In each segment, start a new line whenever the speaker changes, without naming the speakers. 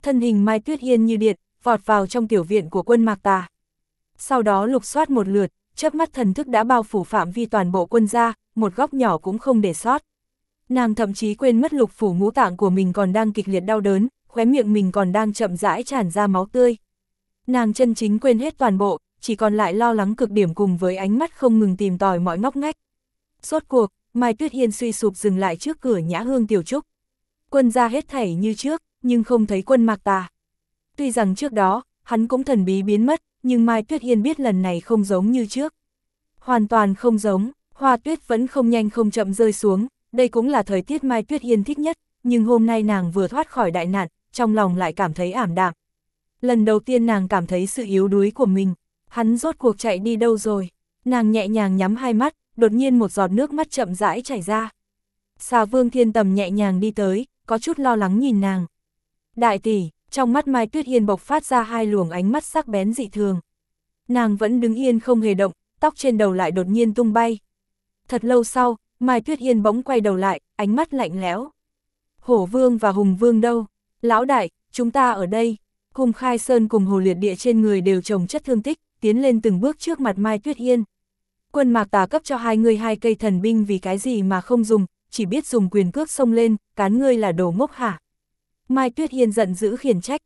Thân hình Mai Tuyết Hiên như điện, vọt vào trong tiểu viện của Quân Mạc Tà. Sau đó lục soát một lượt, chớp mắt thần thức đã bao phủ phạm vi toàn bộ quân gia, một góc nhỏ cũng không để sót. Nàng thậm chí quên mất lục phủ ngũ tạng của mình còn đang kịch liệt đau đớn, khóe miệng mình còn đang chậm rãi tràn ra máu tươi. Nàng chân chính quên hết toàn bộ, chỉ còn lại lo lắng cực điểm cùng với ánh mắt không ngừng tìm tòi mọi ngóc ngách. Rốt cuộc, Mai Tuyết Hiên suy sụp dừng lại trước cửa Nhã Hương tiểu trúc. Quân gia hết thảy như trước, nhưng không thấy Quân Mạc Tà. Tuy rằng trước đó, hắn cũng thần bí biến mất, nhưng Mai Tuyết Hiên biết lần này không giống như trước. Hoàn toàn không giống, hoa tuyết vẫn không nhanh không chậm rơi xuống, đây cũng là thời tiết Mai Tuyết Hiên thích nhất, nhưng hôm nay nàng vừa thoát khỏi đại nạn, trong lòng lại cảm thấy ảm đạm. Lần đầu tiên nàng cảm thấy sự yếu đuối của mình, hắn rốt cuộc chạy đi đâu rồi? Nàng nhẹ nhàng nhắm hai mắt, đột nhiên một giọt nước mắt chậm rãi chảy ra. Xà Vương Thiên Tầm nhẹ nhàng đi tới, có chút lo lắng nhìn nàng. Đại tỷ, trong mắt Mai Tuyết Hiên bộc phát ra hai luồng ánh mắt sắc bén dị thường. Nàng vẫn đứng yên không hề động, tóc trên đầu lại đột nhiên tung bay. Thật lâu sau, Mai Tuyết Hiên bỗng quay đầu lại, ánh mắt lạnh lẽo. Hổ Vương và Hùng Vương đâu? Lão đại, chúng ta ở đây. Hùng Khai Sơn cùng Hồ Liệt Địa trên người đều chồng chất thương tích, tiến lên từng bước trước mặt Mai Tuyết Hiên. Quân Mạc Tà cấp cho hai người hai cây thần binh vì cái gì mà không dùng, chỉ biết dùng quyền cước xông lên, cán ngươi là đồ ngốc hả? Mai Tuyết Hiên giận dữ khiển trách,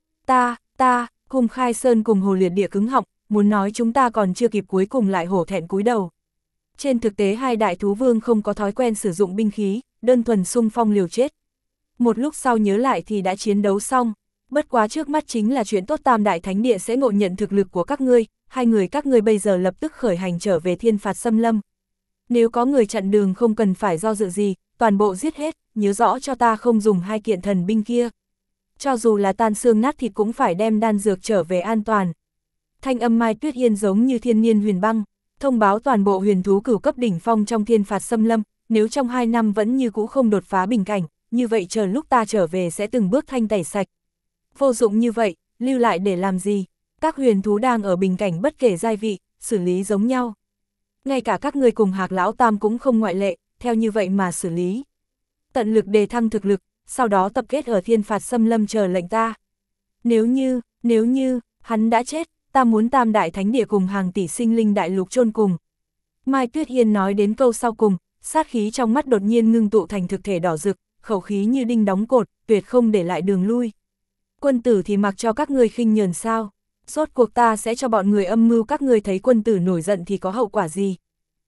Hùng Khai Sơn cùng Hồ Liệt Địa cứng họng, muốn nói chúng ta còn chưa kịp cuối cùng lại hổ thẹn cúi đầu. Trên thực tế hai đại thú vương không có thói quen sử dụng binh khí, đơn thuần xung phong liều chết. Một lúc sau nhớ lại thì đã chiến đấu xong, bất quá trước mắt chính là chuyện tốt, Tam Đại Thánh Địa sẽ ngộ nhận thực lực của các ngươi, hai người các ngươi bây giờ lập tức khởi hành trở về Thiên Phạt Xâm Lâm. Nếu có người chặn đường không cần phải do dự gì, toàn bộ giết hết, nhớ rõ cho ta không dùng hai kiện thần binh kia. Cho dù là tan xương nát thịt cũng phải đem đan dược trở về an toàn. Thanh âm Mai Tuyết Hiên giống như thiên niên huyền băng, thông báo toàn bộ huyền thú cửu cấp đỉnh phong trong Thiên Phạt Xâm Lâm, nếu trong 2 năm vẫn như cũ không đột phá bình cảnh, như vậy chờ lúc ta trở về sẽ từng bước thanh tẩy sạch. Vô dụng như vậy, lưu lại để làm gì? Các huyền thú đang ở bình cảnh bất kể giai vị, xử lý giống nhau. Ngay cả các ngươi cùng Hạc Lão Tam cũng không ngoại lệ, theo như vậy mà xử lý. Tận lực đề thăng thực lực, sau đó tập kết ở Thiên Phạt Xâm Lâm chờ lệnh ta. Nếu như, hắn đã chết, ta muốn Tam Đại Thánh Địa cùng hàng tỷ sinh linh đại lục chôn cùng. Mai Tuyết Hiên nói đến câu sau cùng, sát khí trong mắt đột nhiên ngưng tụ thành thực thể đỏ rực, khẩu khí như đinh đóng cột, tuyệt không để lại đường lui. Quân tử thì mặc cho các ngươi khinh nhờn sao? Rốt cuộc ta sẽ cho bọn người âm mưu các ngươi thấy quân tử nổi giận thì có hậu quả gì?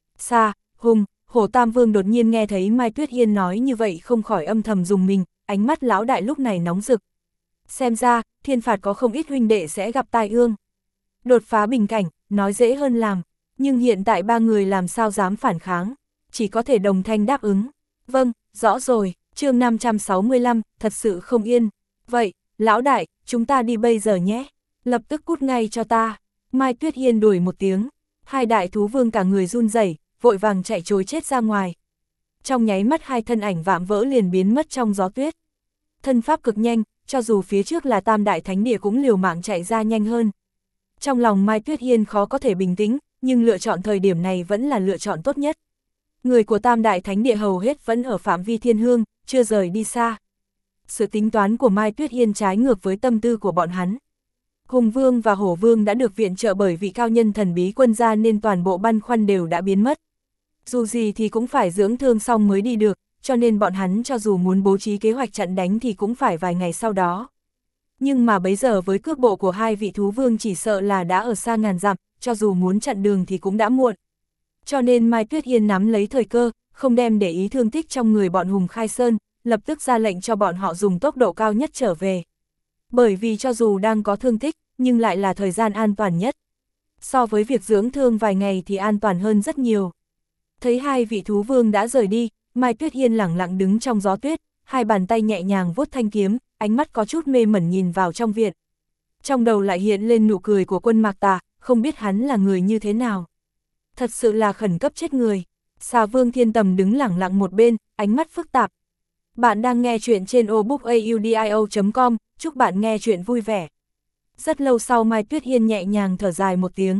Hùng, Hổ Tam Vương đột nhiên nghe thấy Mai Tuyết Hiên nói như vậy không khỏi âm thầm dùng mình, ánh mắt lão đại lúc này nóng rực. Xem ra, Thiên Phạt có không ít huynh đệ sẽ gặp tai ương. Đột phá bình cảnh, nói dễ hơn làm, nhưng hiện tại ba người làm sao dám phản kháng, chỉ có thể đồng thanh đáp ứng. Vâng, rõ rồi, chương 565, thật sự không yên. Vậy, lão đại, chúng ta đi bây giờ nhé, lập tức cút ngay cho ta. Mai Tuyết Hiên đuổi một tiếng, hai đại thú vương cả người run rẩy, vội vàng chạy trối chết ra ngoài. Trong nháy mắt hai thân ảnh vạm vỡ liền biến mất trong gió tuyết. Thân pháp cực nhanh, cho dù phía trước là Tam Đại Thánh Địa cũng liều mạng chạy ra nhanh hơn. Trong lòng Mai Tuyết Hiên khó có thể bình tĩnh, nhưng lựa chọn thời điểm này vẫn là lựa chọn tốt nhất. Người của Tam Đại Thánh Địa hầu hết vẫn ở phạm vi thiên hương, chưa rời đi xa. Sự tính toán của Mai Tuyết Hiên trái ngược với tâm tư của bọn hắn. Hùng Vương và Hổ Vương đã được viện trợ bởi vị cao nhân thần bí quân gia nên toàn bộ băn khoăn đều đã biến mất. Dù gì thì cũng phải dưỡng thương xong mới đi được, cho nên bọn hắn cho dù muốn bố trí kế hoạch chặn đánh thì cũng phải vài ngày sau đó. Nhưng mà bấy giờ với cước bộ của hai vị thú vương chỉ sợ là đã ở xa ngàn dặm, cho dù muốn chặn đường thì cũng đã muộn. Cho nên Mai Tuyết Hiên nắm lấy thời cơ, không đem để ý thương tích trong người bọn Hùng Khai Sơn, lập tức ra lệnh cho bọn họ dùng tốc độ cao nhất trở về. Bởi vì cho dù đang có thương tích, nhưng lại là thời gian an toàn nhất. So với việc dưỡng thương vài ngày thì an toàn hơn rất nhiều. Thấy hai vị thú vương đã rời đi, Mai Tuyết Hiên lẳng lặng đứng trong gió tuyết, hai bàn tay nhẹ nhàng vuốt thanh kiếm, ánh mắt có chút mê mẩn nhìn vào trong viện. Trong đầu lại hiện lên nụ cười của Quân Mạc Tà, không biết hắn là người như thế nào. Thật sự là khẩn cấp chết người. Xà Vương Thiên Tầm đứng lẳng lặng một bên, ánh mắt phức tạp. Bạn đang nghe chuyện trên obookaudio.com, chúc bạn nghe chuyện vui vẻ. Rất lâu sau Mai Tuyết Hiên nhẹ nhàng thở dài một tiếng.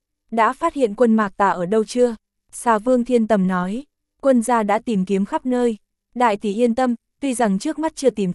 Đã phát hiện Quân Mạc Tà ở đâu chưa? Xà Vương Thiên Tầm nói, quân gia đã tìm kiếm khắp nơi. Đại tỷ yên tâm, tuy rằng trước mắt chưa tìm thấy,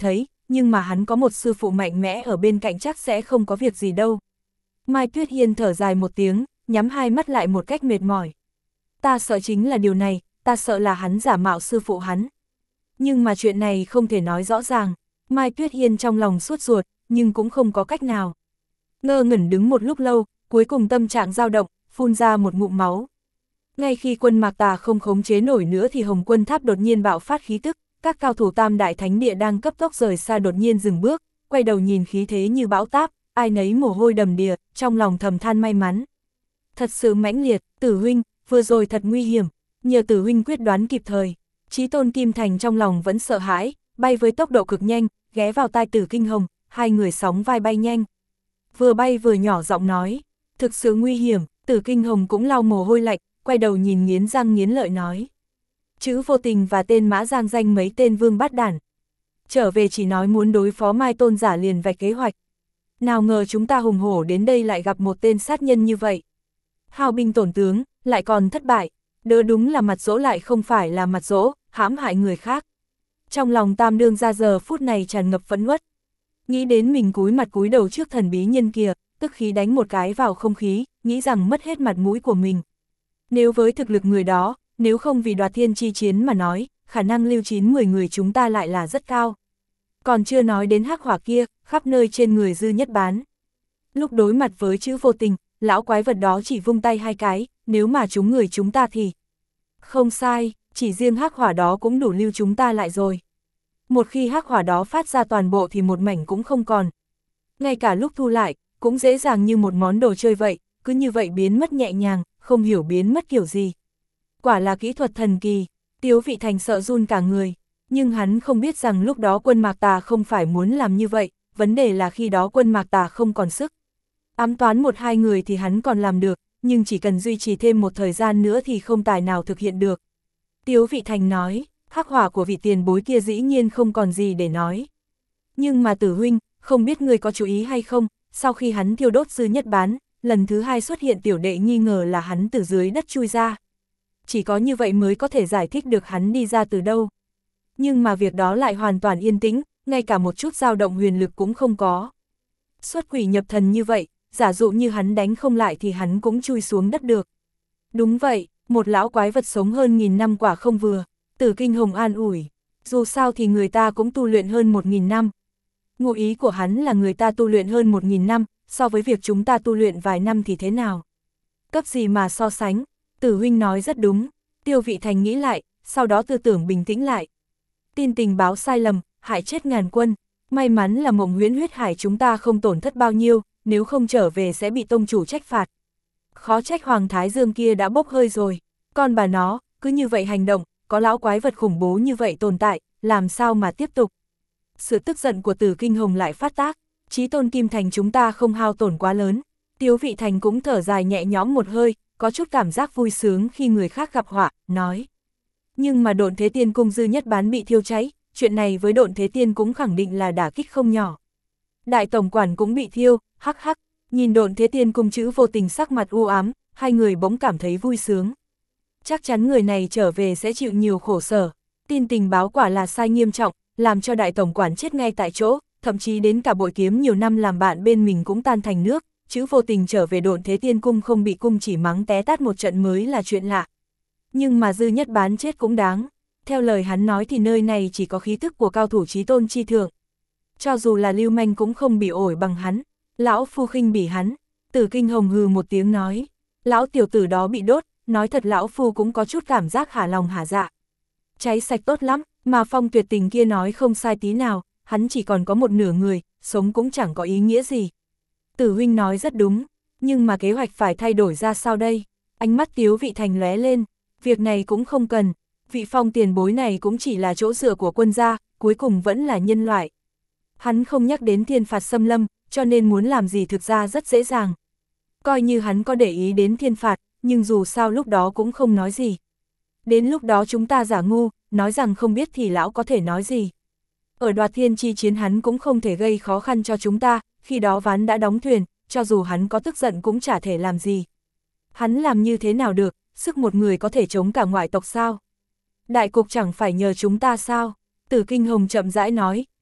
nhưng mà hắn có một sư phụ mạnh mẽ ở bên cạnh chắc sẽ không có việc gì đâu. Mai Tuyết Hiên thở dài một tiếng, nhắm hai mắt lại một cách mệt mỏi. Ta sợ chính là điều này, ta sợ là hắn giả mạo sư phụ hắn. Nhưng mà chuyện này không thể nói rõ ràng, Mai Tuyết Hiên trong lòng suốt ruột, nhưng cũng không có cách nào. Ngơ ngẩn đứng một lúc lâu, cuối cùng tâm trạng dao động, phun ra một ngụm máu. Ngay khi quân Mạc Tà không khống chế nổi nữa thì Hồng Quân Tháp đột nhiên bạo phát khí tức, các cao thủ Tam Đại Thánh Địa đang cấp tốc rời xa đột nhiên dừng bước, quay đầu nhìn khí thế như bão táp, ai nấy mồ hôi đầm đìa, trong lòng thầm than may mắn. Thật sự mãnh liệt, Tử huynh, vừa rồi thật nguy hiểm, nhờ Tử huynh quyết đoán kịp thời. Chí Tôn Kim Thành trong lòng vẫn sợ hãi, bay với tốc độ cực nhanh, ghé vào tai Tử Kinh Hồng, hai người sóng vai bay nhanh. Vừa bay vừa nhỏ giọng nói, thực sự nguy hiểm, Tử Kinh Hồng cũng lau mồ hôi lạnh, quay đầu nhìn nghiến răng nghiến lợi nói. Chữ Vô Tình và tên Mã Giang Danh mấy tên vương bát đản. Trở về chỉ nói muốn đối phó Mai Tôn giả liền vạch kế hoạch. Nào ngờ chúng ta hùng hổ đến đây lại gặp một tên sát nhân như vậy. Hao binh tổn tướng, lại còn thất bại. Đỡ đúng là mặt dỗ lại không phải là mặt dỗ, hãm hại người khác. Trong lòng Tam Đương ra giờ phút này tràn ngập phẫn uất. Nghĩ đến mình cúi mặt cúi đầu trước thần bí nhân kia, tức khí đánh một cái vào không khí, nghĩ rằng mất hết mặt mũi của mình. Nếu với thực lực người đó, nếu không vì đoạt thiên chi chiến mà nói, khả năng lưu 9-10 người chúng ta lại là rất cao. Còn chưa nói đến hắc hỏa kia, khắp nơi trên người Dư Nhất Bán. Lúc đối mặt với chữ Vô Tình, lão quái vật đó chỉ vung tay hai cái, nếu mà chúng người chúng ta thì... Không sai, chỉ riêng hắc hỏa đó cũng đủ lưu chúng ta lại rồi. Một khi hắc hỏa đó phát ra toàn bộ thì một mảnh cũng không còn. Ngay cả lúc thu lại, cũng dễ dàng như một món đồ chơi vậy, cứ như vậy biến mất nhẹ nhàng, không hiểu biến mất kiểu gì. Quả là kỹ thuật thần kỳ, Tiếu Vị Thành sợ run cả người, nhưng hắn không biết rằng lúc đó quân Mạc Tà không phải muốn làm như vậy, vấn đề là khi đó quân Mạc Tà không còn sức. Ám toán 1-2 người thì hắn còn làm được, nhưng chỉ cần duy trì thêm một thời gian nữa thì không tài nào thực hiện được. Tiếu Vị Thành nói, hắc hỏa của vị tiền bối kia dĩ nhiên không còn gì để nói. Nhưng mà Tử huynh, không biết người có chú ý hay không, sau khi hắn thiêu đốt Dư Nhất Bán, lần thứ hai xuất hiện tiểu đệ nghi ngờ là hắn từ dưới đất chui ra. Chỉ có như vậy mới có thể giải thích được hắn đi ra từ đâu. Nhưng mà việc đó lại hoàn toàn yên tĩnh, ngay cả một chút dao động huyền lực cũng không có. Xuất quỷ nhập thần như vậy, giả dụ như hắn đánh không lại thì hắn cũng chui xuống đất được. Đúng vậy, một lão quái vật sống hơn 1000 năm quả không vừa, Tử Kinh Hồng an ủi. Dù sao thì người ta cũng tu luyện hơn 1000 năm. Ngụ ý của hắn là người ta tu luyện hơn 1000 năm, so với việc chúng ta tu luyện vài năm thì thế nào? Cấp gì mà so sánh? Tử huynh nói rất đúng. Tiêu Vị Thành nghĩ lại, sau đó tư tưởng bình tĩnh lại. Tin tình báo sai lầm, hại chết ngàn quân. May mắn là Mộng Huyễn huyết hải chúng ta không tổn thất bao nhiêu, nếu không trở về sẽ bị tông chủ trách phạt. Khó trách Hoàng Thái Dương kia đã bốc hơi rồi. Con bà nó, cứ như vậy hành động, có lão quái vật khủng bố như vậy tồn tại, làm sao mà tiếp tục? Sự tức giận của Tử Kinh Hồng lại phát tác. Chí Tôn Kim Thành chúng ta không hao tổn quá lớn. Tiếu Vị Thành cũng thở dài nhẹ nhõm một hơi, có chút cảm giác vui sướng khi người khác gặp họa, nói. Nhưng mà Độn Thế Tiên Cung Dư Nhất Bán bị thiêu cháy, chuyện này với Độn Thế Tiên cũng khẳng định là đả kích không nhỏ. Đại tổng quản cũng bị thiêu, hắc hắc, nhìn Độn Thế Tiên Cung chữ Vô Tình sắc mặt u ám, hai người bỗng cảm thấy vui sướng. Chắc chắn người này trở về sẽ chịu nhiều khổ sở, tin tình báo quả là sai nghiêm trọng, làm cho đại tổng quản chết ngay tại chỗ, thậm chí đến cả bội kiếm nhiều năm làm bạn bên mình cũng tan thành nước, chữ Vô Tình trở về Độn Thế Tiên Cung không bị cung chỉ mắng té tát một trận mới là chuyện lạ. Nhưng mà Dư Nhất Bán chết cũng đáng, theo lời hắn nói thì nơi này chỉ có khí tức của cao thủ chí tôn chi thượng. Cho dù là lưu manh cũng không bị ổi bằng hắn, lão phu khinh bỉ hắn. Tử Kinh Hồng hừ một tiếng nói, lão tiểu tử đó bị đốt, nói thật lão phu cũng có chút cảm giác hả lòng hả dạ. Cháy sạch tốt lắm, mà Phong Tuyệt Tình kia nói không sai tí nào, hắn chỉ còn có một nửa người, sống cũng chẳng có ý nghĩa gì. Tử huynh nói rất đúng, nhưng mà kế hoạch phải thay đổi ra sao đây? Ánh mắt Tiếu Vị Thành lóe lên, việc này cũng không cần, vị Phong tiền bối này cũng chỉ là chỗ dựa của quân gia, cuối cùng vẫn là nhân loại. Hắn không nhắc đến thiên phạt xâm lâm, cho nên muốn làm gì thực ra rất dễ dàng. Coi như hắn có để ý đến thiên phạt, nhưng dù sao lúc đó cũng không nói gì. Đến lúc đó chúng ta giả ngu, nói rằng không biết thì lão có thể nói gì. Ở đoạt thiên chi chiến hắn cũng không thể gây khó khăn cho chúng ta, khi đó ván đã đóng thuyền, cho dù hắn có tức giận cũng chả thể làm gì. Hắn làm như thế nào được, sức một người có thể chống cả ngoại tộc sao? Đại cục chẳng phải nhờ chúng ta sao? Tử Kinh Hồng chậm rãi nói,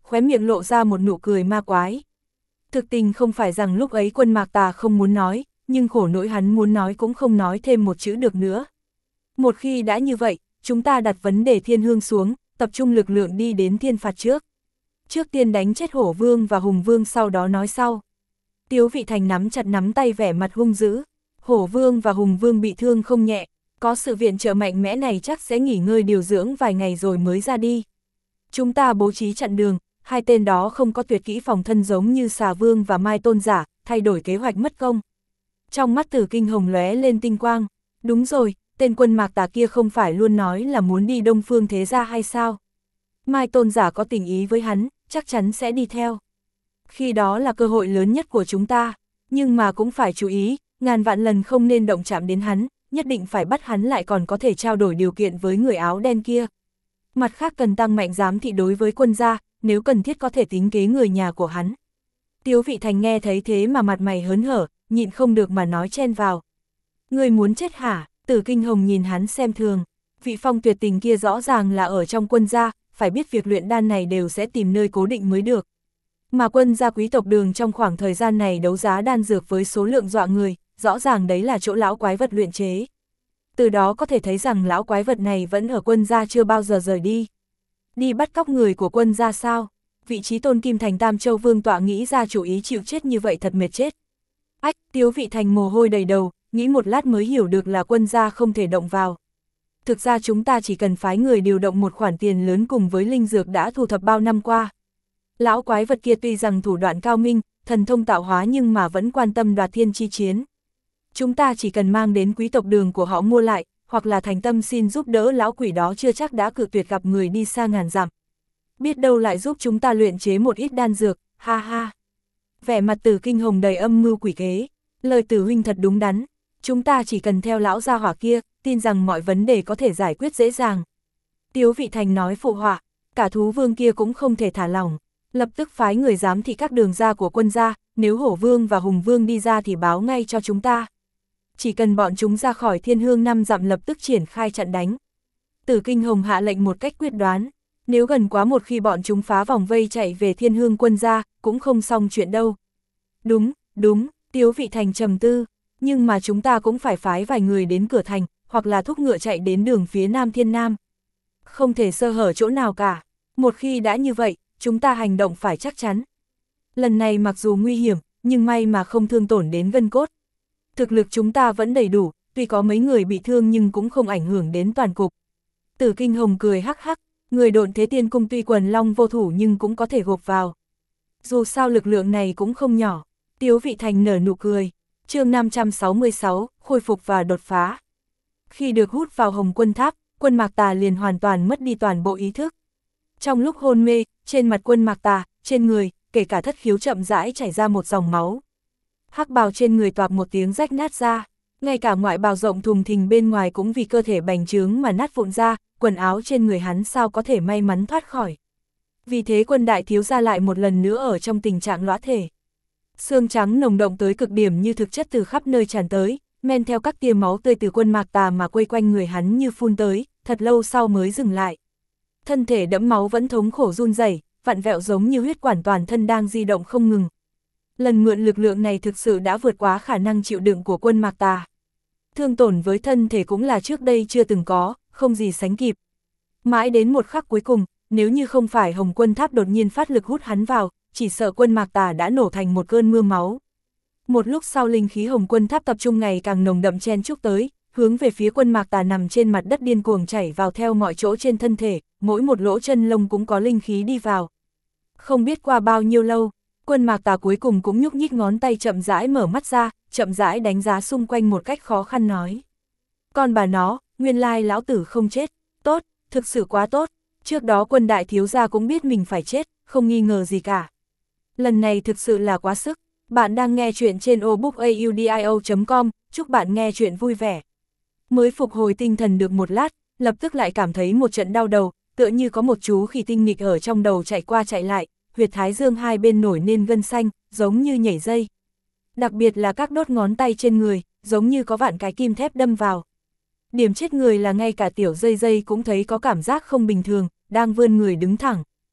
khóe miệng lộ ra một nụ cười ma quái. Thực tình không phải rằng lúc ấy Quân Mạc Tà không muốn nói, nhưng khổ nỗi hắn muốn nói cũng không nói thêm một chữ được nữa. Một khi đã như vậy, chúng ta đặt vấn đề thiên hương xuống, tập trung lực lượng đi đến thiên phạt trước. Trước tiên đánh chết Hổ Vương và Hùng Vương, sau đó nói sau. Tiếu Vị Thành nắm chặt nắm tay, vẻ mặt hung dữ. Hổ Vương và Hùng Vương bị thương không nhẹ, có sự viện trợ mạnh mẽ này chắc sẽ nghỉ ngơi điều dưỡng vài ngày rồi mới ra đi. Chúng ta bố trí chặn đường, hai tên đó không có tuyệt kỹ phòng thân giống như Xà Vương và Mai Tôn Giả, thay đổi kế hoạch mất công. Trong mắt Tử Kinh Hồng lóe lên tinh quang. Đúng rồi, tên Quân Mạc Tà kia không phải luôn nói là muốn đi Đông Phương Thế Gia hay sao? Mai Tôn Giả có tình ý với hắn, chắc chắn sẽ đi theo. Khi đó là cơ hội lớn nhất của chúng ta, nhưng mà cũng phải chú ý, ngàn vạn lần không nên động chạm đến hắn, nhất định phải bắt hắn lại, còn có thể trao đổi điều kiện với người áo đen kia. Mặt khác cần tăng mạnh giám thị đối với Quân gia, nếu cần thiết có thể tính kế người nhà của hắn. Tiếu Vị Thành nghe thấy thế mà mặt mày hớn hở, nhịn không được mà nói chen vào. Người muốn chết hả? Tử Kinh Hồng nhìn hắn xem thường. Vị phong tuyệt tình kia rõ ràng là ở trong Quân gia, phải biết việc luyện đan này đều sẽ tìm nơi cố định mới được. Mà Quân gia quý tộc Đường trong khoảng thời gian này đấu giá đan dược với số lượng dọa người, rõ ràng đấy là chỗ lão quái vật luyện chế. Từ đó có thể thấy rằng lão quái vật này vẫn ở Quân gia chưa bao giờ rời đi. Đi bắt cóc người của Quân gia sao? Vị trí tôn kim thành Tam Châu Vương tọa nghĩ ra chủ ý chịu chết như vậy thật mệt chết. Ách, Tiếu Vị Thành mồ hôi đầy đầu, nghĩ một lát mới hiểu được là Quân gia không thể động vào. Thực ra chúng ta chỉ cần phái người điều động một khoản tiền lớn cùng với linh dược đã thu thập bao năm qua. Lão quái vật kia tuy rằng thủ đoạn cao minh, thần thông tạo hóa, nhưng mà vẫn quan tâm đoạt thiên chi chiến. Chúng ta chỉ cần mang đến quý tộc Đường của họ mua lại, hoặc là thành tâm xin giúp đỡ lão quỷ đó, chưa chắc đã cự tuyệt gặp người đi xa ngàn dặm. Biết đâu lại giúp chúng ta luyện chế một ít đan dược, ha ha. Vẻ mặt Tử Kinh Hồng đầy âm mưu quỷ kế, lời Tử huynh thật đúng đắn. Chúng ta chỉ cần theo lão gia hỏa kia, tin rằng mọi vấn đề có thể giải quyết dễ dàng. Tiếu Vị Thành nói phụ họa, cả Thú Vương kia cũng không thể thả lỏng, lập tức phái người giám thị các đường ra của Quân gia, nếu Hổ Vương và Hùng Vương đi ra thì báo ngay cho chúng ta. Chỉ cần bọn chúng ra khỏi thiên hương 5 dặm lập tức triển khai chặn đánh. Tử Kinh Hồng hạ lệnh một cách quyết đoán, nếu gần quá một khi bọn chúng phá vòng vây chạy về thiên hương Quân gia, cũng không xong chuyện đâu. Đúng, Tiếu Vị Thành trầm tư, nhưng mà chúng ta cũng phải phái vài người đến cửa thành, hoặc là thúc ngựa chạy đến đường phía Nam Thiên Nam. Không thể sơ hở chỗ nào cả, một khi đã như vậy, chúng ta hành động phải chắc chắn. Lần này mặc dù nguy hiểm, nhưng may mà không thương tổn đến gân cốt. Thực lực chúng ta vẫn đầy đủ, tuy có mấy người bị thương nhưng cũng không ảnh hưởng đến toàn cục. Tử Kinh Hồng cười hắc hắc, người Độn Thế Tiên Cung tuy quần long vô thủ nhưng cũng có thể gộp vào. Dù sao lực lượng này cũng không nhỏ. Tiếu Vị Thành nở nụ cười. Chương 566, khôi phục và đột phá. Khi được hút vào Hồng Quân Tháp, Quân Mạc Tà liền hoàn toàn mất đi toàn bộ ý thức. Trong lúc hôn mê, trên mặt Quân Mạc Tà, trên người, kể cả thất khiếu chậm rãi chảy ra một dòng máu. Hắc bào trên người toạc một tiếng rách nát ra, ngay cả ngoại bào rộng thùng thình bên ngoài cũng vì cơ thể bành trướng mà nát vụn ra, quần áo trên người hắn sao có thể may mắn thoát khỏi. Vì thế Quân đại thiếu gia lại một lần nữa ở trong tình trạng lõa thể. Xương trắng nồng động tới cực điểm như thực chất từ khắp nơi tràn tới, men theo các tia máu tươi từ Quân Mạc Tà mà quây quanh người hắn như phun tới, thật lâu sau mới dừng lại. Thân thể đẫm máu vẫn thống khổ run rẩy, vặn vẹo giống như huyết quản toàn thân đang di động không ngừng. Lần mượn lực lượng này thực sự đã vượt quá khả năng chịu đựng của Quân Mạc Tà. Thương tổn với thân thể cũng là trước đây chưa từng có, không gì sánh kịp. Mãi đến một khắc cuối cùng, nếu như không phải Hồng Quân Tháp đột nhiên phát lực hút hắn vào, chỉ sợ Quân Mạc Tà đã nổ thành một cơn mưa máu. Một lúc sau linh khí Hồng Quân Tháp tập trung ngày càng nồng đậm chen chúc tới, hướng về phía Quân Mạc Tà nằm trên mặt đất điên cuồng chảy vào theo mọi chỗ trên thân thể, mỗi một lỗ chân lông cũng có linh khí đi vào. Không biết qua bao nhiêu lâu, Quân Mạc Tà cuối cùng cũng nhúc nhích ngón tay chậm rãi mở mắt ra, chậm rãi đánh giá xung quanh một cách khó khăn nói. Con bà nó, nguyên lai lão tử không chết, tốt, thực sự quá tốt, trước đó Quân đại thiếu gia cũng biết mình phải chết, không nghi ngờ gì cả. Lần này thực sự là quá sức. Bạn đang nghe chuyện trên audiobookaudio.com, chúc bạn nghe chuyện vui vẻ. Mới phục hồi tinh thần được một lát, lập tức lại cảm thấy một trận đau đầu, tựa như có một chú khỉ tinh nghịch ở trong đầu chạy qua chạy lại, huyệt thái dương hai bên nổi lên gân xanh, giống như nhảy dây. Đặc biệt là các đốt ngón tay trên người, giống như có vạn cái kim thép đâm vào. Điểm chết người là ngay cả tiểu dây dây cũng thấy có cảm giác không bình thường, đang vươn người đứng thẳng.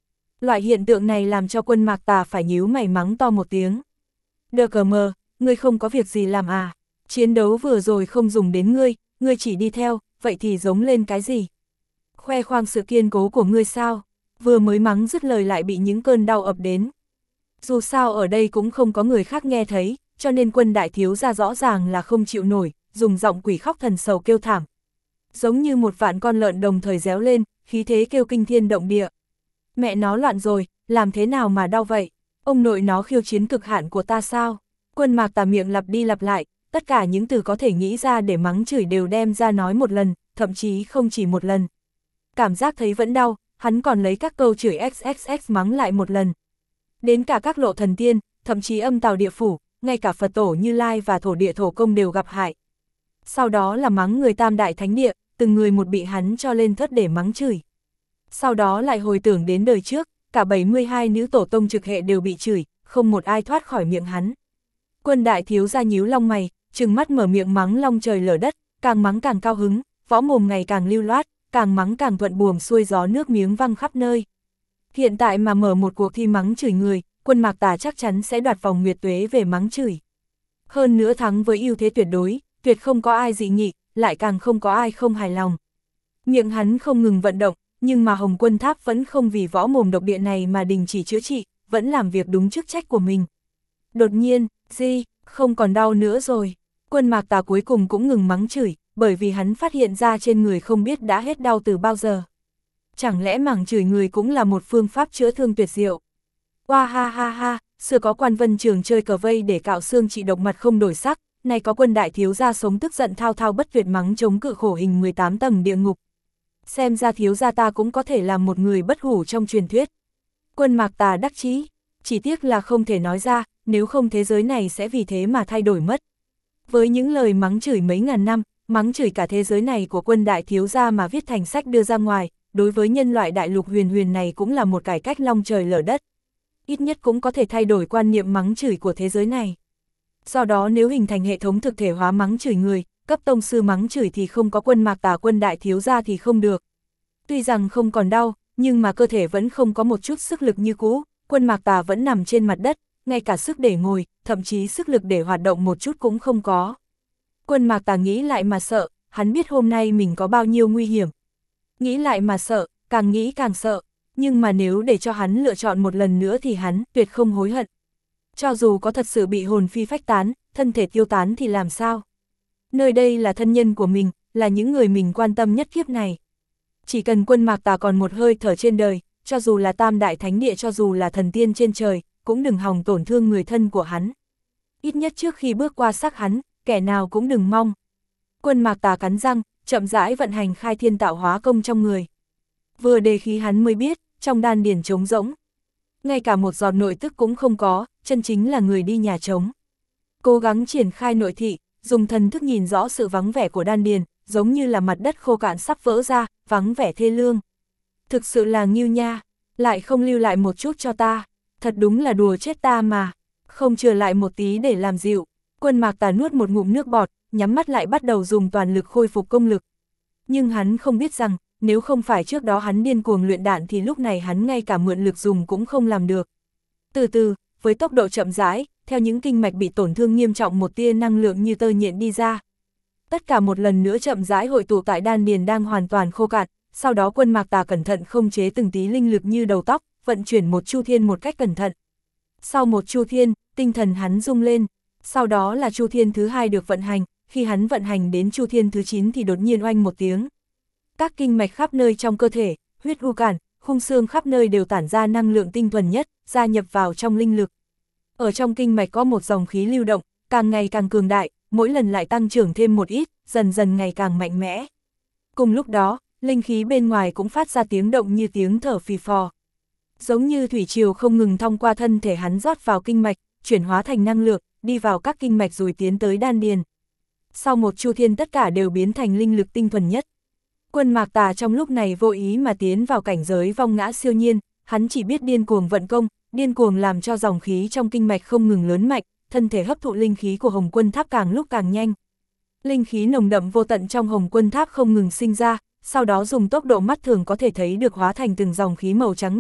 Loại hiện tượng này làm cho Quân Mạc Tà phải nhíu mày mắng to một tiếng. Đờ cờ mờ, ngươi không có việc gì làm à? Chiến đấu vừa rồi không dùng đến ngươi chỉ đi theo, vậy thì giống lên cái gì? Khoe khoang sự kiên cố của ngươi sao? Vừa mới mắng dứt lời lại bị những cơn đau ập đến. Dù sao ở đây cũng không có người khác nghe thấy, cho nên Quân đại thiếu gia rõ ràng là không chịu nổi, dùng giọng quỷ khóc thần sầu kêu thảm. Giống như một vạn con lợn đồng thời réo lên, khí thế kêu kinh thiên động địa. Mẹ nó loạn rồi, làm thế nào mà đau vậy? Ông nội nó khiêu chiến cực hạn của ta sao? Quân Mạc Tà miệng lặp đi lặp lại, tất cả những từ có thể nghĩ ra để mắng chửi đều đem ra nói một lần, thậm chí không chỉ một lần. Cảm giác thấy vẫn đau, hắn còn lấy các câu chửi XXX mắng lại một lần. Đến cả các lộ thần tiên, thậm chí âm tào địa phủ, ngay cả Phật tổ Như Lai và thổ địa thổ công đều gặp hại. Sau đó là mắng người tam đại thánh địa, từng người một bị hắn cho lên thớt để mắng chửi. Sau đó lại hồi tưởng đến đời trước, cả 72 nữ tổ tông trực hệ đều bị chửi, không một ai thoát khỏi miệng hắn. Quân đại thiếu gia nhíu lông mày, trừng mắt mở miệng mắng long trời lở đất, càng mắng càng cao hứng, võ mồm ngày càng lưu loát, càng mắng càng thuận buồm xuôi gió, nước miếng văng khắp nơi. Hiện tại mà mở một cuộc thi mắng chửi người, Quân Mạc Tà chắc chắn sẽ đoạt vòng nguyệt tuế về mắng chửi. Hơn nữa thắng với ưu thế tuyệt đối, tuyệt không có ai dị nghị, lại càng không có ai không hài lòng. Miệng hắn không ngừng vận động, nhưng mà Hồng Quân Tháp vẫn không vì võ mồm độc địa này mà đình chỉ chữa trị, vẫn làm việc đúng chức trách của mình. Đột nhiên, không còn đau nữa rồi. Quân Mạc Tà cuối cùng cũng ngừng mắng chửi, bởi vì hắn phát hiện ra trên người không biết đã hết đau từ bao giờ. Chẳng lẽ mắng chửi người cũng là một phương pháp chữa thương tuyệt diệu? Oa ha ha ha, xưa có Quan Vân Trường chơi cờ vây để cạo xương trị độc mặt không đổi sắc, nay có Quân đại thiếu gia sống tức giận thao thao bất tuyệt mắng chống cự khổ hình 18 tầng địa ngục. Xem ra thiếu gia ta cũng có thể là một người bất hủ trong truyền thuyết. Quân Mạc Tà đắc chí, chỉ tiếc là không thể nói ra, nếu không thế giới này sẽ vì thế mà thay đổi mất. Với những lời mắng chửi mấy ngàn năm, mắng chửi cả thế giới này của Quân đại thiếu gia mà viết thành sách đưa ra ngoài, đối với nhân loại đại lục huyền huyền này cũng là một cải cách long trời lở đất. Ít nhất cũng có thể thay đổi quan niệm mắng chửi của thế giới này. Do đó nếu hình thành hệ thống thực thể hóa mắng chửi người, cấp tông sư mắng chửi thì không có Quân Mạc Tà Quân đại thiếu gia thì không được. Tuy rằng không còn đau, nhưng mà cơ thể vẫn không có một chút sức lực như cũ, Quân Mạc Tà vẫn nằm trên mặt đất, ngay cả sức để ngồi, thậm chí sức lực để hoạt động một chút cũng không có. Quân Mạc Tà nghĩ lại mà sợ, hắn biết hôm nay mình có bao nhiêu nguy hiểm. Nghĩ lại mà sợ, càng nghĩ càng sợ, nhưng mà nếu để cho hắn lựa chọn một lần nữa thì hắn tuyệt không hối hận. Cho dù có thật sự bị hồn phi phách tán, thân thể tiêu tán thì làm sao? Nơi đây là thân nhân của mình, là những người mình quan tâm nhất kiếp này. Chỉ cần Quân Mạc Tà còn một hơi thở trên đời, cho dù là tam đại thánh địa, cho dù là thần tiên trên trời, cũng đừng hòng tổn thương người thân của hắn. Ít nhất trước khi bước qua xác hắn, kẻ nào cũng đừng mong. Quân Mạc Tà cắn răng, chậm rãi vận hành khai thiên tạo hóa công trong người. Vừa đề khí hắn mới biết, trong đan điền trống rỗng. Ngay cả một giọt nội tức cũng không có, chân chính là người đi nhà trống. Cố gắng triển khai nội thị, dùng thần thức nhìn rõ sự vắng vẻ của đan điền, giống như là mặt đất khô cạn sắp vỡ ra, vắng vẻ thê lương. Thực sự là nghiêu nha, lại không lưu lại một chút cho ta, thật đúng là đùa chết ta mà, không chừa lại một tí để làm dịu. Quân Mạc Tà nuốt một ngụm nước bọt, nhắm mắt lại bắt đầu dùng toàn lực khôi phục công lực. Nhưng hắn không biết rằng, nếu không phải trước đó hắn điên cuồng luyện đạn thì lúc này hắn ngay cả mượn lực dùng cũng không làm được. Từ từ, với tốc độ chậm rãi, theo những kinh mạch bị tổn thương nghiêm trọng một tia năng lượng như tơ nhện đi ra. Tất cả một lần nữa chậm rãi hội tụ tại đan điền đang hoàn toàn khô cạn, sau đó Quân Mạc Tà cẩn thận không chế từng tí linh lực như đầu tóc, vận chuyển một chu thiên một cách cẩn thận. Sau một chu thiên, tinh thần hắn rung lên, sau đó là chu thiên thứ hai được vận hành, khi hắn vận hành đến chu thiên thứ 9 thì đột nhiên oanh một tiếng. Các kinh mạch khắp nơi trong cơ thể, huyết u cản, khung xương khắp nơi đều tản ra năng lượng tinh thuần nhất, gia nhập vào trong linh lực. Ở trong kinh mạch có một dòng khí lưu động, càng ngày càng cường đại, mỗi lần lại tăng trưởng thêm một ít, dần dần ngày càng mạnh mẽ. Cùng lúc đó, linh khí bên ngoài cũng phát ra tiếng động như tiếng thở phì phò. Giống như thủy triều không ngừng thông qua thân thể hắn rót vào kinh mạch, chuyển hóa thành năng lượng, đi vào các kinh mạch rồi tiến tới đan điền. Sau một chu thiên tất cả đều biến thành linh lực tinh thuần nhất. Quân Mạc Tà trong lúc này vô ý mà tiến vào cảnh giới vong ngã siêu nhiên, hắn chỉ biết điên cuồng vận công, điên cuồng làm cho dòng khí trong kinh mạch không ngừng lớn mạnh, thân thể hấp thụ linh khí của Hồng Quân Tháp càng lúc càng nhanh. Linh khí nồng đậm vô tận trong Hồng Quân Tháp không ngừng sinh ra, sau đó dùng tốc độ mắt thường có thể thấy được hóa thành từng dòng khí màu trắng ngà,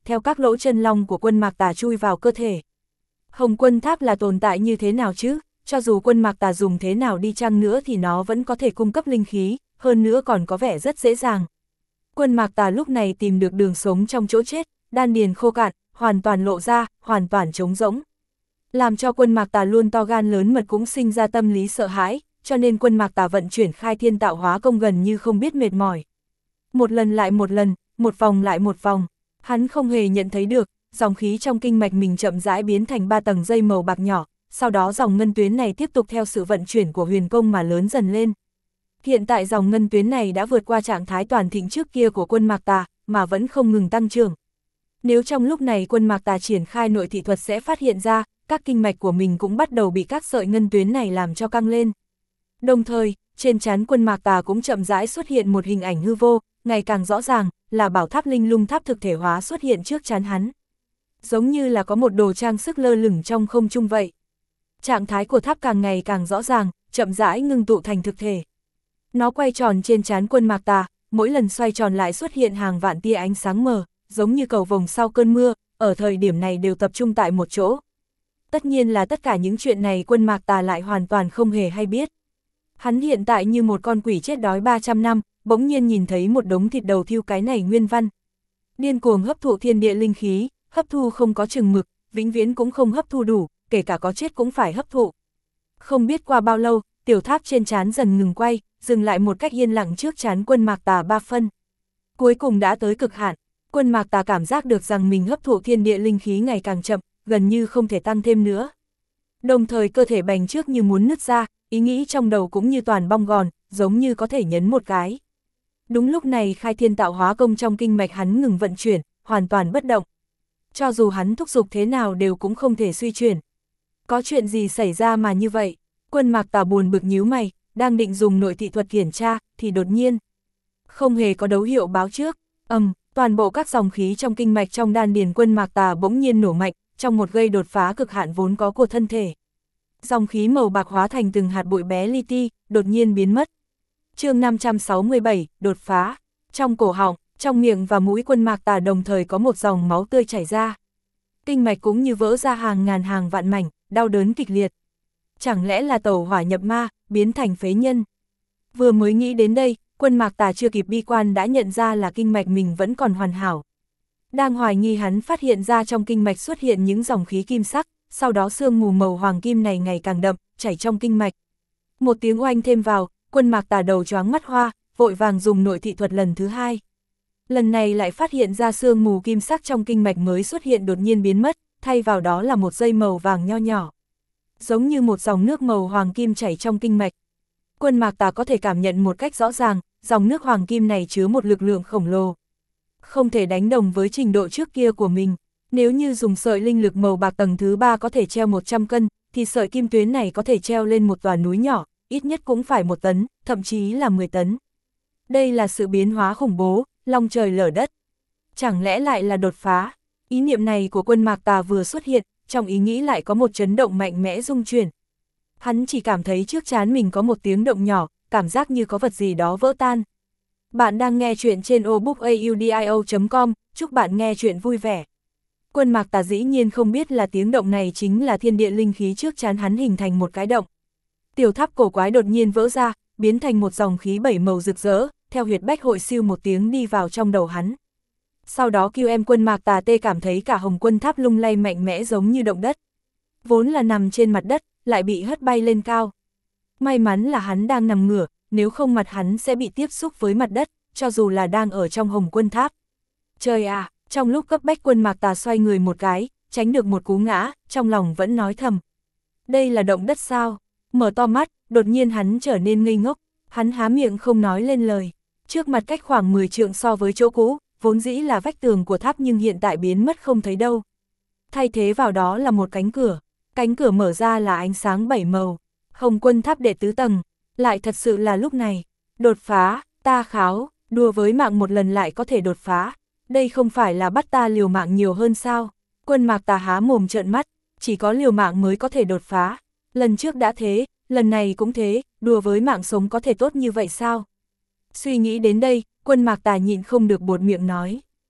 theo các lỗ chân long của Quân Mạc Tà chui vào cơ thể. Hồng Quân Tháp là tồn tại như thế nào chứ? Cho dù Quân Mạc Tà dùng thế nào đi chăng nữa thì nó vẫn có thể cung cấp linh khí, hơn nữa còn có vẻ rất dễ dàng. Quân Mạc Tà lúc này tìm được đường sống trong chỗ chết, đan điền khô cạn, hoàn toàn lộ ra, hoàn toàn trống rỗng. Làm cho Quân Mạc Tà luôn to gan lớn mật cũng sinh ra tâm lý sợ hãi, cho nên Quân Mạc Tà vận chuyển khai thiên tạo hóa công gần như không biết mệt mỏi. Một lần lại một lần, một vòng lại một vòng, hắn không hề nhận thấy được, dòng khí trong kinh mạch mình chậm rãi biến thành 3 tầng dây màu bạc nhỏ, sau đó dòng ngân tuyến này tiếp tục theo sự vận chuyển của huyền công mà lớn dần lên. Hiện tại dòng ngân tuyến này đã vượt qua trạng thái toàn thịnh trước kia của Quân Mạc Tà, mà vẫn không ngừng tăng trưởng. Nếu trong lúc này Quân Mạc Tà triển khai nội thị thuật sẽ phát hiện ra, các kinh mạch của mình cũng bắt đầu bị các sợi ngân tuyến này làm cho căng lên. Đồng thời, trên trán Quân Mạc Tà cũng chậm rãi xuất hiện một hình ảnh hư vô, ngày càng rõ ràng, là bảo tháp linh lung tháp thực thể hóa xuất hiện trước trán hắn. Giống như là có một đồ trang sức lơ lửng trong không trung vậy. Trạng thái của tháp càng ngày càng rõ ràng, chậm rãi ngưng tụ thành thực thể. Nó quay tròn trên trán Quân Mạc Tà, mỗi lần xoay tròn lại xuất hiện hàng vạn tia ánh sáng mờ, giống như cầu vồng sau cơn mưa, ở thời điểm này đều tập trung tại một chỗ. Tất nhiên là tất cả những chuyện này Quân Mạc Tà lại hoàn toàn không hề hay biết. Hắn hiện tại như một con quỷ chết đói 300 năm, bỗng nhiên nhìn thấy một đống thịt đầu thiêu cái này nguyên văn. Điên cuồng hấp thụ thiên địa linh khí, hấp thu không có chừng mực, vĩnh viễn cũng không hấp thu đủ, kể cả có chết cũng phải hấp thụ. Không biết qua bao lâu, tiểu tháp trên trán dần ngừng quay, dừng lại một cách yên lặng trước trán Quân Mạc Tà 3 phân. Cuối cùng đã tới cực hạn, Quân Mạc Tà cảm giác được rằng mình hấp thụ thiên địa linh khí ngày càng chậm, gần như không thể tăng thêm nữa. Đồng thời cơ thể bành trước như muốn nứt ra, ý nghĩ trong đầu cũng như toàn bong gòn, giống như có thể nhấn một cái. Đúng lúc này khai thiên tạo hóa công trong kinh mạch hắn ngừng vận chuyển, hoàn toàn bất động. Cho dù hắn thúc giục thế nào đều cũng không thể suy chuyển. Có chuyện gì xảy ra mà như vậy? Quân Mạc Tà buồn bực nhíu mày, đang định dùng nội thị thuật kiểm tra, thì đột nhiên không hề có dấu hiệu báo trước. Toàn bộ các dòng khí trong kinh mạch trong đan điền Quân Mạc Tà bỗng nhiên nổ mạnh, trong một gây đột phá cực hạn vốn có của thân thể. Dòng khí màu bạc hóa thành từng hạt bụi bé li ti, đột nhiên biến mất. Chương 567, đột phá. Trong cổ họng, trong miệng và mũi Quân Mạc Tà đồng thời có một dòng máu tươi chảy ra. Kinh mạch cũng như vỡ ra hàng ngàn hàng vạn mảnh, đau đớn kịch liệt. Chẳng lẽ là tẩu hỏa nhập ma, biến thành phế nhân? Vừa mới nghĩ đến đây, Quân Mạc Tà chưa kịp bi quan đã nhận ra là kinh mạch mình vẫn còn hoàn hảo. Đang hoài nghi hắn phát hiện ra trong kinh mạch xuất hiện những dòng khí kim sắc, sau đó sương mù màu hoàng kim này ngày càng đậm, chảy trong kinh mạch. Một tiếng oanh thêm vào, Quân Mạc Tà đầu choáng mắt hoa, vội vàng dùng nội thị thuật lần thứ hai. Lần này lại phát hiện ra sương mù kim sắc trong kinh mạch mới xuất hiện đột nhiên biến mất, thay vào đó là một dây màu vàng nho nhỏ. Giống như một dòng nước màu hoàng kim chảy trong kinh mạch. Quân Mạc Tà có thể cảm nhận một cách rõ ràng, dòng nước hoàng kim này chứa một lực lượng khổng lồ. Không thể đánh đồng với trình độ trước kia của mình. Nếu như dùng sợi linh lực màu bạc tầng thứ 3 có thể treo 100 cân, thì sợi kim tuyến này có thể treo lên một tòa núi nhỏ, ít nhất cũng phải 1 tấn, thậm chí là 10 tấn. Đây là sự biến hóa khủng bố, long trời lở đất. Chẳng lẽ lại là đột phá? Ý niệm này của Quân Mạc Tà vừa xuất hiện, trong ý nghĩ lại có một chấn động mạnh mẽ rung chuyển. Hắn chỉ cảm thấy trước trán mình có một tiếng động nhỏ, cảm giác như có vật gì đó vỡ tan. Bạn đang nghe chuyện trên audiobook.com, chúc bạn nghe chuyện vui vẻ. Quân Mạc Tà dĩ nhiên không biết là tiếng động này chính là thiên địa linh khí trước trán hắn hình thành một cái động. Tiểu tháp cổ quái đột nhiên vỡ ra, biến thành một dòng khí 7 màu rực rỡ, theo huyệt bách hội siêu một tiếng đi vào trong đầu hắn. Sau đó Quân Mạc Tà tê cảm thấy cả Hồng Quân Tháp lung lay mạnh mẽ giống như động đất. Vốn là nằm trên mặt đất, lại bị hất bay lên cao. May mắn là hắn đang nằm ngửa, nếu không mặt hắn sẽ bị tiếp xúc với mặt đất, cho dù là đang ở trong Hồng Quân Tháp. Trời à, trong lúc cấp bách Quân Mạc Tà xoay người một cái, tránh được một cú ngã, trong lòng vẫn nói thầm. Đây là động đất sao? Mở to mắt, đột nhiên hắn trở nên ngây ngốc, hắn há miệng không nói lên lời. Trước mặt cách khoảng 10 trượng so với chỗ cũ, vốn dĩ là vách tường của tháp nhưng hiện tại biến mất không thấy đâu. Thay thế vào đó là một cánh cửa mở ra là ánh sáng 7 màu. Hồng Quân Tháp đệ tứ tầng, lại thật sự là lúc này. Đột phá, ta kháo, đùa với mạng một lần lại có thể đột phá. Đây không phải là bắt ta liều mạng nhiều hơn sao? Quân Mạc Tà há mồm trợn mắt, chỉ có liều mạng mới có thể đột phá. Lần trước đã thế, lần này cũng thế, đùa với mạng sống có thể tốt như vậy sao? Suy nghĩ đến đây, Quân Mạc Tà nhịn không được buột miệng nói.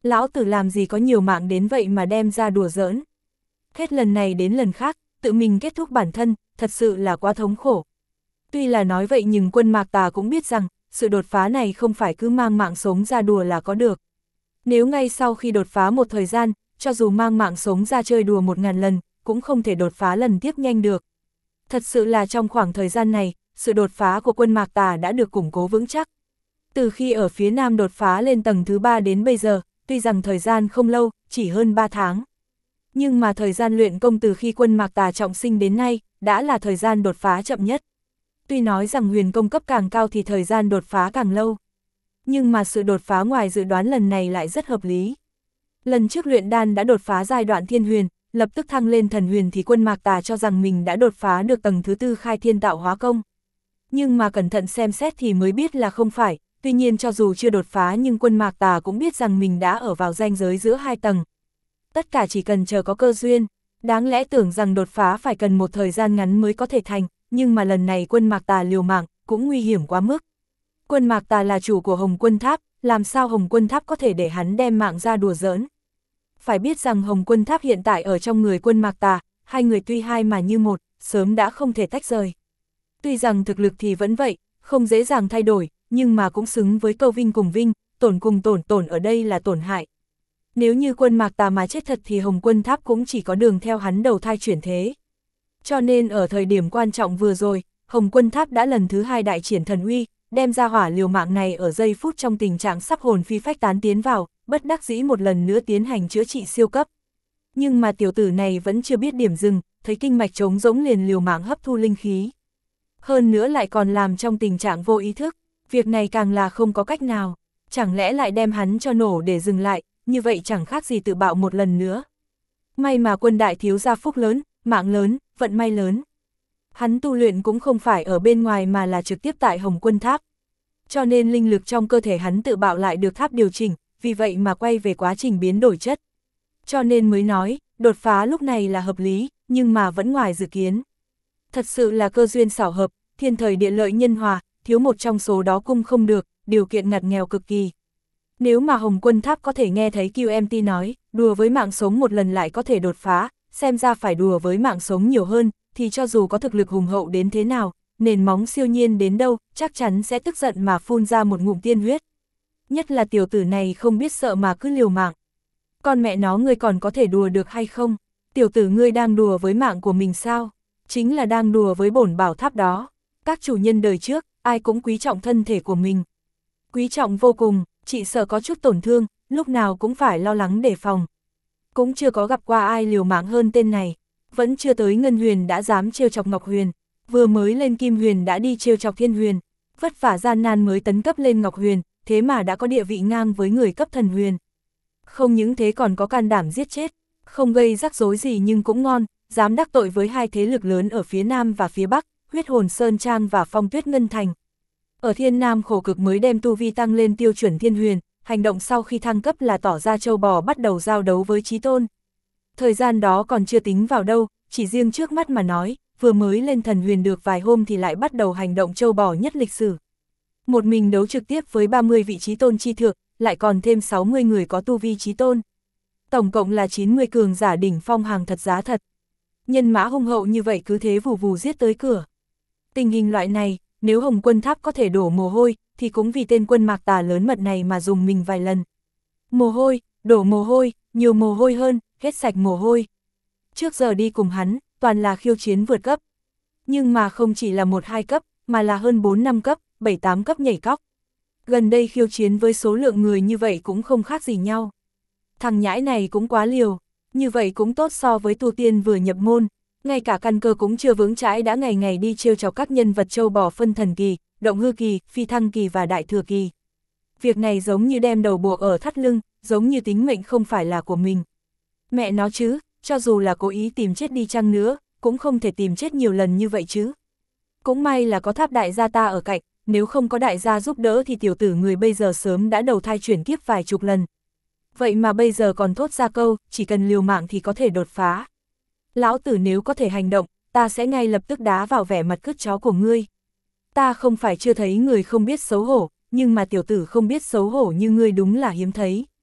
Lão tử làm gì có nhiều mạng đến vậy mà đem ra đùa giỡn. Hết lần này đến lần khác, tự mình kết thúc bản thân, thật sự là quá thống khổ. Tuy là nói vậy nhưng Quân Mạc Tà cũng biết rằng, sự đột phá này không phải cứ mang mạng sống ra đùa là có được. Nếu ngay sau khi đột phá một thời gian, cho dù mang mạng sống ra chơi đùa 1000 lần, cũng không thể đột phá lần tiếp nhanh được. Thật sự là trong khoảng thời gian này, sự đột phá của Quân Mạc Tà đã được củng cố vững chắc. Từ khi ở phía Nam đột phá lên tầng thứ 3 đến bây giờ, tuy rằng thời gian không lâu, chỉ hơn 3 tháng. Nhưng mà thời gian luyện công từ khi Quân Mạc Tà trọng sinh đến nay, đã là thời gian đột phá chậm nhất. Tuy nói rằng huyền công cấp càng cao thì thời gian đột phá càng lâu. Nhưng mà sự đột phá ngoài dự đoán lần này lại rất hợp lý. Lần trước luyện đan đã đột phá giai đoạn thiên huyền, lập tức thăng lên thần huyền thì Quân Mạc Tà cho rằng mình đã đột phá được tầng thứ 4 khai thiên tạo hóa công. Nhưng mà cẩn thận xem xét thì mới biết là không phải, tuy nhiên cho dù chưa đột phá nhưng Quân Mạc Tà cũng biết rằng mình đã ở vào ranh giới giữa hai tầng. Tất cả chỉ cần chờ có cơ duyên, đáng lẽ tưởng rằng đột phá phải cần một thời gian ngắn mới có thể thành, nhưng mà lần này Quân Mạc Tà liều mạng, cũng nguy hiểm quá mức. Quân Mạc Tà là chủ của Hồng Quân Tháp, làm sao Hồng Quân Tháp có thể để hắn đem mạng ra đùa giỡn. Phải biết rằng Hồng Quân Tháp hiện tại ở trong người Quân Mạc Tà, hai người tuy hai mà như một, sớm đã không thể tách rời. Tuy rằng thực lực thì vẫn vậy, không dễ dàng thay đổi, nhưng mà cũng xứng với câu vinh cùng vinh, tổn cùng tổn, tổn ở đây là tổn hại. Nếu như Quân Mạc Tà mà chết thật thì Hồng Quân Tháp cũng chỉ có đường theo hắn đầu thai chuyển thế. Cho nên ở thời điểm quan trọng vừa rồi, Hồng Quân Tháp đã lần thứ 2 đại triển thần uy, đem ra hỏa liều mạng này ở giây phút trong tình trạng sắp hồn phi phách tán tiến vào, bất đắc dĩ một lần nữa tiến hành chữa trị siêu cấp. Nhưng mà tiểu tử này vẫn chưa biết điểm dừng, thấy kinh mạch trống rỗng liền liều mạng hấp thu linh khí. Hơn nữa lại còn làm trong tình trạng vô ý thức, việc này càng là không có cách nào, chẳng lẽ lại đem hắn cho nổ để dừng lại, như vậy chẳng khác gì tự bạo một lần nữa. May mà Quân đại thiếu gia phúc lớn, mạng lớn, vận may lớn. Hắn tu luyện cũng không phải ở bên ngoài mà là trực tiếp tại Hồng Quân Tháp. Cho nên linh lực trong cơ thể hắn tự bạo lại được tháp điều chỉnh, vì vậy mà quay về quá trình biến đổi chất. Cho nên mới nói, đột phá lúc này là hợp lý, nhưng mà vẫn ngoài dự kiến. Thật sự là cơ duyên xảo hợp, thiên thời địa lợi nhân hòa, thiếu một trong số đó cung không được, điều kiện ngặt nghèo cực kỳ. Nếu mà Hồng Quân Tháp có thể nghe thấy QMT nói, đùa với mạng sống một lần lại có thể đột phá, xem ra phải đùa với mạng sống nhiều hơn, thì cho dù có thực lực hùng hậu đến thế nào, nền móng siêu nhiên đến đâu, chắc chắn sẽ tức giận mà phun ra một ngụm tiên huyết. Nhất là tiểu tử này không biết sợ mà cứ liều mạng. Con mẹ nó ngươi còn có thể đùa được hay không? Tiểu tử ngươi đang đùa với mạng của mình sao? Chính là đang đùa với bổn bảo tháp đó. Các chủ nhân đời trước, ai cũng quý trọng thân thể của mình. Quý trọng vô cùng, chỉ sợ có chút tổn thương, lúc nào cũng phải lo lắng đề phòng. Cũng chưa có gặp qua ai liều mạng hơn tên này. Vẫn chưa tới Ngân Huyền đã dám trêu chọc Ngọc Huyền, vừa mới lên Kim Huyền đã đi trêu chọc Thiên Huyền, vất vả gian nan mới tấn cấp lên Ngọc Huyền, thế mà đã có địa vị ngang với người cấp Thần Huyền. Không những thế còn có can đảm giết chết, không gây rắc rối gì nhưng cũng ngon, dám đắc tội với hai thế lực lớn ở phía Nam và phía Bắc, Huyết Hồn Sơn Trang và Phong Tuyết Ngân Thành. Ở Thiên Nam khổ cực mới đem tu vi tăng lên tiêu chuẩn Thiên Huyền, hành động sau khi thăng cấp là tỏ ra châu bò bắt đầu giao đấu với Chí Tôn. Thời gian đó còn chưa tính vào đâu, chỉ riêng trước mắt mà nói, vừa mới lên Thần Huyền được vài hôm thì lại bắt đầu hành động châu bò nhất lịch sử. Một mình đấu trực tiếp với 30 vị Chí Tôn chi thượng, lại còn thêm 60 người có tu vi Chí Tôn. Tổng cộng là 90 cường giả đỉnh phong hàng thật giá thật. Nhân mã hung hậu như vậy cứ thế vù vù giết tới cửa. Tình hình loại này, nếu Hồng Quân Tháp có thể đổ mồ hôi, thì cũng vì tên Quân Mạc Tà lớn mật này mà dùng mình vài lần. Mồ hôi, đổ mồ hôi, nhiều mồ hôi hơn, hết sạch mồ hôi. Trước giờ đi cùng hắn, toàn là khiêu chiến vượt cấp. Nhưng mà không chỉ là 1-2 cấp, mà là hơn 4-5 cấp, 7-8 cấp nhảy cóc. Gần đây khiêu chiến với số lượng người như vậy cũng không khác gì nhau. Thằng nhãi này cũng quá liều, như vậy cũng tốt so với tu tiên vừa nhập môn, ngay cả căn cơ cũng chưa vững chãi đã ngày ngày đi trêu chọc các nhân vật châu bò phân thần kỳ, động hư kỳ, phi thăng kỳ và đại thừa kỳ. Việc này giống như đem đầu buộc ở thắt lưng, giống như tính mệnh không phải là của mình. Mẹ nó chứ, cho dù là cố ý tìm chết đi chăng nữa, cũng không thể tìm chết nhiều lần như vậy chứ. Cũng may là có Tháp đại gia ta ở cạnh, nếu không có đại gia giúp đỡ thì tiểu tử người bây giờ sớm đã đầu thai chuyển kiếp vài chục lần. Vậy mà bây giờ còn thốt ra câu, chỉ cần liều mạng thì có thể đột phá. Lão tử nếu có thể hành động, ta sẽ ngay lập tức đá vào vẻ mặt cứt chó của ngươi. Ta không phải chưa thấy người không biết xấu hổ, nhưng mà tiểu tử không biết xấu hổ như ngươi đúng là hiếm thấy.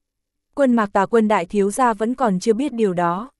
Quân Mạc Tà Quân đại thiếu gia vẫn còn chưa biết điều đó.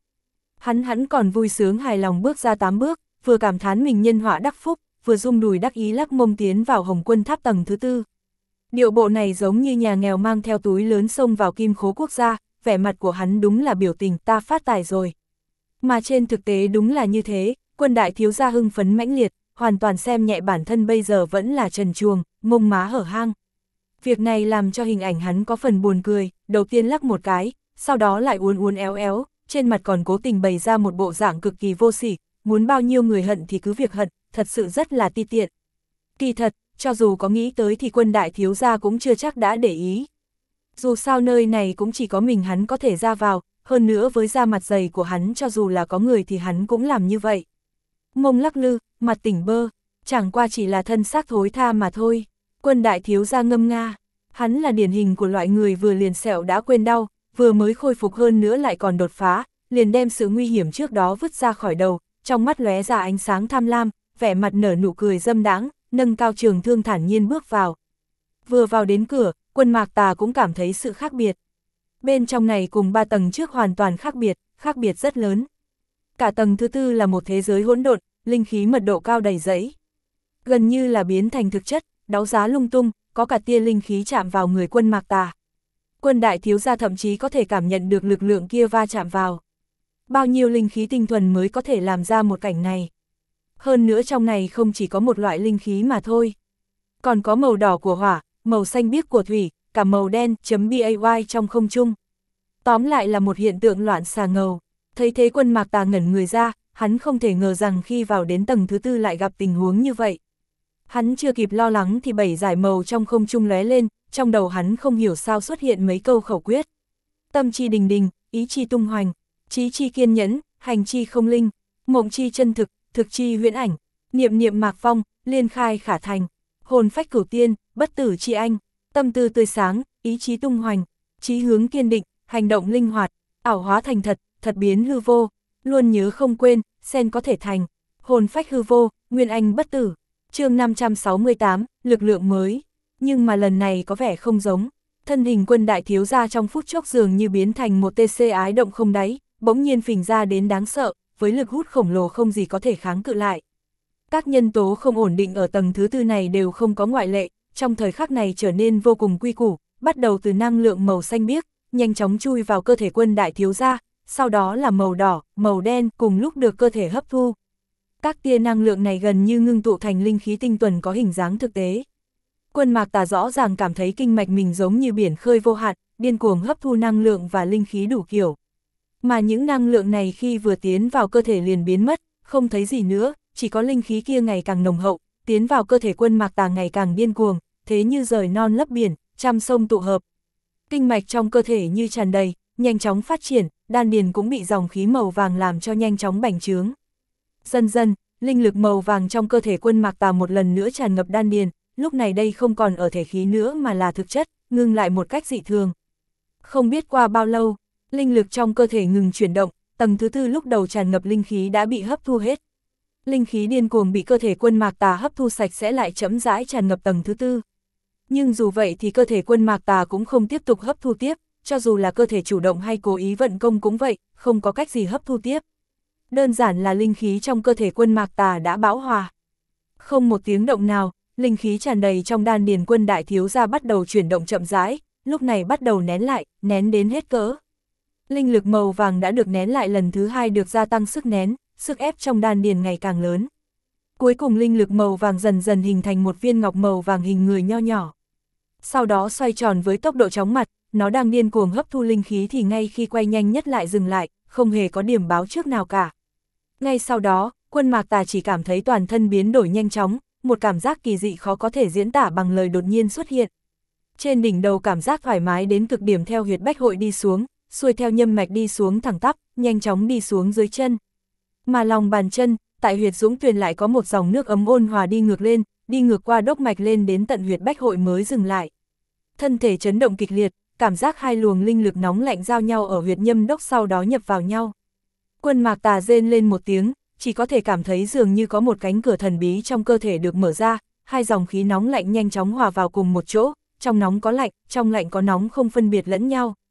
Hắn còn vui sướng hài lòng bước ra 8 bước, vừa cảm thán mình nhân họa đắc phúc, vừa rung đùi đắc ý lắc mông tiến vào Hồng Quân Tháp tầng thứ 4. Điệu bộ này giống như nhà nghèo mang theo túi lớn xông vào kim khố quốc gia, vẻ mặt của hắn đúng là biểu tình ta phát tài rồi. Mà trên thực tế đúng là như thế, Quân đại thiếu gia hưng phấn mãnh liệt, hoàn toàn xem nhẹ bản thân bây giờ vẫn là trần truồng, mông má hở hang. Việc này làm cho hình ảnh hắn có phần buồn cười, đầu tiên lắc một cái, sau đó lại uốn uốn éo éo, trên mặt còn cố tình bày ra một bộ dạng cực kỳ vô sỉ, muốn bao nhiêu người hận thì cứ việc hận, thật sự rất là ti tiện. Kỳ thật, cho dù có nghĩ tới thì Quân đại thiếu gia cũng chưa chắc đã để ý. Dù sao nơi này cũng chỉ có mình hắn có thể ra vào, hơn nữa với da mặt dày của hắn cho dù là có người thì hắn cũng làm như vậy. Mông lắc lư, mặt tỉnh bơ, chẳng qua chỉ là thân xác thối tha mà thôi. Quân đại thiếu gia ngâm nga, hắn là điển hình của loại người vừa liền sẹo đã quên đau, vừa mới khôi phục hơn nữa lại còn đột phá, liền đem sự nguy hiểm trước đó vứt ra khỏi đầu, trong mắt lóe ra ánh sáng tham lam, vẻ mặt nở nụ cười dâm đãng, nâng cao trường thương thản nhiên bước vào. Vừa vào đến cửa, Quân Mạc Tà cũng cảm thấy sự khác biệt. Bên trong này cùng 3 tầng trước hoàn toàn khác biệt rất lớn. Cả tầng thứ 4 là một thế giới hỗn độn, linh khí mật độ cao đầy rẫy. Gần như là biến thành thực chất, đáo giá lung tung, có cả tia linh khí chạm vào người Quân Mạc Tà. Quân đại thiếu gia thậm chí có thể cảm nhận được lực lượng kia va chạm vào. Bao nhiêu linh khí tinh thuần mới có thể làm ra một cảnh này. Hơn nữa trong này không chỉ có một loại linh khí mà thôi. Còn có màu đỏ của hỏa, màu xanh biếc của thủy, cả màu đen .bay trong không trung. Tóm lại là một hiện tượng loạn xà ngầu. Thấy thế Quân Mạc Tà ngẩn người ra, hắn không thể ngờ rằng khi vào đến tầng thứ 4 lại gặp tình huống như vậy. Hắn chưa kịp lo lắng thì 7 dải màu trong không trung lóe lên, trong đầu hắn không hiểu sao xuất hiện mấy câu khẩu quyết. Tâm chi đình đình, ý chi tung hoành, trí chi kiên nhẫn, hành chi không linh, mộng chi chân thực, thực chi huyễn ảnh, niệm niệm mạc phong, liên khai khả thành, hồn phách cửu tiên, bất tử chi anh, tâm tư tươi sáng, ý chí tung hoành, chí hướng kiên định, hành động linh hoạt, ảo hóa thành thật, thật biến hư vô, luôn nhớ không quên, sen có thể thành, hồn phách hư vô, nguyên anh bất tử. Chương 568, lực lượng mới. Nhưng mà lần này có vẻ không giống. Thân hình Quân đại thiếu gia trong phút chốc dường như biến thành một TC ái động không đáy, bỗng nhiên phình ra đến đáng sợ, với lực hút khổng lồ không gì có thể kháng cự lại. Các nhân tố không ổn định ở tầng thứ 4 này đều không có ngoại lệ, trong thời khắc này trở nên vô cùng quy củ, bắt đầu từ năng lượng màu xanh biếc, nhanh chóng chui vào cơ thể Quân đại thiếu gia, sau đó là màu đỏ, màu đen cùng lúc được cơ thể hấp thu. Các tia năng lượng này gần như ngưng tụ thành linh khí tinh thuần có hình dáng thực tế. Quân Mạc Tà rõ ràng cảm thấy kinh mạch mình giống như biển khơi vô hạn, điên cuồng hấp thu năng lượng và linh khí đủ kiểu. Mà những năng lượng này khi vừa tiến vào cơ thể liền biến mất, không thấy gì nữa, chỉ có linh khí kia ngày càng nồng hậu, tiến vào cơ thể Quân Mạc Tà ngày càng điên cuồng, thế như rời non lấp biển, trăm sông tụ hợp. Kinh mạch trong cơ thể như tràn đầy, nhanh chóng phát triển, đan điền cũng bị dòng khí màu vàng làm cho nhanh chóng bành trướng. Dần dần, linh lực màu vàng trong cơ thể Quân Mạc Tà một lần nữa tràn ngập đan điền, lúc này đây không còn ở thể khí nữa mà là thực chất, ngưng lại một cách dị thường. Không biết qua bao lâu, linh lực trong cơ thể ngừng chuyển động, tầng thứ 4 lúc đầu tràn ngập linh khí đã bị hấp thu hết. Linh khí điên cuồng bị cơ thể Quân Mạc Tà hấp thu sạch sẽ lại chậm rãi tràn ngập tầng thứ 4. Nhưng dù vậy thì cơ thể Quân Mạc Tà cũng không tiếp tục hấp thu tiếp, cho dù là cơ thể chủ động hay cố ý vận công cũng vậy, không có cách gì hấp thu tiếp. Đơn giản là linh khí trong cơ thể Quân Mạc Tà đã bão hòa. Không một tiếng động nào, linh khí tràn đầy trong đan điền Quân đại thiếu gia bắt đầu chuyển động chậm rãi, lúc này bắt đầu nén lại, nén đến hết cỡ. Linh lực màu vàng đã được nén lại lần thứ 2 được gia tăng sức nén, sức ép trong đan điền ngày càng lớn. Cuối cùng linh lực màu vàng dần dần hình thành một viên ngọc màu vàng hình người nho nhỏ. Sau đó xoay tròn với tốc độ chóng mặt, nó đang điên cuồng hấp thu linh khí thì ngay khi quay nhanh nhất lại dừng lại, không hề có điểm báo trước nào cả. Ngay sau đó, Quân Mạc Tà chỉ cảm thấy toàn thân biến đổi nhanh chóng, một cảm giác kỳ dị khó có thể diễn tả bằng lời đột nhiên xuất hiện. Trên đỉnh đầu cảm giác thoải mái đến cực điểm theo huyệt bách hội đi xuống, xuôi theo nhâm mạch đi xuống thẳng tắp, nhanh chóng đi xuống dưới chân. Mà lòng bàn chân, tại huyệt dũng tuyền lại có một dòng nước ấm ôn hòa đi ngược lên, đi ngược qua đốc mạch lên đến tận huyệt bách hội mới dừng lại. Thân thể chấn động kịch liệt, cảm giác hai luồng linh lực nóng lạnh giao nhau ở huyệt nhâm đốc sau đó nhập vào nhau. Quân Mạc Tà rên lên một tiếng, chỉ có thể cảm thấy dường như có một cánh cửa thần bí trong cơ thể được mở ra, hai dòng khí nóng lạnh nhanh chóng hòa vào cùng một chỗ, trong nóng có lạnh, trong lạnh có nóng không phân biệt lẫn nhau.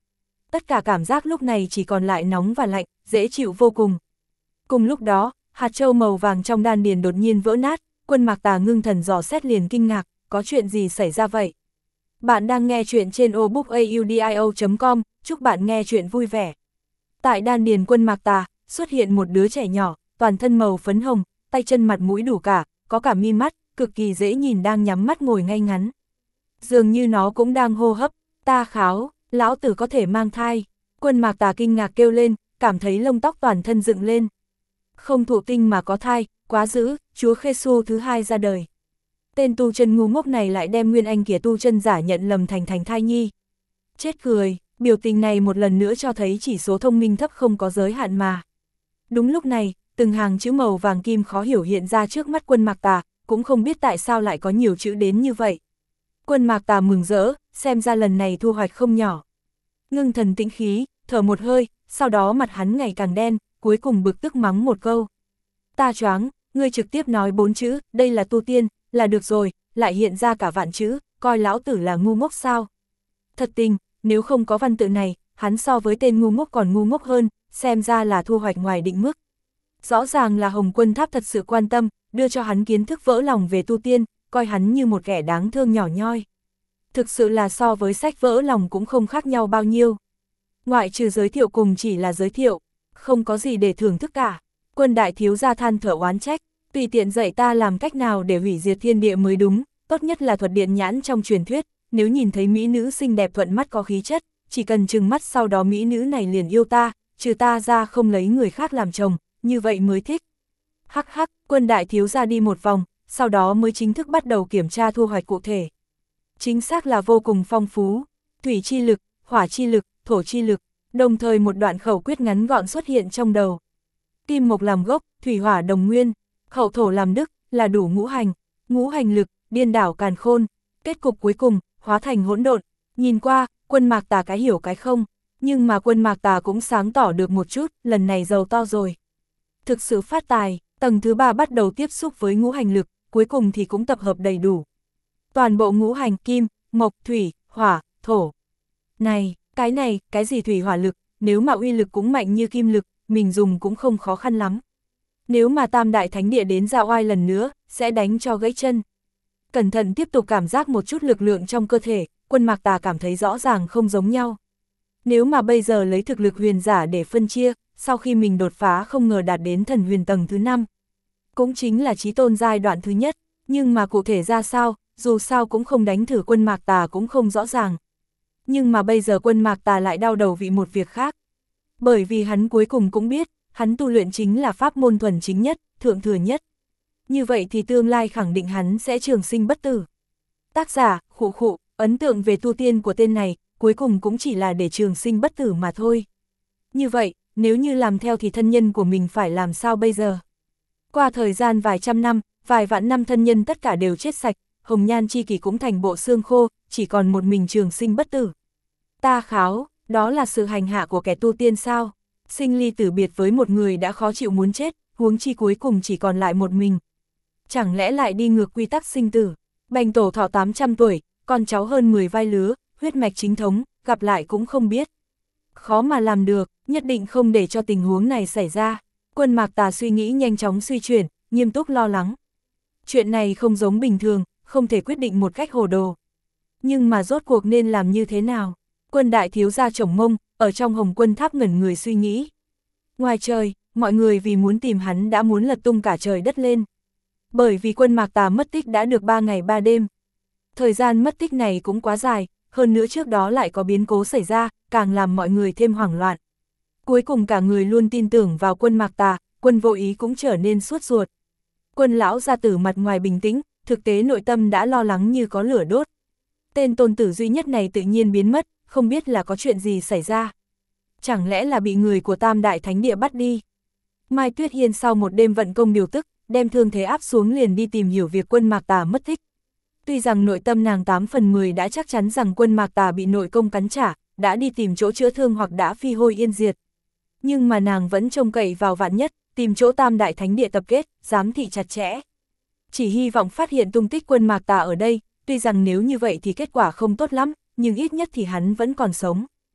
tất cả cảm giác lúc này chỉ còn lại nóng và lạnh, dễ chịu vô cùng. Cùng lúc đó, hạt châu màu vàng trong đan điền đột nhiên vỡ nát, Quân Mạc Tà ngưng thần dò xét liền kinh ngạc, có chuyện gì xảy ra vậy? Bạn đang nghe chuyện trên obookaudio.com, chúc bạn nghe chuyện vui vẻ. Tại đan điền Quân Mạc Tà, xuất hiện một đứa trẻ nhỏ, toàn thân màu phấn hồng, tay chân mặt mũi đủ cả, có cả mi mắt, cực kỳ dễ nhìn đang nhắm mắt ngồi ngay ngắn. Dường như nó cũng đang hô hấp, ta kháo, lão tử có thể mang thai. Quân Mạc Tà kinh ngạc kêu lên, cảm thấy lông tóc toàn thân dựng lên. Không thụ tinh mà có thai, quá dữ, chúa Khê-xu thứ hai ra đời. Tên tu chân ngu ngốc này lại đem nguyên anh kia tu chân giả nhận lầm thành thai nhi. Chết cười, biểu tình này một lần nữa cho thấy chỉ số thông minh thấp không có giới hạn mà. Đúng lúc này, từng hàng chữ màu vàng kim khó hiểu hiện ra trước mắt Quân Mạc Tà, cũng không biết tại sao lại có nhiều chữ đến như vậy. Quân Mạc Tà mừng rỡ, xem ra lần này thu hoạch không nhỏ. Ngưng thần tĩnh khí, thở một hơi, sau đó mặt hắn ngày càng đen, cuối cùng bực tức mắng một câu. Ta choáng, ngươi trực tiếp nói 4 chữ, đây là tu tiên, là được rồi, lại hiện ra cả vạn chữ, coi lão tử là ngu ngốc sao. Thật tình, nếu không có văn tự này, hắn so với tên ngu ngốc còn ngu ngốc hơn, xem ra là thu hoạch ngoài định mức. Rõ ràng là Hồng Quân Tháp thật sự quan tâm, đưa cho hắn kiến thức vỡ lòng về tu tiên, coi hắn như một kẻ đáng thương nhỏ nhoi. Thực sự là so với sách vỡ lòng cũng không khác nhau bao nhiêu. Ngoại trừ giới thiệu cùng chỉ là giới thiệu, không có gì để thưởng thức cả. Quân đại thiếu gia than thở oán trách, tùy tiện dạy ta làm cách nào để hủy diệt thiên địa mới đúng, tốt nhất là thuật điện nhãn trong truyền thuyết, nếu nhìn thấy mỹ nữ xinh đẹp thuận mắt có khí chất, chỉ cần trừng mắt sau đó mỹ nữ này liền yêu ta, trừ ta ra không lấy người khác làm chồng, như vậy mới thích. Hắc hắc, Quân đại thiếu gia đi một vòng, sau đó mới chính thức bắt đầu kiểm tra thu hoạch cụ thể. Chính xác là vô cùng phong phú, thủy chi lực, hỏa chi lực, thổ chi lực, đồng thời một đoạn khẩu quyết ngắn gọn xuất hiện trong đầu. Kim mộc làm gốc, thủy hỏa đồng nguyên, hậu thổ làm đức, là đủ ngũ hành lực, điên đảo càn khôn, kết cục cuối cùng, hóa thành hỗn độn. Nhìn qua, Quân Mạc Tà cái hiểu cái không, nhưng mà Quân Mạc Tà cũng sáng tỏ được một chút, lần này giàu to rồi. Thực sự phát tài, tầng thứ 3 bắt đầu tiếp xúc với ngũ hành lực, cuối cùng thì cũng tập hợp đầy đủ. Toàn bộ ngũ hành kim, mộc, thủy, hỏa, thổ. Này, cái gì thủy hỏa lực, nếu mà uy lực cũng mạnh như kim lực, mình dùng cũng không khó khăn lắm. Nếu mà Tam Đại Thánh Địa đến ra oai lần nữa, sẽ đánh cho gãy chân. Cẩn thận tiếp tục cảm giác một chút lực lượng trong cơ thể, Quân Mạc Tà cảm thấy rõ ràng không giống nhau. Nếu mà bây giờ lấy thực lực huyền giả để phân chia, sau khi mình đột phá không ngờ đạt đến thần huyền tầng thứ 5. Cũng chính là chí tôn giai đoạn thứ nhất, nhưng mà cụ thể ra sao, dù sao cũng không đánh thử Quân Mạc Tà cũng không rõ ràng. Nhưng mà bây giờ Quân Mạc Tà lại đau đầu vì một việc khác. Bởi vì hắn cuối cùng cũng biết, hắn tu luyện chính là pháp môn thuần chính nhất, thượng thừa nhất. Như vậy thì tương lai khẳng định hắn sẽ trường sinh bất tử. Tác giả, khụ, ấn tượng về tu tiên của tên này, cuối cùng cũng chỉ là để trường sinh bất tử mà thôi. Như vậy, nếu như làm theo thì thân nhân của mình phải làm sao bây giờ? Qua thời gian vài trăm năm, vài vạn năm thân nhân tất cả đều chết sạch, hồng nhan chi kỷ cũng thành bộ xương khô, chỉ còn một mình trường sinh bất tử. Ta kháo, đó là sự hành hạ của kẻ tu tiên sao? Sinh ly tử biệt với một người đã khó chịu muốn chết, huống chi cuối cùng chỉ còn lại một mình. Chẳng lẽ lại đi ngược quy tắc sinh tử? Bành tổ thọ 800 tuổi, con cháu hơn 10 vai lứa, huyết mạch chính thống, gặp lại cũng không biết. Khó mà làm được, nhất định không để cho tình huống này xảy ra. Quân Mạc Tà suy nghĩ nhanh chóng suy chuyển, nghiêm túc lo lắng. Chuyện này không giống bình thường, không thể quyết định một cách hồ đồ. Nhưng mà rốt cuộc nên làm như thế nào? Quân đại thiếu gia chổng mông, ở trong Hồng Quân Tháp ngẩn người suy nghĩ. Ngoài trời, mọi người vì muốn tìm hắn đã muốn lật tung cả trời đất lên. Bởi vì Quân Mạc Tà mất tích đã được 3 ngày 3 đêm. Thời gian mất tích này cũng quá dài, hơn nữa trước đó lại có biến cố xảy ra, càng làm mọi người thêm hoảng loạn. Cuối cùng cả người luôn tin tưởng vào Quân Mạc Tà, Quân Vô Ý cũng trở nên sốt ruột. Quân lão gia tử mặt ngoài bình tĩnh, thực tế nội tâm đã lo lắng như có lửa đốt. Tên tôn tử duy nhất này tự nhiên biến mất, không biết là có chuyện gì xảy ra. Chẳng lẽ là bị người của Tam Đại Thánh Địa bắt đi? Mai Tuyết Hiên sau một đêm vận công điều tức, đem thương thế áp xuống liền đi tìm hiểu việc Quân Mạc Tà mất tích. Tuy rằng nội tâm nàng 8 phần 10 đã chắc chắn rằng Quân Mạc Tà bị nội công cắn trả, đã đi tìm chỗ chữa thương hoặc đã phi hôi yên diệt. Nhưng mà nàng vẫn trông cậy vào vạn nhất, tìm chỗ Tam Đại Thánh Địa tập kết, giám thị chặt chẽ. Chỉ hy vọng phát hiện tung tích Quân Mạc Tà ở đây, tuy rằng nếu như vậy thì kết quả không tốt lắm, nhưng ít nhất thì hắn vẫn còn sống.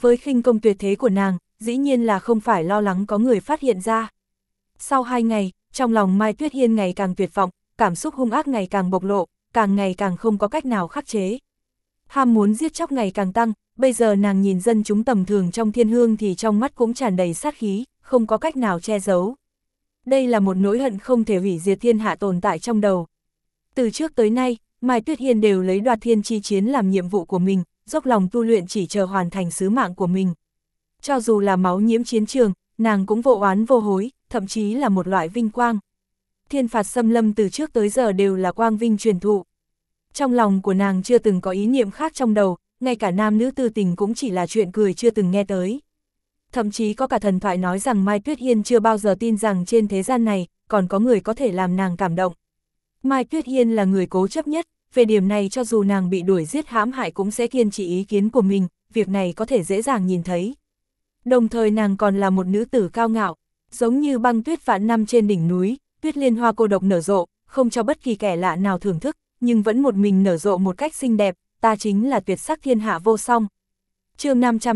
Với khinh công tuyệt thế của nàng, dĩ nhiên là không phải lo lắng có người phát hiện ra. Sau 2 ngày, trong lòng Mai Tuyết Hiên ngày càng tuyệt vọng, cảm xúc hung ác ngày càng bộc lộ, càng ngày càng không có cách nào khắc chế. Ham muốn giết chóc ngày càng tăng, bây giờ nàng nhìn dân chúng tầm thường trong thiên hương thì trong mắt cũng tràn đầy sát khí, không có cách nào che giấu. Đây là một nỗi hận không thể hủy diệt thiên hạ tồn tại trong đầu. Từ trước tới nay, Mai Tuyết Hiên đều lấy đoạt thiên chi chiến làm nhiệm vụ của mình, dốc lòng tu luyện chỉ chờ hoàn thành sứ mạng của mình. Cho dù là máu nhiễm chiến trường, nàng cũng vô oán vô hối, thậm chí là một loại vinh quang. Thiên phạt xâm lâm từ trước tới giờ đều là quang vinh truyền thụ. Trong lòng của nàng chưa từng có ý niệm khác trong đầu, ngay cả nam nữ tư tình cũng chỉ là chuyện cười chưa từng nghe tới. Thậm chí có cả thần thoại nói rằng Mai Tuyết Hiên chưa bao giờ tin rằng trên thế gian này, còn có người có thể làm nàng cảm động. Mai Tuyết Hiên là người cố chấp nhất, về điểm này cho dù nàng bị đuổi giết hãm hại cũng sẽ kiên trì ý kiến của mình, việc này có thể dễ dàng nhìn thấy. Đồng thời nàng còn là một nữ tử cao ngạo, giống như băng tuyết vạn năm trên đỉnh núi, tuyết liên hoa cô độc nở rộ, không cho bất kỳ kẻ lạ nào thưởng thức, nhưng vẫn một mình nở rộ một cách xinh đẹp, ta chính là tuyệt sắc thiên hạ vô song. Chương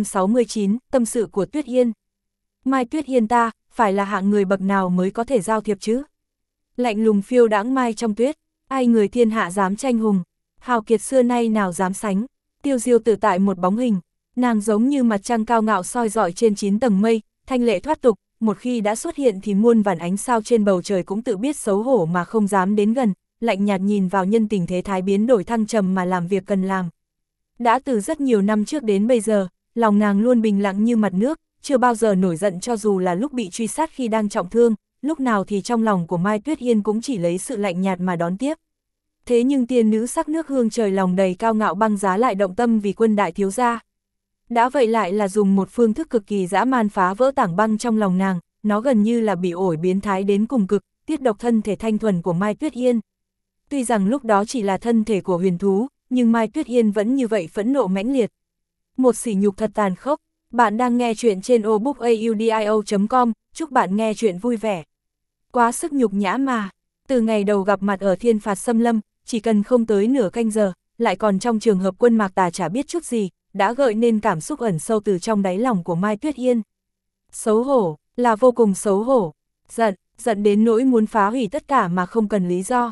569, tâm sự của Tuyết Hiên. Mai Tuyết Hiên ta, phải là hạng người bậc nào mới có thể giao thiệp chứ? Lạnh lùng phiêu đãng mai trong tuyết, ai người thiên hạ dám tranh hùng, hào kiệt xưa nay nào dám sánh, tiêu diêu tự tại một bóng hình, nàng giống như mặt trăng cao ngạo soi rọi trên 9 tầng mây, thanh lệ thoát tục, một khi đã xuất hiện thì muôn vàn ánh sao trên bầu trời cũng tự biết xấu hổ mà không dám đến gần, lạnh nhạt nhìn vào nhân tình thế thái biến đổi thăng trầm mà làm việc cần làm. Đã từ rất nhiều năm trước đến bây giờ, lòng nàng luôn bình lặng như mặt nước, chưa bao giờ nổi giận cho dù là lúc bị truy sát khi đang trọng thương, lúc nào thì trong lòng của Mai Tuyết Hiên cũng chỉ lấy sự lạnh nhạt mà đón tiếp. Thế nhưng tiên nữ sắc nước hương trời lòng đầy cao ngạo băng giá lại động tâm vì quân đại thiếu gia. Đã vậy lại là dùng một phương thức cực kỳ dã man phá vỡ tảng băng trong lòng nàng, nó gần như là bị ổi biến thái đến cùng cực, tiết độc thân thể thanh thuần của Mai Tuyết Hiên. Tuy rằng lúc đó chỉ là thân thể của huyền thú, nhưng Mai Tuyết Hiên vẫn như vậy phẫn nộ mãnh liệt. Một sỉ nhục thật tàn khốc. Bạn đang nghe chuyện trên obookaudio.com, chúc bạn nghe chuyện vui vẻ. Quá sức nhục nhã mà, từ ngày đầu gặp mặt ở thiên phạt xâm lâm, chỉ cần không tới nửa canh giờ, lại còn trong trường hợp quân Mạc Tà chả biết chút gì, đã gợi nên cảm xúc ẩn sâu từ trong đáy lòng của Mai Tuyết Hiên. Xấu hổ, là vô cùng xấu hổ, giận đến nỗi muốn phá hủy tất cả mà không cần lý do.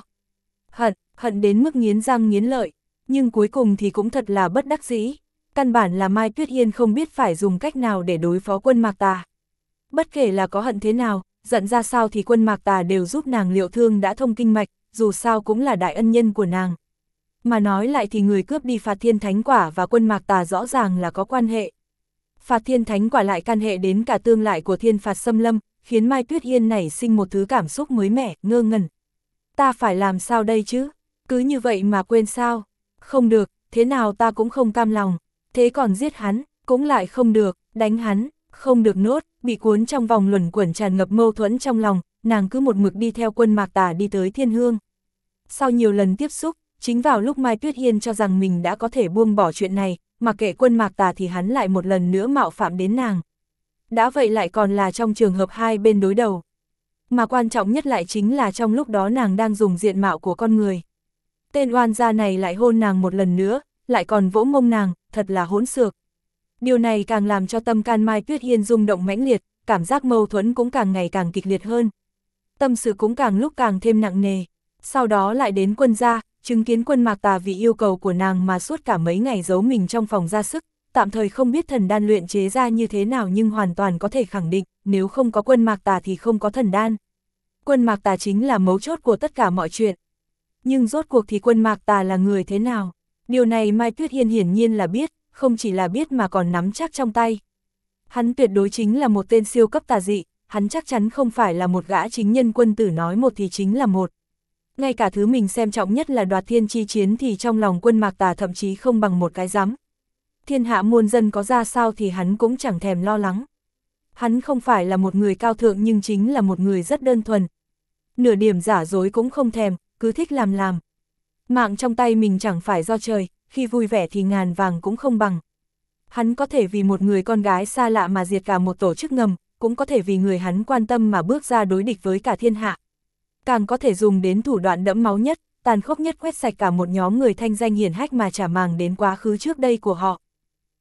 Hận đến mức nghiến răng nghiến lợi, nhưng cuối cùng thì cũng thật là bất đắc dĩ. Căn bản là Mai Tuyết Hiên không biết phải dùng cách nào để đối phó quân Mạc Tà. Bất kể là có hận thế nào, giận ra sao thì quân Mạc Tà đều giúp nàng liệu thương đã thông kinh mạch, dù sao cũng là đại ân nhân của nàng. Mà nói lại thì người cướp đi Phạt Thiên Thánh Quả và quân Mạc Tà rõ ràng là có quan hệ. Phạt Thiên Thánh Quả lại can hệ đến cả tương lai của thiên phạt xâm lâm, khiến Mai Tuyết Hiên nảy sinh một thứ cảm xúc mới mẻ, ngơ ngẩn. Ta phải làm sao đây chứ? Cứ như vậy mà quên sao? Không được, thế nào ta cũng không cam lòng. Thế còn giết hắn, cũng lại không được, đánh hắn, không được nốt, bị cuốn trong vòng luẩn quẩn tràn ngập mâu thuẫn trong lòng, nàng cứ một mực đi theo quân Mạc Tà đi tới thiên hương. Sau nhiều lần tiếp xúc, chính vào lúc Mai Tuyết Hiên cho rằng mình đã có thể buông bỏ chuyện này, mà kệ quân Mạc Tà thì hắn lại một lần nữa mạo phạm đến nàng. Đã vậy lại còn là trong trường hợp hai bên đối đầu. Mà quan trọng nhất lại chính là trong lúc đó nàng đang dùng diện mạo của con người. Tên oan gia này lại hôn nàng một lần nữa, lại còn vỗ mông nàng, thật là hỗn xược. Điều này càng làm cho tâm can Mai Tuyết Hiên rung động mãnh liệt, cảm giác mâu thuẫn cũng càng ngày càng kịch liệt hơn. Tâm sự cũng càng lúc càng thêm nặng nề. Sau đó lại đến quân gia, chứng kiến quân Mạc Tà vì yêu cầu của nàng mà suốt cả mấy ngày giấu mình trong phòng ra sức, tạm thời không biết thần đan luyện chế ra như thế nào nhưng hoàn toàn có thể khẳng định, nếu không có quân Mạc Tà thì không có thần đan. Quân Mạc Tà chính là mấu chốt của tất cả mọi chuyện. Nhưng rốt cuộc thì quân Mạc Tà là người thế nào? Điều này Mai Tuyết Hiên hiển nhiên là biết, không chỉ là biết mà còn nắm chắc trong tay. Hắn tuyệt đối chính là một tên siêu cấp tà dị, hắn chắc chắn không phải là một gã chính nhân quân tử nói một thì chính là một. Ngay cả thứ mình xem trọng nhất là đoạt thiên chi chiến thì trong lòng quân Mạc Tà thậm chí không bằng một cái rắm. Thiên hạ muôn dân có ra sao thì hắn cũng chẳng thèm lo lắng. Hắn không phải là một người cao thượng nhưng chính là một người rất đơn thuần. Nửa điểm giả dối cũng không thèm, cứ thích làm. Mạng trong tay mình chẳng phải do trời, khi vui vẻ thì ngàn vàng cũng không bằng. Hắn có thể vì một người con gái xa lạ mà diệt cả một tổ chức ngầm, cũng có thể vì người hắn quan tâm mà bước ra đối địch với cả thiên hạ. Càng có thể dùng đến thủ đoạn đẫm máu nhất, tàn khốc nhất quét sạch cả một nhóm người thanh danh hiển hách mà chả màng đến quá khứ trước đây của họ.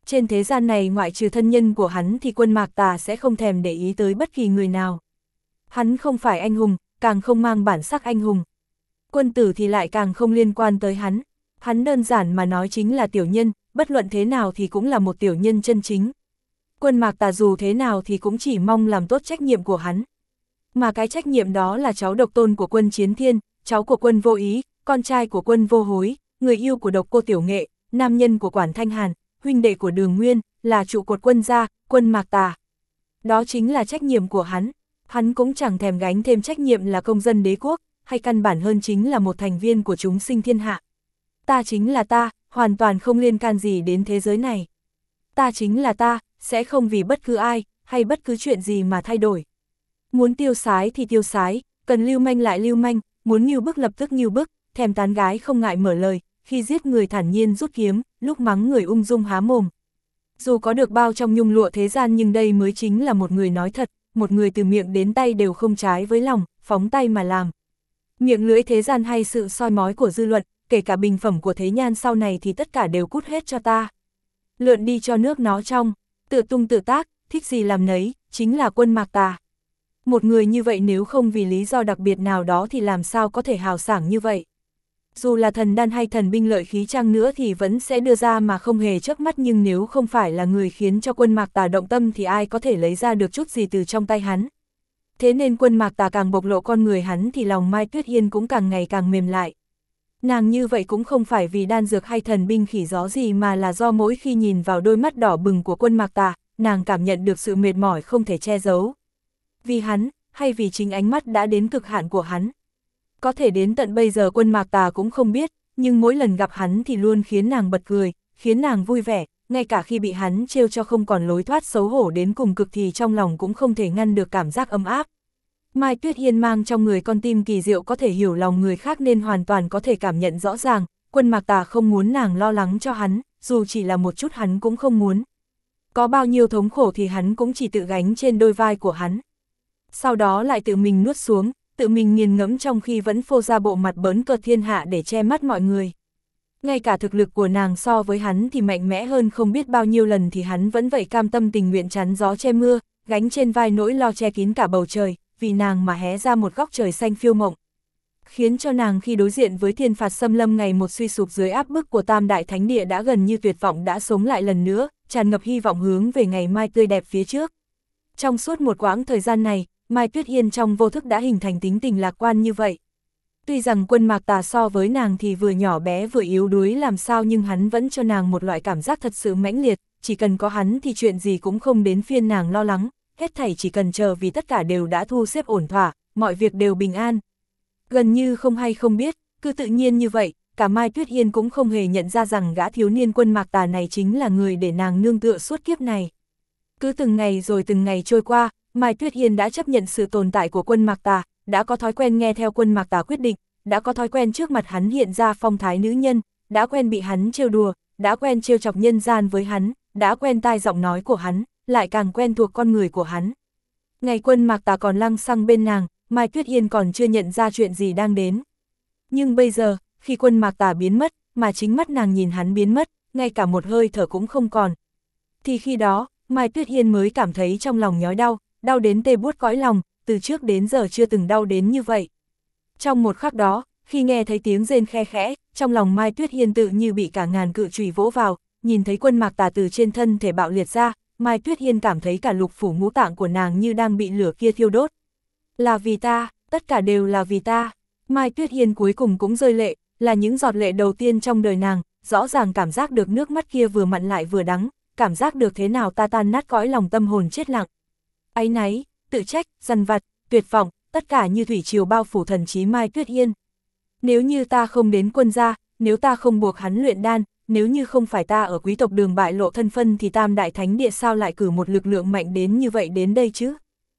Trên thế gian này ngoại trừ thân nhân của hắn thì Quân Mạc Tà sẽ không thèm để ý tới bất kỳ người nào. Hắn không phải anh hùng, càng không mang bản sắc anh hùng. Quân tử thì lại càng không liên quan tới hắn. Hắn đơn giản mà nói chính là tiểu nhân, bất luận thế nào thì cũng là một tiểu nhân chân chính. Quân Mạc Tà dù thế nào thì cũng chỉ mong làm tốt trách nhiệm của hắn. Mà cái trách nhiệm đó là cháu độc tôn của Quân Chiến Thiên, cháu của Quân Vô Ý, con trai của Quân Vô Hối, người yêu của Độc Cô Tiểu Nghệ, nam nhân của Quản Thanh Hàn, huynh đệ của Đường Nguyên, là trụ cột Quân gia, Quân Mạc Tà. Đó chính là trách nhiệm của hắn. Hắn cũng chẳng thèm gánh thêm trách nhiệm là công dân đế quốc, hay căn bản hơn chính là một thành viên của chúng sinh thiên hạ. Ta chính là ta, hoàn toàn không liên can gì đến thế giới này. Ta chính là ta, sẽ không vì bất cứ ai, hay bất cứ chuyện gì mà thay đổi. Muốn tiêu sái thì tiêu sái, cần lưu manh lại lưu manh, muốn nhưu bức lập tức nhưu bức, thèm tán gái không ngại mở lời, khi giết người thản nhiên rút kiếm, lúc mắng người ung dung há mồm. Dù có được bao trong nhung lụa thế gian nhưng đây mới chính là một người nói thật, một người từ miệng đến tay đều không trái với lòng, phóng tay mà làm. Miệng lưỡi thế gian hay sự soi mói của dư luận, kể cả bình phẩm của thế nhan sau này thì tất cả đều cút hết cho ta. Lượn đi cho nước nó trong, tự tung tự tác, thích gì làm nấy, chính là Quân Mạc Tà. Một người như vậy nếu không vì lý do đặc biệt nào đó thì làm sao có thể hào sảng như vậy. Dù là thần đan hay thần binh lợi khí chăng nữa thì vẫn sẽ đưa ra mà không hề chớp mắt, nhưng nếu không phải là người khiến cho Quân Mạc Tà động tâm thì ai có thể lấy ra được chút gì từ trong tay hắn. Thế nên Quân Mạc Tà càng bộc lộ con người hắn thì lòng Mai Tuyết Yên cũng càng ngày càng mềm lại. Nàng như vậy cũng không phải vì đan dược hay thần binh khỉ gió gì mà là do mỗi khi nhìn vào đôi mắt đỏ bừng của Quân Mạc Tà, nàng cảm nhận được sự mệt mỏi không thể che giấu. Vì hắn, hay vì chính ánh mắt đã đến cực hạn của hắn. Có thể đến tận bây giờ Quân Mạc Tà cũng không biết, nhưng mỗi lần gặp hắn thì luôn khiến nàng bật cười, khiến nàng vui vẻ, ngay cả khi bị hắn trêu cho không còn lối thoát xấu hổ đến cùng cực thì trong lòng cũng không thể ngăn được cảm giác ấm áp. Mai Tuyết Yên mang trong người con tim kỳ diệu có thể hiểu lòng người khác nên hoàn toàn có thể cảm nhận rõ ràng, Quân Mạc Tà không muốn nàng lo lắng cho hắn, dù chỉ là một chút hắn cũng không muốn. Có bao nhiêu thống khổ thì hắn cũng chỉ tự gánh trên đôi vai của hắn. Sau đó lại tự mình nuốt xuống, tự mình nghiền ngẫm trong khi vẫn phô ra bộ mặt bỡn cợt thiên hạ để che mắt mọi người. Ngay cả thực lực của nàng so với hắn thì mạnh mẽ hơn không biết bao nhiêu lần thì hắn vẫn vậy cam tâm tình nguyện chắn gió che mưa, gánh trên vai nỗi lo che kín cả bầu trời, vì nàng mà hé ra một góc trời xanh phiêu mộng. Khiến cho nàng khi đối diện với thiên phạt xâm lâm ngày một suy sụp dưới áp bức của Tam Đại Thánh Địa đã gần như tuyệt vọng đã sống lại lần nữa, tràn ngập hy vọng hướng về ngày mai tươi đẹp phía trước. Trong suốt một quãng thời gian này, Mai Tuyết Yên trong vô thức đã hình thành tính tình lạc quan như vậy. Tuy rằng Quân Mạc Tà so với nàng thì vừa nhỏ bé vừa yếu đuối làm sao nhưng hắn vẫn cho nàng một loại cảm giác thật sự mãnh liệt, chỉ cần có hắn thì chuyện gì cũng không đến phiên nàng lo lắng, hết thảy chỉ cần chờ vì tất cả đều đã thu xếp ổn thỏa, mọi việc đều bình an. Gần như không hay không biết, cứ tự nhiên như vậy, cả Mai Tuyết Yên cũng không hề nhận ra rằng gã thiếu niên Quân Mạc Tà này chính là người để nàng nương tựa suốt kiếp này. Cứ từng ngày rồi từng ngày trôi qua, Mai Tuyết Yên đã chấp nhận sự tồn tại của Quân Mạc Tà, đã có thói quen nghe theo Quân Mạc Tà quyết định, đã có thói quen trước mặt hắn hiện ra phong thái nữ nhân, đã quen bị hắn trêu đùa, đã quen trêu chọc nhân gian với hắn, đã quen tai giọng nói của hắn, lại càng quen thuộc con người của hắn. Ngày Quân Mạc Tà còn lăng xăng bên nàng, Mai Tuyết Yên còn chưa nhận ra chuyện gì đang đến. Nhưng bây giờ, khi Quân Mạc Tà biến mất, mà chính mắt nàng nhìn hắn biến mất, ngay cả một hơi thở cũng không còn. Thì khi đó, Mai Tuyết Yên mới cảm thấy trong lòng nhói đau, đau đến tê buốt cõi lòng, từ trước đến giờ chưa từng đau đến như vậy. Trong một khắc đó, khi nghe thấy tiếng rên khe khẽ, trong lòng Mai Tuyết Yên tự như bị cả ngàn cự chùy vỗ vào, nhìn thấy Quân Mạc Tà từ trên thân thể bạo liệt ra, Mai Tuyết Yên cảm thấy cả lục phủ ngũ tạng của nàng như đang bị lửa kia thiêu đốt. Là vì ta, tất cả đều là vì ta. Mai Tuyết Yên cuối cùng cũng rơi lệ, là những giọt lệ đầu tiên trong đời nàng, rõ ràng cảm giác được nước mắt kia vừa mặn lại vừa đắng, cảm giác được thế nào ta tan nát cõi lòng tâm hồn chết lặng. Áy náy, tự trách, dằn vặt, tuyệt vọng, tất cả như thủy triều bao phủ thần trí Mai Tuyết Yên. Nếu như ta không đến Quân gia, nếu ta không buộc hắn luyện đan, nếu như không phải ta ở quý tộc Đường bại lộ thân phân thì Tam Đại Thánh Địa sao lại cử một lực lượng mạnh đến như vậy đến đây chứ?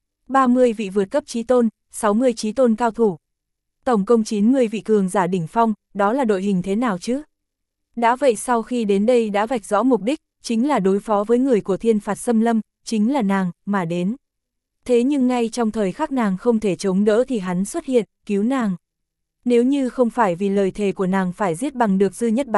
30 vị vượt cấp chí tôn, 60 chí tôn cao thủ. Tổng cộng 90 vị cường giả đỉnh phong, đó là đội hình thế nào chứ? Đã vậy sau khi đến đây đã vạch rõ mục đích, chính là đối phó với người của thiên phạt xâm lâm, chính là nàng, mà đến. Thế nhưng ngay trong thời khắc nàng không thể chống đỡ thì hắn xuất hiện, cứu nàng. Nếu như không phải vì lời thề của nàng phải giết bằng được Dư Nhất Bán,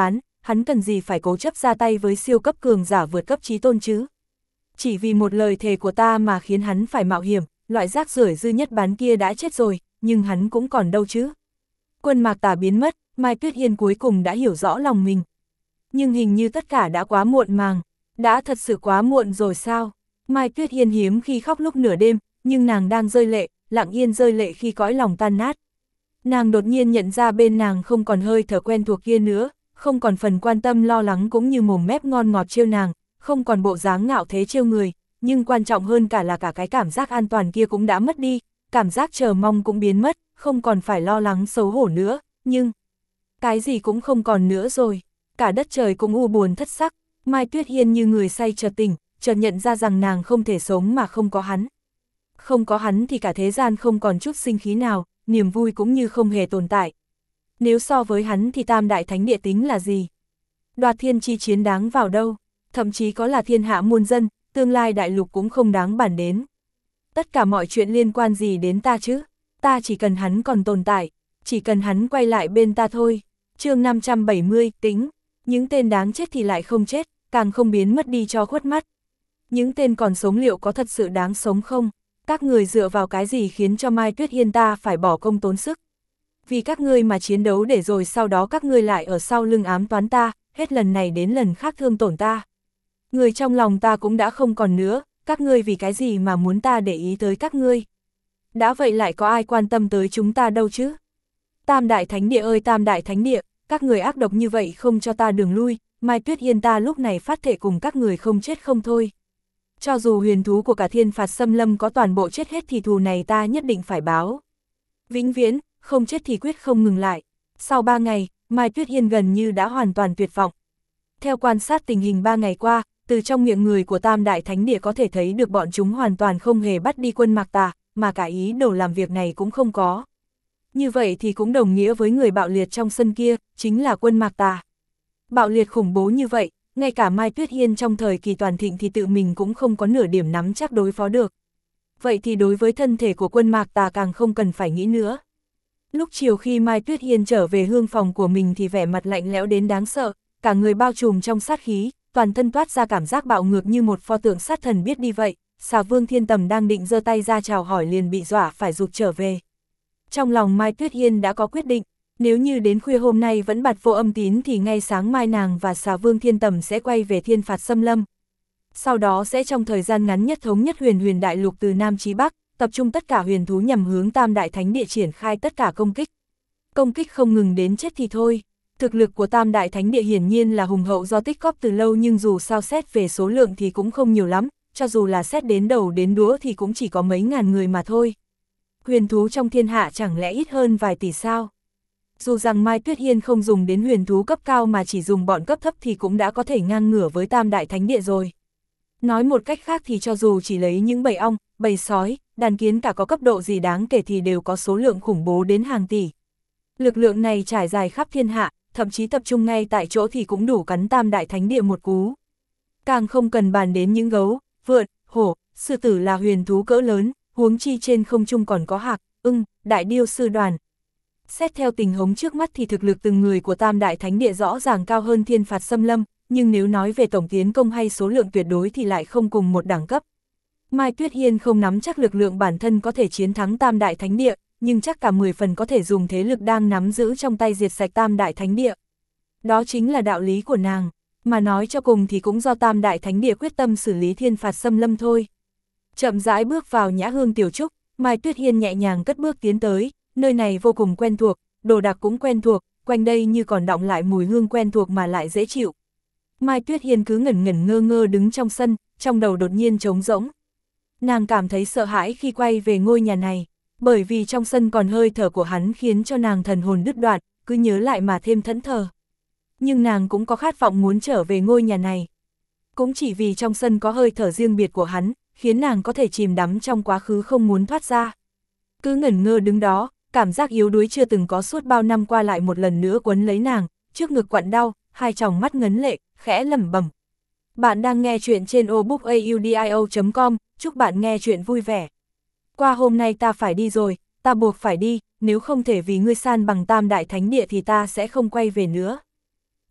hắn cần gì phải cố chấp ra tay với siêu cấp cường giả vượt cấp chí tôn chứ? Chỉ vì một lời thề của ta mà khiến hắn phải mạo hiểm, loại rác rưởi Dư Nhất Bán kia đã chết rồi, nhưng hắn cũng còn đâu chứ. Quân Mạc Tà biến mất, Mai Tuyết Hiên cuối cùng đã hiểu rõ lòng mình. Nhưng hình như tất cả đã quá muộn màng, đã thật sự quá muộn rồi sao? Mai Tuyết Hiên hiếm khi khóc lúc nửa đêm, nhưng nàng đang rơi lệ, lặng yên rơi lệ khi cõi lòng tan nát. Nàng đột nhiên nhận ra bên nàng không còn hơi thở quen thuộc kia nữa, không còn phần quan tâm lo lắng cũng như mồm mép ngon ngọt trêu nàng, không còn bộ dáng ngạo thế trêu người, nhưng quan trọng hơn cả là cả cái cảm giác an toàn kia cũng đã mất đi, cảm giác chờ mong cũng biến mất, không còn phải lo lắng xấu hổ nữa, nhưng cái gì cũng không còn nữa rồi, cả đất trời cũng u buồn thất sắc. Mai Tuyết Hiên như người say chợt tỉnh, chợt nhận ra rằng nàng không thể sống mà không có hắn. Không có hắn thì cả thế gian không còn chút sinh khí nào, niềm vui cũng như không hề tồn tại. Nếu so với hắn thì Tam Đại Thánh Địa tính là gì? Đoạt thiên chi chiến đáng vào đâu? Thậm chí có là thiên hạ muôn dân, tương lai đại lục cũng không đáng bàn đến. Tất cả mọi chuyện liên quan gì đến ta chứ? Ta chỉ cần hắn còn tồn tại, chỉ cần hắn quay lại bên ta thôi. Chương 570, tính. Những tên đáng chết thì lại không chết, càng không biến mất đi cho khuất mắt. Những tên còn sống liệu có thật sự đáng sống không? Các người dựa vào cái gì khiến cho Mai Tuyết Hiên ta phải bỏ công tốn sức? Vì các ngươi mà chiến đấu để rồi sau đó các ngươi lại ở sau lưng ám toán ta, hết lần này đến lần khác thương tổn ta. Người trong lòng ta cũng đã không còn nữa, các ngươi vì cái gì mà muốn ta để ý tới các ngươi? Đã vậy lại có ai quan tâm tới chúng ta đâu chứ? Tam Đại Thánh Địa ơi Tam Đại Thánh Địa, các người ác độc như vậy không cho ta đường lui, Mai Tuyết Hiên ta lúc này phát thệ cùng các người không chết không thôi. Cho dù huyền thú của cả Thiên Phạt Xâm Lâm có toàn bộ chết hết thì thù này ta nhất định phải báo. Vĩnh viễn, không chết thì quyết không ngừng lại. Sau 3 ngày, Mai Tuyết Hiên gần như đã hoàn toàn tuyệt vọng. Theo quan sát tình hình 3 ngày qua, từ trong miệng người của Tam Đại Thánh Địa có thể thấy được bọn chúng hoàn toàn không hề bắt đi Quân Mạc Tà, mà cả ý đồ làm việc này cũng không có. Như vậy thì cũng đồng nghĩa với người bạo liệt trong sân kia, chính là Quân Mạc Tà. Bạo liệt khủng bố như vậy, ngay cả Mai Tuyết Hiên trong thời kỳ toàn thịnh thì tự mình cũng không có nửa điểm nắm chắc đối phó được. Vậy thì đối với thân thể của Quân Mạc Tà càng không cần phải nghĩ nữa. Lúc chiều khi Mai Tuyết Hiên trở về hương phòng của mình thì vẻ mặt lạnh lẽo đến đáng sợ, cả người bao trùm trong sát khí, toàn thân toát ra cảm giác bạo ngược như một pho tượng sát thần biết đi vậy. Xà Vương Thiên Tầm đang định giơ tay ra chào hỏi liền bị dọa phải rụt trở về. Trong lòng Mai Tuyết Hiên đã có quyết định, nếu như đến khuya hôm nay vẫn bặt vô âm tín thì ngay sáng mai nàng và Xà Vương Thiên Tầm sẽ quay về Thiên Phạt Xâm Lâm. Sau đó sẽ trong thời gian ngắn nhất thống nhất huyền đại lục từ Nam chí Bắc, tập trung tất cả huyền thú nhằm hướng Tam Đại Thánh Địa triển khai tất cả công kích. Công kích không ngừng đến chết thì thôi. Thực lực của Tam Đại Thánh Địa hiển nhiên là hùng hậu do tích góp từ lâu, nhưng dù sao xét về số lượng thì cũng không nhiều lắm, cho dù là xét đến đầu đến đũa thì cũng chỉ có mấy ngàn người mà thôi. Huyền thú trong thiên hạ chẳng lẽ ít hơn vài tỷ sao? Dù rằng Mai Tuyết Hiên không dùng đến huyền thú cấp cao mà chỉ dùng bọn cấp thấp thì cũng đã có thể ngang ngửa với Tam Đại Thánh Địa rồi. Nói một cách khác thì cho dù chỉ lấy những bầy ong, bầy sói, đàn kiến cả có cấp độ gì đáng kể thì đều có số lượng khủng bố đến hàng tỷ. Lực lượng này trải dài khắp thiên hạ, thậm chí tập trung ngay tại chỗ thì cũng đủ cắn Tam Đại Thánh Địa một cú. Càng không cần bàn đến những gấu, vượn, hổ, sư tử là huyền thú cỡ lớn, huống chi trên không trung còn có hạc, ưng, đại điêu sư đoàn. Xét theo tình huống trước mắt thì thực lực từng người của Tam Đại Thánh Địa rõ ràng cao hơn Thiên Phạt Xâm Lâm, nhưng nếu nói về tổng tiến công hay số lượng tuyệt đối thì lại không cùng một đẳng cấp. Mai Tuyết Hiên không nắm chắc lực lượng bản thân có thể chiến thắng Tam Đại Thánh Địa, nhưng chắc cả 10 phần có thể dùng thế lực đang nắm giữ trong tay diệt sạch Tam Đại Thánh Địa. Đó chính là đạo lý của nàng, mà nói cho cùng thì cũng do Tam Đại Thánh Địa quyết tâm xử lý Thiên Phạt Xâm Lâm thôi. Chậm rãi bước vào Nhã Hương tiểu trúc, Mai Tuyết Hiên nhẹ nhàng cất bước tiến tới, nơi này vô cùng quen thuộc, đồ đạc cũng quen thuộc, quanh đây như còn đọng lại mùi hương quen thuộc mà lại dễ chịu. Mai Tuyết Hiên cứ ngẩn ngẩn ngơ ngơ đứng trong sân, trong đầu đột nhiên trống rỗng. Nàng cảm thấy sợ hãi khi quay về ngôi nhà này, bởi vì trong sân còn hơi thở của hắn khiến cho nàng thần hồn đứt đoạn, cứ nhớ lại mà thêm thẫn thờ. Nhưng nàng cũng có khát vọng muốn trở về ngôi nhà này. Cũng chỉ vì trong sân có hơi thở riêng biệt của hắn, khiến nàng có thể chìm đắm trong quá khứ không muốn thoát ra. Cứ ngẩn ngơ đứng đó, cảm giác yếu đuối chưa từng có suốt bao năm qua lại một lần nữa quấn lấy nàng, trước ngực quặn đau, hai tròng mắt ngấn lệ, khẽ lẩm bẩm. Bạn đang nghe chuyện trên obookaudio.com, chúc bạn nghe chuyện vui vẻ. Qua hôm nay ta phải đi rồi, ta buộc phải đi, nếu không thể vì ngươi san bằng Tam Đại Thánh Địa thì ta sẽ không quay về nữa.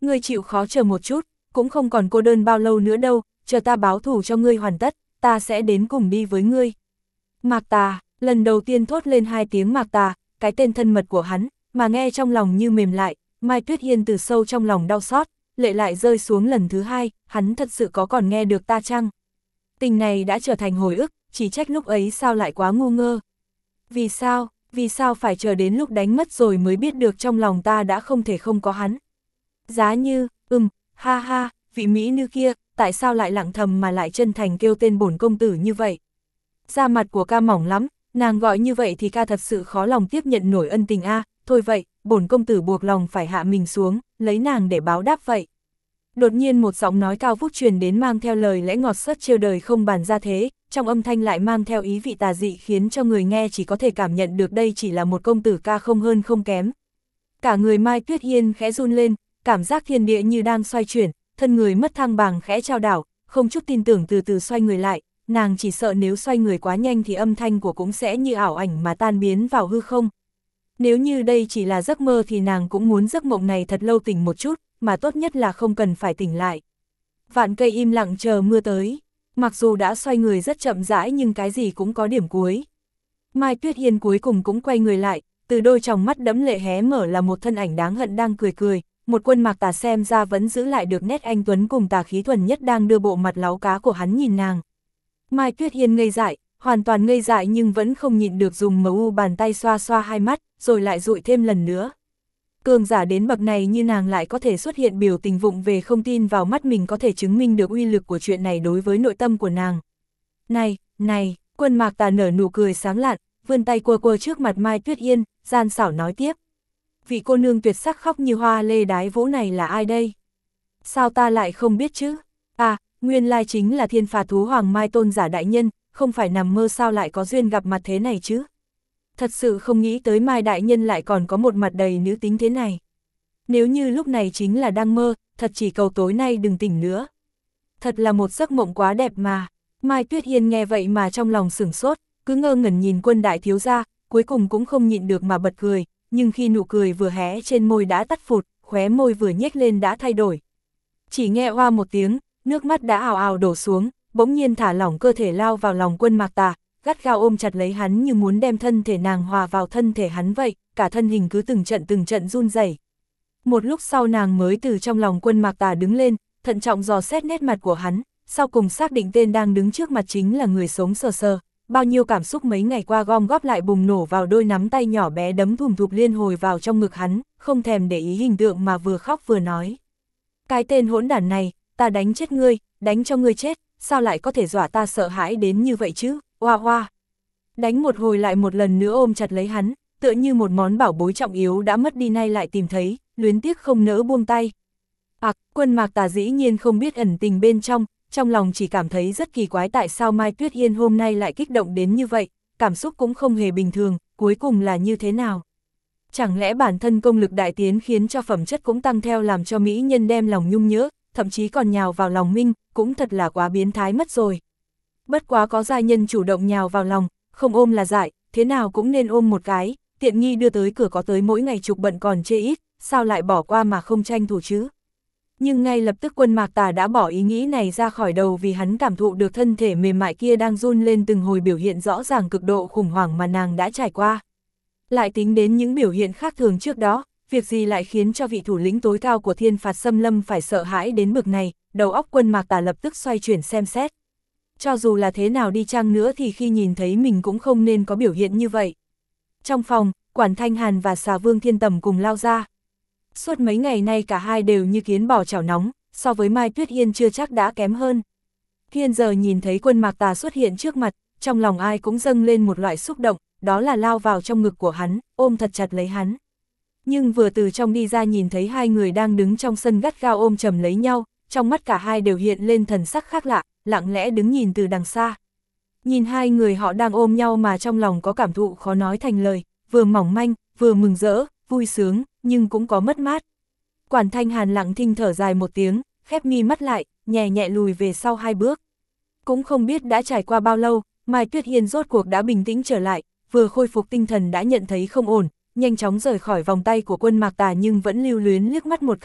Ngươi chịu khó chờ một chút, cũng không còn cô đơn bao lâu nữa đâu, chờ ta báo thù cho ngươi hoàn tất, ta sẽ đến cùng đi với ngươi. Mạc Tà, lần đầu tiên thốt lên 2 tiếng Mạc Tà, cái tên thân mật của hắn, mà nghe trong lòng như mềm lại, Mai Tuyết Hiên từ sâu trong lòng đau xót, lệ lại rơi xuống lần thứ 2, hắn thật sự có còn nghe được ta chăng? Tình này đã trở thành hồi ức, chỉ trách lúc ấy sao lại quá ngu ngơ. Vì sao phải chờ đến lúc đánh mất rồi mới biết được trong lòng ta đã không thể không có hắn. Giá như, ha ha, vị mỹ nữ kia, tại sao lại lặng thầm mà lại chân thành kêu tên bổn công tử như vậy? Da mặt của ca mỏng lắm, nàng gọi như vậy thì ca thật sự khó lòng tiếp nhận nổi ân tình a. Thôi vậy, bổn công tử buộc lòng phải hạ mình xuống, lấy nàng để báo đáp vậy. Đột nhiên một giọng nói cao vút truyền đến mang theo lời lẽ ngọt sớt trêu đời không bàn ra thế, trong âm thanh lại mang theo ý vị tà dị khiến cho người nghe chỉ có thể cảm nhận được đây chỉ là một công tử ca không hơn không kém. Cả người Mai Tuyết Hiên khẽ run lên, cảm giác thiên địa như đang xoay chuyển, thân người mất thăng bằng khẽ trao đảo, không chút tin tưởng từ từ xoay người lại, nàng chỉ sợ nếu xoay người quá nhanh thì âm thanh của cũng sẽ như ảo ảnh mà tan biến vào hư không. Nếu như đây chỉ là giấc mơ thì nàng cũng muốn giấc mộng này thật lâu tỉnh một chút, mà tốt nhất là không cần phải tỉnh lại. Vạn cây im lặng chờ mưa tới, mặc dù đã xoay người rất chậm rãi nhưng cái gì cũng có điểm cuối. Mai Tuyết Hiên cuối cùng cũng quay người lại, từ đôi tròng mắt đẫm lệ hé mở là một thân ảnh đáng hận đang cười cười, một quân Mạc Tà xem ra vẫn giữ lại được nét anh tuấn cùng tà khí thuần nhất đang đưa bộ mặt láu cá của hắn nhìn nàng. Mai Tuyết Hiên ngây dại, hoàn toàn ngây dại nhưng vẫn không nhịn được dùng MU bàn tay xoa xoa hai mắt, rồi lại dụi thêm lần nữa. Cường giả đến bậc này như nàng lại có thể xuất hiện biểu tình vụng về không tin vào mắt mình có thể chứng minh được uy lực của chuyện này đối với nội tâm của nàng. Này, quân Mạc Tà nở nụ cười sáng lạn, vươn tay quơ quơ trước mặt Mai Tuyết Hiên, gian xảo nói tiếp. Vị cô nương tuyệt sắc khóc như hoa lê đái vũ này là ai đây? Sao ta lại không biết chứ? À, nguyên lai chính là Thiên Phà Thú Hoàng Mai Tôn giả đại nhân, không phải nằm mơ sao lại có duyên gặp mặt thế này chứ? Thật sự không nghĩ tới Mai đại nhân lại còn có một mặt đầy nữ tính thế này. Nếu như lúc này chính là đang mơ, thật chỉ cầu tối nay đừng tỉnh nữa. Thật là một giấc mộng quá đẹp mà. Mai Tuyết Hiên nghe vậy mà trong lòng sửng sốt, cứ ngơ ngẩn nhìn quân đại thiếu gia, cuối cùng cũng không nhịn được mà bật cười, nhưng khi nụ cười vừa hé trên môi đã tắt phụt, khóe môi vừa nhếch lên đã thay đổi. Chỉ nghe oa một tiếng, nước mắt đã ào ào đổ xuống, bỗng nhiên thả lỏng cơ thể lao vào lòng quân Mạc Tà, gắt gao ôm chặt lấy hắn như muốn đem thân thể nàng hòa vào thân thể hắn vậy, cả thân hình cứ từng trận run rẩy. Một lúc sau nàng mới từ trong lòng quân Mạc Tà đứng lên, thận trọng dò xét nét mặt của hắn, sau cùng xác định tên đang đứng trước mặt chính là người sống sờ sờ. Bao nhiêu cảm xúc mấy ngày qua gom góp lại bùng nổ vào đôi nắm tay nhỏ bé đấm thùm thụp liên hồi vào trong ngực hắn, không thèm để ý hình tượng mà vừa khóc vừa nói. Cái tên hỗn đản này, ta đánh chết ngươi, đánh cho ngươi chết, sao lại có thể dọa ta sợ hãi đến như vậy chứ, oa oa. Đánh một hồi lại một lần nữa ôm chặt lấy hắn, tựa như một món bảo bối trọng yếu đã mất đi nay lại tìm thấy, luyến tiếc không nỡ buông tay. Quân Mạc Tà dĩ nhiên không biết ẩn tình bên trong lòng chỉ cảm thấy rất kỳ quái tại sao Mai Tuyết Hiên hôm nay lại kích động đến như vậy, cảm xúc cũng không hề bình thường, cuối cùng là như thế nào? Chẳng lẽ bản thân công lực đại tiến khiến cho phẩm chất cũng tăng theo làm cho mỹ nhân đem lòng nhung nhớ, thậm chí còn nhào vào lòng mình, cũng thật là quá biến thái mất rồi. Bất quá có giai nhân chủ động nhào vào lòng, không ôm là dại, thế nào cũng nên ôm một cái, tiện nghi đưa tới cửa có tới mỗi ngày trục bận còn chê ít, sao lại bỏ qua mà không tranh thủ chứ? Nhưng ngay lập tức quân Mạc Tà đã bỏ ý nghĩ này ra khỏi đầu vì hắn cảm thụ được thân thể mềm mại kia đang run lên từng hồi biểu hiện rõ ràng cực độ khủng hoảng mà nàng đã trải qua. Lại tính đến những biểu hiện khác thường trước đó, việc gì lại khiến cho vị thủ lĩnh tối cao của Thiên Phạt Xâm Lâm phải sợ hãi đến bực này, đầu óc quân Mạc Tà lập tức xoay chuyển xem xét. Cho dù là thế nào đi chăng nữa thì khi nhìn thấy mình cũng không nên có biểu hiện như vậy. Trong phòng, Quản Thanh Hàn và Xà Vương Thiên Tầm cùng lao ra. Suốt mấy ngày nay cả hai đều như kiến bò chảo nóng, so với Mai Tuyết Hiên chưa chắc đã kém hơn. Hiện giờ nhìn thấy quân Mạc Tà xuất hiện trước mặt, trong lòng ai cũng dâng lên một loại xúc động, đó là lao vào trong ngực của hắn, ôm thật chặt lấy hắn. Nhưng vừa từ trong đi ra nhìn thấy hai người đang đứng trong sân gắt gao ôm chầm lấy nhau, trong mắt cả hai đều hiện lên thần sắc khác lạ, lặng lẽ đứng nhìn từ đằng xa. Nhìn hai người họ đang ôm nhau mà trong lòng có cảm thụ khó nói thành lời, vừa mỏng manh, vừa mừng rỡ, vui sướng, nhưng cũng có mất mát. Quản Thanh Hàn lặng thinh thở dài một tiếng, khép mi mắt lại, nhẹ nhẹ lùi về sau hai bước. Cũng không biết đã trải qua bao lâu, Mai Tuyết Hiên rốt cuộc đã bình tĩnh trở lại, vừa khôi phục tinh thần đã nhận thấy không ổn, nhanh chóng rời khỏi vòng tay của quân Mạc Tà nhưng vẫn lưu luyến liếc mắt một cái,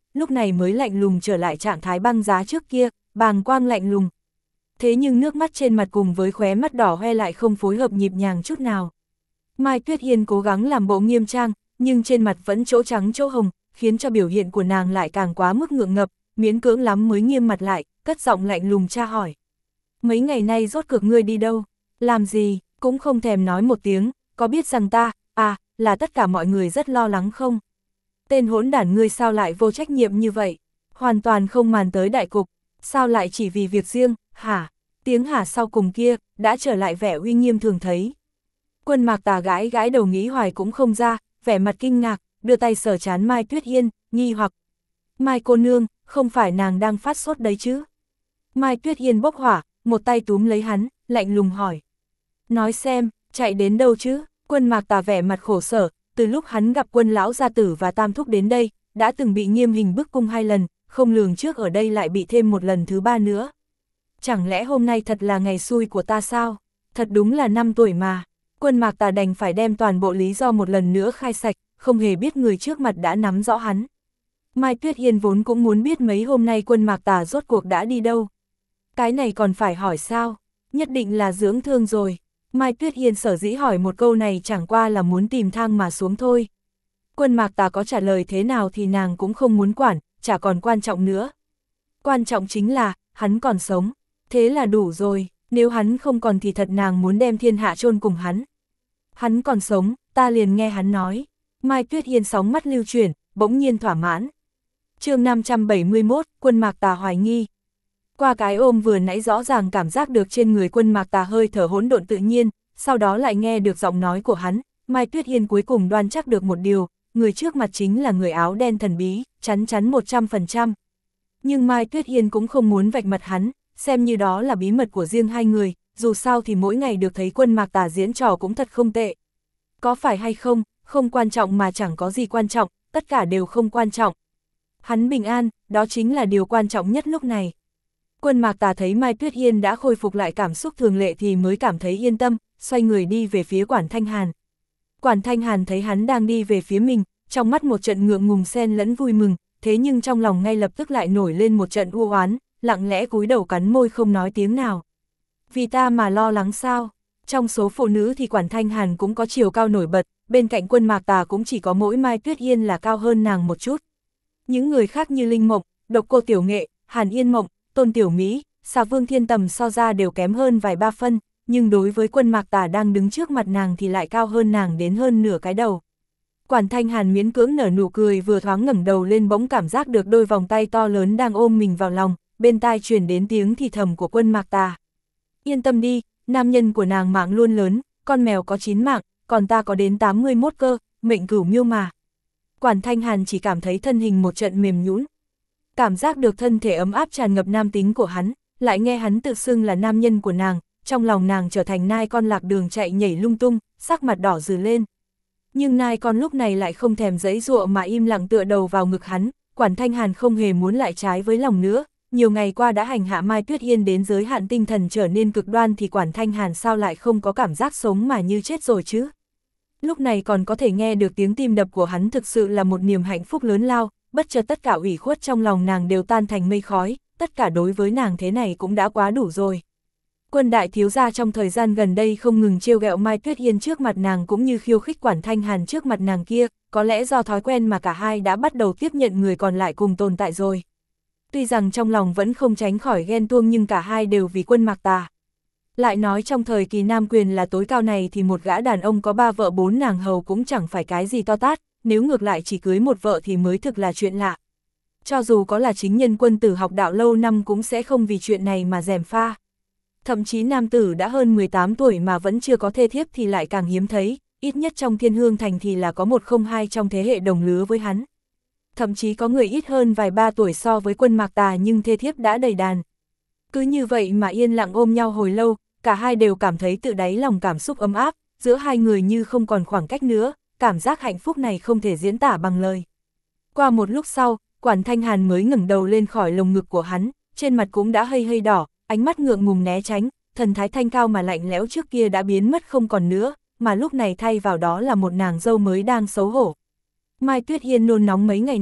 lúc này mới lạnh lùng trở lại trạng thái băng giá trước kia, bàng quang lạnh lùng. Thế nhưng nước mắt trên mặt cùng với khóe mắt đỏ hoe lại không phối hợp nhịp nhàng chút nào. Mai Tuyết Hiên cố gắng làm bộ nghiêm trang, nhưng trên mặt vẫn chỗ trắng chỗ hồng, khiến cho biểu hiện của nàng lại càng quá mức ngượng ngập, miễn cưỡng lắm mới nghiêm mặt lại, cất giọng lạnh lùng tra hỏi. Mấy ngày nay rốt cuộc ngươi đi đâu? Làm gì? Cũng không thèm nói một tiếng, có biết rằng ta, là tất cả mọi người rất lo lắng không? Tên hỗn đản ngươi sao lại vô trách nhiệm như vậy? Hoàn toàn không màng tới đại cục, sao lại chỉ vì việc riêng, hả? Tiếng hả sau cùng kia, đã trở lại vẻ uy nghiêm thường thấy. Quân Mạc Tà gãi gãi đầu nghĩ hoài cũng không ra, vẻ mặt kinh ngạc, đưa tay sờ trán Mai Tuyết Hiên, nghi hoặc. Mai cô nương, không phải nàng đang phát sốt đấy chứ? Mai Tuyết Hiên bốc hỏa, một tay túm lấy hắn, lạnh lùng hỏi. Nói xem, chạy đến đâu chứ? Quân Mạc Tà vẻ mặt khổ sở, từ lúc hắn gặp Quân lão gia tử và Tam thúc đến đây, đã từng bị nghiêm hình bức cung 2 lần, không lường trước ở đây lại bị thêm một lần thứ 3 nữa. Chẳng lẽ hôm nay thật là ngày xui của ta sao? Thật đúng là 5 tuổi mà. Quân Mạc Tà đành phải đem toàn bộ lý do một lần nữa khai sạch, không hề biết người trước mặt đã nắm rõ hắn. Mai Tuyết Hiên vốn cũng muốn biết mấy hôm nay Quân Mạc Tà rốt cuộc đã đi đâu. Cái này còn phải hỏi sao? Nhất định là dưỡng thương rồi. Mai Tuyết Hiên sở dĩ hỏi một câu này chẳng qua là muốn tìm thang mà xuống thôi. Quân Mạc Tà có trả lời thế nào thì nàng cũng không muốn quản, chả còn quan trọng nữa. Quan trọng chính là, hắn còn sống. Thế là đủ rồi, nếu hắn không còn thì thật nàng muốn đem thiên hạ chôn cùng hắn. Hắn còn sống, ta liền nghe hắn nói. Mai Tuyết Hiên sóng mắt lưu chuyển, bỗng nhiên thỏa mãn. Chương 571, Quân Mạc Tà hoài nghi. Qua cái ôm vừa nãy rõ ràng cảm giác được trên người Quân Mạc Tà hơi thở hỗn độn tự nhiên, sau đó lại nghe được giọng nói của hắn, Mai Tuyết Hiên cuối cùng đoan chắc được một điều, người trước mặt chính là người áo đen thần bí, chắn chắn 100%. Nhưng Mai Tuyết Hiên cũng không muốn vạch mặt hắn, xem như đó là bí mật của riêng hai người, dù sao thì mỗi ngày được thấy Quân Mạc Tà diễn trò cũng thật không tệ. Có phải hay không, không quan trọng mà chẳng có gì quan trọng, tất cả đều không quan trọng. Hắn bình an, đó chính là điều quan trọng nhất lúc này. Quân Mạc Tà thấy Mai Tuyết Hiên đã khôi phục lại cảm xúc thường lệ thì mới cảm thấy yên tâm, xoay người đi về phía Quản Thanh Hàn. Quản Thanh Hàn thấy hắn đang đi về phía mình, trong mắt một trận ngượng ngùng xen lẫn vui mừng, thế nhưng trong lòng ngay lập tức lại nổi lên một trận u oán, lặng lẽ cúi đầu cắn môi không nói tiếng nào. Vì ta mà lo lắng sao? Trong số phụ nữ thì Quản Thanh Hàn cũng có chiều cao nổi bật, bên cạnh Quân Mạc Tà cũng chỉ có mỗi Mai Tuyết Hiên là cao hơn nàng một chút. Những người khác như Linh Mộng, Độc Cô Tiểu Nghệ, Hàn Yên Mộng, Tôn Tiểu Mỹ, Xà Vương Thiên Tầm so ra đều kém hơn vài ba phân, nhưng đối với Quân Mạc Tà đang đứng trước mặt nàng thì lại cao hơn nàng đến hơn nửa cái đầu. Quản Thanh Hàn miễn cưỡng nở nụ cười vừa thoáng ngẩng đầu lên bỗng cảm giác được đôi vòng tay to lớn đang ôm mình vào lòng, bên tai truyền đến tiếng thì thầm của Quân Mạc Tà. Yên tâm đi, nam nhân của nàng mạng luôn lớn, con mèo có 9 mạng, còn ta có đến 81 cơ, mệnh cửu miêu mà. Quản Thanh Hàn chỉ cảm thấy thân hình một trận mềm nhũn. Cảm giác được thân thể ấm áp tràn ngập nam tính của hắn, lại nghe hắn tự xưng là nam nhân của nàng, trong lòng nàng trở thành nai con lạc đường chạy nhảy lung tung, sắc mặt đỏ rừ lên. Nhưng nai con lúc này lại không thèm giãy giụa mà im lặng tựa đầu vào ngực hắn, Quản Thanh Hàn không hề muốn lại trái với lòng nữa, nhiều ngày qua đã hành hạ Mai Tuyết Hiên đến giới hạn tinh thần trở nên cực đoan thì Quản Thanh Hàn sao lại không có cảm giác sống mà như chết rồi chứ. Lúc này còn có thể nghe được tiếng tim đập của hắn thực sự là một niềm hạnh phúc lớn lao, bất chợt tất cả ủy khuất trong lòng nàng đều tan thành mây khói, tất cả đối với nàng thế này cũng đã quá đủ rồi. Quân đại thiếu gia trong thời gian gần đây không ngừng trêu ghẹo Mai Tuyết Hiên trước mặt nàng cũng như khiêu khích Quản Thanh Hàn trước mặt nàng kia, có lẽ do thói quen mà cả hai đã bắt đầu tiếp nhận người còn lại cùng tồn tại rồi. Tuy rằng trong lòng vẫn không tránh khỏi ghen tuông nhưng cả hai đều vì Quân Mạc Tà. Lại nói trong thời kỳ nam quyền là tối cao này thì một gã đàn ông có 3 vợ 4 nàng hầu cũng chẳng phải cái gì to tát, nếu ngược lại chỉ cưới một vợ thì mới thực là chuyện lạ. Cho dù có là chính nhân quân tử học đạo lâu năm cũng sẽ không vì chuyện này mà gièm pha. Thậm chí nam tử đã hơn 18 tuổi mà vẫn chưa có thê thiếp thì lại càng hiếm thấy, ít nhất trong Thiên Hương Thành thì là có 102 trong thế hệ đồng lứa với hắn. Thậm chí có người ít hơn vài ba tuổi so với Quân Mạc Tà nhưng thê thiếp đã đầy đàn. Cứ như vậy mà yên lặng ôm nhau hồi lâu, cả hai đều cảm thấy tự đáy lòng cảm xúc ấm áp, giữa hai người như không còn khoảng cách nữa, cảm giác hạnh phúc này không thể diễn tả bằng lời. Qua một lúc sau, Quản Thanh Hàn mới ngẩng đầu lên khỏi lồng ngực của hắn, trên mặt cũng đã hơi đỏ, ánh mắt ngượng ngùng né tránh, thần thái thanh cao mà lạnh lẽo trước kia đã biến mất không còn nữa, mà lúc này thay vào đó là một nàng dâu mới đang xấu hổ. Mai Tuyết Hiên nôn nóng mấy ngày nay,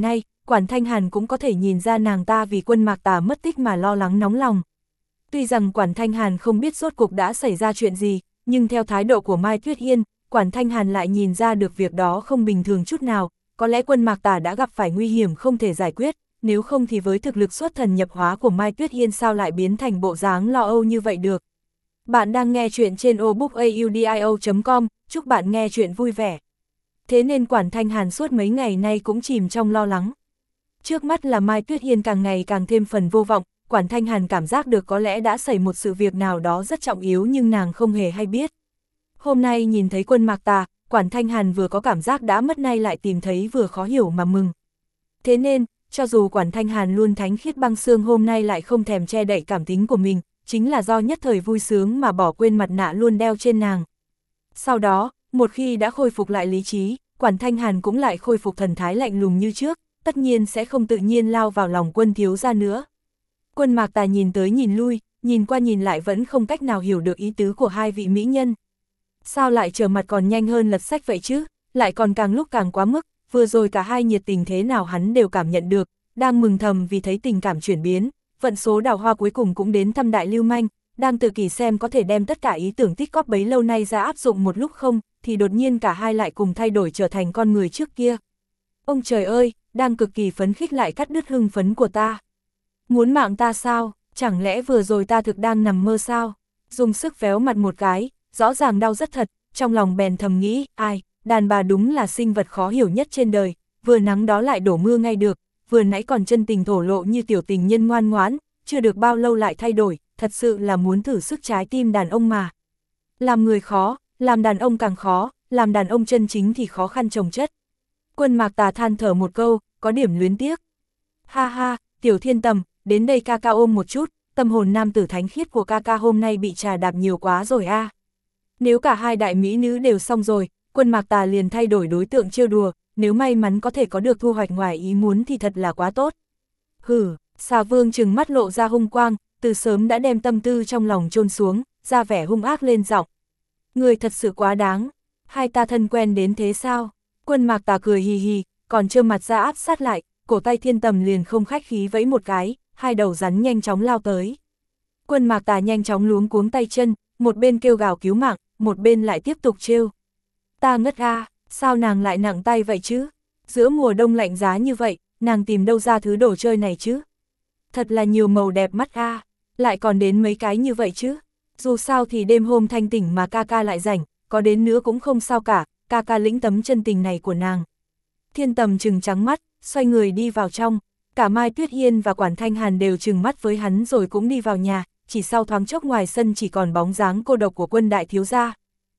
Quản Thanh Hàn cũng có thể nhìn ra nàng ta vì Quân Mạc Tà mất tích mà lo lắng nóng lòng. Tuy rằng Quản Thanh Hàn không biết rốt cuộc đã xảy ra chuyện gì, nhưng theo thái độ của Mai Tuyết Yên, Quản Thanh Hàn lại nhìn ra được việc đó không bình thường chút nào, có lẽ Quân Mạc Tà đã gặp phải nguy hiểm không thể giải quyết, nếu không thì với thực lực xuất thần nhập hóa của Mai Tuyết Yên sao lại biến thành bộ dáng lo âu như vậy được. Bạn đang nghe chuyện trên obookaudio.com, chúc bạn nghe chuyện vui vẻ. Thế nên Quản Thanh Hàn suốt mấy ngày nay cũng chìm trong lo lắng. Trước mắt là Mai Tuyết Yên càng ngày càng thêm phần vô vọng, Quản Thanh Hàn cảm giác được có lẽ đã xảy một sự việc nào đó rất trọng yếu nhưng nàng không hề hay biết. Hôm nay nhìn thấy Quân Mạc Tà, Quản Thanh Hàn vừa có cảm giác đã mất nay lại tìm thấy vừa khó hiểu mà mừng. Thế nên, cho dù Quản Thanh Hàn luôn thánh khiết băng xương hôm nay lại không thèm che đậy cảm tính của mình, chính là do nhất thời vui sướng mà bỏ quên mặt nạ luôn đeo trên nàng. Sau đó, một khi đã khôi phục lại lý trí, Quản Thanh Hàn cũng lại khôi phục thần thái lạnh lùng như trước, tất nhiên sẽ không tự nhiên lao vào lòng Quân thiếu gia nữa. Quân Mạc Tà nhìn tới nhìn lui, nhìn qua nhìn lại vẫn không cách nào hiểu được ý tứ của hai vị mỹ nhân. Sao lại trở mặt còn nhanh hơn lật sách vậy chứ, lại còn càng lúc càng quá mức, vừa rồi cả hai nhiệt tình thế nào hắn đều cảm nhận được, đang mừng thầm vì thấy tình cảm chuyển biến, vận số đào hoa cuối cùng cũng đến thăm đại lưu manh, đang tự kỷ xem có thể đem tất cả ý tưởng tích cóp bấy lâu nay ra áp dụng một lúc không, thì đột nhiên cả hai lại cùng thay đổi trở thành con người trước kia. Ông trời ơi, đang cực kỳ phấn khích lại cắt đứt hưng phấn của ta. Muốn mạng ta sao, chẳng lẽ vừa rồi ta thực đang nằm mơ sao? Dùng sức véo mặt một cái, rõ ràng đau rất thật, trong lòng bèn thầm nghĩ, ai, đàn bà đúng là sinh vật khó hiểu nhất trên đời, vừa nắng đó lại đổ mưa ngay được, vừa nãy còn chân tình thổ lộ như tiểu tình nhân ngoan ngoãn, chưa được bao lâu lại thay đổi, thật sự là muốn thử sức trái tim đàn ông mà. Làm người khó, làm đàn ông càng khó, làm đàn ông chân chính thì khó khăn chồng chất. Quân Mạc Tà than thở một câu, có điểm luyến tiếc. Ha ha, Tiểu Thiên Tầm, đến đây ca ca ôm một chút, tâm hồn nam tử thánh khiết của ca ca hôm nay bị trà đạp nhiều quá rồi a. Nếu cả hai đại mỹ nữ đều xong rồi, Quân Mạc Tà liền thay đổi đối tượng trêu đùa, nếu may mắn có thể có được thu hoạch ngoài ý muốn thì thật là quá tốt. Hừ, Xà Vương trừng mắt lộ ra hung quang, từ sớm đã đem tâm tư trong lòng chôn xuống, ra vẻ hung ác lên giọng. Người thật sự quá đáng, hai ta thân quen đến thế sao? Quân Mạc Tà cười hì hì, còn trơ mặt ra áp sát lại, cổ tay Thiên Tầm liền không khách khí vẫy một cái, hai đầu rắn nhanh chóng lao tới. Quân Mạc Tà nhanh chóng luống cuống tay chân, một bên kêu gào cứu mạng, một bên lại tiếp tục trêu. Ta ngất a, sao nàng lại nặng tay vậy chứ? Giữa mùa đông lạnh giá như vậy, nàng tìm đâu ra thứ đồ chơi này chứ? Thật là nhiều màu đẹp mắt a, lại còn đến mấy cái như vậy chứ? Dù sao thì đêm hôm thanh tỉnh mà ca ca lại rảnh, có đến nữa cũng không sao cả, ca ca lĩnh tấm chân tình này của nàng. Thiên Tầm trừng trắng mắt, xoay người đi vào trong, cả Mai Tuyết Yên và Quản Thanh Hàn đều trừng mắt với hắn rồi cũng đi vào nhà, chỉ sau thoáng chốc ngoài sân chỉ còn bóng dáng cô độc của Quân đại thiếu gia.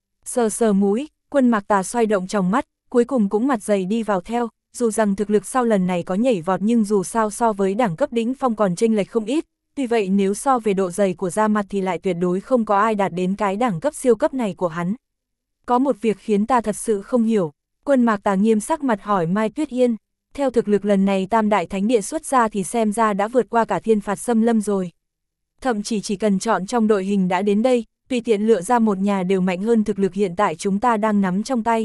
Sờ sờ mũi, Quân Mạc Tà xoay động trong mắt, cuối cùng cũng mặt dày đi vào theo, dù rằng thực lực sau lần này có nhảy vọt nhưng dù sao so với đẳng cấp đỉnh phong còn chênh lệch không ít, tuy vậy nếu so về độ dày của da mặt thì lại tuyệt đối không có ai đạt đến cái đẳng cấp siêu cấp này của hắn. Có một việc khiến ta thật sự không hiểu, Quân Mạc Tà nghiêm sắc mặt hỏi Mai Tuyết Yên, theo thực lực lần này Tam Đại Thánh Địa xuất ra thì xem ra đã vượt qua cả Thiên Phạt Xâm Lâm rồi. Thậm chỉ cần chọn trong đội hình đã đến đây, tùy tiện lựa ra một nhà đều mạnh hơn thực lực hiện tại chúng ta đang nắm trong tay.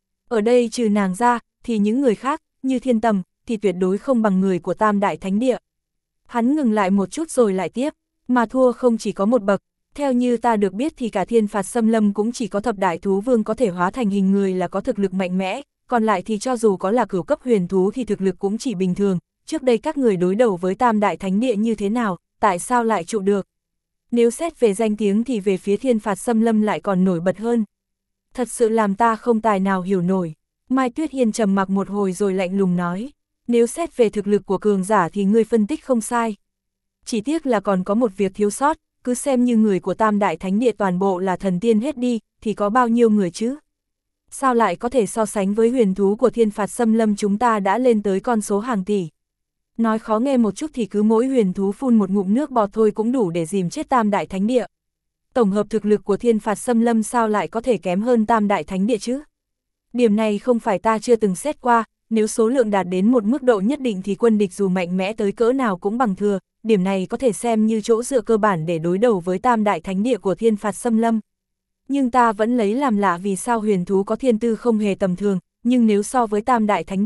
Ở đây trừ nàng ra, thì những người khác, như Thiên Tầm, thì tuyệt đối không bằng người của Tam Đại Thánh Địa. Hắn ngừng lại một chút rồi lại tiếp, mà thua không chỉ có một bậc, theo như ta được biết thì cả Thiên Phạt Xâm Lâm cũng chỉ có thập đại thú vương có thể hóa thành hình người là có thực lực mạnh mẽ, còn lại thì cho dù có là cửu cấp huyền thú thì thực lực cũng chỉ bình thường. Trước đây các người đối đầu với Tam Đại Thánh Địa như thế nào, tại sao lại trụ được? Nếu xét về danh tiếng thì về phía Thiên Phạt Xâm Lâm lại còn nổi bật hơn. Thật sự làm ta không tài nào hiểu nổi. Mai Tuyết Yên trầm mặc một hồi rồi lạnh lùng nói, nếu xét về thực lực của cường giả thì ngươi phân tích không sai. Chỉ tiếc là còn có một việc thiếu sót, cứ xem như người của Tam Đại Thánh Địa toàn bộ là thần tiên hết đi, thì có bao nhiêu người chứ? Sao lại có thể so sánh với huyền thú của Thiên Phạt Xâm Lâm chúng ta đã lên tới con số hàng tỷ? Nói khó nghe một chút thì cứ mỗi huyền thú phun một ngụm nước bọt thôi cũng đủ để dìm chết Tam Đại Thánh Địa. Tổng hợp thực lực của Thiên Phạt Xâm Lâm sao lại có thể kém hơn Tam Đại Thánh Địa chứ? Điểm này không phải ta chưa từng xét qua, nếu số lượng đạt đến một mức độ nhất định thì quân địch dù mạnh mẽ tới cỡ nào cũng bằng thừa, điểm này có thể xem như chỗ dựa cơ bản để đối đầu với Tam Đại Thánh Địa của Thiên Phạt Xâm Lâm. Nhưng ta vẫn lấy làm lạ vì sao huyền thú có thiên tư không hề tầm thường, nhưng nếu so với Tam Đại Thánh Địa,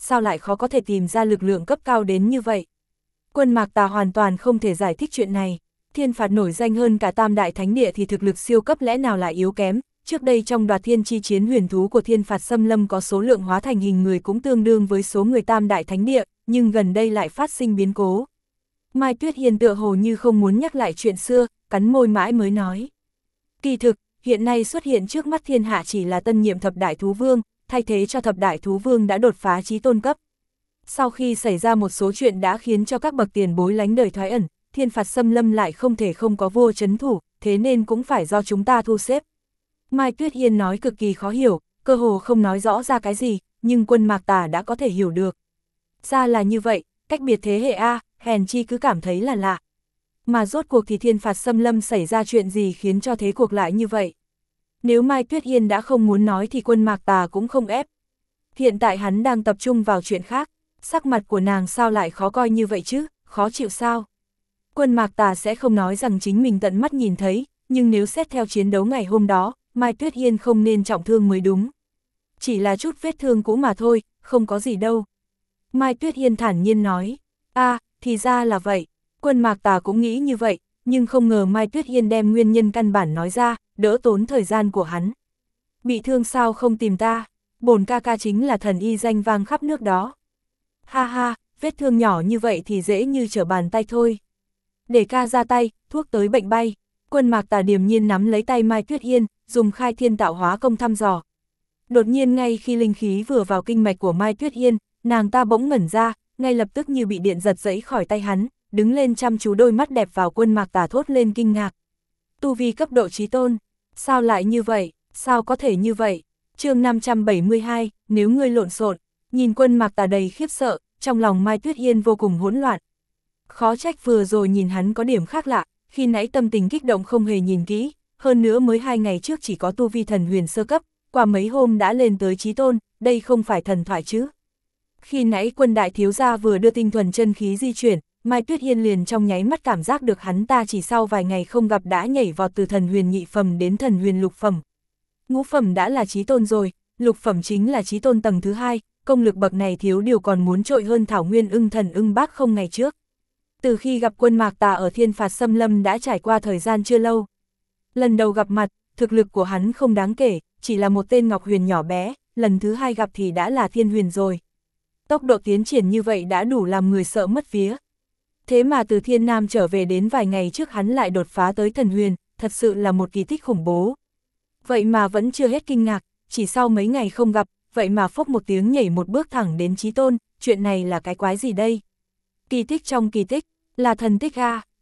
sao lại khó có thể tìm ra lực lượng cấp cao đến như vậy. Quân Mạc Tà hoàn toàn không thể giải thích chuyện này. Thiên phạt nổi danh hơn cả Tam Đại Thánh Địa thì thực lực siêu cấp lẽ nào lại yếu kém. Trước đây trong Đoạt Thiên chi chiến huyền thú của Thiên phạt xâm lâm có số lượng hóa thành hình người cũng tương đương với số người Tam Đại Thánh Địa, nhưng gần đây lại phát sinh biến cố. Mai Tuyết Hiên tựa hồ như không muốn nhắc lại chuyện xưa, cắn môi mãi mới nói. Kỳ thực, hiện nay xuất hiện trước mắt thiên hạ chỉ là tân nhiệm thập đại thú vương, thay thế cho thập đại thú vương đã đột phá chí tôn cấp. Sau khi xảy ra một số chuyện đã khiến cho các bậc tiền bối lánh đời thoái ẩn, Thiên phạt xâm lâm lại không thể không có vua trấn thủ, thế nên cũng phải do chúng ta thu xếp. Mai Tuyết Hiên nói cực kỳ khó hiểu, cơ hồ không nói rõ ra cái gì, nhưng Quân Mạc Tà đã có thể hiểu được. Ra là như vậy, cách biệt thế hệ A, hèn chi cứ cảm thấy là lạ. Mà rốt cuộc thì thiên phạt xâm lâm xảy ra chuyện gì khiến cho thế cuộc lại như vậy? Nếu Mai Tuyết Hiên đã không muốn nói thì Quân Mạc Tà cũng không ép. Hiện tại hắn đang tập trung vào chuyện khác, sắc mặt của nàng sao lại khó coi như vậy chứ, khó chịu sao? Quân Mạc Tà sẽ không nói rằng chính mình tận mắt nhìn thấy, nhưng nếu xét theo chiến đấu ngày hôm đó, Mai Tuyết Hiên không nên trọng thương mới đúng. Chỉ là chút vết thương cũ mà thôi, không có gì đâu. Mai Tuyết Hiên thản nhiên nói, thì ra là vậy. Quân Mạc Tà cũng nghĩ như vậy, nhưng không ngờ Mai Tuyết Hiên đem nguyên nhân căn bản nói ra, đỡ tốn thời gian của hắn. Bị thương sao không tìm ta, bổn ca ca chính là thần y danh vang khắp nước đó. Ha ha, vết thương nhỏ như vậy thì dễ như trở bàn tay thôi. Để ca ra tay, thuốc tới bệnh bay. Quân Mạc Tà điềm nhiên nắm lấy tay Mai Tuyết Hiên, dùng khai thiên tạo hóa công thăm dò. Đột nhiên ngay khi linh khí vừa vào kinh mạch của Mai Tuyết Hiên, nàng ta bỗng ngẩn ra, ngay lập tức như bị điện giật giãy khỏi tay hắn, đứng lên chăm chú đôi mắt đẹp vào Quân Mạc Tà thốt lên kinh ngạc. Tu vi cấp độ chí tôn, sao lại như vậy, sao có thể như vậy? Chương 572, nếu ngươi lộn xộn. Nhìn Quân Mạc Tà đầy khiếp sợ, trong lòng Mai Tuyết Hiên vô cùng hỗn loạn. Khó trách vừa rồi nhìn hắn có điểm khác lạ, khi nãy tâm tình kích động không hề nhìn kỹ, hơn nữa mới 2 ngày trước chỉ có tu vi thần huyền sơ cấp, qua mấy hôm đã lên tới chí tôn, đây không phải thần thoại chứ. Khi nãy Quân đại thiếu gia vừa đưa tinh thuần chân khí di chuyển, Mai Tuyết Hiên liền trong nháy mắt cảm giác được hắn ta chỉ sau vài ngày không gặp đã nhảy vọt từ thần huyền nhị phẩm đến thần huyền lục phẩm. Ngũ phẩm đã là chí tôn rồi, lục phẩm chính là chí tôn tầng thứ 2, công lực bậc này thiếu điều còn muốn trội hơn Thảo Nguyên Ưng Thần Ưng Bác không ngày trước. Từ khi gặp Quân Mạc Tà ở thiên phạt xâm lâm đã trải qua thời gian chưa lâu. Lần đầu gặp mặt, thực lực của hắn không đáng kể, chỉ là một tên ngọc huyền nhỏ bé, lần thứ 2 gặp thì đã là thiên huyền rồi. Tốc độ tiến triển như vậy đã đủ làm người sợ mất vía. Thế mà từ thiên nam trở về đến vài ngày trước hắn lại đột phá tới thần huyền, thật sự là một kỳ tích khủng bố. Vậy mà vẫn chưa hết kinh ngạc, chỉ sau mấy ngày không gặp, vậy mà phốc một tiếng nhảy một bước thẳng đến chí tôn, chuyện này là cái quái gì đây? Kỳ tích trong kỳ tích, là thần tích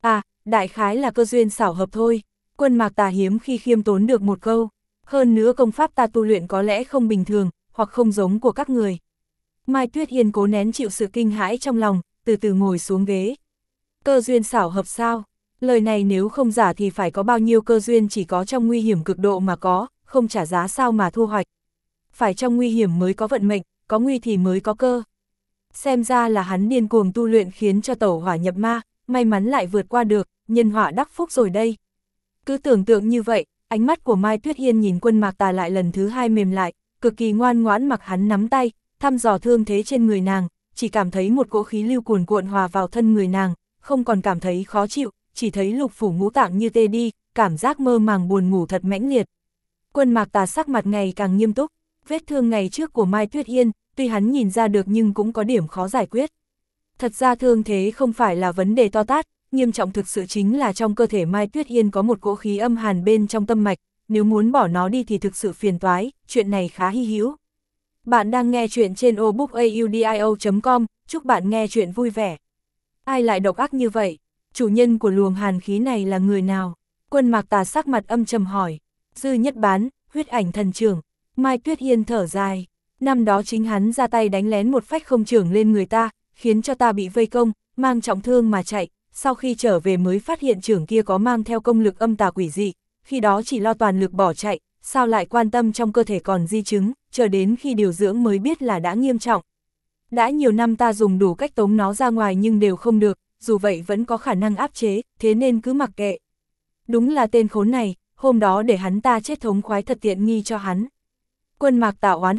đại khái là cơ duyên xảo hợp thôi. Quân Mạc Tà hiếm khi khiêm tốn được một câu, hơn nữa công pháp ta tu luyện có lẽ không bình thường, hoặc không giống của các người. Mai Tuyết Hiên cố nén chịu sự kinh hãi trong lòng, từ từ ngồi xuống ghế. Cơ duyên xảo hợp sao? Lời này nếu không giả thì phải có bao nhiêu cơ duyên chỉ có trong nguy hiểm cực độ mà có, không trả giá sao mà thu hoạch. Phải trong nguy hiểm mới có vận mệnh, có nguy thì mới có cơ. Xem ra là hắn điên cuồng tu luyện khiến cho tẩu hỏa nhập ma, may mắn lại vượt qua được, nhân họa đắc phúc rồi đây. Cứ tưởng tượng như vậy, ánh mắt của Mai Tuyết Hiên nhìn Quân Mạc Tà lại lần thứ 2 mềm lại, cực kỳ ngoan ngoãn mặc hắn nắm tay, thăm dò thương thế trên người nàng, chỉ cảm thấy một cỗ khí lưu cuồn cuộn hòa vào thân người nàng, không còn cảm thấy khó chịu, chỉ thấy lục phủ ngũ tạng như tê đi, cảm giác mơ màng buồn ngủ thật mãnh liệt. Quân Mạc Tà sắc mặt ngày càng nghiêm túc, vết thương ngày trước của Mai Tuyết Hiên, tuy hắn nhìn ra được nhưng cũng có điểm khó giải quyết. Thật ra thương thế không phải là vấn đề to tát, nghiêm trọng thực sự chính là trong cơ thể Mai Tuyết Hiên có một cỗ khí âm hàn bên trong tâm mạch, nếu muốn bỏ nó đi thì thực sự phiền toái, chuyện này khá hy hữu. Bạn đang nghe chuyện trên obookaudio.com, chúc bạn nghe chuyện vui vẻ. Ai lại độc ác như vậy? Chủ nhân của luồng hàn khí này là người nào? Quân Mạc Tà sắc mặt âm trầm hỏi. Dư Nhất Bán, huyết ảnh thần trưởng. Mai Tuyết Hiên thở dài. Năm đó chính hắn ra tay đánh lén một phách không trưởng lên người ta, khiến cho ta bị vây công, mang trọng thương mà chạy. Sau khi trở về mới phát hiện trưởng kia có mang theo công lực âm tà quỷ dị. Khi đó chỉ lo toàn lực bỏ chạy, sao lại quan tâm trong cơ thể còn di chứng, chờ đến khi điều dưỡng mới biết là đã nghiêm trọng. Đã nhiều năm ta dùng đủ cách tống nó ra ngoài nhưng đều không được, dù vậy vẫn có khả năng áp chế, thế nên cứ mặc kệ. Đúng là tên khốn này, hôm đó để hắn ta chết thống khoái thật tiện nghi cho hắn. Quân Mạc Tà oán hận,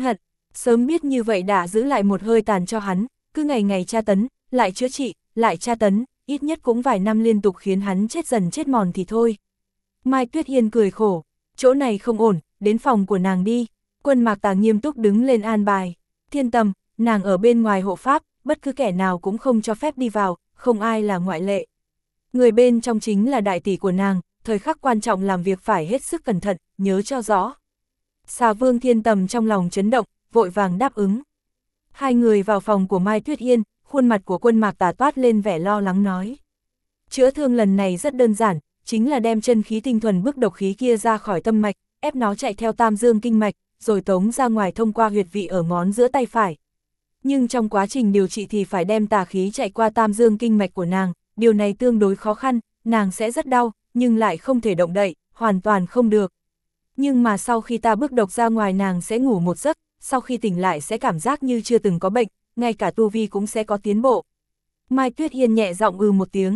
Sớm biết như vậy đã giữ lại một hơi tàn cho hắn, cứ ngày ngày tra tấn, lại chữa trị, lại tra tấn, ít nhất cũng vài năm liên tục khiến hắn chết dần chết mòn thì thôi. Mai Tuyết Hiên cười khổ, chỗ này không ổn, đến phòng của nàng đi. Quân Mạc Tà nghiêm túc đứng lên an bài. Thiên Tầm, nàng ở bên ngoài hộ pháp, bất cứ kẻ nào cũng không cho phép đi vào, không ai là ngoại lệ. Người bên trong chính là đại tỷ của nàng, thời khắc quan trọng làm việc phải hết sức cẩn thận, nhớ cho rõ. Xà Vương Thiên Tầm trong lòng chấn động, vội vàng đáp ứng. Hai người vào phòng của Mai Tuyết Hiên, khuôn mặt của Quân Mạc Tà toát lên vẻ lo lắng nói. Chữa thương lần này rất đơn giản, chính là đem chân khí tinh thuần bức độc khí kia ra khỏi tâm mạch, ép nó chạy theo tam dương kinh mạch, rồi tống ra ngoài thông qua huyệt vị ở ngón giữa tay phải. Nhưng trong quá trình điều trị thì phải đem tà khí chạy qua tam dương kinh mạch của nàng, điều này tương đối khó khăn, nàng sẽ rất đau, nhưng lại không thể động đậy, hoàn toàn không được. Nhưng mà sau khi ta bức độc ra ngoài nàng sẽ ngủ một giấc, sau khi tỉnh lại sẽ cảm giác như chưa từng có bệnh, ngay cả tu vi cũng sẽ có tiến bộ. Mai Tuyết Hiên nhẹ giọng một tiếng,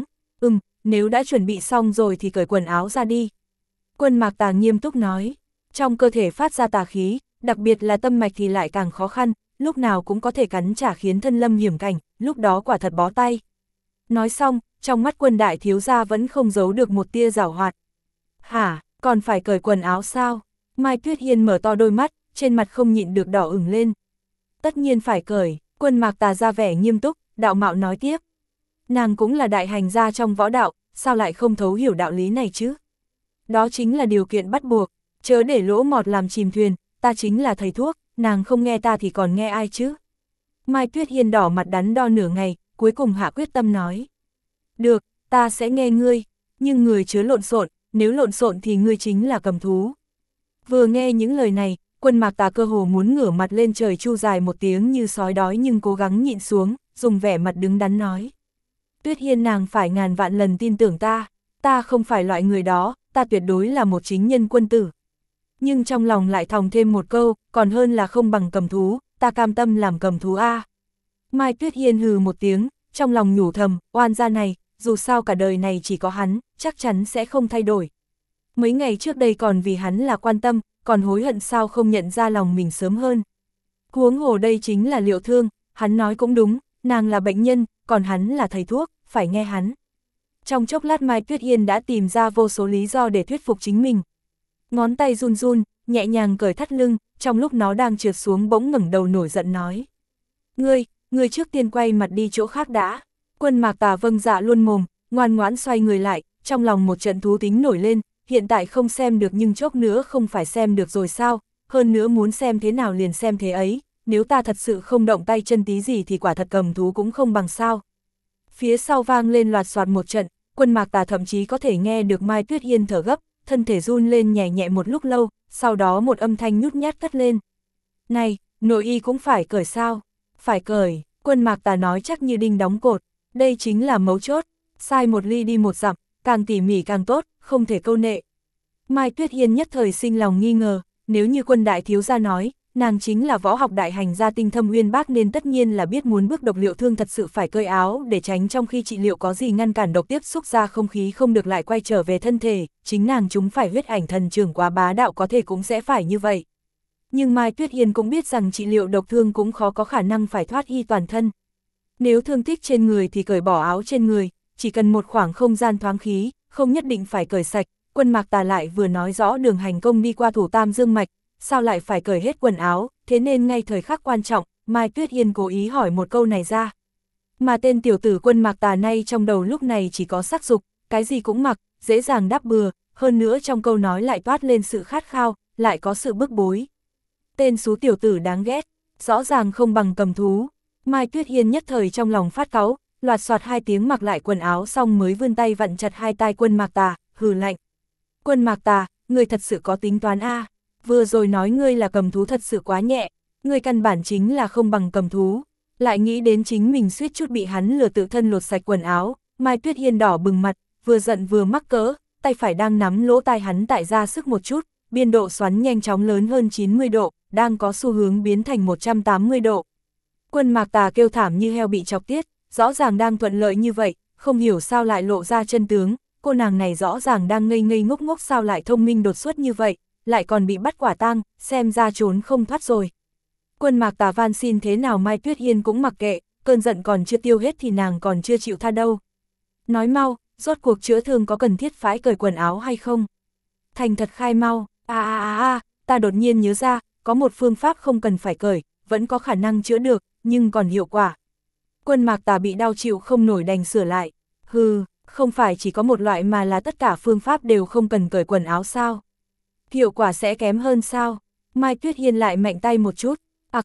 nếu đã chuẩn bị xong rồi thì cởi quần áo ra đi. Quân Mạc Tà nghiêm túc nói, trong cơ thể phát ra tà khí, đặc biệt là tâm mạch thì lại càng khó khăn, lúc nào cũng có thể cắn trả khiến thân lâm hiểm cảnh, lúc đó quả thật bó tay. Nói xong, trong mắt Quân đại thiếu gia vẫn không giấu được một tia giảo hoạt. Hả, còn phải cởi quần áo sao? Mai Tuyết Hiên mở to đôi mắt, trên mặt không nhịn được đỏ ửng lên. Tất nhiên phải cởi, Quân Mạc Tà ra vẻ nghiêm túc, đạo mạo nói tiếp. Nàng cũng là đại hành gia trong võ đạo, sao lại không thấu hiểu đạo lý này chứ? Đó chính là điều kiện bắt buộc, chớ để lỗ mọt làm chìm thuyền, ta chính là thầy thuốc, nàng không nghe ta thì còn nghe ai chứ? Mai Tuyết Hiên đỏ mặt đắn đo nửa ngày, cuối cùng hạ quyết tâm nói. Được, ta sẽ nghe ngươi, nhưng người chớ lộn xộn, nếu lộn xộn thì ngươi chính là cầm thú. Vừa nghe những lời này, Quân Mạc Tà cơ hồ muốn ngửa mặt lên trời chu dài một tiếng như sói đói nhưng cố gắng nhịn xuống, dùng vẻ mặt đứng đắn nói. Tuyết Hiên nàng phải ngàn vạn lần tin tưởng ta không phải loại người đó, ta tuyệt đối là một chính nhân quân tử. Nhưng trong lòng lại thòng thêm một câu, còn hơn là không bằng cầm thú, ta cam tâm làm cầm thú a. Mai Tuyết Hiên hừ một tiếng, trong lòng nhủ thầm, oan gia này, dù sao cả đời này chỉ có hắn, chắc chắn sẽ không thay đổi. Mấy ngày trước đây còn vì hắn là quan tâm, còn hối hận sao không nhận ra lòng mình sớm hơn. Huống hồ đây chính là Liệu Thương, hắn nói cũng đúng, nàng là bệnh nhân, còn hắn là thầy thuốc, phải nghe hắn. Trong chốc lát Mai Tuyết Hiên đã tìm ra vô số lý do để thuyết phục chính mình. Ngón tay run run, nhẹ nhàng cởi thắt lưng, trong lúc nó đang trượt xuống bỗng ngẩng đầu nổi giận nói. Ngươi trước tiên quay mặt đi chỗ khác đã. Quân Mạc Tà vâng dạ luôn mồm, ngoan ngoãn xoay người lại, trong lòng một trận thú tính nổi lên, hiện tại không xem được nhưng chốc nữa không phải xem được rồi sao, hơn nữa muốn xem thế nào liền xem thế ấy, nếu ta thật sự không động tay chân tí gì thì quả thật cầm thú cũng không bằng sao. Phía sau vang lên loạt soạt một trận, Quân Mạc Tà thậm chí có thể nghe được Mai Tuyết Hiên thở gấp, thân thể run lên nhẹ nhẹ một lúc lâu, sau đó một âm thanh nhút nhát cất lên. Này, nội y cũng phải cởi sao? Phải cởi, Quân Mạc Tà nói chắc như đinh đóng cột, đây chính là mấu chốt, sai một ly đi một dặm, càng tỉ mỉ càng tốt, không thể câu nệ. Mai Tuyết Hiên nhất thời sinh lòng nghi ngờ, nếu như Quân đại thiếu gia nói, nàng chính là võ học đại hành gia tinh thâm uyên bác nên tất nhiên là biết muốn bước độc Liệu Thương thật sự phải cởi áo để tránh trong khi trị liệu có gì ngăn cản độc tiếp xúc ra không khí không được lại quay trở về thân thể, chính nàng chúng phải huyết ảnh thần trưởng quá bá đạo có thể cũng sẽ phải như vậy. Nhưng Mai Tuyết Hiên cũng biết rằng trị liệu độc thương cũng khó có khả năng phải thoát y toàn thân. Nếu thương tích trên người thì cởi bỏ áo trên người, chỉ cần một khoảng không gian thoáng khí, không nhất định phải cởi sạch. Quân Mạc Tà lại vừa nói rõ đường hành công đi qua thủ tam dương mạch, sao lại phải cởi hết quần áo, thế nên ngay thời khắc quan trọng, Mai Tuyết Hiên cố ý hỏi một câu này ra. Mà tên tiểu tử Quân Mạc Tà nay trong đầu lúc này chỉ có sắc dục, cái gì cũng mặc, dễ dàng đáp bừa, hơn nữa trong câu nói lại toát lên sự khát khao, lại có sự bức bối. Tên xú tiểu tử đáng ghét, rõ ràng không bằng cầm thú. Mai Tuyết Hiên nhất thời trong lòng phát cáu, loạt soạt hai tiếng mặc lại quần áo xong mới vươn tay vặn chặt hai tai Quân Mạc Tà, hừ lạnh. Quân Mạc Tà, ngươi thật sự có tính toán a. Vừa rồi nói ngươi là cầm thú thật sự quá nhẹ, ngươi căn bản chính là không bằng cầm thú. Lại nghĩ đến chính mình suýt chút bị hắn lừa tự thân lột sạch quần áo, Mai Tuyết Hiên đỏ bừng mặt, vừa giận vừa mắc cỡ, tay phải đang nắm lỗ tai hắn tại ra sức một chút, biên độ xoắn nhanh chóng lớn hơn 90 độ, đang có xu hướng biến thành 180 độ. Quân Mạc Tà kêu thảm như heo bị chọc tiết, rõ ràng đang thuận lợi như vậy, không hiểu sao lại lộ ra chân tướng, cô nàng này rõ ràng đang ngây ngây ngốc ngốc sao lại thông minh đột xuất như vậy, lại còn bị bắt quả tang, xem ra trốn không thoát rồi. Quân Mạc Tà van xin thế nào Mai Tuyết Yên cũng mặc kệ, cơn giận còn chưa tiêu hết thì nàng còn chưa chịu tha đâu. Nói mau, rốt cuộc chữa thương có cần thiết phải cởi quần áo hay không? Thành thật khai mau, ta đột nhiên nhớ ra, có một phương pháp không cần phải cởi, vẫn có khả năng chữa được, nhưng còn hiệu quả. Quân Mạc Tà bị đau chịu không nổi đành sửa lại. Không phải chỉ có một loại mà là tất cả phương pháp đều không cần cởi quần áo sao? Hiệu quả sẽ kém hơn sao? Mai Tuyết Yên lại mạnh tay một chút.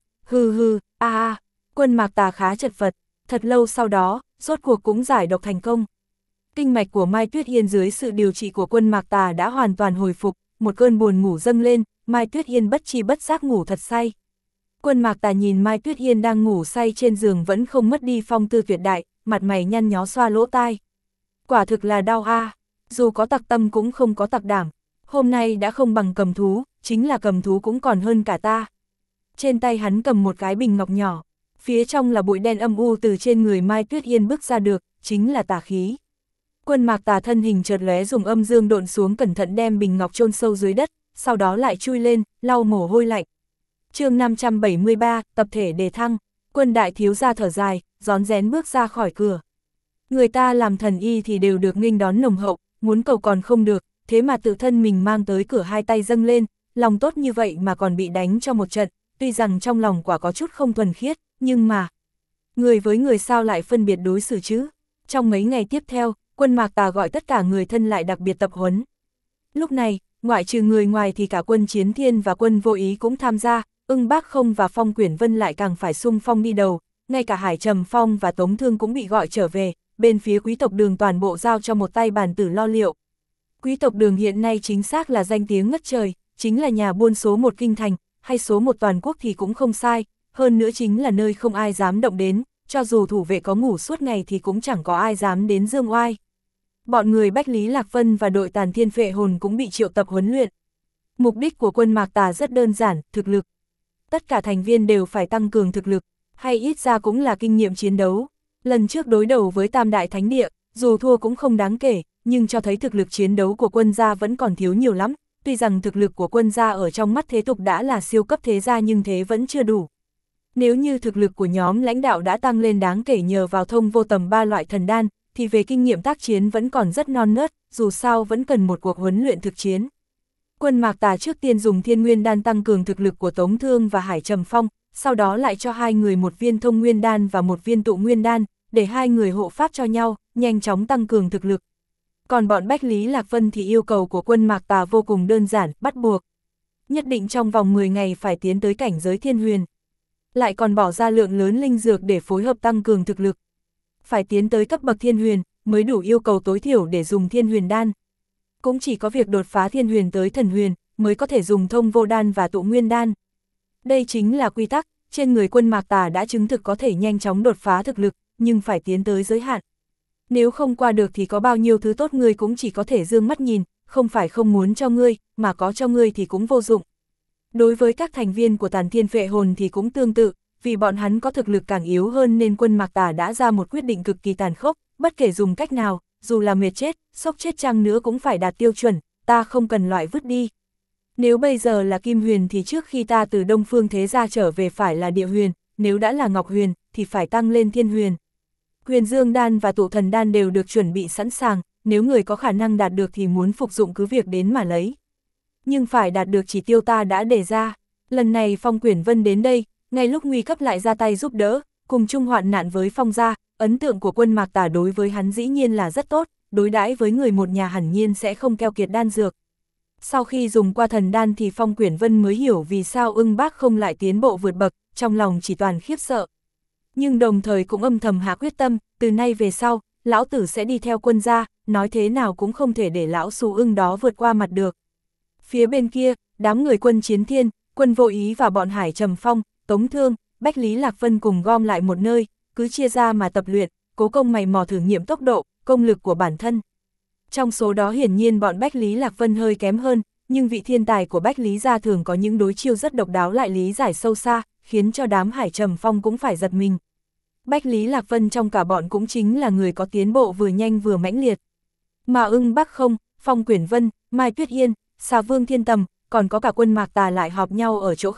Quân Mạc Tà khá chật vật, thật lâu sau đó, rốt cuộc cũng giải độc thành công. Kinh mạch của Mai Tuyết Yên dưới sự điều trị của Quân Mạc Tà đã hoàn toàn hồi phục, một cơn buồn ngủ dâng lên, Mai Tuyết Yên bất tri bất giác ngủ thật say. Quân Mạc Tà nhìn Mai Tuyết Yên đang ngủ say trên giường vẫn không mất đi phong tư tuyệt đại, mặt mày nhăn nhó xoa lỗ tai. Quả thực là đau dù có tặc tâm cũng không có tặc đảm, hôm nay đã không bằng cầm thú, chính là cầm thú cũng còn hơn cả ta. Trên tay hắn cầm một cái bình ngọc nhỏ, phía trong là bụi đen âm u từ trên người Mai Tuyết Yên bước ra được, chính là tà khí. Quân Mạc Tà thân hình chợt lóe dùng âm dương độn xuống cẩn thận đem bình ngọc chôn sâu dưới đất, sau đó lại chui lên, lau mồ hôi lạnh. Chương 573, tập thể đề thăng, Quân đại thiếu gia thở dài, rón rén bước ra khỏi cửa. Người ta làm thần y thì đều được nghênh đón nồng hậu, muốn cầu còn không được, thế mà tự thân mình mang tới cửa hai tay dâng lên, lòng tốt như vậy mà còn bị đánh cho một trận, tuy rằng trong lòng quả có chút không thuần khiết, nhưng mà người với người sao lại phân biệt đối xử chứ? Trong mấy ngày tiếp theo, Quân Mạc Tà gọi tất cả người thân lại đặc biệt tập huấn. Lúc này, ngoại trừ người ngoài thì cả Quân Chiến Thiên và Quân Vô Ý cũng tham gia, Ưng Bác Không và Phong Quyển Vân lại càng phải xung phong đi đầu, ngay cả Hải Trầm Phong và Tống Thương cũng bị gọi trở về, bên phía quý tộc Đường toàn bộ giao cho một tay bàn tử lo liệu. Quý tộc Đường hiện nay chính xác là danh tiếng ngất trời, chính là nhà buôn số một kinh thành, hay số một toàn quốc thì cũng không sai, hơn nữa chính là nơi không ai dám động đến, cho dù thủ vệ có ngủ suốt ngày thì cũng chẳng có ai dám đến dương oai. Bọn người Bách Lý Lạc Vân và đội Tàn Thiên Phệ Hồn cũng bị triệu tập huấn luyện. Mục đích của Quân Mạc Tà rất đơn giản, thực lực. Tất cả thành viên đều phải tăng cường thực lực, hay ít ra cũng là kinh nghiệm chiến đấu. Lần trước đối đầu với Tam Đại Thánh Địa, dù thua cũng không đáng kể, nhưng cho thấy thực lực chiến đấu của quân gia vẫn còn thiếu nhiều lắm. Tuy rằng thực lực của quân gia ở trong mắt thế tục đã là siêu cấp thế gia nhưng thế vẫn chưa đủ. Nếu như thực lực của nhóm lãnh đạo đã tăng lên đáng kể nhờ vào thông vô tầm 3 loại thần đan, thì về kinh nghiệm tác chiến vẫn còn rất non nớt, dù sao vẫn cần một cuộc huấn luyện thực chiến. Quân Mạc Tà trước tiên dùng Thiên Nguyên Đan tăng cường thực lực của Tống Thương và Hải Trầm Phong, sau đó lại cho hai người một viên Thông Nguyên Đan và một viên Tụ Nguyên Đan, để hai người hộ pháp cho nhau, nhanh chóng tăng cường thực lực. Còn bọn Bách Lý Lạc Vân thì yêu cầu của Quân Mạc Tà vô cùng đơn giản, bắt buộc. Nhất định trong vòng 10 ngày phải tiến tới cảnh giới Thiên Huyền. Lại còn bỏ ra lượng lớn linh dược để phối hợp tăng cường thực lực. Phải tiến tới cấp bậc Thiên Huyền, mới đủ yêu cầu tối thiểu để dùng Thiên Huyền Đan. Cũng chỉ có việc đột phá Thiên Huyền tới Thần Huyền, mới có thể dùng Thông Vô Đan và Tụ Nguyên Đan. Đây chính là quy tắc, trên người Quân Mạc Tà đã chứng thực có thể nhanh chóng đột phá thực lực, nhưng phải tiến tới giới hạn. Nếu không qua được thì có bao nhiêu thứ tốt ngươi cũng chỉ có thể dương mắt nhìn, không phải không muốn cho ngươi, mà có cho ngươi thì cũng vô dụng. Đối với các thành viên của Tàn Thiên Phệ Hồn thì cũng tương tự, vì bọn hắn có thực lực càng yếu hơn nên Quân Mạc Tà đã ra một quyết định cực kỳ tàn khốc, bất kể dùng cách nào, dù là mệt chết, sốc chết chăng nữa cũng phải đạt tiêu chuẩn, ta không cần loại vứt đi. Nếu bây giờ là Kim Huyền thì trước khi ta từ Đông Phương Thế Gia trở về phải là Địa Huyền, nếu đã là Ngọc Huyền thì phải tăng lên Thiên Huyền. Huyền Dương Đan và Tụ Thần Đan đều được chuẩn bị sẵn sàng, nếu người có khả năng đạt được thì muốn phục dụng cứ việc đến mà lấy. Nhưng phải đạt được chỉ tiêu ta đã đề ra. Lần này Phong Quyển Vân đến đây, ngay lúc nguy cấp lại ra tay giúp đỡ, cùng chung hoạn nạn với Phong gia, ấn tượng của Quân Mạc Tà đối với hắn dĩ nhiên là rất tốt, đối đãi với người một nhà hẳn nhiên sẽ không keo kiệt đan dược. Sau khi dùng qua thần đan thì Phong Quyển Vân mới hiểu vì sao Ưng Bác Không lại tiến bộ vượt bậc, trong lòng chỉ toàn khiếp sợ. Nhưng đồng thời cũng âm thầm hạ quyết tâm, từ nay về sau, lão tử sẽ đi theo Quân gia, nói thế nào cũng không thể để lão Xù Ưng đó vượt qua mặt được. Phía bên kia, đám người Quân Chiến Thiên, Quân Vô Ý và bọn Hải Trầm Phong, Tống Thương, Bách Lý Lạc Vân cùng gom lại một nơi, cứ chia ra mà tập luyện, cố công mày mò thử nghiệm tốc độ, công lực của bản thân. Trong số đó hiển nhiên bọn Bách Lý Lạc Vân hơi kém hơn, nhưng vị thiên tài của Bách Lý gia thường có những đối chiêu rất độc đáo lại lý giải sâu xa, khiến cho đám Hải Trầm Phong cũng phải giật mình. Bách Lý Lạc Vân trong cả bọn cũng chính là người có tiến bộ vừa nhanh vừa mãnh liệt. Mà Ưng Bác Không, Phong Quyển Vân, Mai Tuyết Yên, Xà Vương Thiên Tầm, còn có cả Quân Mạc Tà lại họp nhau ở chỗ khác,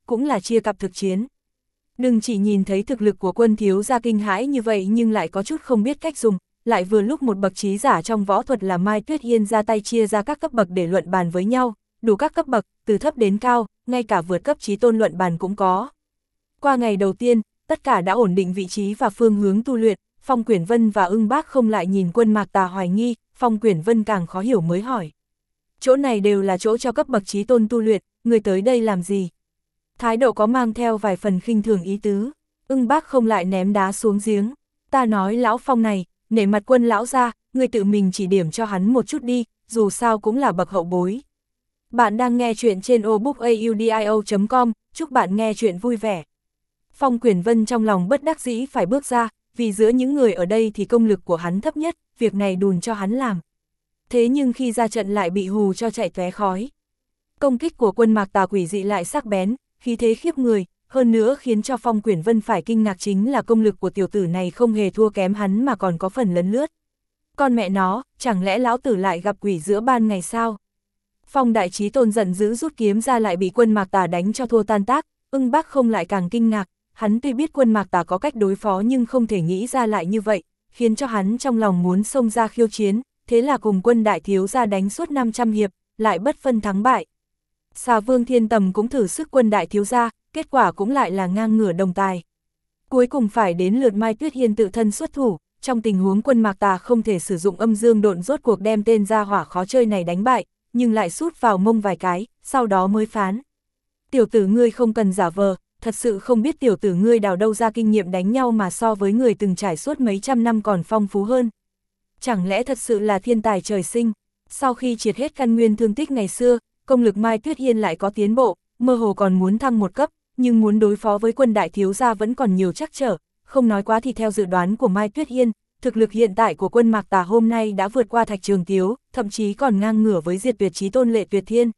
cũng là chia cặp thực chiến. Đừng chỉ nhìn thấy thực lực của Quân thiếu gia kinh hãi như vậy nhưng lại có chút không biết cách dùng, lại vừa lúc một bậc trí giả trong võ thuật là Mai Tuyết Hiên ra tay chia ra các cấp bậc để luận bàn với nhau, đủ các cấp bậc, từ thấp đến cao, ngay cả vượt cấp chí tôn luận bàn cũng có. Qua ngày đầu tiên, tất cả đã ổn định vị trí và phương hướng tu luyện, Phong Quyển Vân và Ưng Bác không lại nhìn Quân Mạc Tà hoài nghi, Phong Quyển Vân càng khó hiểu mới hỏi. Chỗ này đều là chỗ cho cấp bậc chí tôn tu luyện, người tới đây làm gì? Thái độ có mang theo vài phần khinh thường ý tứ, Ưng Bác không lại ném đá xuống giếng. Ta nói lão Phong này, nể mặt Quân lão ra, người tự mình chỉ điểm cho hắn một chút đi, dù sao cũng là bậc hậu bối. Bạn đang nghe chuyện trên obookaudio.com, chúc bạn nghe chuyện vui vẻ. Phong Quyển Vân trong lòng bất đắc dĩ phải bước ra, vì giữa những người ở đây thì công lực của hắn thấp nhất, việc này đùn cho hắn làm. Thế nhưng khi ra trận lại bị hù cho chạy tóe khói. Công kích của Quân Mạc Tà quỷ dị lại sắc bén, khí thế khiếp người, hơn nữa khiến cho Phong Quyển Vân phải kinh ngạc chính là công lực của tiểu tử này không hề thua kém hắn mà còn có phần lấn lướt. Con mẹ nó, chẳng lẽ lão tử lại gặp quỷ giữa ban ngày sao? Phong Đại Chí Tôn giận dữ rút kiếm ra lại bị Quân Mạc Tà đánh cho thua tan tác, Ưng Bác không lại càng kinh ngạc, hắn tuy biết Quân Mạc Tà có cách đối phó nhưng không thể nghĩ ra lại như vậy, khiến cho hắn trong lòng muốn xông ra khiêu chiến, thế là cùng Quân đại thiếu gia đánh suốt 500 hiệp, lại bất phân thắng bại. Xà Vương Thiên Tầm cũng thử sức Quân đại thiếu gia, kết quả cũng lại là ngang ngửa đồng tài. Cuối cùng phải đến lượt Mai Tuyết Hiên tự thân xuất thủ, trong tình huống Quân Mạc Tà không thể sử dụng âm dương độn rốt cuộc đem tên gia hỏa khó chơi này đánh bại, nhưng lại sút vào mông vài cái, sau đó mới phán. Tiểu tử ngươi không cần giả vờ, thật sự không biết tiểu tử ngươi đào đâu ra kinh nghiệm đánh nhau mà so với người từng trải suốt mấy trăm năm còn phong phú hơn. Chẳng lẽ thật sự là thiên tài trời sinh? Sau khi triệt hết căn nguyên thương tích ngày xưa, công lực Mai Tuyết Hiên lại có tiến bộ, mơ hồ còn muốn thăng một cấp, nhưng muốn đối phó với Quân đại thiếu gia vẫn còn nhiều trắc trở, không nói quá thì theo dự đoán của Mai Tuyết Hiên, thực lực hiện tại của Quân Mạc Tà hôm nay đã vượt qua Thạch Trường Tiếu, thậm chí còn ngang ngửa với Diệt Tuyệt Chí Tôn Lệ Tuyệt Thiên.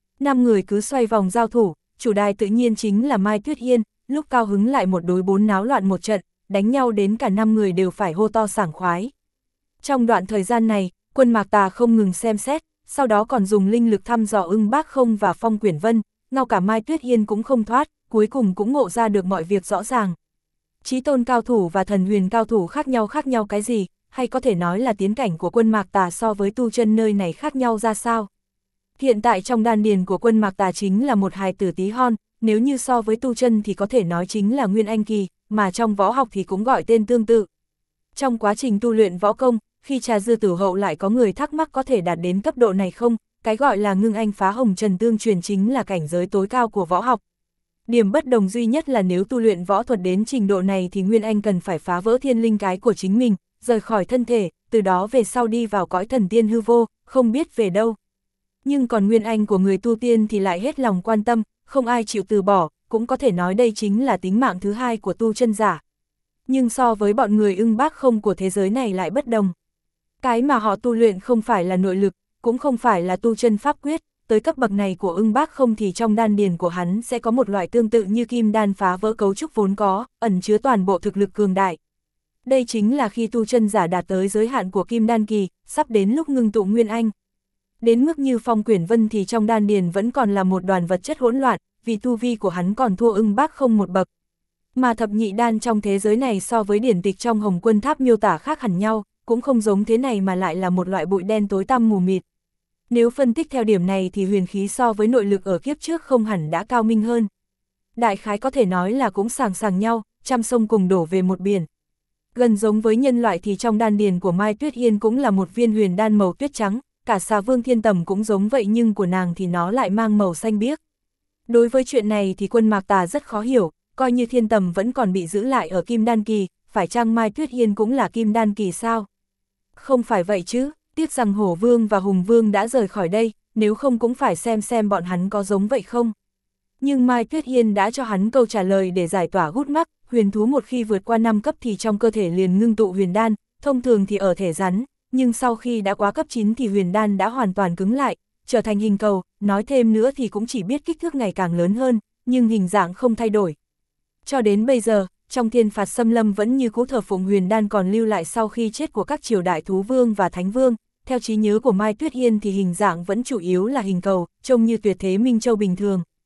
5 người cứ xoay vòng giao thủ, chủ đài tự nhiên chính là Mai Tuyết Hiên, lúc cao hứng lại một đối 4 náo loạn một trận, đánh nhau đến cả 5 người đều phải hô to sảng khoái. Trong đoạn thời gian này, Quân Mạc Tà không ngừng xem xét, sau đó còn dùng linh lực thăm dò Ưng Bác không và Phong Quyển Vân, ngay cả Mai Tuyết Hiên cũng không thoát, cuối cùng cũng ngộ ra được mọi việc rõ ràng. Chí tôn cao thủ và thần huyền cao thủ khác nhau cái gì, hay có thể nói là tiến cảnh của Quân Mạc Tà so với tu chân nơi này khác nhau ra sao? Hiện tại trong đan điền của Quân Mạc Tà chính là một hài tử tí hon, nếu như so với tu chân thì có thể nói chính là Nguyên Anh kỳ, mà trong võ học thì cũng gọi tên tương tự. Trong quá trình tu luyện võ công, khi trà dư tử hậu lại có người thắc mắc có thể đạt đến cấp độ này không, cái gọi là ngưng anh phá hồng trần tương truyền chính là cảnh giới tối cao của võ học. Điểm bất đồng duy nhất là nếu tu luyện võ thuật đến trình độ này thì Nguyên Anh cần phải phá vỡ thiên linh cái của chính mình, rời khỏi thân thể, từ đó về sau đi vào cõi thần tiên hư vô, không biết về đâu. Nhưng còn Nguyên Anh của người tu tiên thì lại hết lòng quan tâm, không ai chịu từ bỏ, cũng có thể nói đây chính là tính mạng thứ hai của tu chân giả. Nhưng so với bọn người Ưng Bác không của thế giới này lại bất đồng. Cái mà họ tu luyện không phải là nội lực, cũng không phải là tu chân pháp quyết, tới cấp bậc này của Ưng Bác không thì trong đan điền của hắn sẽ có một loại tương tự như kim đan phá vỡ cấu trúc vốn có, ẩn chứa toàn bộ thực lực cường đại. Đây chính là khi tu chân giả đạt tới giới hạn của kim đan kỳ, sắp đến lúc ngưng tụ Nguyên Anh. Đến mức như Phong Quyển Vân thì trong đan điền vẫn còn là một đoàn vật chất hỗn loạn, vì tu vi của hắn còn thua Ưng Bác không một bậc. Mà thập nhị đan trong thế giới này so với điển tịch trong Hồng Quân Tháp miêu tả khác hẳn nhau, cũng không giống thế này mà lại là một loại bụi đen tối tăm mù mịt. Nếu phân tích theo điểm này thì huyền khí so với nội lực ở kiếp trước không hẳn đã cao minh hơn. Đại khái có thể nói là cũng sàng nhau, trăm sông cùng đổ về một biển. Gần giống với nhân loại thì trong đan điền của Mai Tuyết Hiên cũng là một viên huyền đan màu tuyết trắng, cả Xà Vương Thiên Tầm cũng giống vậy nhưng của nàng thì nó lại mang màu xanh biếc. Đối với chuyện này thì Quân Mạc Tà rất khó hiểu, coi như Thiên Tầm vẫn còn bị giữ lại ở kim đan kỳ, phải chăng Mai Tuyết Hiên cũng là kim đan kỳ sao? Không phải vậy chứ, tiếc rằng Hổ Vương và Hùng Vương đã rời khỏi đây, nếu không cũng phải xem bọn hắn có giống vậy không. Nhưng Mai Tuyết Hiên đã cho hắn câu trả lời để giải tỏa gút mắc, huyền thú một khi vượt qua 5 cấp thì trong cơ thể liền ngưng tụ huyền đan, thông thường thì ở thể rắn, nhưng sau khi đã quá cấp 9 thì huyền đan đã hoàn toàn cứng lại, trở thành hình cầu, nói thêm nữa thì cũng chỉ biết kích thước ngày càng lớn hơn, nhưng hình dạng không thay đổi. Cho đến bây giờ, trong Thiên Phạt Xâm Lâm vẫn như cũ thờ phụng huyền đan còn lưu lại sau khi chết của các triều đại thú vương và thánh vương, theo trí nhớ của Mai Tuyết Hiên thì hình dạng vẫn chủ yếu là hình cầu, trông như tuyệt thế minh châu bình thường.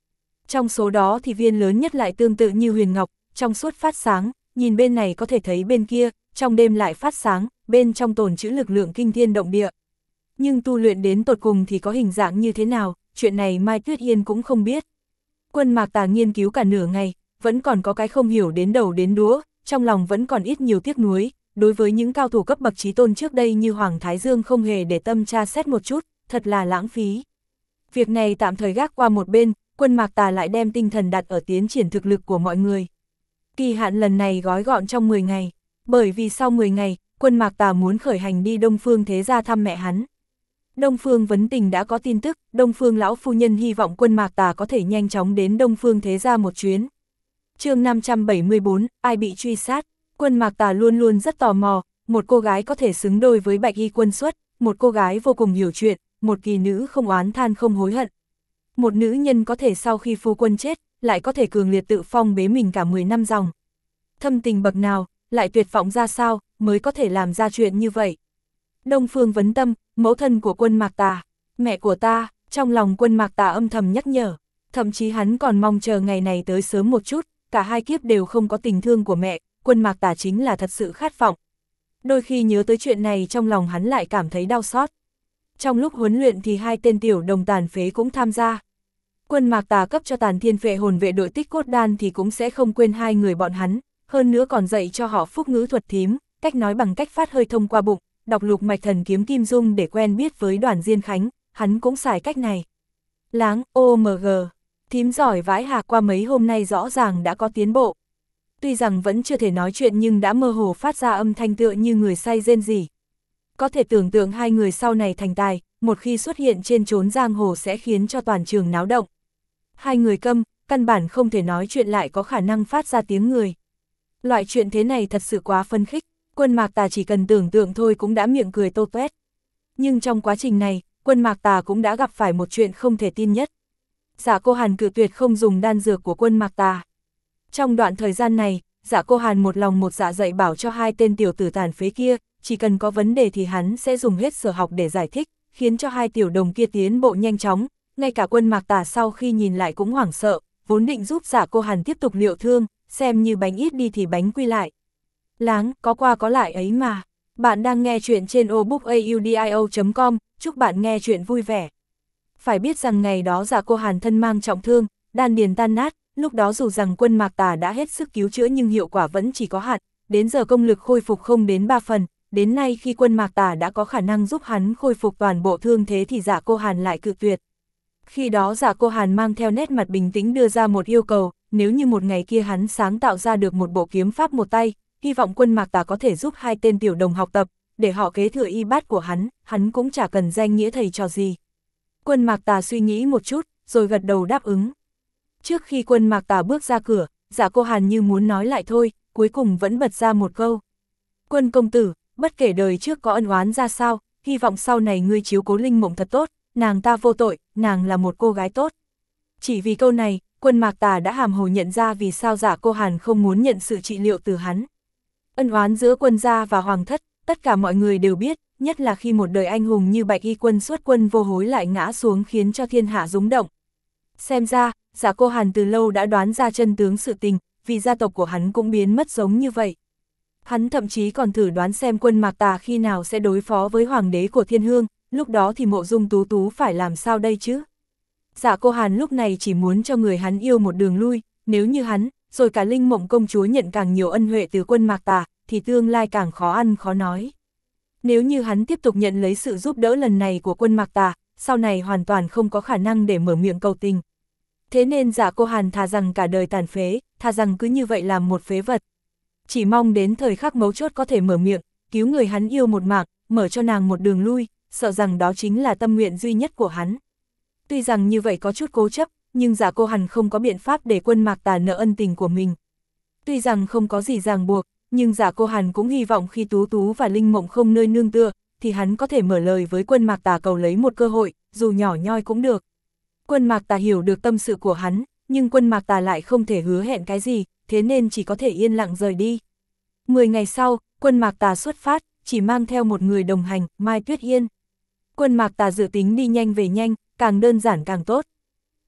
Trong số đó thì viên lớn nhất lại tương tự như huyền ngọc, trong suốt phát sáng, nhìn bên này có thể thấy bên kia, trong đêm lại phát sáng, bên trong tồn trữ lực lượng kinh thiên động địa. Nhưng tu luyện đến tột cùng thì có hình dạng như thế nào, chuyện này Mai Tuyết Yên cũng không biết. Quân Mạc Tà nghiên cứu cả nửa ngày, vẫn còn có cái không hiểu đến đầu đến đũa, trong lòng vẫn còn ít nhiều tiếc nuối, đối với những cao thủ cấp bậc chí tôn trước đây như Hoàng Thái Dương không hề để tâm tra xét một chút, thật là lãng phí. Việc này tạm thời gác qua một bên, Quân Mạc Tà lại đem tinh thần đặt ở tiến triển thực lực của mọi người. Kỳ hạn lần này gói gọn trong 10 ngày, bởi vì sau 10 ngày, Quân Mạc Tà muốn khởi hành đi Đông Phương Thế Gia thăm mẹ hắn. Đông Phương Vấn Tình đã có tin tức, Đông Phương lão phu nhân hy vọng Quân Mạc Tà có thể nhanh chóng đến Đông Phương Thế Gia một chuyến. Chương 574, ai bị truy sát? Quân Mạc Tà luôn luôn rất tò mò, một cô gái có thể xứng đôi với Bạch Y Quân Xuất, một cô gái vô cùng hiểu chuyện, một kỳ nữ không oán than không hối hận. Một nữ nhân có thể sau khi phu quân chết, lại có thể cường liệt tự phong bế mình cả 10 năm dòng. Thâm tình bậc nào, lại tuyệt vọng ra sao, mới có thể làm ra chuyện như vậy. Đông Phương Vấn Tâm, mẫu thân của Quân Mạc Tà, mẹ của ta, trong lòng Quân Mạc Tà âm thầm nhắc nhở, thậm chí hắn còn mong chờ ngày này tới sớm một chút, cả hai kiếp đều không có tình thương của mẹ, Quân Mạc Tà chính là thật sự khát vọng. Đôi khi nhớ tới chuyện này trong lòng hắn lại cảm thấy đau xót. Trong lúc huấn luyện thì hai tên tiểu đồng tàn phế cũng tham gia. Quân Mạc Tà cấp cho Tàn Thiên Phệ Hồn vệ đội Tích Cốt Đan thì cũng sẽ không quên hai người bọn hắn, hơn nữa còn dạy cho họ phúc ngữ thuật thím, cách nói bằng cách phát hơi thông qua bụng, đọc lục mạch thần kiếm kim dung để quen biết với Đoàn Diên Khánh, hắn cũng xài cách này. Láng, OMG, thím giỏi vãi hà, qua mấy hôm nay rõ ràng đã có tiến bộ. Tuy rằng vẫn chưa thể nói chuyện nhưng đã mơ hồ phát ra âm thanh tựa như người say rên rỉ. Có thể tưởng tượng hai người sau này thành tài, một khi xuất hiện trên chốn giang hồ sẽ khiến cho toàn trường náo động. Hai người câm, căn bản không thể nói chuyện lại có khả năng phát ra tiếng người. Loại chuyện thế này thật sự quá phấn khích, Quân Mạc Tà chỉ cần tưởng tượng thôi cũng đã miệng cười tô toét. Nhưng trong quá trình này, Quân Mạc Tà cũng đã gặp phải một chuyện không thể tin nhất. Dạ Cô Hàn cự tuyệt không dùng đan dược của Quân Mạc Tà. Trong đoạn thời gian này, Dạ Cô Hàn một lòng một dạ dạy bảo cho hai tên tiểu tử tàn phế kia, chỉ cần có vấn đề thì hắn sẽ dùng hết sở học để giải thích, khiến cho hai tiểu đồng kia tiến bộ nhanh chóng. Ngay cả Quân Mạc Tà sau khi nhìn lại cũng hoảng sợ, vốn định giúp Dạ Cô Hàn tiếp tục liệu thương, xem như bánh ít đi thì bánh quy lại. Láng, có qua có lại ấy mà. Bạn đang nghe chuyện trên obookaudio.com, chúc bạn nghe chuyện vui vẻ. Phải biết rằng ngày đó Dạ Cô Hàn thân mang trọng thương, đan điền tan nát, lúc đó dù rằng Quân Mạc Tà đã hết sức cứu chữa nhưng hiệu quả vẫn chỉ có hạn, đến giờ công lực khôi phục không đến 3 phần, đến nay khi Quân Mạc Tà đã có khả năng giúp hắn khôi phục toàn bộ thương thế thì Dạ Cô Hàn lại cự tuyệt. Khi đó Dạ Cô Hàn mang theo nét mặt bình tĩnh đưa ra một yêu cầu, nếu như một ngày kia hắn sáng tạo ra được một bộ kiếm pháp một tay, hy vọng Quân Mạc Tà có thể giúp hai tên tiểu đồng học tập, để họ kế thừa y bát của hắn cũng chả cần danh nghĩa thầy trò gì. Quân Mạc Tà suy nghĩ một chút, rồi gật đầu đáp ứng. Trước khi Quân Mạc Tà bước ra cửa, Dạ Cô Hàn như muốn nói lại thôi, cuối cùng vẫn bật ra một câu. Quân công tử, bất kể đời trước có ân oán ra sao, hy vọng sau này ngươi chiếu cố Linh Mộng thật tốt, nàng ta vô tội, nàng là một cô gái tốt. Chỉ vì câu này, Quân Mạc Tà đã hàm hồ nhận ra vì sao Dạ Cô Hàn không muốn nhận sự trị liệu từ hắn. Ân oán giữa Quân gia và Hoàng thất, tất cả mọi người đều biết, nhất là khi một đời anh hùng như Bạch Y Quân Xuất Quân vô hối lại ngã xuống khiến cho thiên hạ rúng động. Xem ra, Dạ Cô Hàn từ lâu đã đoán ra chân tướng sự tình, vì gia tộc của hắn cũng biến mất giống như vậy. Hắn thậm chí còn thử đoán xem Quân Mạc Tà khi nào sẽ đối phó với hoàng đế của Thiên Hương, lúc đó thì Mộ Dung Tú Tú phải làm sao đây chứ? Dạ Cô Hàn lúc này chỉ muốn cho người hắn yêu một đường lui, nếu như hắn, rồi cả Linh Mộng công chúa nhận càng nhiều ân huệ từ Quân Mạc Tà, thì tương lai càng khó ăn khó nói. Nếu như hắn tiếp tục nhận lấy sự giúp đỡ lần này của Quân Mạc Tà, sau này hoàn toàn không có khả năng để mở miệng cầu tình. Thế nên Dạ Cô Hàn thà rằng cả đời tàn phế, thà rằng cứ như vậy làm một phế vật. Chỉ mong đến thời khắc mấu chốt có thể mở miệng, cứu người hắn yêu một mạng, mở cho nàng một đường lui, sợ rằng đó chính là tâm nguyện duy nhất của hắn. Tuy rằng như vậy có chút cố chấp, nhưng Dạ Cô Hàn không có biện pháp để Quân Mạc Tà nợ ân tình của mình. Tuy rằng không có gì ràng buộc, nhưng Dạ Cô Hàn cũng hy vọng khi Tú Tú và Linh Mộng không nơi nương tựa, thì hắn có thể mở lời với Quân Mạc Tà cầu lấy một cơ hội, dù nhỏ nhoi cũng được. Quân Mạc Tà hiểu được tâm sự của hắn, nhưng Quân Mạc Tà lại không thể hứa hẹn cái gì, thế nên chỉ có thể yên lặng rời đi. 10 ngày sau, Quân Mạc Tà xuất phát, chỉ mang theo một người đồng hành, Mai Tuyết Yên. Quân Mạc Tà dự tính đi nhanh về nhanh, càng đơn giản càng tốt.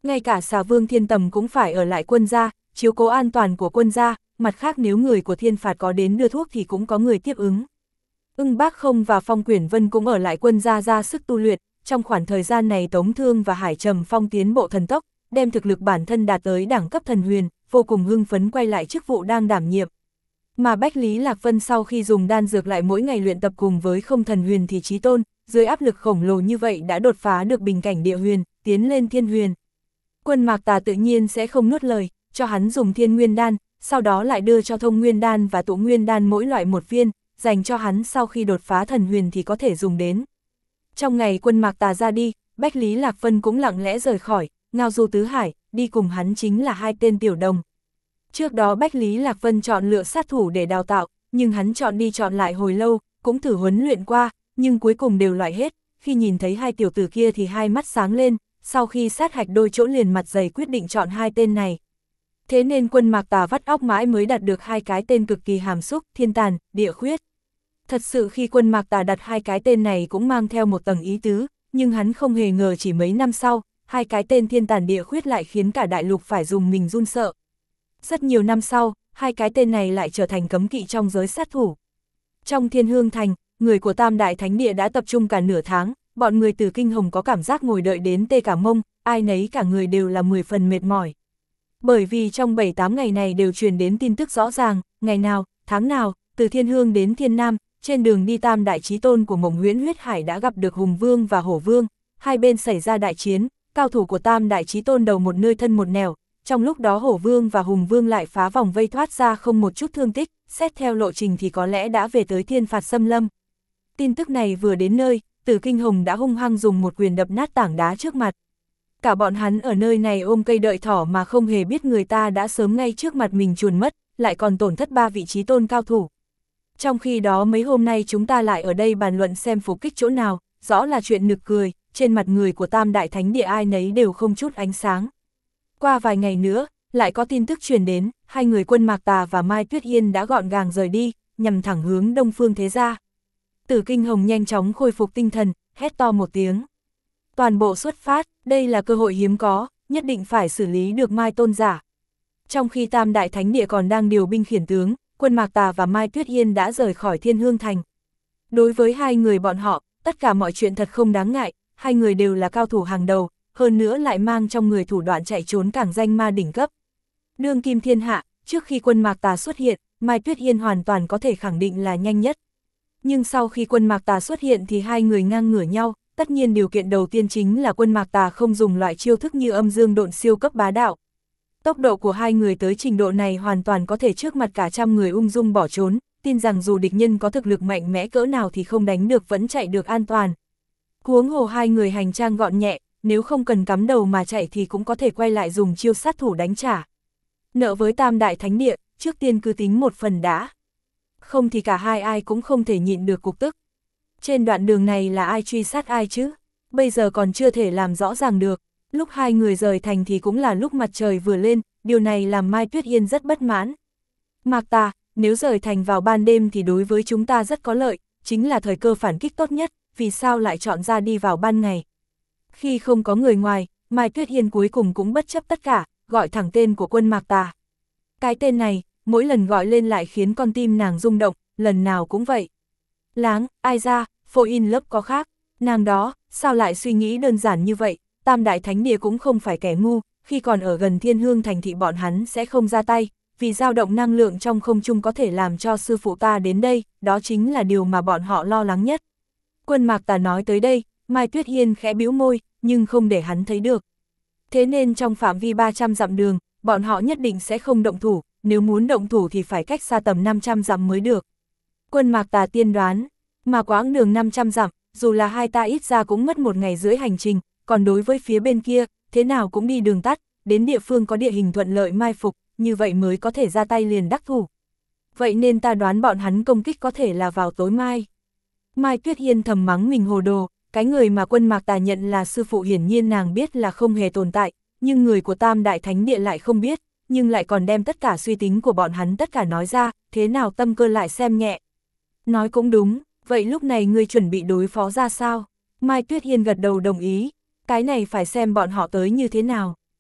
Ngay cả Xà Vương Thiên Tầm cũng phải ở lại quân gia, chiếu cố an toàn của quân gia, mặt khác nếu người của Thiên Phạt có đến đưa thuốc thì cũng có người tiếp ứng. Ưng Bác Không và Phong Quyển Vân cũng ở lại quân gia ra sức tu luyện, trong khoảng thời gian này Tống Thương và Hải Trầm Phong tiến bộ thần tốc, đem thực lực bản thân đạt tới đẳng cấp thần huyền, vô cùng hưng phấn quay lại chức vụ đang đảm nhiệm. Mà Bách Lý Lạc Vân sau khi dùng đan dược lại mỗi ngày luyện tập cùng với không thần huyền thì chí tôn, dưới áp lực khổng lồ như vậy đã đột phá được bình cảnh địa huyền, tiến lên thiên huyền. Quân Mạc Tà tự nhiên sẽ không nuốt lời, cho hắn dùng thiên nguyên đan, sau đó lại đưa cho thông nguyên đan và tụ nguyên đan mỗi loại một viên, dành cho hắn sau khi đột phá thần huyền thì có thể dùng đến. Trong ngày Quân Mạc Tà ra đi, Bách Lý Lạc Vân cũng lặng lẽ rời khỏi, Ngao Du Tứ Hải, đi cùng hắn chính là hai tên tiểu đồng. Trước đó Bách Lý Lạc Vân chọn lựa sát thủ để đào tạo, nhưng hắn chọn đi chọn lại hồi lâu, cũng thử huấn luyện qua, nhưng cuối cùng đều loại hết, khi nhìn thấy hai tiểu tử kia thì hai mắt sáng lên, sau khi sát hạch đôi chỗ liền mặt dày quyết định chọn hai tên này. Thế nên Quân Mạc Tà vắt óc mãi mới đặt được hai cái tên cực kỳ hàm xúc, Thiên Tàn, Địa Khuyết. Thật sự khi Quân Mạc Tà đặt hai cái tên này cũng mang theo một tầng ý tứ, nhưng hắn không hề ngờ chỉ mấy năm sau, hai cái tên Thiên Tàn Địa Khuyết lại khiến cả đại lục phải dùng mình run sợ. Rất nhiều năm sau, hai cái tên này lại trở thành cấm kỵ trong giới sát thủ. Trong Thiên Hương Thành, người của Tam Đại Thánh Địa đã tập trung cả nửa tháng, bọn người từ Kinh Hồng có cảm giác ngồi đợi đến tê cả mông, ai nấy cả người đều là 10 phần mệt mỏi. Bởi vì trong 7-8 ngày này đều truyền đến tin tức rõ ràng, ngày nào, tháng nào, từ Thiên Hương đến Thiên Nam, trên đường đi Tam Đại Chí Tôn của Mộng Huyễn Huyết Hải đã gặp được Hùng Vương và Hổ Vương, hai bên xảy ra đại chiến, cao thủ của Tam Đại Chí Tôn đầu một nơi thân một nẻo, trong lúc đó Hổ Vương và Hùng Vương lại phá vòng vây thoát ra không một chút thương tích, xét theo lộ trình thì có lẽ đã về tới Thiên Phạt Xâm Lâm. Tin tức này vừa đến nơi, Tử Kinh Hồng đã hung hăng dùng một quyền đập nát tảng đá trước mặt. Cả bọn hắn ở nơi này ôm cây đợi thỏ mà không hề biết người ta đã sớm ngay trước mặt mình chuồn mất, lại còn tổn thất 3 vị Chí Tôn cao thủ. Trong khi đó mấy hôm nay chúng ta lại ở đây bàn luận xem phục kích chỗ nào, rõ là chuyện nực cười, trên mặt người của Tam Đại Thánh Địa ai nấy đều không chút ánh sáng. Qua vài ngày nữa, lại có tin tức truyền đến, hai người Quân Mạc Tà và Mai Tuyết Yên đã gọn gàng rời đi, nhằm thẳng hướng Đông Phương Thế Gia. Tử Kinh Hồng nhanh chóng khôi phục tinh thần, hét to một tiếng. Toàn bộ xuất phát, đây là cơ hội hiếm có, nhất định phải xử lý được Mai Tôn Giả. Trong khi Tam Đại Thánh Địa còn đang điều binh khiển tướng, Quân Mạc Tà và Mai Tuyết Yên đã rời khỏi Thiên Hương Thành. Đối với hai người bọn họ, tất cả mọi chuyện thật không đáng ngại, hai người đều là cao thủ hàng đầu, hơn nữa lại mang trong người thủ đoạn chạy trốn cảng danh ma đỉnh cấp. Đương kim thiên hạ, trước khi Quân Mạc Tà xuất hiện, Mai Tuyết Yên hoàn toàn có thể khẳng định là nhanh nhất. Nhưng sau khi Quân Mạc Tà xuất hiện thì hai người ngang ngửa nhau, tất nhiên điều kiện đầu tiên chính là Quân Mạc Tà không dùng loại chiêu thức như âm dương độn siêu cấp bá đạo. Tốc độ của hai người tới trình độ này hoàn toàn có thể trước mặt cả trăm người ung dung bỏ trốn, tin rằng dù địch nhân có thực lực mạnh mẽ cỡ nào thì không đánh được vẫn chạy được an toàn. Huống hồ hai người hành trang gọn nhẹ, nếu không cần cắm đầu mà chạy thì cũng có thể quay lại dùng chiêu sát thủ đánh trả. Nợ với Tam Đại Thánh Địa, trước tiên cứ tính một phần đã. Không thì cả hai ai cũng không thể nhịn được cục tức. Trên đoạn đường này là ai truy sát ai chứ? Bây giờ còn chưa thể làm rõ ràng được. Lúc hai người rời thành thì cũng là lúc mặt trời vừa lên, điều này làm Mai Tuyết Yên rất bất mãn. Mạc Tà, nếu rời thành vào ban đêm thì đối với chúng ta rất có lợi, chính là thời cơ phản kích tốt nhất, vì sao lại chọn ra đi vào ban ngày? Khi không có người ngoài, Mai Tuyết Yên cuối cùng cũng bất chấp tất cả, gọi thẳng tên của Quân Mạc Tà. Cái tên này, mỗi lần gọi lên lại khiến con tim nàng rung động, lần nào cũng vậy. Láng, ai ra, phô in lớp có khác, nàng đó, sao lại suy nghĩ đơn giản như vậy? Tam Đại Thánh Địa cũng không phải kẻ ngu, khi còn ở gần Thiên Hương Thành thị bọn hắn sẽ không ra tay, vì dao động năng lượng trong không trung có thể làm cho sư phụ ta đến đây, đó chính là điều mà bọn họ lo lắng nhất. Quân Mạc Tà nói tới đây, Mai Tuyết Yên khẽ bĩu môi, nhưng không để hắn thấy được. Thế nên trong phạm vi 300 dặm đường, bọn họ nhất định sẽ không động thủ, nếu muốn động thủ thì phải cách xa tầm 500 dặm mới được. Quân Mạc Tà tiên đoán, mà quãng đường 500 dặm, dù là hai ta ít ra cũng mất 1 ngày rưỡi hành trình, còn đối với phía bên kia, thế nào cũng đi đường tắt, đến địa phương có địa hình thuận lợi mai phục, như vậy mới có thể ra tay liền đắc thủ. Vậy nên ta đoán bọn hắn công kích có thể là vào tối mai. Mai Tuyết Yên thầm mắng mình hồ đồ, cái người mà Quân Mạc Tà nhận là sư phụ hiển nhiên nàng biết là không hề tồn tại, nhưng người của Tam Đại Thánh Địa lại không biết, nhưng lại còn đem tất cả suy tính của bọn hắn tất cả nói ra, thế nào tâm cơ lại xem nhẹ. Nói cũng đúng, vậy lúc này ngươi chuẩn bị đối phó ra sao? Mai Tuyết Yên gật đầu đồng ý, cái này phải xem bọn họ tới như thế nào.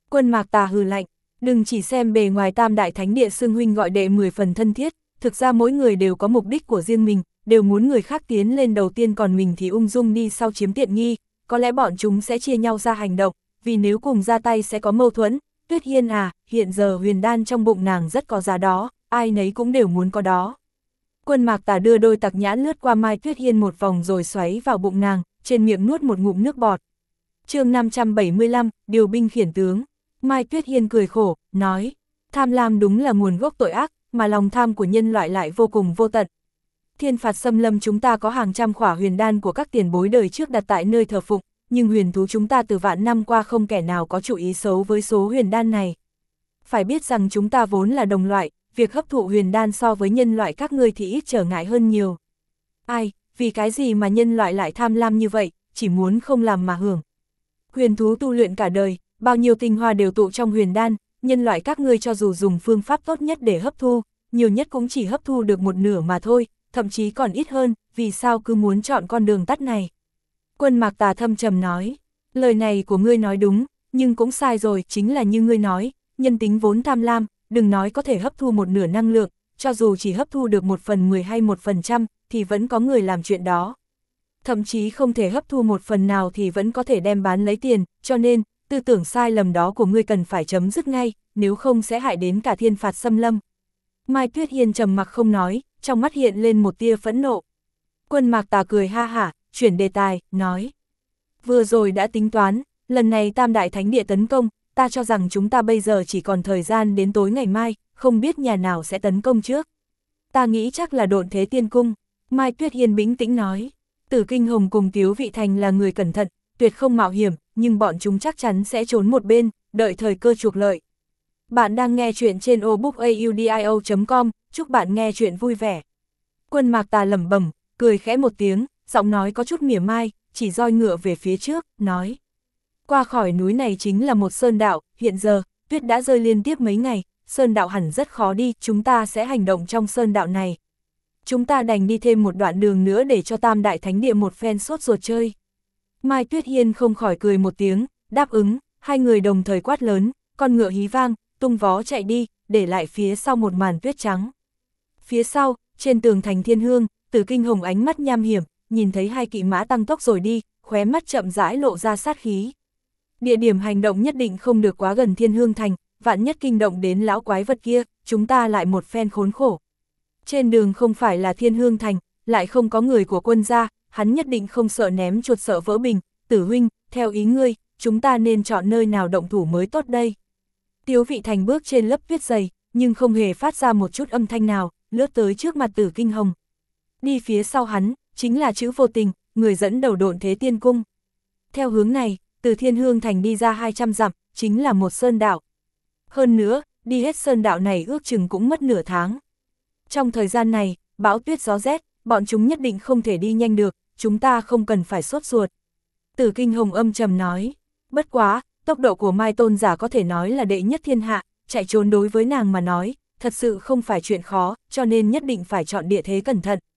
Quân Mạc Tà hừ lạnh, đừng chỉ xem bề ngoài Tam Đại Thánh Địa xưng huynh gọi đệ 10 phần thân thiết, thực ra mỗi người đều có mục đích của riêng mình, đều muốn người khác tiến lên đầu tiên còn mình thì ung dung đi sau chiếm tiện nghi, có lẽ bọn chúng sẽ chia nhau ra hành động, vì nếu cùng ra tay sẽ có mâu thuẫn. Tuyết Hiên à, hiện giờ huyền đan trong bụng nàng rất có giá đó, ai nấy cũng đều muốn có đó. Quân Mạc Tà đưa đôi tặc nhãn lướt qua Mai Tuyết Hiên một vòng rồi xoáy vào bụng nàng, trên miệng nuốt một ngụm nước bọt. chương 575, điều binh khiển tướng. Mai Tuyết Hiên cười khổ, nói, tham lam đúng là nguồn gốc tội ác, mà lòng tham của nhân loại lại vô cùng vô tận. Thiên phạt xâm lâm chúng ta có hàng trăm khỏa huyền đan của các tiền bối đời trước đặt tại nơi thờ phụng, nhưng huyền thú chúng ta từ vạn năm qua không kẻ nào có chủ ý xấu với số huyền đan này. Phải biết rằng chúng ta vốn là đồng loại, việc hấp thụ huyền đan so với nhân loại các ngươi thì ít trở ngại hơn nhiều. Ai, vì cái gì mà nhân loại lại tham lam như vậy, chỉ muốn không làm mà hưởng. Huyền thú tu luyện cả đời, bao nhiêu tinh hoa đều tụ trong huyền đan, nhân loại các ngươi cho dù dùng phương pháp tốt nhất để hấp thu, nhiều nhất cũng chỉ hấp thu được một nửa mà thôi, thậm chí còn ít hơn, vì sao cứ muốn chọn con đường tắt này. Quân Mạc Tà thâm trầm nói, lời này của ngươi nói đúng, nhưng cũng sai rồi, chính là như ngươi nói, nhân tính vốn tham lam, đừng nói có thể hấp thu một nửa năng lượng, cho dù chỉ hấp thu được 1/10 hay 1%, thì vẫn có người làm chuyện đó. Thậm chí không thể hấp thu một phần nào thì vẫn có thể đem bán lấy tiền, cho nên, tư tưởng sai lầm đó của ngươi cần phải chấm dứt ngay, nếu không sẽ hại đến cả thiên phạt xâm lâm. Mai Tuyết Hiên trầm mặc không nói, trong mắt hiện lên một tia phẫn nộ. Quân Mạc Tà cười ha hả, chuyển đề tài, nói. Vừa rồi đã tính toán, lần này Tam Đại Thánh Địa tấn công, ta cho rằng chúng ta bây giờ chỉ còn thời gian đến tối ngày mai, không biết nhà nào sẽ tấn công trước. Ta nghĩ chắc là Độn Thế Tiên Cung. Mai Tuyết Hiên bình tĩnh nói. Tử Kinh Hồng cùng Tiếu Vị Thành là người cẩn thận, tuyệt không mạo hiểm, nhưng bọn chúng chắc chắn sẽ trốn một bên, đợi thời cơ chuộc lợi. Bạn đang nghe chuyện trên obookaudio.com, chúc bạn nghe chuyện vui vẻ. Quân Mạc Tà lẩm bẩm, cười khẽ một tiếng, giọng nói có chút mỉa mai, chỉ roi ngựa về phía trước, nói. Qua khỏi núi này chính là một sơn đạo, hiện giờ, tuyết đã rơi liên tiếp mấy ngày, sơn đạo hẳn rất khó đi, chúng ta sẽ hành động trong sơn đạo này. Chúng ta đành đi thêm một đoạn đường nữa để cho Tam Đại Thánh Địa một phen sốt ruột chơi. Mai Tuyết Hiên không khỏi cười một tiếng, đáp ứng, hai người đồng thời quát lớn, con ngựa hí vang, tung vó chạy đi, để lại phía sau một màn tuyết trắng. Phía sau, trên tường thành Thiên Hương, Tử Kinh Hồng ánh mắt nham hiểm, nhìn thấy hai kỵ mã tăng tốc rồi đi, khóe mắt chậm rãi lộ ra sát khí. Địa điểm hành động nhất định không được quá gần Thiên Hương thành, vạn nhất kinh động đến lão quái vật kia, chúng ta lại một phen khốn khổ. Trên đường không phải là Thiên Hương thành, lại không có người của quân gia, hắn nhất định không sợ ném chuột sợ vỡ bình. Tử huynh, theo ý ngươi, chúng ta nên chọn nơi nào động thủ mới tốt đây. Tiếu Vị Thành bước trên lớp tuyết dày, nhưng không hề phát ra một chút âm thanh nào, lướt tới trước mặt Tử Kinh Hồng. Đi phía sau hắn, chính là chữ Vô Tình, người dẫn đầu Độn Thế Tiên Cung. Theo hướng này, từ Thiên Hương thành đi ra 200 dặm, chính là một sơn đạo. Hơn nữa, đi hết sơn đạo này ước chừng cũng mất nửa tháng. Trong thời gian này, bão tuyết gió rét, bọn chúng nhất định không thể đi nhanh được, chúng ta không cần phải sốt ruột. Tử Kinh Hồng âm trầm nói, bất quá, tốc độ của Mai Tôn giả có thể nói là đệ nhất thiên hạ, chạy trốn đối với nàng mà nói, thật sự không phải chuyện khó, cho nên nhất định phải chọn địa thế cẩn thận.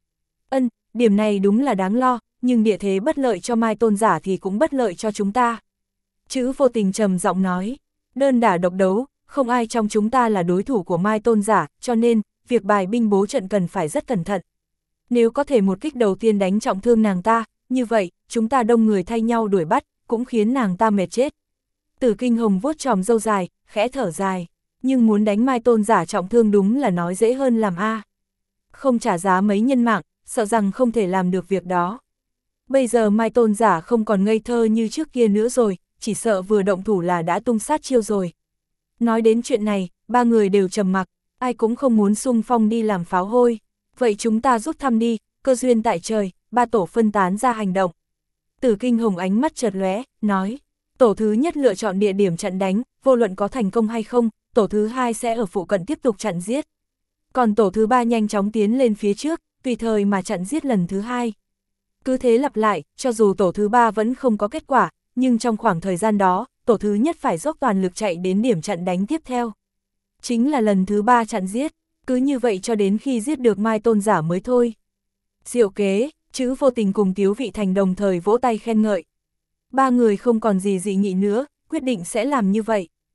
Điểm này đúng là đáng lo, nhưng địa thế bất lợi cho Mai Tôn giả thì cũng bất lợi cho chúng ta. Chữ Vô Tình trầm giọng nói, đơn đả độc đấu, không ai trong chúng ta là đối thủ của Mai Tôn giả, cho nên, việc bài binh bố trận cần phải rất cẩn thận. Nếu có thể một kích đầu tiên đánh trọng thương nàng ta, như vậy, chúng ta đông người thay nhau đuổi bắt, cũng khiến nàng ta mệt chết. Tử Kinh Hồng vuốt chòm râu dài, khẽ thở dài, nhưng muốn đánh Mai Tôn giả trọng thương đúng là nói dễ hơn làm a. Không trả giá mấy nhân mạng, sợ rằng không thể làm được việc đó. Bây giờ Mai Tôn giả không còn ngây thơ như trước kia nữa rồi, chỉ sợ vừa động thủ là đã tung sát chiêu rồi. Nói đến chuyện này, ba người đều trầm mặc, ai cũng không muốn xung phong đi làm pháo hôi. Vậy chúng ta rút thăm đi, cơ duyên tại trời, ba tổ phân tán ra hành động. Tử Kinh Hồng ánh mắt chợt lóe, nói, tổ thứ nhất lựa chọn địa điểm chặn đánh, vô luận có thành công hay không, tổ thứ hai sẽ ở phụ cận tiếp tục chặn giết. Còn tổ thứ ba nhanh chóng tiến lên phía trước, tùy thời mà chặn giết lần thứ hai. Cứ thế lặp lại, cho dù tổ thứ ba vẫn không có kết quả, nhưng trong khoảng thời gian đó, tổ thứ nhất phải dốc toàn lực chạy đến điểm chặn đánh tiếp theo. Chính là lần thứ ba chặn giết, cứ như vậy cho đến khi giết được Mai Tôn giả mới thôi. Diệu kế, chữ Vô Tình cùng Tiếu Vị Thành đồng thời vỗ tay khen ngợi. Ba người không còn gì dị nghị nữa, quyết định sẽ làm như vậy.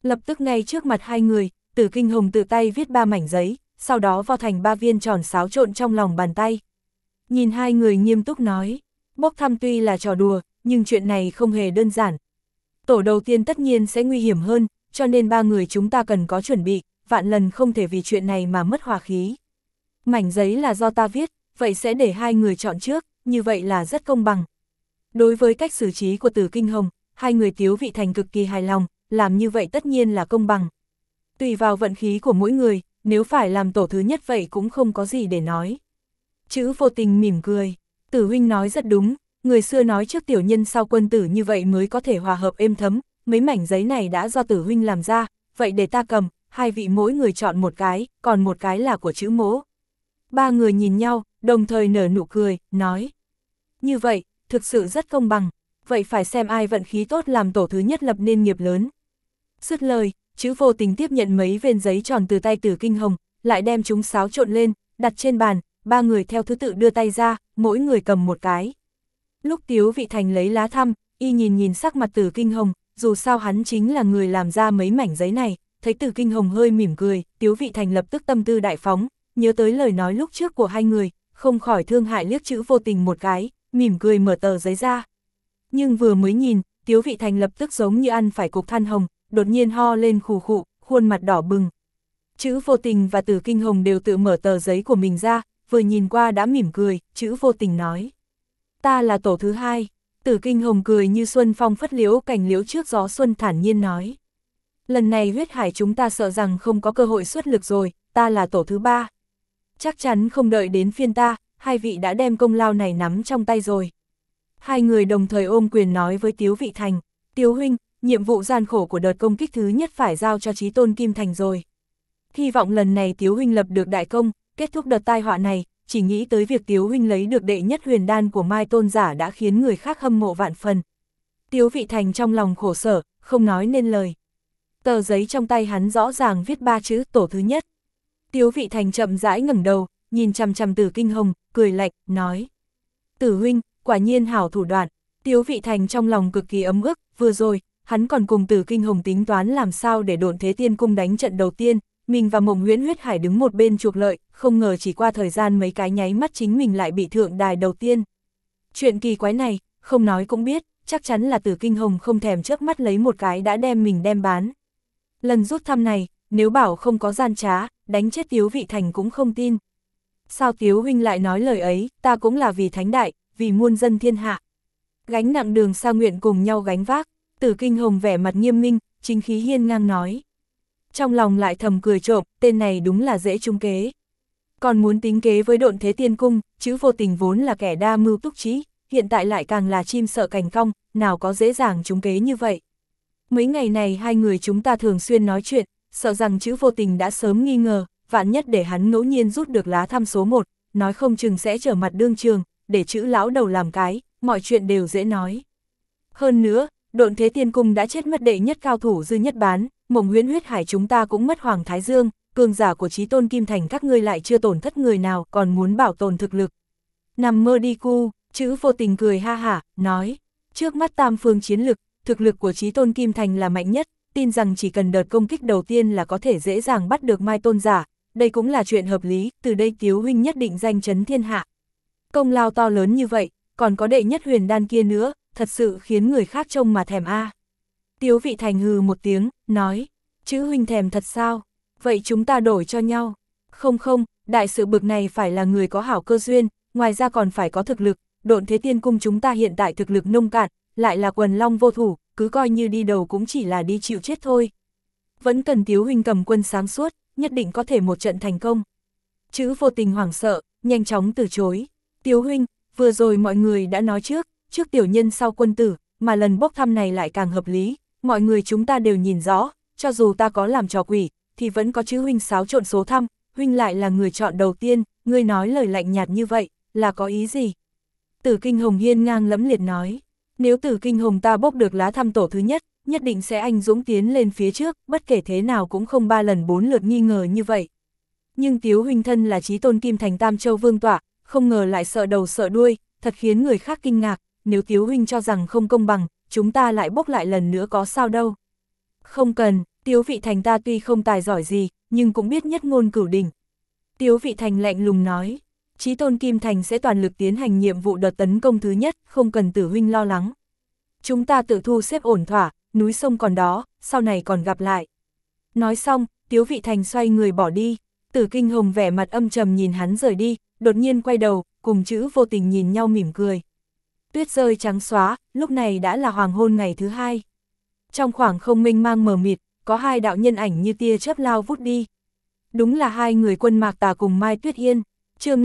Lập tức ngay trước mặt hai người, Tử Kinh Hồng tự tay viết 3 mảnh giấy, sau đó vo thành 3 viên tròn xáo trộn trong lòng bàn tay. Nhìn hai người nghiêm túc nói, bốc thăm tuy là trò đùa, nhưng chuyện này không hề đơn giản. Tổ đầu tiên tất nhiên sẽ nguy hiểm hơn, cho nên 3 người chúng ta cần có chuẩn bị, vạn lần không thể vì chuyện này mà mất hòa khí. Mảnh giấy là do ta viết, vậy sẽ để hai người chọn trước, như vậy là rất công bằng. Đối với cách xử trí của Tử Kinh Hồng, hai người Tiếu Vị Thành cực kỳ hài lòng, làm như vậy tất nhiên là công bằng. Tùy vào vận khí của mỗi người, nếu phải làm tổ thứ nhất vậy cũng không có gì để nói. Chữ Vô Tình mỉm cười, Tử huynh nói rất đúng, người xưa nói trước tiểu nhân sau quân tử như vậy mới có thể hòa hợp êm thấm, mấy mảnh giấy này đã do Tử huynh làm ra, vậy để ta cầm, hai vị mỗi người chọn một cái, còn một cái là của chữ Mỗ. Ba người nhìn nhau, đồng thời nở nụ cười, nói. Như vậy, thực sự rất công bằng, vậy phải xem ai vận khí tốt làm tổ thứ nhất lập nên nghiệp lớn. Dứt lời, chữ Vô Tình tiếp nhận mấy viên giấy tròn từ tay Tử Kinh Hồng, lại đem chúng xáo trộn lên, đặt trên bàn, ba người theo thứ tự đưa tay ra, mỗi người cầm một cái. Lúc Tiếu Vị Thành lấy lá thăm, y nhìn sắc mặt Tử Kinh Hồng, dù sao hắn chính là người làm ra mấy mảnh giấy này, thấy Tử Kinh Hồng hơi mỉm cười, Tiếu Vị Thành lập tức tâm tư đại phóng, nhớ tới lời nói lúc trước của hai người, không khỏi thương hại liếc chữ Vô Tình một cái, mỉm cười mở tờ giấy ra. Nhưng vừa mới nhìn, Tiếu Vị Thành lập tức giống như ăn phải cục than hồng, đột nhiên ho lên khù khụ, khuôn mặt đỏ bừng. Chữ Vô Tình và Tử Kinh Hồng đều tự mở tờ giấy của mình ra, vừa nhìn qua đã mỉm cười, chữ Vô Tình nói. Ta là tổ thứ hai. Tử Kinh Hồng cười như xuân phong phất liễu cành liễu trước gió xuân thản nhiên nói. Lần này huyết hải chúng ta sợ rằng không có cơ hội xuất lực rồi, ta là tổ thứ ba. Chắc chắn không đợi đến phiên ta, hai vị đã đem công lao này nắm trong tay rồi. Hai người đồng thời ôm quyền nói với Tiếu Vị Thành, Tiếu huynh, nhiệm vụ gian khổ của đợt công kích thứ nhất phải giao cho Chí Tôn Kim Thành rồi. Hy vọng lần này Tiếu huynh lập được đại công, kết thúc đợt tai họa này, chỉ nghĩ tới việc Tiếu huynh lấy được đệ nhất huyền đan của Mai Tôn giả đã khiến người khác hâm mộ vạn phần. Tiếu Vị Thành trong lòng khổ sở, không nói nên lời. Tờ giấy trong tay hắn rõ ràng viết 3 chữ tổ thứ nhất. Tiếu Vị Thành chậm rãi ngẩng đầu, nhìn chằm chằm Tử Kinh Hồng, cười lạnh, nói. Tử huynh, quả nhiên hảo thủ đoạn. Tiếu Vị Thành trong lòng cực kỳ ấm ức, vừa rồi, hắn còn cùng Tử Kinh Hồng tính toán làm sao để Độn Thế Tiên Cung đánh trận đầu tiên, mình và Mộng Huyễn Huyết Hải đứng một bên chuộc lợi, không ngờ chỉ qua thời gian mấy cái nháy mắt chính mình lại bị thượng đài đầu tiên. Chuyện kỳ quái này, không nói cũng biết, chắc chắn là Tử Kinh Hồng không thèm chớp mắt lấy một cái đã đem mình đem bán. Lần rút thăm này, nếu bảo không có gian trá, đánh chết Tiếu Vị Thành cũng không tin. Sao Tiếu huynh lại nói lời ấy, ta cũng là vì thánh đại, vì muôn dân thiên hạ. Gánh nặng đường xa nguyện cùng nhau gánh vác, Tử Kinh Hồng vẻ mặt nghiêm minh, chính khí hiên ngang nói. Trong lòng lại thầm cười trộm, tên này đúng là dễ trúng kế. Còn muốn tính kế với Độn Thế Tiên Cung, chữ Vô Tình vốn là kẻ đa mưu túc trí, hiện tại lại càng là chim sợ cành cong, nào có dễ dàng trúng kế như vậy. Mấy ngày này hai người chúng ta thường xuyên nói chuyện, sợ rằng chữ Vô Tình đã sớm nghi ngờ, vạn nhất để hắn ngẫu nhiên rút được lá thăm số 1, nói không chừng sẽ trở mặt đương trường, để chữ lão đầu làm cái, mọi chuyện đều dễ nói. Hơn nữa, Độn Thế Tiên Cung đã chết mất đệ nhất cao thủ Dư Nhất Bán, Mộng Huyễn Huyết Hải chúng ta cũng mất Hoàng Thái Dương, cường giả của Chí Tôn Kim Thành các ngươi lại chưa tổn thất người nào, còn muốn bảo tồn thực lực. Nằm mơ đi cu, chữ Vô Tình cười ha hả, nói, trước mắt tam phương chiến lực, thực lực của Chí Tôn Kim Thành là mạnh nhất, tin rằng chỉ cần đợt công kích đầu tiên là có thể dễ dàng bắt được Mai Tôn giả, đây cũng là chuyện hợp lý, từ đây Tiếu huynh nhất định danh chấn thiên hạ. Công lao to lớn như vậy, còn có đệ nhất huyền đan kia nữa, thật sự khiến người khác trông mà thèm a. Tiếu Vị Thành hừ một tiếng, nói, chữ huynh thèm thật sao, vậy chúng ta đổi cho nhau. Không không, đại sự bực này phải là người có hảo cơ duyên, ngoài ra còn phải có thực lực, Độn Thế Tiên Cung chúng ta hiện tại thực lực nông cạn, lại là quần long vô thủ, cứ coi như đi đầu cũng chỉ là đi chịu chết thôi. Vẫn cần Tiếu huynh cầm quân sáng suốt, nhất định có thể một trận thành công. Chữ Vô Tình hoảng sợ, nhanh chóng từ chối. Tiếu huynh, vừa rồi mọi người đã nói trước tiểu nhân sau quân tử, mà lần bốc thăm này lại càng hợp lý, mọi người chúng ta đều nhìn rõ, cho dù ta có làm trò quỷ, thì vẫn có chữ huynh xáo trộn số thăm, huynh lại là người chọn đầu tiên, ngươi nói lời lạnh nhạt như vậy, là có ý gì? Tử Kinh Hồng hiên ngang lẫm liệt nói, nếu Tử Kinh Hồng ta bốc được lá thăm tổ thứ nhất, nhất định sẽ anh dũng tiến lên phía trước, bất kể thế nào cũng không 3 lần 4 lượt nghi ngờ như vậy. Nhưng Tiếu huynh thân là Chí Tôn Kim Thành Tam Châu Vương tọa, không ngờ lại sợ đầu sợ đuôi, thật khiến người khác kinh ngạc, nếu Tiếu huynh cho rằng không công bằng, chúng ta lại bốc lại lần nữa có sao đâu. Không cần, Tiếu Vị Thành ta tuy không tài giỏi gì, nhưng cũng biết nhất ngôn cửu đỉnh. Tiếu Vị Thành lạnh lùng nói, Chí Tôn Kim Thành sẽ toàn lực tiến hành nhiệm vụ đợt tấn công thứ nhất, không cần Tử huynh lo lắng. Chúng ta tự thu xếp ổn thỏa, núi sông còn đó, sau này còn gặp lại. Nói xong, Tiếu Vị Thành xoay người bỏ đi, Tử Kinh Hồng vẻ mặt âm trầm nhìn hắn rời đi, đột nhiên quay đầu, cùng chữ vô tình nhìn nhau mỉm cười. Tuyết rơi trắng xóa, lúc này đã là hoàng hôn ngày thứ hai. Trong khoảng không mênh mang mờ mịt, có hai đạo nhân ảnh như tia chớp lao vút đi. Đúng là hai người Quân Mạc Tà cùng Mai Tuyết Yên, chương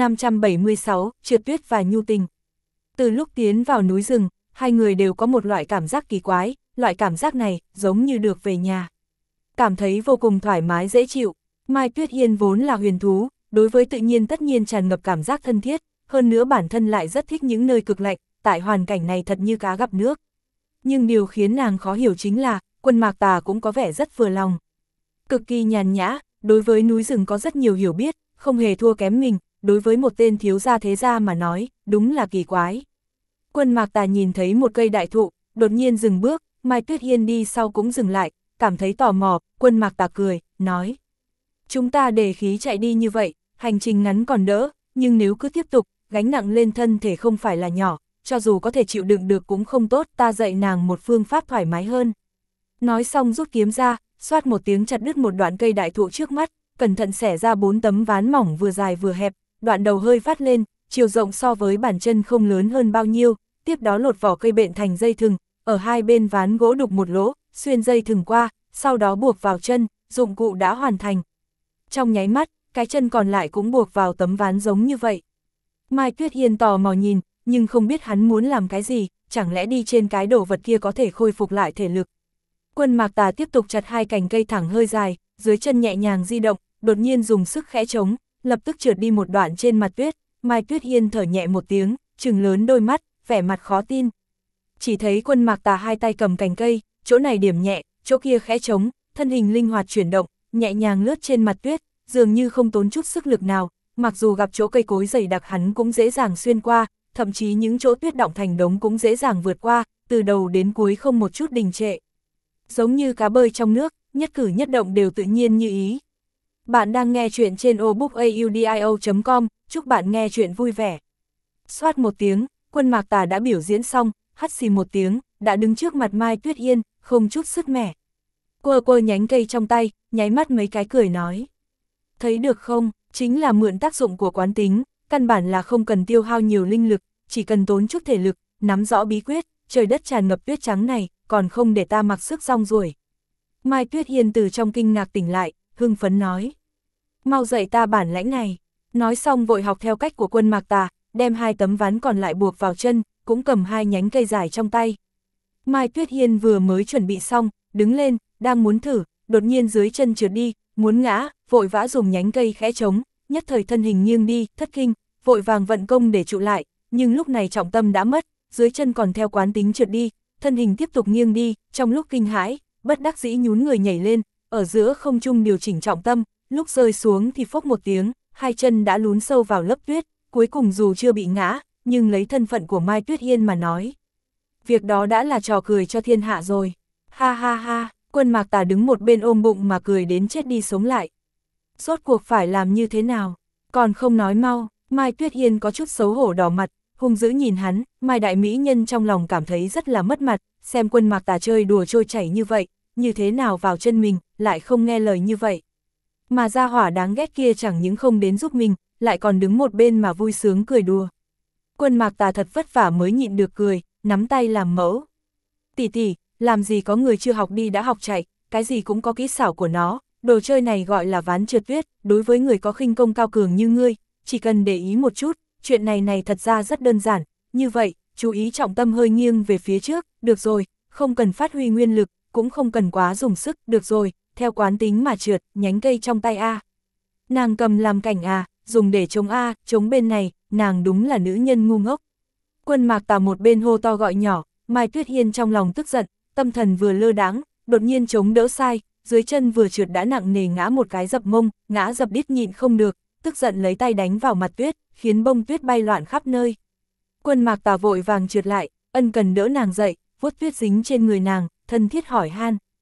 576, Trượt Tuyết và Nhu Tình. Từ lúc tiến vào núi rừng, hai người đều có một loại cảm giác kỳ quái, loại cảm giác này giống như được về nhà. Cảm thấy vô cùng thoải mái dễ chịu. Mai Tuyết Yên vốn là huyền thú, đối với tự nhiên tất nhiên tràn ngập cảm giác thân thiết, hơn nữa bản thân lại rất thích những nơi cực lạnh, tại hoàn cảnh này thật như cá gặp nước. Nhưng điều khiến nàng khó hiểu chính là, Quân Mạc Tà cũng có vẻ rất vừa lòng. Cực kỳ nhàn nhã, đối với núi rừng có rất nhiều hiểu biết, không hề thua kém mình, đối với một tên thiếu gia thế gia mà nói, đúng là kỳ quái. Quân Mạc Tà nhìn thấy một cây đại thụ, đột nhiên dừng bước, Mai Tuyết Yên đi sau cũng dừng lại, cảm thấy tò mò, Quân Mạc Tà cười, nói. Chúng ta để khí chạy đi như vậy, hành trình ngắn còn đỡ, nhưng nếu cứ tiếp tục, gánh nặng lên thân thể không phải là nhỏ, cho dù có thể chịu đựng được cũng không tốt, ta dạy nàng một phương pháp thoải mái hơn. Nói xong rút kiếm ra, xoát một tiếng chặt đứt một đoạn cây đại thụ trước mắt, cẩn thận xẻ ra 4 tấm ván mỏng vừa dài vừa hẹp, đoạn đầu hơi phát lên, chiều rộng so với bàn chân không lớn hơn bao nhiêu, tiếp đó lột vỏ cây bện thành dây thừng, ở hai bên ván gỗ đục một lỗ, xuyên dây thừng qua, sau đó buộc vào chân, dụng cụ đã hoàn thành. Trong nháy mắt, cái chân còn lại cũng buộc vào tấm ván giống như vậy. Mai Tuyết Yên tò mò nhìn, nhưng không biết hắn muốn làm cái gì, chẳng lẽ đi trên cái đồ vật kia có thể khôi phục lại thể lực. Quân Mạc Tà tiếp tục chặt hai cành cây thẳng hơi dài, dưới chân nhẹ nhàng di động, đột nhiên dùng sức khẽ chống, lập tức trượt đi một đoạn trên mặt tuyết. Mai Tuyết Yên thở nhẹ một tiếng, trừng lớn đôi mắt, vẻ mặt khó tin. Chỉ thấy Quân Mạc Tà hai tay cầm cành cây, chỗ này điểm nhẹ, chỗ kia khẽ chống, thân hình linh hoạt chuyển động, nhẹ nhàng lướt trên mặt tuyết, dường như không tốn chút sức lực nào, mặc dù gặp chỗ cây cối dày đặc hắn cũng dễ dàng xuyên qua, thậm chí những chỗ tuyết đọng thành đống cũng dễ dàng vượt qua, từ đầu đến cuối không một chút đình trệ. Giống như cá bơi trong nước, nhất cử nhất động đều tự nhiên như ý. Bạn đang nghe chuyện trên audiobook.com, chúc bạn nghe chuyện vui vẻ. Xoát một tiếng, Quân Mạc Tà đã biểu diễn xong, hắt xì một tiếng, đã đứng trước mặt Mai Tuyết Yên, không chút sứt mẻ. Quơ quơ nhánh cây trong tay, nháy mắt mấy cái cười nói. Thấy được không, chính là mượn tác dụng của quán tính, căn bản là không cần tiêu hao nhiều linh lực, chỉ cần tốn chút thể lực, nắm rõ bí quyết, trời đất tràn ngập tuyết trắng này, còn không để ta mặc sức rong ruổi. Mai Tuyết Yên từ trong kinh ngạc tỉnh lại, hưng phấn nói. Mau dạy ta bản lãnh này. Nói xong vội học theo cách của Quân Mạc Tà, đem hai tấm ván còn lại buộc vào chân, cũng cầm hai nhánh cây dài trong tay. Mai Tuyết Yên vừa mới chuẩn bị xong, đứng lên, đang muốn thử, đột nhiên dưới chân trượt đi, muốn ngã, vội vã dùng nhánh cây khẽ chống, nhất thời thân hình nghiêng đi, thất kinh, vội vàng vận công để trụ lại, nhưng lúc này trọng tâm đã mất, dưới chân còn theo quán tính trượt đi, thân hình tiếp tục nghiêng đi, trong lúc kinh hãi, bất đắc dĩ nhún người nhảy lên, ở giữa không trung điều chỉnh trọng tâm, lúc rơi xuống thì phốc một tiếng, hai chân đã lún sâu vào lớp tuyết, cuối cùng dù chưa bị ngã, nhưng lấy thân phận của Mai Tuyết Yên mà nói. Việc đó đã là trò cười cho thiên hạ rồi. Ha ha ha, Quân Mạc Tà đứng một bên ôm bụng mà cười đến chết đi sống lại. Rốt cuộc phải làm như thế nào? Còn không nói mau, Mai Tuyết Yên có chút xấu hổ đỏ mặt, hung dữ nhìn hắn, Mai đại mỹ nhân trong lòng cảm thấy rất là mất mặt, xem Quân Mạc Tà chơi đùa trôi chảy như vậy, như thế nào vào chân mình, lại không nghe lời như vậy. Mà gia hỏa đáng ghét kia chẳng những không đến giúp mình, lại còn đứng một bên mà vui sướng cười đùa. Quân Mạc Tà thật vất vả mới nhịn được cười, nắm tay làm mẫu. Tỷ tỷ, làm gì có người chưa học đi đã học chạy, cái gì cũng có kỹ xảo của nó, đồ chơi này gọi là ván trượt tuyết, đối với người có khinh công cao cường như ngươi, chỉ cần để ý một chút, chuyện này thật ra rất đơn giản, như vậy, chú ý trọng tâm hơi nghiêng về phía trước, được rồi, không cần phát huy nguyên lực, cũng không cần quá dùng sức, được rồi, theo quán tính mà trượt, nhánh cây trong tay A. Nàng cầm làm cảnh A, dùng để chống A, chống bên này, nàng đúng là nữ nhân ngu ngốc. Quân Mạc Tà một bên hô to gọi nhỏ, Mai Tuyết Yên trong lòng tức giận, tâm thần vừa lơ đãng, đột nhiên chống đỡ sai, dưới chân vừa trượt đã nặng nề ngã một cái dập mông, ngã dập đít nhịn không được, tức giận lấy tay đánh vào mặt tuyết, khiến bông tuyết bay loạn khắp nơi. Quân Mạc Tà vội vàng trượt lại, ân cần đỡ nàng dậy, vuốt tuyết dính trên người nàng, thân thiết hỏi han.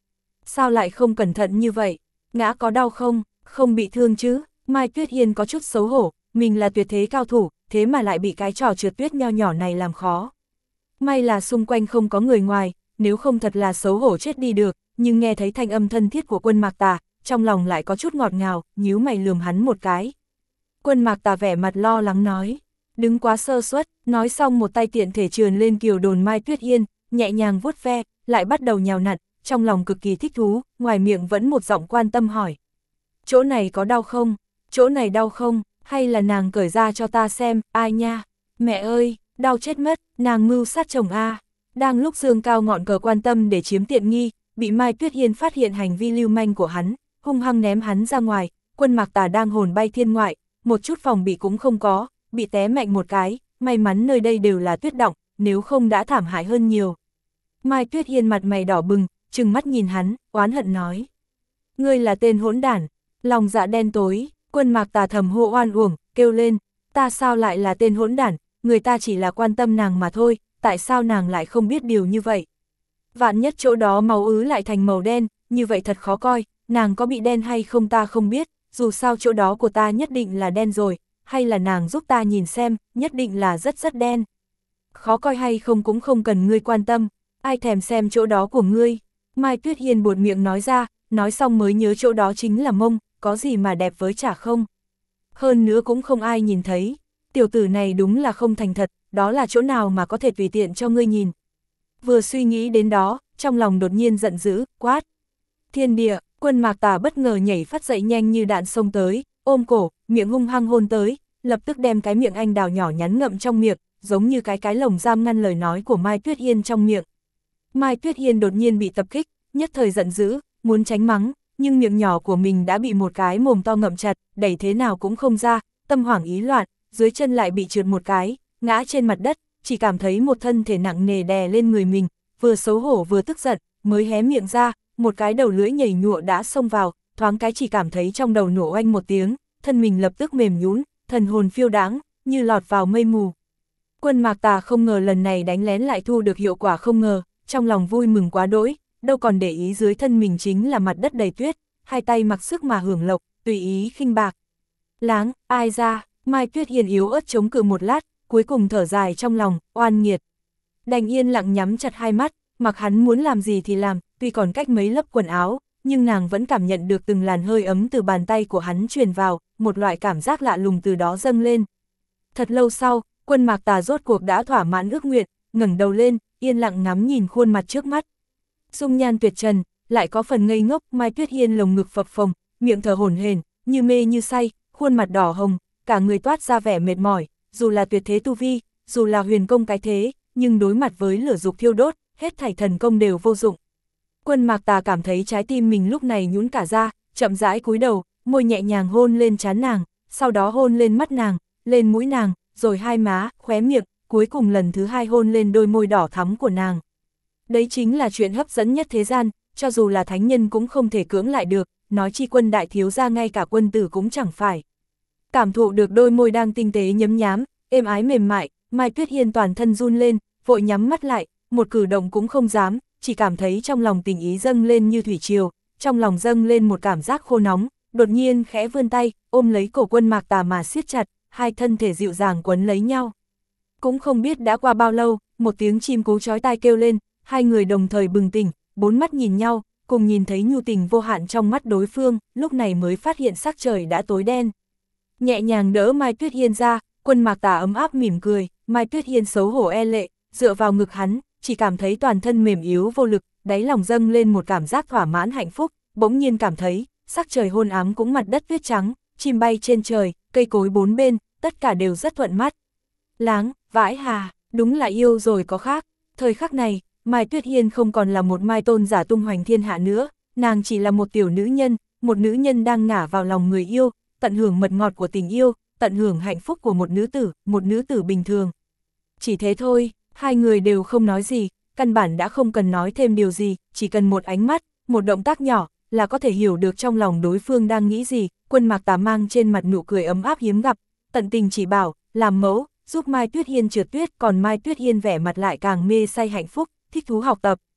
Sao lại không cẩn thận như vậy? Ngã có đau không? Không bị thương chứ? Mai Tuyết Hiên có chút xấu hổ, mình là tuyệt thế cao thủ, thế mà lại bị cái trò trượt tuyết nho nhỏ này làm khó. May là xung quanh không có người ngoài, nếu không thật là xấu hổ chết đi được, nhưng nghe thấy thanh âm thân thiết của Quân Mạc Tà, trong lòng lại có chút ngọt ngào, nhíu mày lườm hắn một cái. Quân Mạc Tà vẻ mặt lo lắng nói, đứng quá sơ suất, nói xong một tay tiện thể trườn lên kiều đồn Mai Tuyết Hiên, nhẹ nhàng vuốt ve, lại bắt đầu nhào nặn, trong lòng cực kỳ thích thú, ngoài miệng vẫn một giọng quan tâm hỏi. Chỗ này có đau không? Chỗ này đau không? Hay là nàng cởi ra cho ta xem, ai nha? Mẹ ơi, đau chết mất, nàng mưu sát chồng a. Đang lúc dương cao ngọn cờ quan tâm để chiếm tiện nghi, bị Mai Tuyết Hiên phát hiện hành vi lưu manh của hắn, hung hăng ném hắn ra ngoài, Quân Mạc Tà đang hồn bay thiên ngoại, một chút phòng bị cũng không có, bị té mạnh một cái, may mắn nơi đây đều là tuyết đọng, nếu không đã thảm hại hơn nhiều. Mai Tuyết Hiên mặt mày đỏ bừng, trừng mắt nhìn hắn, oán hận nói. Ngươi là tên hỗn đản, lòng dạ đen tối. Quân Mạc Tà thầm hô oan uổng, kêu lên, ta sao lại là tên hỗn đản, người ta chỉ là quan tâm nàng mà thôi, tại sao nàng lại không biết điều như vậy? Vạn nhất chỗ đó máu ứ lại thành màu đen, như vậy thật khó coi, nàng có bị đen hay không ta không biết, dù sao chỗ đó của ta nhất định là đen rồi, hay là nàng giúp ta nhìn xem, nhất định là rất rất đen. Khó coi hay không cũng không cần ngươi quan tâm, ai thèm xem chỗ đó của ngươi. Mai Tuyết Hiên buột miệng nói ra, nói xong mới nhớ chỗ đó chính là mông, có gì mà đẹp với chả không. Hơn nữa cũng không ai nhìn thấy, tiểu tử này đúng là không thành thật, đó là chỗ nào mà có thể tùy tiện cho ngươi nhìn. Vừa suy nghĩ đến đó, trong lòng đột nhiên giận dữ, quát. Thiên địa, Quân Mạc Tà bất ngờ nhảy phát dậy nhanh như đạn xông tới, ôm cổ, miệng hung hăng hôn tới, lập tức đem cái miệng anh đào nhỏ nhắn ngậm trong miệng, giống như cái lồng giam ngăn lời nói của Mai Tuyết Hiên trong miệng. Mai Tuyết Hiên đột nhiên bị tập kích, nhất thời giận dữ, muốn tránh mắng, nhưng miệng nhỏ của mình đã bị một cái mồm to ngậm chặt, đẩy thế nào cũng không ra, tâm hoảng ý loạn, dưới chân lại bị trượt một cái, ngã trên mặt đất, chỉ cảm thấy một thân thể nặng nề đè lên người mình, vừa xấu hổ vừa tức giận, mới hé miệng ra, một cái đầu lưỡi nhảy nhụa đã xông vào, thoáng cái chỉ cảm thấy trong đầu nổ oanh một tiếng, thân mình lập tức mềm nhũn, thần hồn phiêu đãng, như lọt vào mây mù. Quân Mạc Tà không ngờ lần này đánh lén lại thu được hiệu quả không ngờ, trong lòng vui mừng quá đỗi, đâu còn để ý dưới thân mình chính là mặt đất đầy tuyết, hai tay mặc sức mà hưởng lộc, tùy ý khinh bạc. Láng, ai ra, Mai Tuyết Hiên yếu ớt chống cự một lát, cuối cùng thở dài trong lòng, oan nghiệt. Đành yên lặng nhắm chặt hai mắt, mặc hắn muốn làm gì thì làm, tuy còn cách mấy lớp quần áo, nhưng nàng vẫn cảm nhận được từng làn hơi ấm từ bàn tay của hắn truyền vào, một loại cảm giác lạ lùng từ đó dâng lên. Thật lâu sau, Quân Mạc Tà rốt cuộc đã thỏa mãn ước nguyện, ngẩng đầu lên, yên lặng ngắm nhìn khuôn mặt trước mắt. Dung nhan tuyệt trần, lại có phần ngây ngốc, Mai Tuyết Hiên lồng ngực phập phồng, miệng thở hổn hển, như mê như say, khuôn mặt đỏ hồng, cả người toát ra vẻ mệt mỏi, dù là tuyệt thế tu vi, dù là huyền công cái thế, nhưng đối mặt với lửa dục thiêu đốt, hết thảy thần công đều vô dụng. Quân Mạc Tà cảm thấy trái tim mình lúc này nhũn cả ra, chậm rãi cúi đầu, môi nhẹ nhàng hôn lên trán nàng, sau đó hôn lên mắt nàng, lên mũi nàng, rồi hai má, khóe miệng, cuối cùng lần thứ hai hôn lên đôi môi đỏ thắm của nàng. Đấy chính là chuyện hấp dẫn nhất thế gian, cho dù là thánh nhân cũng không thể cưỡng lại được, nói chi Quân đại thiếu gia ngay cả quân tử cũng chẳng phải. Cảm thụ được đôi môi đang tinh tế nhấm nhám, êm ái mềm mại, Mai Tuyết Hiên toàn thân run lên, vội nhắm mắt lại, một cử động cũng không dám, chỉ cảm thấy trong lòng tình ý dâng lên như thủy triều, trong lòng dâng lên một cảm giác khô nóng, đột nhiên khẽ vươn tay, ôm lấy cổ Quân Mạc Tà mà siết chặt, hai thân thể dịu dàng quấn lấy nhau. Cũng không biết đã qua bao lâu, một tiếng chim cú chói tai kêu lên, hai người đồng thời bừng tỉnh, bốn mắt nhìn nhau, cùng nhìn thấy nhu tình vô hạn trong mắt đối phương, lúc này mới phát hiện sắc trời đã tối đen. Nhẹ nhàng đỡ Mai Tuyết Hiên ra, Quân Mạc Tà ấm áp mỉm cười, Mai Tuyết Hiên xấu hổ e lệ, dựa vào ngực hắn, chỉ cảm thấy toàn thân mềm yếu vô lực, đáy lòng dâng lên một cảm giác thỏa mãn hạnh phúc, bỗng nhiên cảm thấy, sắc trời hôn ám cũng mặt đất tuyết trắng, chim bay trên trời, cây cối bốn bên, tất cả đều rất thuận mắt. Láng, vãi hà, đúng là yêu rồi có khác. Thời khắc này, Mai Tuyết Hiên không còn là một mai tôn giả tung hoành thiên hạ nữa, nàng chỉ là một tiểu nữ nhân, một nữ nhân đang ngả vào lòng người yêu, tận hưởng mật ngọt của tình yêu, tận hưởng hạnh phúc của một nữ tử bình thường. Chỉ thế thôi, hai người đều không nói gì, căn bản đã không cần nói thêm điều gì, chỉ cần một ánh mắt, một động tác nhỏ, là có thể hiểu được trong lòng đối phương đang nghĩ gì. Quân Mạc Tà mang trên mặt nụ cười ấm áp hiếm gặp, tận tình chỉ bảo, làm mẫu, giúp Mai Tuyết Hiên trượt tuyết, còn Mai Tuyết Hiên vẻ mặt lại càng mê say hạnh phúc, thích thú học tập.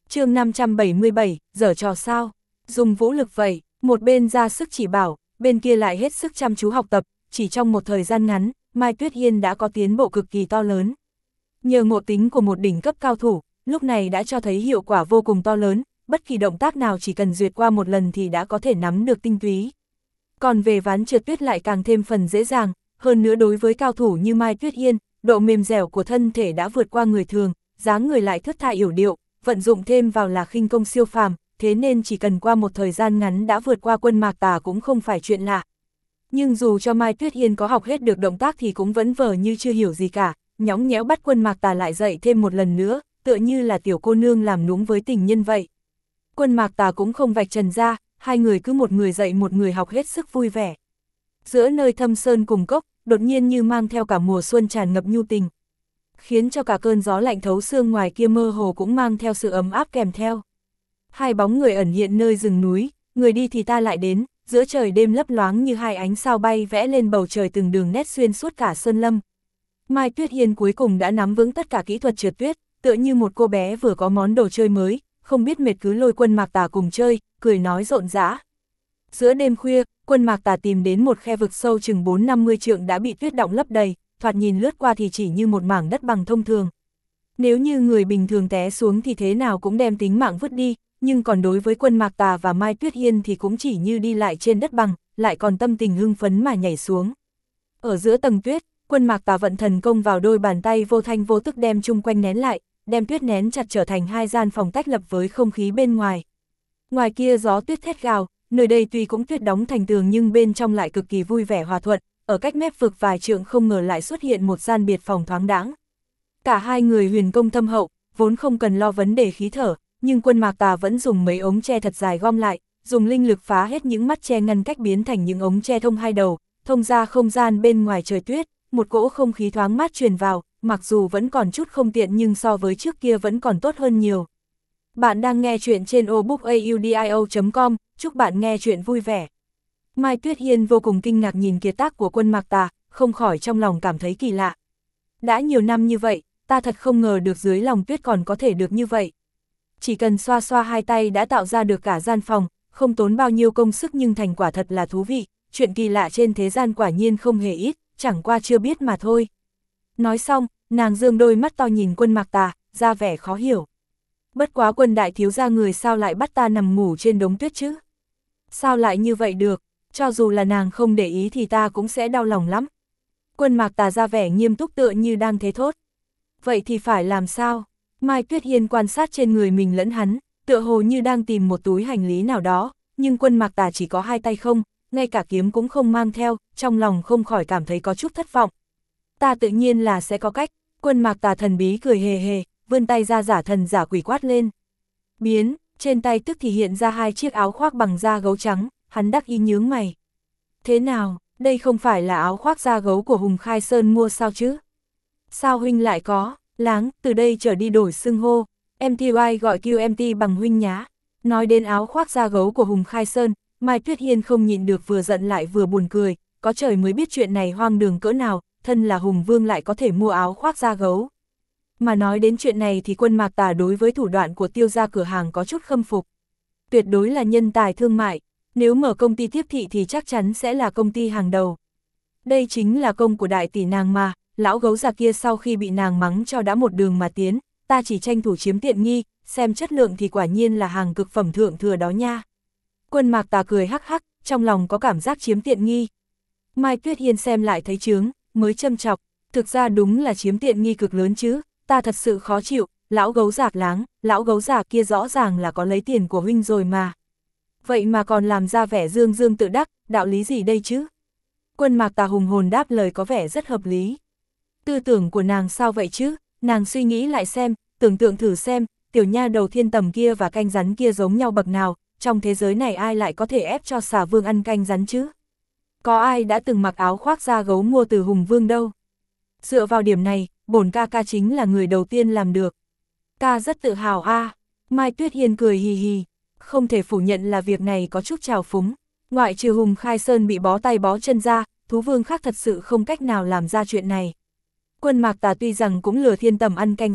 chương 577, giở trò sao? Dùng vũ lực vậy, một bên ra sức chỉ bảo, bên kia lại hết sức chăm chú học tập, chỉ trong một thời gian ngắn, Mai Tuyết Hiên đã có tiến bộ cực kỳ to lớn. Nhờ ngộ tính của một đỉnh cấp cao thủ, lúc này đã cho thấy hiệu quả vô cùng to lớn, bất kỳ động tác nào chỉ cần duyệt qua một lần thì đã có thể nắm được tinh túy. Còn về ván trượt tuyết lại càng thêm phần dễ dàng, hơn nữa đối với cao thủ như Mai Tuyết Hiên, độ mềm dẻo của thân thể đã vượt qua người thường, dáng người lại thướt tha yểu điệu, vận dụng thêm vào là khinh công siêu phàm, thế nên chỉ cần qua một thời gian ngắn đã vượt qua Quân Mạc Tà cũng không phải chuyện lạ. Nhưng dù cho Mai Tuyết Hiên có học hết được động tác thì cũng vẫn vờ như chưa hiểu gì cả, nhõng nhẽo bắt Quân Mạc Tà lại dạy thêm một lần nữa, tựa như là tiểu cô nương làm nũng với tình nhân vậy. Quân Mạc Tà cũng không vạch trần ra, hai người cứ một người dạy một người học hết sức vui vẻ. Giữa nơi thâm sơn cùng cốc, đột nhiên như mang theo cả mùa xuân tràn ngập nhu tình, khiến cho cả cơn gió lạnh thấu xương ngoài kia mơ hồ cũng mang theo sự ấm áp kèm theo. Hai bóng người ẩn hiện nơi rừng núi, người đi thì ta lại đến, giữa trời đêm lấp loáng như hai ánh sao bay vẽ lên bầu trời từng đường nét xuyên suốt cả sơn lâm. Mai Tuyết Hiên cuối cùng đã nắm vững tất cả kỹ thuật trượt tuyết, tựa như một cô bé vừa có món đồ chơi mới, không biết mệt cứ lôi Quân Mạc Tà cùng chơi, cười nói rộn rã. Giữa đêm khuya, Quân Mạc Tà tìm đến một khe vực sâu chừng 4-50 trượng đã bị tuyết đọng lấp đầy, thoạt nhìn lướt qua thì chỉ như một mảng đất bằng thông thường. Nếu như người bình thường té xuống thì thế nào cũng đem tính mạng vứt đi, nhưng còn đối với Quân Mạc Tà và Mai Tuyết Hiên thì cũng chỉ như đi lại trên đất bằng, lại còn tâm tình hưng phấn mà nhảy xuống. Ở giữa tầng tuyết, Quân Mạc Tà vận thần công vào đôi bàn tay vô thanh vô tức đem chung quanh nén lại, đem tuyết nén chặt trở thành hai gian phòng tách lập với không khí bên ngoài. Ngoài kia gió tuyết thét gào, nơi đây tuy cũng tuyết đóng thành tường nhưng bên trong lại cực kỳ vui vẻ hòa thuận, ở cách mép vực vài trượng không ngờ lại xuất hiện một gian biệt phòng thoáng đãng. Cả hai người huyền công thâm hậu, vốn không cần lo vấn đề khí thở, nhưng Quân Mạc Tà vẫn dùng mấy ống tre thật dài gom lại, dùng linh lực phá hết những mắt tre ngăn cách biến thành những ống tre thông hai đầu, thông ra không gian bên ngoài trời tuyết, một cỗ không khí thoáng mát truyền vào, mặc dù vẫn còn chút không tiện nhưng so với trước kia vẫn còn tốt hơn nhiều. Bạn đang nghe chuyện trên obookaudio.com, chúc bạn nghe chuyện vui vẻ. Mai Tuyết Hiên vô cùng kinh ngạc nhìn kiệt tác của Quân Mạc Tà, không khỏi trong lòng cảm thấy kỳ lạ. Đã nhiều năm như vậy, ta thật không ngờ được dưới lòng tuyết còn có thể được như vậy. Chỉ cần xoa xoa hai tay đã tạo ra được cả gian phòng, không tốn bao nhiêu công sức nhưng thành quả thật là thú vị, chuyện kỳ lạ trên thế gian quả nhiên không hề ít, chẳng qua chưa biết mà thôi. Nói xong, nàng dương đôi mắt to nhìn Quân Mạc Tà, ra vẻ khó hiểu. Bất quá Quân đại thiếu gia người sao lại bắt ta nằm ngủ trên đống tuyết chứ? Sao lại như vậy được, cho dù là nàng không để ý thì ta cũng sẽ đau lòng lắm. Quân Mạc Tà ra vẻ nghiêm túc tựa như đang thế thốt. Vậy thì phải làm sao? Mai Tuyết Hiên quan sát trên người mình lẫn hắn, tựa hồ như đang tìm một túi hành lý nào đó, nhưng Quân Mạc Tà chỉ có hai tay không, ngay cả kiếm cũng không mang theo, trong lòng không khỏi cảm thấy có chút thất vọng. Ta tự nhiên là sẽ có cách. Quân Mạc Tà thần bí cười hề hề, vươn tay ra giả thần giả quỷ quát lên. Biến, trên tay tức thì hiện ra hai chiếc áo khoác bằng da gấu trắng, hắn đắc ý nhướng mày. Thế nào, đây không phải là áo khoác da gấu của Hùng Khai Sơn mua sao chứ? Sao huynh lại có? Láng, từ đây trở đi đổi xưng hô, MTY gọi QMT bằng huynh nhá. Nói đến áo khoác da gấu của Hùng Khai Sơn, Mai Tuyết Hiên không nhịn được vừa giận lại vừa buồn cười, có trời mới biết chuyện này hoang đường cỡ nào, thân là Hùng Vương lại có thể mua áo khoác da gấu. Mà nói đến chuyện này thì Quân Mạc Tà đối với thủ đoạn của Tiêu gia cửa hàng có chút khâm phục. Tuyệt đối là nhân tài thương mại, nếu mở công ty tiếp thị thì chắc chắn sẽ là công ty hàng đầu. Đây chính là công của đại tỷ nàng mà, lão gấu già kia sau khi bị nàng mắng cho đã một đường mà tiến, ta chỉ tranh thủ chiếm tiện nghi, xem chất lượng thì quả nhiên là hàng cực phẩm thượng thừa đó nha. Quân Mạc Tà cười hắc hắc, trong lòng có cảm giác chiếm tiện nghi. Mai Tuyết Hiên xem lại thấy chướng, mới châm chọc, thực ra đúng là chiếm tiện nghi cực lớn chứ, ta thật sự khó chịu, lão gấu giạc Láng, lão gấu già kia rõ ràng là có lấy tiền của huynh rồi mà. Vậy mà còn làm ra vẻ dương dương tự đắc, đạo lý gì đây chứ? Quân Mạc Tà hùng hồn đáp lời có vẻ rất hợp lý. Tư tưởng của nàng sao vậy chứ? Nàng suy nghĩ lại xem, tưởng tượng thử xem, tiểu nha đầu thiên tầm kia và canh rắn kia giống nhau bậc nào, trong thế giới này ai lại có thể ép cho xà vương ăn canh rắn chứ? Có ai đã từng mặc áo khoác da gấu mua từ Hùng Vương đâu? Dựa vào điểm này, bổn ca ca chính là người đầu tiên làm được. Ca rất tự hào a. Mai Tuyết Hiên cười hì hì, không thể phủ nhận là việc này có chút trào phúng. Ngoại trừ Hùng Khai Sơn bị bó tay bó chân ra, thú vương khác thật sự không cách nào làm ra chuyện này. Quân Mạc Tà tuy rằng cũng lừa thiên tầm ăn canh rắn,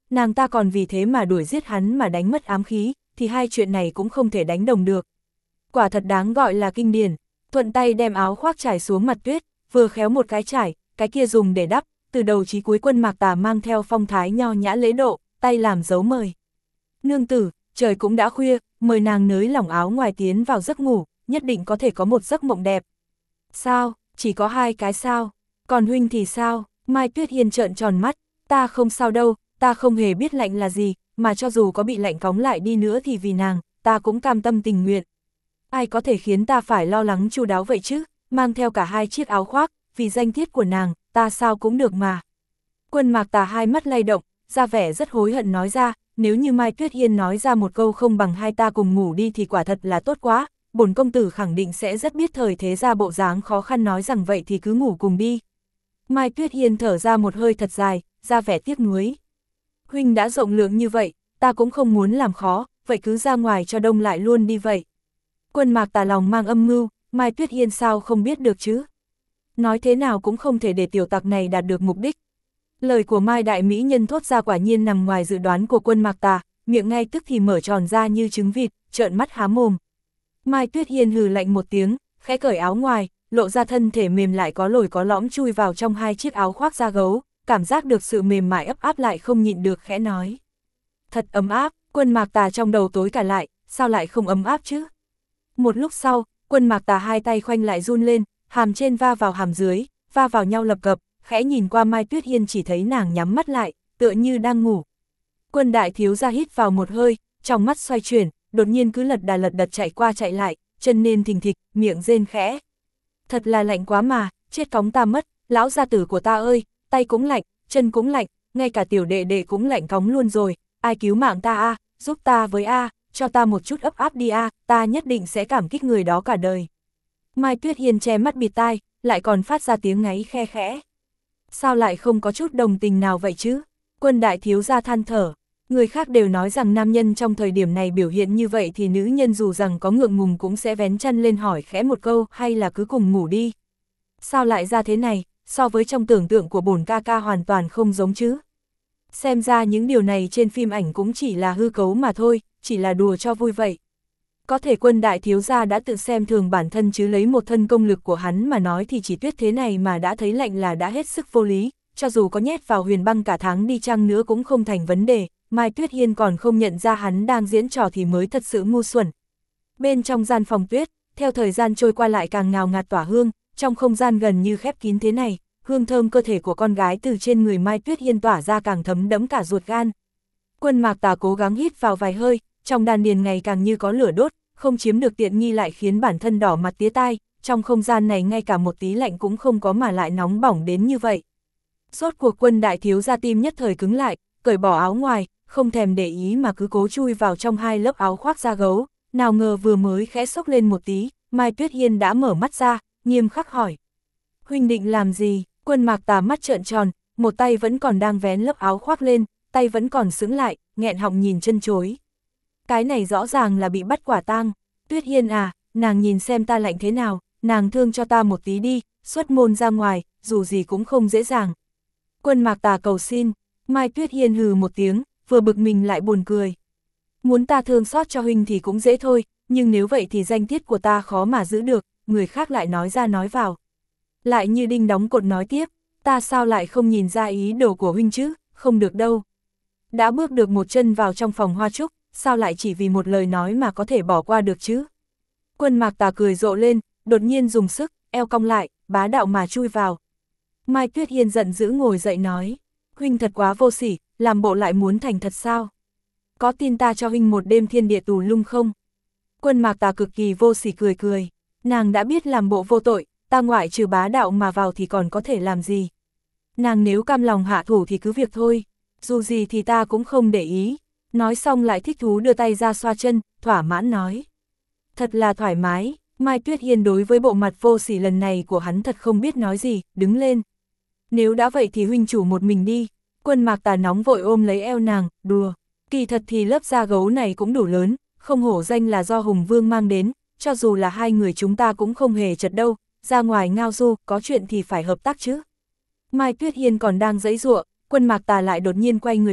nàng ta còn vì thế mà đuổi giết hắn mà đánh mất ám khí, thì hai chuyện này cũng không thể đánh đồng được. Quả thật đáng gọi là kinh điển, thuận tay đem áo khoác trải xuống mặt tuyết, vừa khéo một cái trải, cái kia dùng để đắp, từ đầu chí cuối Quân Mạc Tà mang theo phong thái nho nhã lễ độ, tay làm dấu mời. Nương tử, trời cũng đã khuya, mời nàng nới lỏng áo ngoài tiến vào giấc ngủ, nhất định có thể có một giấc mộng đẹp. Sao, chỉ có hai cái sao, còn huynh thì sao? Mai Tuyết Hiên trợn tròn mắt, ta không sao đâu, ta không hề biết lạnh là gì, mà cho dù có bị lạnh cóng lại đi nữa thì vì nàng, ta cũng cam tâm tình nguyện. Ai có thể khiến ta phải lo lắng chu đáo vậy chứ, mang theo cả hai chiếc áo khoác, vì danh tiết của nàng, ta sao cũng được mà. Quân Mạc Tà hai mắt lay động, ra vẻ rất hối hận nói ra, nếu như Mai Tuyết Hiên nói ra một câu không bằng hai ta cùng ngủ đi thì quả thật là tốt quá, bổn công tử khẳng định sẽ rất biết thời thế ra bộ dáng khó khăn nói rằng vậy thì cứ ngủ cùng đi. Mai Tuyết Hiên thở ra một hơi thật dài, ra vẻ tiếc nuối. Huynh đã rộng lượng như vậy, ta cũng không muốn làm khó, vậy cứ ra ngoài cho đông lại luôn đi vậy. Quân Mạc Tà lòng mang âm mưu, Mai Tuyết Hiên sao không biết được chứ? Nói thế nào cũng không thể để tiểu tặc này đạt được mục đích. Lời của Mai Đại Mỹ Nhân thốt ra quả nhiên nằm ngoài dự đoán của Quân Mạc Tà, miệng ngay tức thì mở tròn ra như trứng vịt, trợn mắt há mồm. Mai Tuyết Hiên hừ lạnh một tiếng, khẽ cởi áo ngoài, lộ ra thân thể mềm lại có lồi có lõm chui vào trong hai chiếc áo khoác da gấu, cảm giác được sự mềm mại ấp áp lại không nhịn được khẽ nói. Thật ấm áp, Quân Mạc Tà trong đầu tối cả lại, sao lại không ấm áp chứ? Một lúc sau, Quân Mạc Tà hai tay khoanh lại run lên, hàm trên va vào hàm dưới, va vào nhau lập cập, khẽ nhìn qua Mai Tuyết Hiên chỉ thấy nàng nhắm mắt lại, tựa như đang ngủ. Quân đại thiếu gia hít vào một hơi, trong mắt xoay chuyển, đột nhiên cứ lật đật chạy qua chạy lại, chân nên thình thịch, miệng rên khẽ. Thật là lạnh quá mà, chết cóng ta mất, lão gia tử của ta ơi, tay cũng lạnh, chân cũng lạnh, ngay cả tiểu đệ đệ cũng lạnh cóng luôn rồi, ai cứu mạng ta a, giúp ta với a, cho ta một chút ấp áp đi a, ta nhất định sẽ cảm kích người đó cả đời. Mai Tuyết Hiên che mắt bịt tai, lại còn phát ra tiếng ngáy khe khẽ. Sao lại không có chút đồng tình nào vậy chứ? Quân đại thiếu gia than thở. Người khác đều nói rằng nam nhân trong thời điểm này biểu hiện như vậy thì nữ nhân dù rằng có ngượng ngùng cũng sẽ vén chân lên hỏi khẽ một câu hay là cứ cùng ngủ đi. Sao lại ra thế này, so với trong tưởng tượng của bổn ca ca hoàn toàn không giống chứ? Xem ra những điều này trên phim ảnh cũng chỉ là hư cấu mà thôi, chỉ là đùa cho vui vậy. Có thể Quân đại thiếu gia đã tự xem thường bản thân chứ lấy một thân công lực của hắn mà nói thì chỉ tuyết thế này mà đã thấy lạnh là đã hết sức vô lý, cho dù có nhét vào huyền băng cả tháng đi chăng nữa cũng không thành vấn đề, Mai Tuyết Hiên còn không nhận ra hắn đang diễn trò thì mới thật sự ngu xuẩn. Bên trong gian phòng tuyết, theo thời gian trôi qua lại càng ngào ngạt tỏa hương, trong không gian gần như khép kín thế này, hương thơm cơ thể của con gái từ trên người Mai Tuyết Hiên tỏa ra càng thấm đẫm cả ruột gan. Quân Mạc Tà cố gắng hít vào vài hơi, trong đan điền ngày càng như có lửa đốt, không chiếm được tiện nghi lại khiến bản thân đỏ mặt tía tai, trong không gian này ngay cả một tí lạnh cũng không có mà lại nóng bỏng đến như vậy. Rốt cuộc Quân đại thiếu gia tim nhất thời cứng lại, cởi bỏ áo ngoài, không thèm để ý mà cứ cố chui vào trong hai lớp áo khoác da gấu, nào ngờ vừa mới khẽ xốc lên một tí, Mai Tuyết Hiên đã mở mắt ra, nghiêm khắc hỏi. Huynh định làm gì? Quân Mạc Tà mắt trợn tròn, một tay vẫn còn đang vén lớp áo khoác lên, tay vẫn còn sững lại, nghẹn họng nhìn chân chối. Cái này rõ ràng là bị bắt quả tang. Tuyết Hiên à, nàng nhìn xem ta lạnh thế nào, nàng thương cho ta một tí đi, xuất môn ra ngoài, dù gì cũng không dễ dàng. Quân Mạc Tà cầu xin. Mai Tuyết Hiên hừ một tiếng, vừa bực mình lại buồn cười. Muốn ta thương xót cho huynh thì cũng dễ thôi, nhưng nếu vậy thì danh tiết của ta khó mà giữ được, người khác lại nói ra nói vào. Lại như đinh đóng cột nói tiếp, ta sao lại không nhìn ra ý đồ của huynh chứ, không được đâu. Đã bước được một chân vào trong phòng hoa trúc, sao lại chỉ vì một lời nói mà có thể bỏ qua được chứ? Quân Mạc Tà cười rộ lên, đột nhiên dùng sức, eo cong lại, bá đạo mà chui vào. Mai Tuyết Hiên giận dữ ngồi dậy nói, huynh thật quá vô sỉ, làm bộ lại muốn thành thật sao? Có tin ta cho huynh một đêm thiên địa tù lung không? Quân Mạc Tà cực kỳ vô sỉ cười cười, nàng đã biết làm bộ vô tội, ta ngoại trừ bá đạo mà vào thì còn có thể làm gì? Nàng nếu cam lòng hạ thủ thì cứ việc thôi, dù gì thì ta cũng không để ý. Nói xong lại thích thú đưa tay ra xoa chân, thỏa mãn nói. Thật là thoải mái, Mai Tuyết Hiên đối với bộ mặt vô sỉ lần này của hắn thật không biết nói gì, đứng lên. Nếu đã vậy thì huynh chủ một mình đi. Quân Mạc Tà nóng vội ôm lấy eo nàng, đùa. Kỳ thật thì lớp da gấu này cũng đủ lớn, không hổ danh là do Hùng Vương mang đến, cho dù là hai người chúng ta cũng không hề chật đâu, ra ngoài ngao du, có chuyện thì phải hợp tác chứ. Mai Tuyết Hiên còn đang giãy giụa, Quân Mạc Tà lại đột nhiên quay người lại,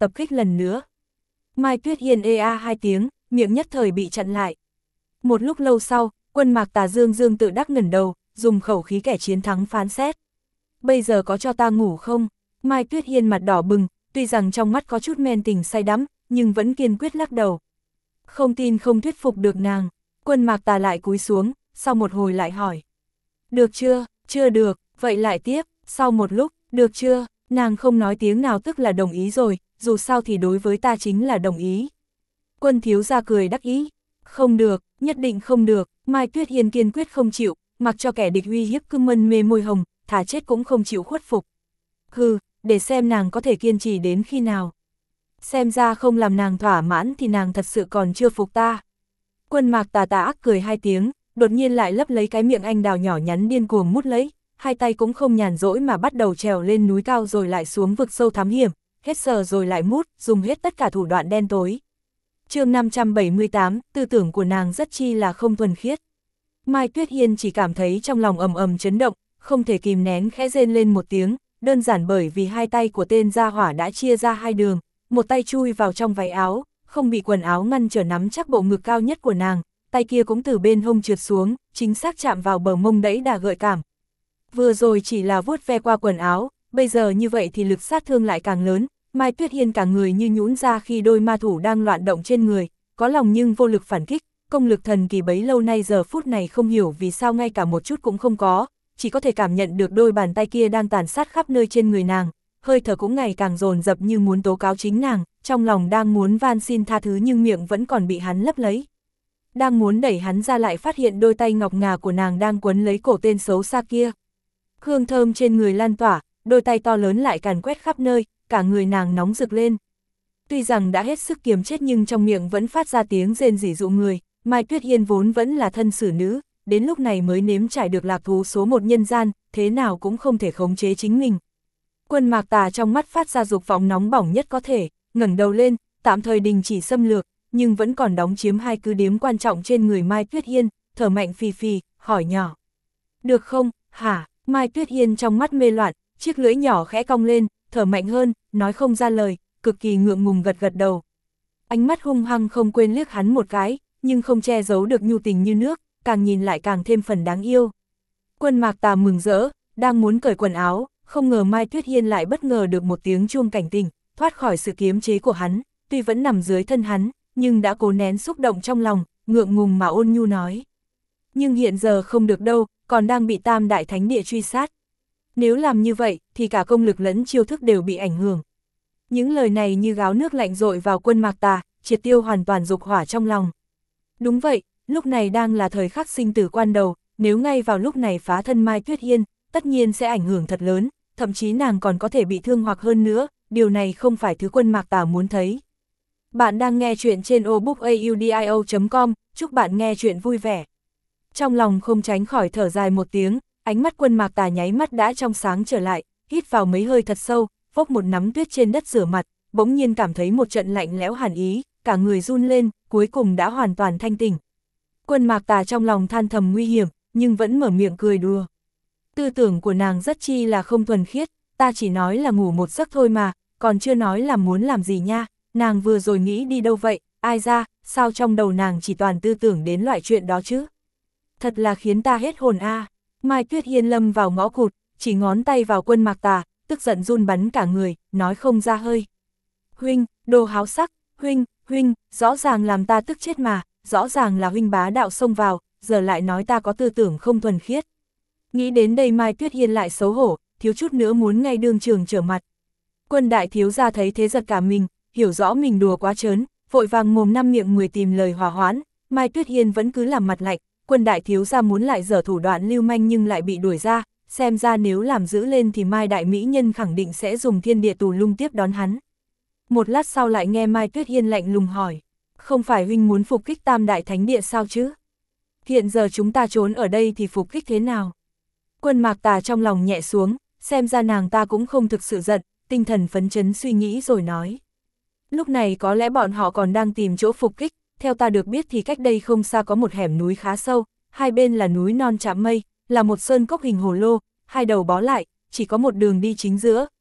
tập kích lần nữa. Mai Tuyết Hiên ê a hai tiếng, miệng nhất thời bị chặn lại. Một lúc lâu sau, Quân Mạc Tà dương dương tự đắc ngẩng đầu, dùng khẩu khí kẻ chiến thắng phán xét. Bây giờ có cho ta ngủ không? Mai Tuyết Hiên mặt đỏ bừng, tuy rằng trong mắt có chút men tình say đắm, nhưng vẫn kiên quyết lắc đầu. Không tin không thuyết phục được nàng. Quân Mạc Tà lại cúi xuống, sau một hồi lại hỏi. Được chưa? Chưa được, vậy lại tiếp, sau một lúc, được chưa? Nàng không nói tiếng nào tức là đồng ý rồi, dù sao thì đối với ta chính là đồng ý. Quân thiếu gia cười đắc ý. Không được, nhất định không được, Mai Tuyết Hiên kiên quyết không chịu, mặc cho kẻ địch uy hiếp cứ mân mê môi hồng, thà chết cũng không chịu khuất phục. Hừ, để xem nàng có thể kiên trì đến khi nào. Xem ra không làm nàng thỏa mãn thì nàng thật sự còn chưa phục ta. Quân Mạc Tà tà ác cười hai tiếng, đột nhiên lại lấp lấy cái miệng anh đào nhỏ nhắn điên cuồng mút lấy, hai tay cũng không nhàn rỗi mà bắt đầu trèo lên núi cao rồi lại xuống vực sâu thám hiểm, hết sờ rồi lại mút, dùng hết tất cả thủ đoạn đen tối. Chương 578, tư tưởng của nàng rất chi là không thuần khiết. Mai Tuyết Hiên chỉ cảm thấy trong lòng ầm ầm chấn động, không thể kìm nén khẽ rên lên một tiếng, đơn giản bởi vì hai tay của tên gia hỏa đã chia ra hai đường, một tay chui vào trong váy áo, không bị quần áo ngăn trở nắm chắc bộ ngực cao nhất của nàng, tay kia cũng từ bên hông trượt xuống, chính xác chạm vào bờ mông đẫy đà gợi cảm. Vừa rồi chỉ là vuốt ve qua quần áo, bây giờ như vậy thì lực sát thương lại càng lớn, Mai Tuyết Hiên cả người như nhũn ra khi đôi ma thủ đang loạn động trên người, có lòng nhưng vô lực phản kích, công lực thần kỳ bấy lâu nay giờ phút này không hiểu vì sao ngay cả một chút cũng không có, chỉ có thể cảm nhận được đôi bàn tay kia đang tàn sát khắp nơi trên người nàng, hơi thở cũng ngày càng dồn dập như muốn tố cáo chính nàng, trong lòng đang muốn van xin tha thứ nhưng miệng vẫn còn bị hắn lấp lấy. Đang muốn đẩy hắn ra lại phát hiện đôi tay ngọc ngà của nàng đang quấn lấy cổ tên xấu xa kia. Hương thơm trên người lan tỏa, đôi tay to lớn lại càn quét khắp nơi, cả người nàng nóng rực lên. Tuy rằng đã hết sức kiềm chết nhưng trong miệng vẫn phát ra tiếng rên rỉ dụ người, Mai Tuyết Hiên vốn vẫn là thân xử nữ, đến lúc này mới nếm trải được lạc thú số một nhân gian, thế nào cũng không thể khống chế chính mình. Quân Mạc Tà trong mắt phát ra dục vọng nóng bỏng nhất có thể, ngẩng đầu lên, tạm thời đình chỉ xâm lược, nhưng vẫn còn đóng chiếm hai cứ điểm quan trọng trên người Mai Tuyết Hiên, thở mạnh phì phì, hỏi nhỏ. Được không, hả? Mai Tuyết Hiên trong mắt mê loạn, chiếc lưỡi nhỏ khẽ cong lên, thở mạnh hơn, nói không ra lời, cực kỳ ngượng ngùng gật gật đầu. Ánh mắt hung hăng không quên liếc hắn một cái, nhưng không che giấu được nhu tình như nước, càng nhìn lại càng thêm phần đáng yêu. Quân Mạc Tà mừng rỡ, đang muốn cởi quần áo, không ngờ Mai Tuyết Hiên lại bất ngờ được một tiếng chuông cảnh tỉnh, thoát khỏi sự kiềm chế của hắn, tuy vẫn nằm dưới thân hắn, nhưng đã cố nén xúc động trong lòng, ngượng ngùng mà ôn nhu nói. Nhưng hiện giờ không được đâu, còn đang bị Tam Đại Thánh Địa truy sát. Nếu làm như vậy, thì cả công lực lẫn chiêu thức đều bị ảnh hưởng. Những lời này như gáo nước lạnh dội vào Quân Mạc Tà, triệt tiêu hoàn toàn dục hỏa trong lòng. Đúng vậy, lúc này đang là thời khắc sinh tử quan đầu, nếu ngay vào lúc này phá thân Mai Tuyết Hiên, tất nhiên sẽ ảnh hưởng thật lớn, thậm chí nàng còn có thể bị thương hoặc hơn nữa, điều này không phải thứ Quân Mạc Tà muốn thấy. Bạn đang nghe chuyện trên obookaudio.com, chúc bạn nghe chuyện vui vẻ. Trong lòng không tránh khỏi thở dài một tiếng, ánh mắt Quân Mạc Tà nháy mắt đã trong sáng trở lại, hít vào mấy hơi thật sâu, vốc một nắm tuyết trên đất rửa mặt, bỗng nhiên cảm thấy một trận lạnh lẽo hàn ý, cả người run lên, cuối cùng đã hoàn toàn thanh tỉnh. Quân Mạc Tà trong lòng than thầm nguy hiểm, nhưng vẫn mở miệng cười đùa. Tư tưởng của nàng rất chi là không thuần khiết, ta chỉ nói là ngủ một giấc thôi mà, còn chưa nói là muốn làm gì nha, nàng vừa rồi nghĩ đi đâu vậy, ai ra, sao trong đầu nàng chỉ toàn tư tưởng đến loại chuyện đó chứ. Thật là khiến ta hết hồn a. Mai Tuyết Hiên lâm vào ngõ cụt, chỉ ngón tay vào Quân Mạc Tà, tức giận run bắn cả người, nói không ra hơi. Huynh, đồ háo sắc, huynh, rõ ràng làm ta tức chết mà, rõ ràng là huynh bá đạo xông vào, giờ lại nói ta có tư tưởng không thuần khiết. Nghĩ đến đây Mai Tuyết Hiên lại xấu hổ, thiếu chút nữa muốn ngay đương trường trở mặt. Quân đại thiếu gia thấy thế giật cả mình, hiểu rõ mình đùa quá trớn, vội vàng mồm năm miệng 10 tìm lời hòa hoãn, Mai Tuyết Hiên vẫn cứ làm mặt lạnh, Quân đại thiếu gia muốn lại giở thủ đoạn lưu manh nhưng lại bị đuổi ra, xem ra nếu làm giữ lên thì Mai đại mỹ nhân khẳng định sẽ dùng thiên địa tù lung tiếp đón hắn. Một lát sau lại nghe Mai Tuyết Hiên lạnh lùng hỏi, không phải huynh muốn phục kích Tam Đại Thánh Địa sao chứ? Hiện giờ chúng ta trốn ở đây thì phục kích thế nào? Quân Mạc Tà trong lòng nhẹ xuống, xem ra nàng ta cũng không thực sự giận, tinh thần phấn chấn suy nghĩ rồi nói. Lúc này có lẽ bọn họ còn đang tìm chỗ phục kích, theo ta được biết thì cách đây không xa có một hẻm núi khá sâu, hai bên là núi non chạm mây, là một sơn cốc hình hồ lô, hai đầu bó lại, chỉ có một đường đi chính giữa,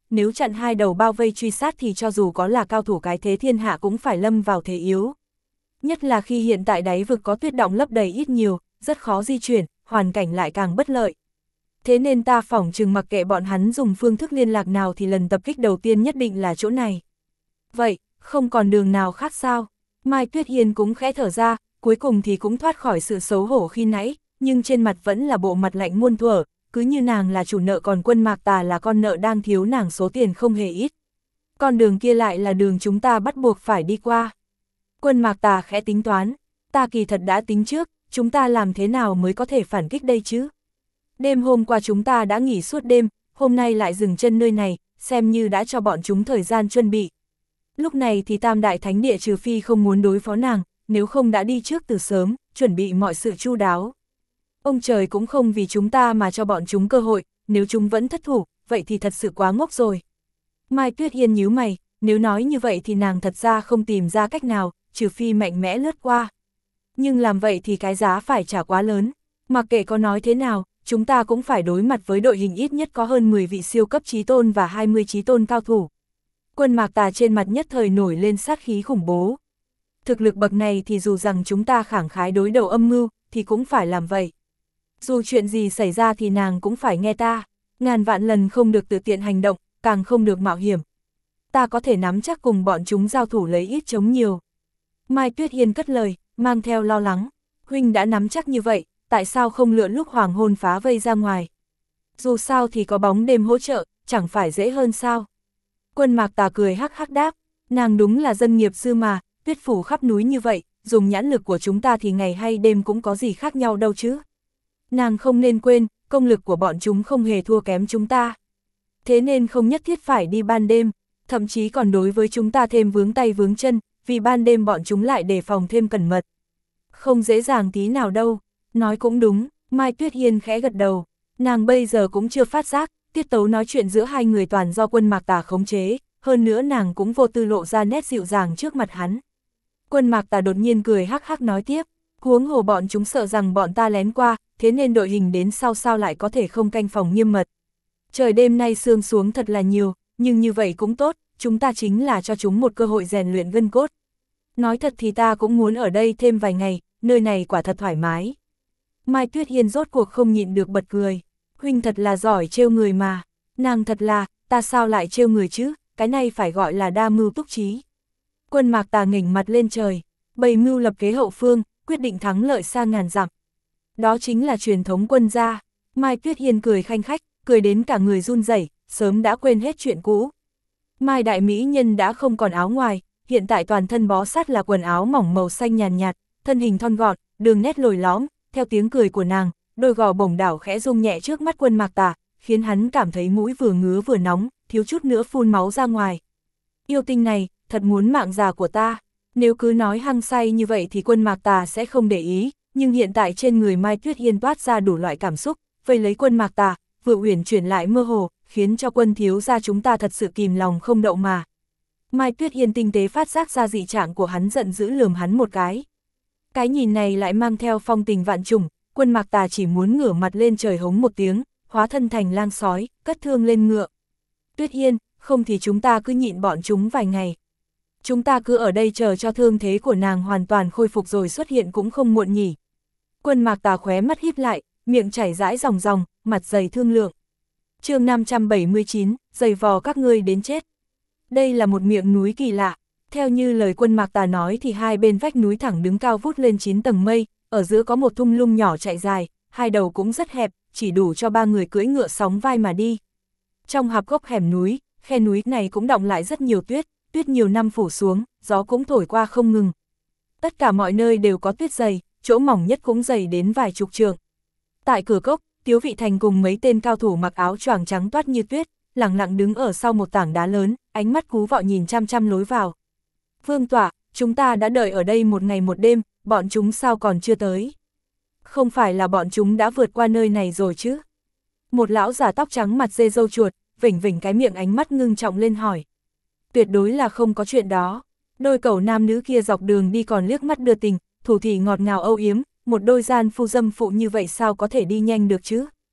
nếu chặn hai đầu bao vây truy sát thì cho dù có là cao thủ cái thế thiên hạ cũng phải lâm vào thế yếu. Nhất là khi hiện tại đáy vực có tuyết động lấp đầy ít nhiều, rất khó di chuyển, hoàn cảnh lại càng bất lợi. Thế nên ta phỏng chừng mặc kệ bọn hắn dùng phương thức liên lạc nào thì lần tập kích đầu tiên nhất định là chỗ này. Vậy, không còn đường nào khác sao? Mai Tuyết Hiên cũng khẽ thở ra, cuối cùng thì cũng thoát khỏi sự xấu hổ khi nãy, nhưng trên mặt vẫn là bộ mặt lạnh muôn thuở, cứ như nàng là chủ nợ còn Quân Mạc Tà là con nợ đang thiếu nàng số tiền không hề ít. Con đường kia lại là đường chúng ta bắt buộc phải đi qua. Quân Mạc Tà khẽ tính toán, ta kỳ thật đã tính trước, chúng ta làm thế nào mới có thể phản kích đây chứ? Đêm hôm qua chúng ta đã nghỉ suốt đêm, hôm nay lại dừng chân nơi này, xem như đã cho bọn chúng thời gian chuẩn bị. Lúc này thì Tam Đại Thánh Địa trừ phi không muốn đối phó nàng, nếu không đã đi trước từ sớm, chuẩn bị mọi sự chu đáo. Ông trời cũng không vì chúng ta mà cho bọn chúng cơ hội, nếu chúng vẫn thất thủ, vậy thì thật sự quá ngốc rồi. Mai Tuyết Hiên nhíu mày, nếu nói như vậy thì nàng thật ra không tìm ra cách nào, trừ phi mạnh mẽ lướt qua. Nhưng làm vậy thì cái giá phải trả quá lớn, mặc kệ có nói thế nào, chúng ta cũng phải đối mặt với đội hình ít nhất có hơn 10 vị siêu cấp chí tôn và 20 chí tôn cao thủ. Quân Mạc Tà trên mặt nhất thời nổi lên sát khí khủng bố. Thực lực bậc này thì dù rằng chúng ta khẳng khái đối đầu âm mưu, thì cũng phải làm vậy. Dù chuyện gì xảy ra thì nàng cũng phải nghe ta, ngàn vạn lần không được tự tiện hành động, càng không được mạo hiểm. Ta có thể nắm chắc cùng bọn chúng giao thủ lấy ít chống nhiều. Mai Tuyết Hiên cất lời, mang theo lo lắng. Huynh đã nắm chắc như vậy, tại sao không lựa lúc hoàng hôn phá vây ra ngoài? Dù sao thì có bóng đêm hỗ trợ, chẳng phải dễ hơn sao? Quân Mạc Tà cười hắc hắc đáp, nàng đúng là dân nghiệp sư mà, tuyết phủ khắp núi như vậy, dùng nhãn lực của chúng ta thì ngày hay đêm cũng có gì khác nhau đâu chứ. Nàng không nên quên, công lực của bọn chúng không hề thua kém chúng ta. Thế nên không nhất thiết phải đi ban đêm, thậm chí còn đối với chúng ta thêm vướng tay vướng chân, vì ban đêm bọn chúng lại đề phòng thêm cẩn mật. Không dễ dàng tí nào đâu, nói cũng đúng, Mai Tuyết Hiên khẽ gật đầu, nàng bây giờ cũng chưa phát giác, tiết tấu nói chuyện giữa hai người toàn do Quân Mạc Tà khống chế, hơn nữa nàng cũng vô tư lộ ra nét dịu dàng trước mặt hắn. Quân Mạc Tà đột nhiên cười hắc hắc nói tiếp, huống hồ bọn chúng sợ rằng bọn ta lén qua, thế nên đội hình đến sau sao lại có thể không canh phòng nghiêm mật. Trời đêm nay sương xuống thật là nhiều, nhưng như vậy cũng tốt, chúng ta chính là cho chúng một cơ hội rèn luyện gân cốt. Nói thật thì ta cũng muốn ở đây thêm vài ngày, nơi này quả thật thoải mái. Mai Tuyết Hiên rốt cuộc không nhịn được bật cười, huynh thật là giỏi trêu người mà, nàng thật là, ta sao lại trêu người chứ, cái này phải gọi là đa mưu túc trí. Quân Mạc Tà nghỉnh mặt lên trời, bày mưu lập kế hậu phương, quyết định thắng lợi xa ngàn dặm. Đó chính là truyền thống quân gia. Mai Tuyết Hiên cười khanh khách, cười đến cả người run rẩy, sớm đã quên hết chuyện cũ. Mai đại mỹ nhân đã không còn áo ngoài, hiện tại toàn thân bó sát là quần áo mỏng màu xanh nhàn nhạt, thân hình thon gọn, đường nét lồi lõm, theo tiếng cười của nàng, đôi gò bổng đảo khẽ rung nhẹ trước mắt Quân Mạc Tà, khiến hắn cảm thấy mũi vừa ngứa vừa nóng, thiếu chút nữa phun máu ra ngoài. Yêu tinh này, thật muốn mạng già của ta. Nếu cứ nói hăng say như vậy thì Quân Mạc Tà sẽ không để ý, nhưng hiện tại trên người Mai Tuyết Hiên toát ra đủ loại cảm xúc, vây lấy Quân Mạc Tà, vừa uyển chuyển lại mơ hồ, khiến cho Quân thiếu gia chúng ta thật sự kìm lòng không đậu mà. Mai Tuyết Hiên tinh tế phát giác ra dị trạng của hắn, giận dữ lườm hắn một cái. Cái nhìn này lại mang theo phong tình vạn trùng, Quân Mạc Tà chỉ muốn ngửa mặt lên trời hống một tiếng, hóa thân thành lang sói, cất thương lên ngựa. Tuyết Hiên, không thì chúng ta cứ nhịn bọn chúng vài ngày. Chúng ta cứ ở đây chờ cho thương thế của nàng hoàn toàn khôi phục rồi xuất hiện cũng không muộn nhỉ. Quân Mạc Tà khóe mắt híp lại, miệng chảy rãi ròng ròng, mặt dày thương lượng. Chương 579, giày vò các ngươi đến chết. Đây là một miệng núi kỳ lạ. Theo như lời Quân Mạc Tà nói thì hai bên vách núi thẳng đứng cao vút lên 9 tầng mây, ở giữa có một thung lũng nhỏ chạy dài, hai đầu cũng rất hẹp, chỉ đủ cho ba người cưỡi ngựa sóng vai mà đi. Trong hạp gốc hẻm núi, khe núi này cũng đọng lại rất nhiều tuyết, tuyết nhiều năm phủ xuống, gió cũng thổi qua không ngừng. Tất cả mọi nơi đều có tuyết dày, chỗ mỏng nhất cũng dày đến vài chục trượng. Tại cửa cốc, Tiếu Vị Thành cùng mấy tên cao thủ mặc áo choàng trắng toát như tuyết, lặng lặng đứng ở sau một tảng đá lớn, ánh mắt cú vọ nhìn chăm chăm lối vào. Vương tọa, chúng ta đã đợi ở đây một ngày một đêm, bọn chúng sao còn chưa tới? Không phải là bọn chúng đã vượt qua nơi này rồi chứ? Một lão già tóc trắng mặt dê râu chuột, vểnh vểnh cái miệng, ánh mắt ngưng trọng lên hỏi. Tuyệt đối là không có chuyện đó. Đôi cẩu nam nữ kia dọc đường đi còn liếc mắt đưa tình, thủ thỉ ngọt ngào âu yếm, một đôi gian phu dâm phụ như vậy sao có thể đi nhanh được chứ?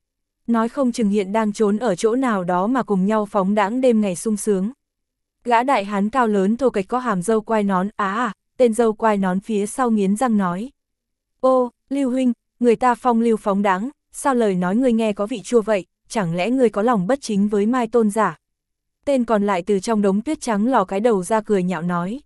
Nói không chừng hiện đang trốn ở chỗ nào đó mà cùng nhau phóng đãng đêm ngày sung sướng. Gã đại hán cao lớn thô kệch có hàm râu quai nón, tên râu quai nón phía sau nghiến răng nói. Ô, Lưu huynh, người ta phong lưu phóng đãng, sao lời nói ngươi nghe có vị chua vậy, chẳng lẽ ngươi có lòng bất chính với Mai Tôn giả? Tên còn lại từ trong đống tuyết trắng lò cái đầu ra cười nhạo nói.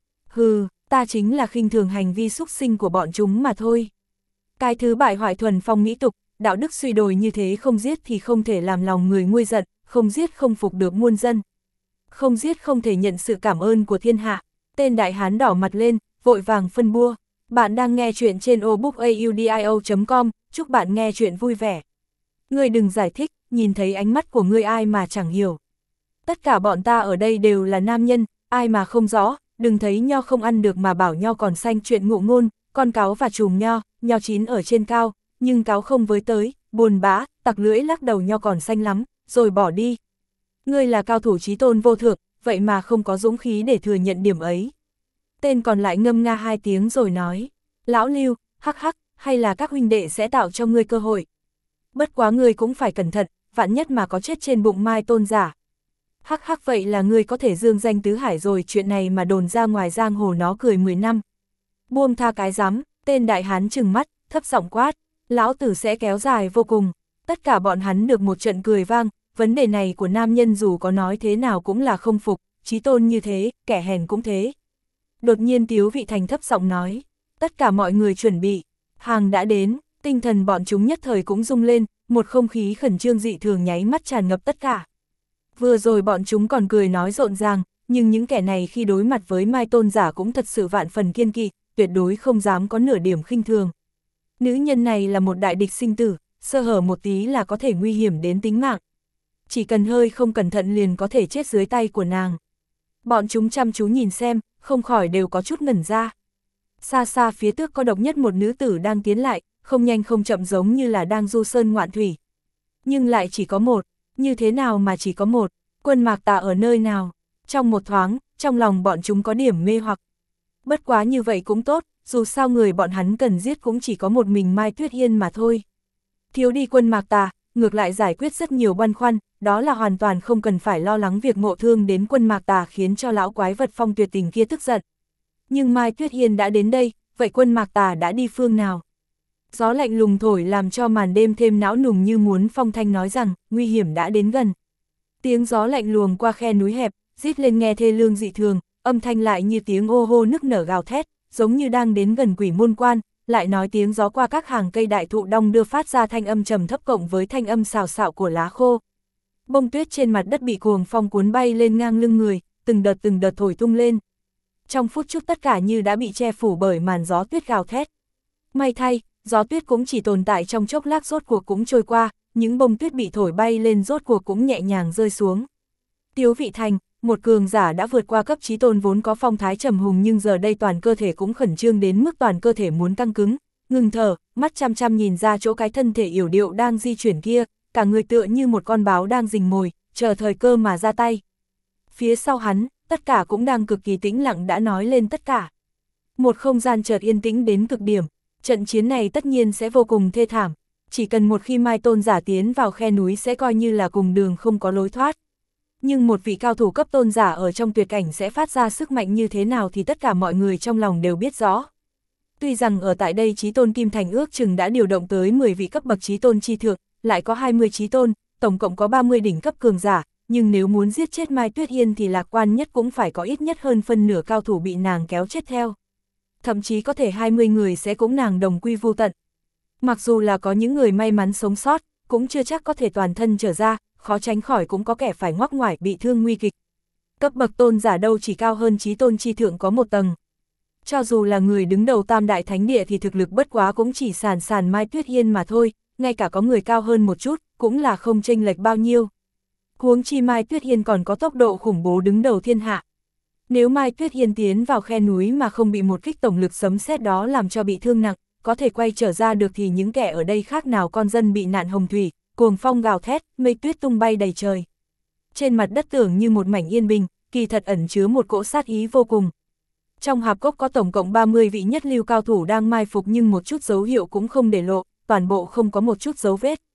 Hừ, ta chính là khinh thường hành vi xúc sinh của bọn chúng mà thôi. Cái thứ bại hoại thuần phong mỹ tục, đạo đức suy đồi như thế, không giết thì không thể làm lòng người nguôi giận, không giết không phục được muôn dân. Không giết không thể nhận sự cảm ơn của thiên hạ. Tên đại hán đỏ mặt lên, vội vàng phân bua. Bạn đang nghe chuyện trên obookaudio.com, chúc bạn nghe chuyện vui vẻ. Ngươi đừng giải thích, nhìn thấy ánh mắt của ngươi ai mà chẳng hiểu. Tất cả bọn ta ở đây đều là nam nhân, ai mà không rõ, đừng thấy nho không ăn được mà bảo nho còn xanh, chuyện ngụ ngôn, con cáo và chùm nho, nho chín ở trên cao, nhưng cáo không với tới, buồn bã, tặc lưỡi lắc đầu nho còn xanh lắm, rồi bỏ đi. Ngươi là cao thủ chí tôn vô thượng, vậy mà không có dũng khí để thừa nhận điểm ấy. Tên còn lại ngâm nga 2 tiếng rồi nói, lão Lưu, hắc hắc, hay là các huynh đệ sẽ tạo cho ngươi cơ hội. Bất quá ngươi cũng phải cẩn thận, vạn nhất mà có chết trên bụng Mai Tôn giả. Hắc hắc, vậy là ngươi có thể dương danh tứ hải rồi, chuyện này mà đồn ra ngoài giang hồ nó cười 10 năm. Buông tha cái rắm, tên đại hán trừng mắt, thấp giọng quát, lão tử sẽ kéo dài vô cùng. Tất cả bọn hắn được một trận cười vang, vấn đề này của nam nhân dù có nói thế nào cũng là không phục, chí tôn như thế, kẻ hèn cũng thế. Đột nhiên Tiếu Vị Thành thấp giọng nói, tất cả mọi người chuẩn bị, hàng đã đến, tinh thần bọn chúng nhất thời cũng rung lên, một không khí khẩn trương dị thường nháy mắt tràn ngập tất cả. Vừa rồi bọn chúng còn cười nói rộn ràng, nhưng những kẻ này khi đối mặt với Mai Tôn giả cũng thật sự vạn phần kiên kỵ, tuyệt đối không dám có nửa điểm khinh thường. Nữ nhân này là một đại địch sinh tử, sơ hở một tí là có thể nguy hiểm đến tính mạng. Chỉ cần hơi không cẩn thận liền có thể chết dưới tay của nàng. Bọn chúng chăm chú nhìn xem, không khỏi đều có chút ngẩn ra. Xa xa phía trước có độc nhất một nữ tử đang tiến lại, không nhanh không chậm giống như là đang du sơn ngoạn thủy. Nhưng lại chỉ có một, như thế nào mà chỉ có một, Quân Mạc Tà ở nơi nào? Trong một thoáng, trong lòng bọn chúng có điểm mê hoặc. Bất quá như vậy cũng tốt, dù sao người bọn hắn cần giết cũng chỉ có một mình Mai Tuyết Yên mà thôi. Thiếu đi Quân Mạc Tà, ngược lại giải quyết rất nhiều băn khoăn, đó là hoàn toàn không cần phải lo lắng việc ngộ thương đến Quân Mạc Tà khiến cho lão quái vật Phong Tuyệt Tình kia tức giận. Nhưng Mai Tuyết Yên đã đến đây, vậy Quân Mạc Tà đã đi phương nào? Gió lạnh lùng thổi làm cho màn đêm thêm não nùng, như muốn phong thanh nói rằng, nguy hiểm đã đến gần. Tiếng gió lạnh luồng qua khe núi hẹp, rít lên nghe thê lương dị thường, âm thanh lại như tiếng ô hô nức nở gào thét, giống như đang đến gần Quỷ Môn Quan, lại nói tiếng gió qua các hàng cây đại thụ đong đưa phát ra thanh âm trầm thấp cộng với thanh âm xào xạo của lá khô. Bông tuyết trên mặt đất bị cuồng phong cuốn bay lên ngang lưng người, từng đợt thổi tung lên. Trong phút chốc tất cả như đã bị che phủ bởi màn gió tuyết gào thét. May thay, gió tuyết cũng chỉ tồn tại trong chốc lát, rốt cuộc cũng trôi qua, những bông tuyết bị thổi bay lên rốt cuộc cũng nhẹ nhàng rơi xuống. Tiếu Vị Thành, một cường giả đã vượt qua cấp chí tôn vốn có phong thái trầm hùng, nhưng giờ đây toàn cơ thể cũng khẩn trương đến mức toàn cơ thể muốn căng cứng, ngừng thở, mắt chăm chăm nhìn ra chỗ cái thân thể yểu điệu đang di chuyển kia, cả người tựa như một con báo đang rình mồi, chờ thời cơ mà ra tay. Phía sau hắn, tất cả cũng đang cực kỳ tĩnh lặng, đã nói lên tất cả. Một không gian chợt yên tĩnh đến cực điểm, trận chiến này tất nhiên sẽ vô cùng thê thảm, chỉ cần một khi Mai Tôn giả tiến vào khe núi sẽ coi như là cùng đường không có lối thoát. Nhưng một vị cao thủ cấp tôn giả ở trong tuyệt cảnh sẽ phát ra sức mạnh như thế nào thì tất cả mọi người trong lòng đều biết rõ. Tuy rằng ở tại đây chí tôn Kim Thành ước chừng đã điều động tới 10 vị cấp bậc chí tôn chi thượng, lại có 20 chí tôn, tổng cộng có 30 đỉnh cấp cường giả, nhưng nếu muốn giết chết Mai Tuyết Yên thì lạc quan nhất cũng phải có ít nhất hơn phân nửa cao thủ bị nàng kéo chết theo. Thậm chí có thể 20 người sẽ cũng nàng đồng quy vô tận. Mặc dù là có những người may mắn sống sót, cũng chưa chắc có thể toàn thân trở ra, khó tránh khỏi cũng có kẻ phải ngoắc ngoải bị thương nguy kịch. Cấp bậc tôn giả đâu chỉ cao hơn chí tôn chi thượng có một tầng. Cho dù là người đứng đầu Tam Đại Thánh Địa thì thực lực bất quá cũng chỉ sàn Mai Tuyết Yên mà thôi, ngay cả có người cao hơn một chút, cũng là không chênh lệch bao nhiêu. Huống chi Mai Tuyết Yên còn có tốc độ khủng bố đứng đầu thiên hạ. Nếu Mai Tuyết Yên tiến vào khe núi mà không bị một kích tổng lực sấm sét đó làm cho bị thương nặng, có thể quay trở ra được thì những kẻ ở đây khác nào con dân bị nạn hồng thủy, cuồng phong gào thét, mây tuyết tung bay đầy trời. Trên mặt đất tưởng như một mảnh yên bình, kỳ thật ẩn chứa một cỗ sát ý vô cùng. Trong hạp cốc có tổng cộng 30 vị nhất lưu cao thủ đang mai phục, nhưng một chút dấu hiệu cũng không để lộ, toàn bộ không có một chút dấu vết.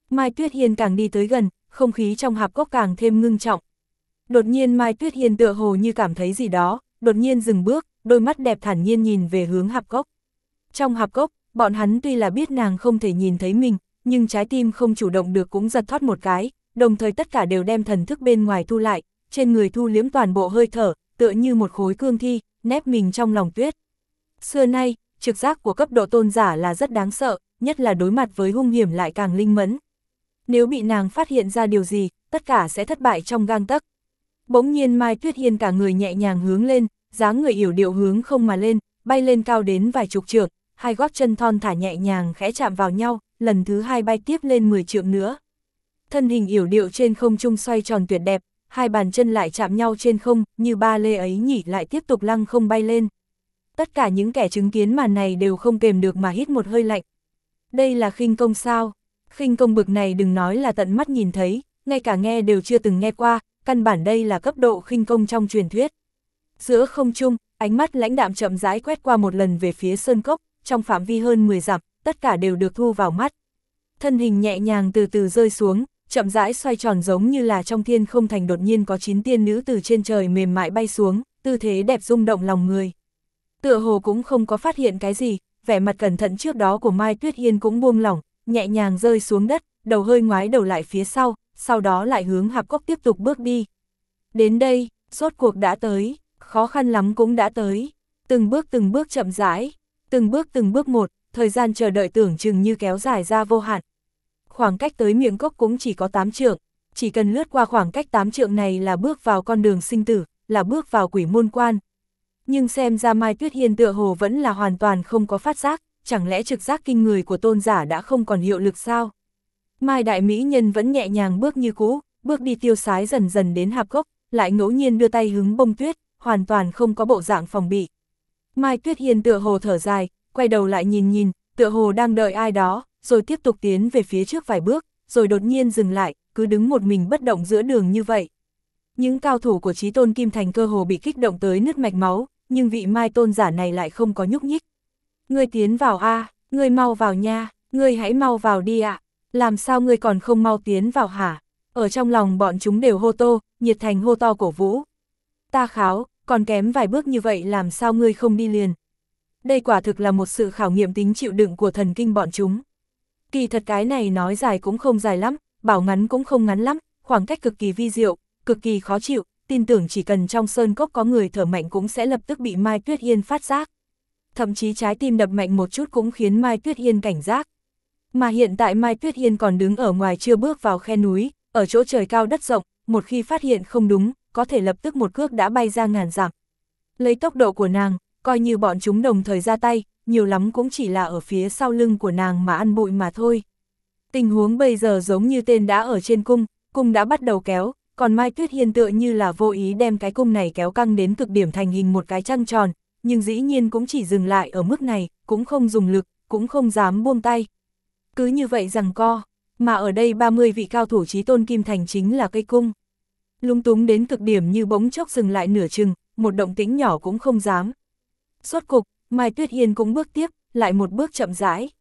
Mai Tuyết Hiên càng đi tới gần, không khí trong hạp cốc càng thêm ngưng trọng. Đột nhiên Mai Tuyết Hiên tựa hồ như cảm thấy gì đó, đột nhiên dừng bước, đôi mắt đẹp thản nhiên nhìn về hướng hạp cốc. Trong hạp cốc, bọn hắn tuy là biết nàng không thể nhìn thấy mình, nhưng trái tim không chủ động được cũng giật thót một cái, đồng thời tất cả đều đem thần thức bên ngoài thu lại, trên người thu liếm toàn bộ hơi thở, tựa như một khối cương thi, nép mình trong lòng tuyết. Xưa nay, trực giác của cấp độ tôn giả là rất đáng sợ, nhất là đối mặt với hung hiểm lại càng linh mẫn. Nếu bị nàng phát hiện ra điều gì, tất cả sẽ thất bại trong gang tấc. Bỗng nhiên Mai Tuyết Hiên cả người nhẹ nhàng hướng lên, dáng người yểu điệu hướng không mà lên, bay lên cao đến vài chục trượng, hai gót chân thon thả nhẹ nhàng khẽ chạm vào nhau, lần thứ hai bay tiếp lên 10 trượng nữa. Thân hình yểu điệu trên không trung xoay tròn tuyệt đẹp, hai bàn chân lại chạm nhau trên không, như ba lê ấy nhỉ lại tiếp tục lăng không bay lên. Tất cả những kẻ chứng kiến màn này đều không kềm được mà hít một hơi lạnh. Đây là khinh công sao? Khinh công bực này đừng nói là tận mắt nhìn thấy, ngay cả nghe đều chưa từng nghe qua, căn bản đây là cấp độ khinh công trong truyền thuyết. Giữa không trung, ánh mắt lãnh đạm chậm rãi quét qua một lần về phía sơn cốc, trong phạm vi hơn 10 dặm, tất cả đều được thu vào mắt. Thân hình nhẹ nhàng từ từ rơi xuống, chậm rãi xoay tròn giống như là trong thiên không thành đột nhiên có 9 tiên nữ từ trên trời mềm mại bay xuống, tư thế đẹp rung động lòng người. Tựa hồ cũng không có phát hiện cái gì, vẻ mặt cẩn thận trước đó của Mai Tuyết Hiên cũng buông lỏng, nhẹ nhàng rơi xuống đất, đầu hơi ngoái đầu lại phía sau đó lại hướng hạp cốc tiếp tục bước đi. Đến đây, rốt cuộc đã tới, khó khăn lắm cũng đã tới, từng bước chậm rãi, từng bước một, thời gian chờ đợi tưởng chừng như kéo dài ra vô hạn. Khoảng cách tới miệng cốc cũng chỉ có 8 trượng, chỉ cần lướt qua khoảng cách 8 trượng này là bước vào con đường sinh tử, là bước vào quỷ môn quan. Nhưng xem ra Mai Tuyết Hiên tựa hồ vẫn là hoàn toàn không có phát giác, chẳng lẽ trực giác kinh người của tôn giả đã không còn hiệu lực sao? Mai đại mỹ nhân vẫn nhẹ nhàng bước như cũ, bước đi tiêu sái dần dần đến hạp cốc, lại ngẫu nhiên đưa tay hứng bông tuyết, hoàn toàn không có bộ dạng phòng bị. Mai Tuyết Hiên tựa hồ thở dài, quay đầu lại nhìn, tựa hồ đang đợi ai đó, rồi tiếp tục tiến về phía trước vài bước, rồi đột nhiên dừng lại, cứ đứng một mình bất động giữa đường như vậy. Những cao thủ của Chí Tôn Kim Thành cơ hồ bị kích động tới nứt mạch máu, nhưng vị Mai tôn giả này lại không có nhúc nhích. Ngươi tiến vào a, ngươi mau vào nha, ngươi hãy mau vào đi ạ. Làm sao ngươi còn không mau tiến vào hả? Ở trong lòng bọn chúng đều hô tô, nhiệt thành hô to cổ vũ. Ta kháo, còn kém vài bước như vậy làm sao ngươi không đi liền? Đây quả thực là một sự khảo nghiệm tính chịu đựng của thần kinh bọn chúng. Kỳ thật cái này nói dài cũng không dài lắm, bảo ngắn cũng không ngắn lắm, khoảng cách cực kỳ vi diệu, cực kỳ khó chịu, tin tưởng chỉ cần trong sơn cốc có người thở mạnh cũng sẽ lập tức bị Mai Tuyết Hiên phát giác. Thậm chí trái tim đập mạnh một chút cũng khiến Mai Tuyết Hiên cảnh giác. Mà hiện tại Mai Tuyết Hiên còn đứng ở ngoài chưa bước vào khe núi, ở chỗ trời cao đất rộng, một khi phát hiện không đúng, có thể lập tức một cước đã bay ra ngàn dặm. Lấy tốc độ của nàng, coi như bọn chúng đồng thời ra tay, nhiều lắm cũng chỉ là ở phía sau lưng của nàng mà ăn bụi mà thôi. Tình huống bây giờ giống như tên đã ở trên cung đã bắt đầu kéo, còn Mai Tuyết Hiên tựa như là vô ý đem cái cung này kéo căng đến cực điểm thành hình một cái trăng tròn, nhưng dĩ nhiên cũng chỉ dừng lại ở mức này, cũng không dùng lực, cũng không dám buông tay. Cứ như vậy giằng co, mà ở đây 30 vị cao thủ Chí Tôn Kim Thành chính là cây cung. Lúng túng đến cực điểm như bỗng chốc dừng lại nửa chừng, một động tĩnh nhỏ cũng không dám. Rốt cục, Mai Tuyết Hiên cũng bước tiếp, lại một bước chậm rãi.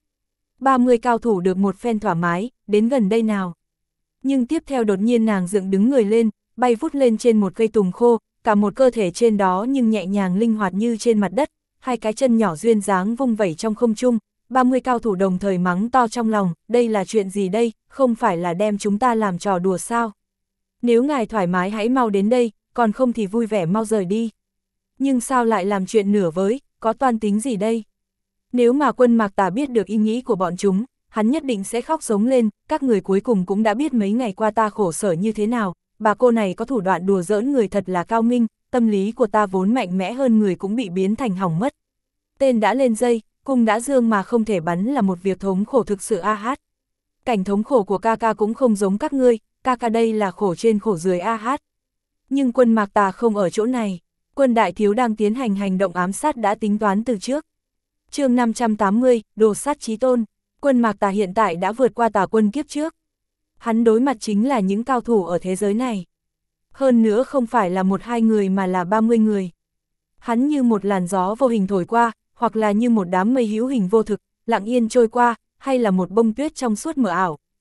30 cao thủ được một phen thoải mái, đến gần đây nào. Nhưng tiếp theo đột nhiên nàng dựng đứng người lên, bay vút lên trên một cây tùng khô, cả một cơ thể trên đó nhưng nhẹ nhàng linh hoạt như trên mặt đất, hai cái chân nhỏ duyên dáng vung vẩy trong không trung. 30 cao thủ đồng thời mắng to trong lòng, đây là chuyện gì đây, không phải là đem chúng ta làm trò đùa sao? Nếu ngài thoải mái hãy mau đến đây, còn không thì vui vẻ mau rời đi. Nhưng sao lại làm chuyện nửa với, có toan tính gì đây? Nếu mà Quân Mạc Tà biết được ý nghĩ của bọn chúng, hắn nhất định sẽ khóc giống lên, các người cuối cùng cũng đã biết mấy ngày qua ta khổ sở như thế nào, bà cô này có thủ đoạn đùa giỡn người thật là cao minh, tâm lý của ta vốn mạnh mẽ hơn người cũng bị biến thành hỏng mất. Tên đã lên dây, cung đã dương mà không thể bắn là một việc thống khổ thực sự a hát. Cảnh thống khổ của ca ca cũng không giống các ngươi, ca ca đây là khổ trên khổ dưới a hát. Nhưng Quân Mạc Tà không ở chỗ này, Quân đại thiếu đang tiến hành hành động ám sát đã tính toán từ trước. Chương 580, đồ sát Chí Tôn. Quân Mạc Tà hiện tại đã vượt qua Tà Quân kiếp trước. Hắn đối mặt chính là những cao thủ ở thế giới này. Hơn nữa không phải là một hai người mà là 30 người. Hắn như một làn gió vô hình thổi qua, hoặc là như một đám mây hữu hình vô thực, lặng yên trôi qua, hay là một bông tuyết trong suốt mờ ảo,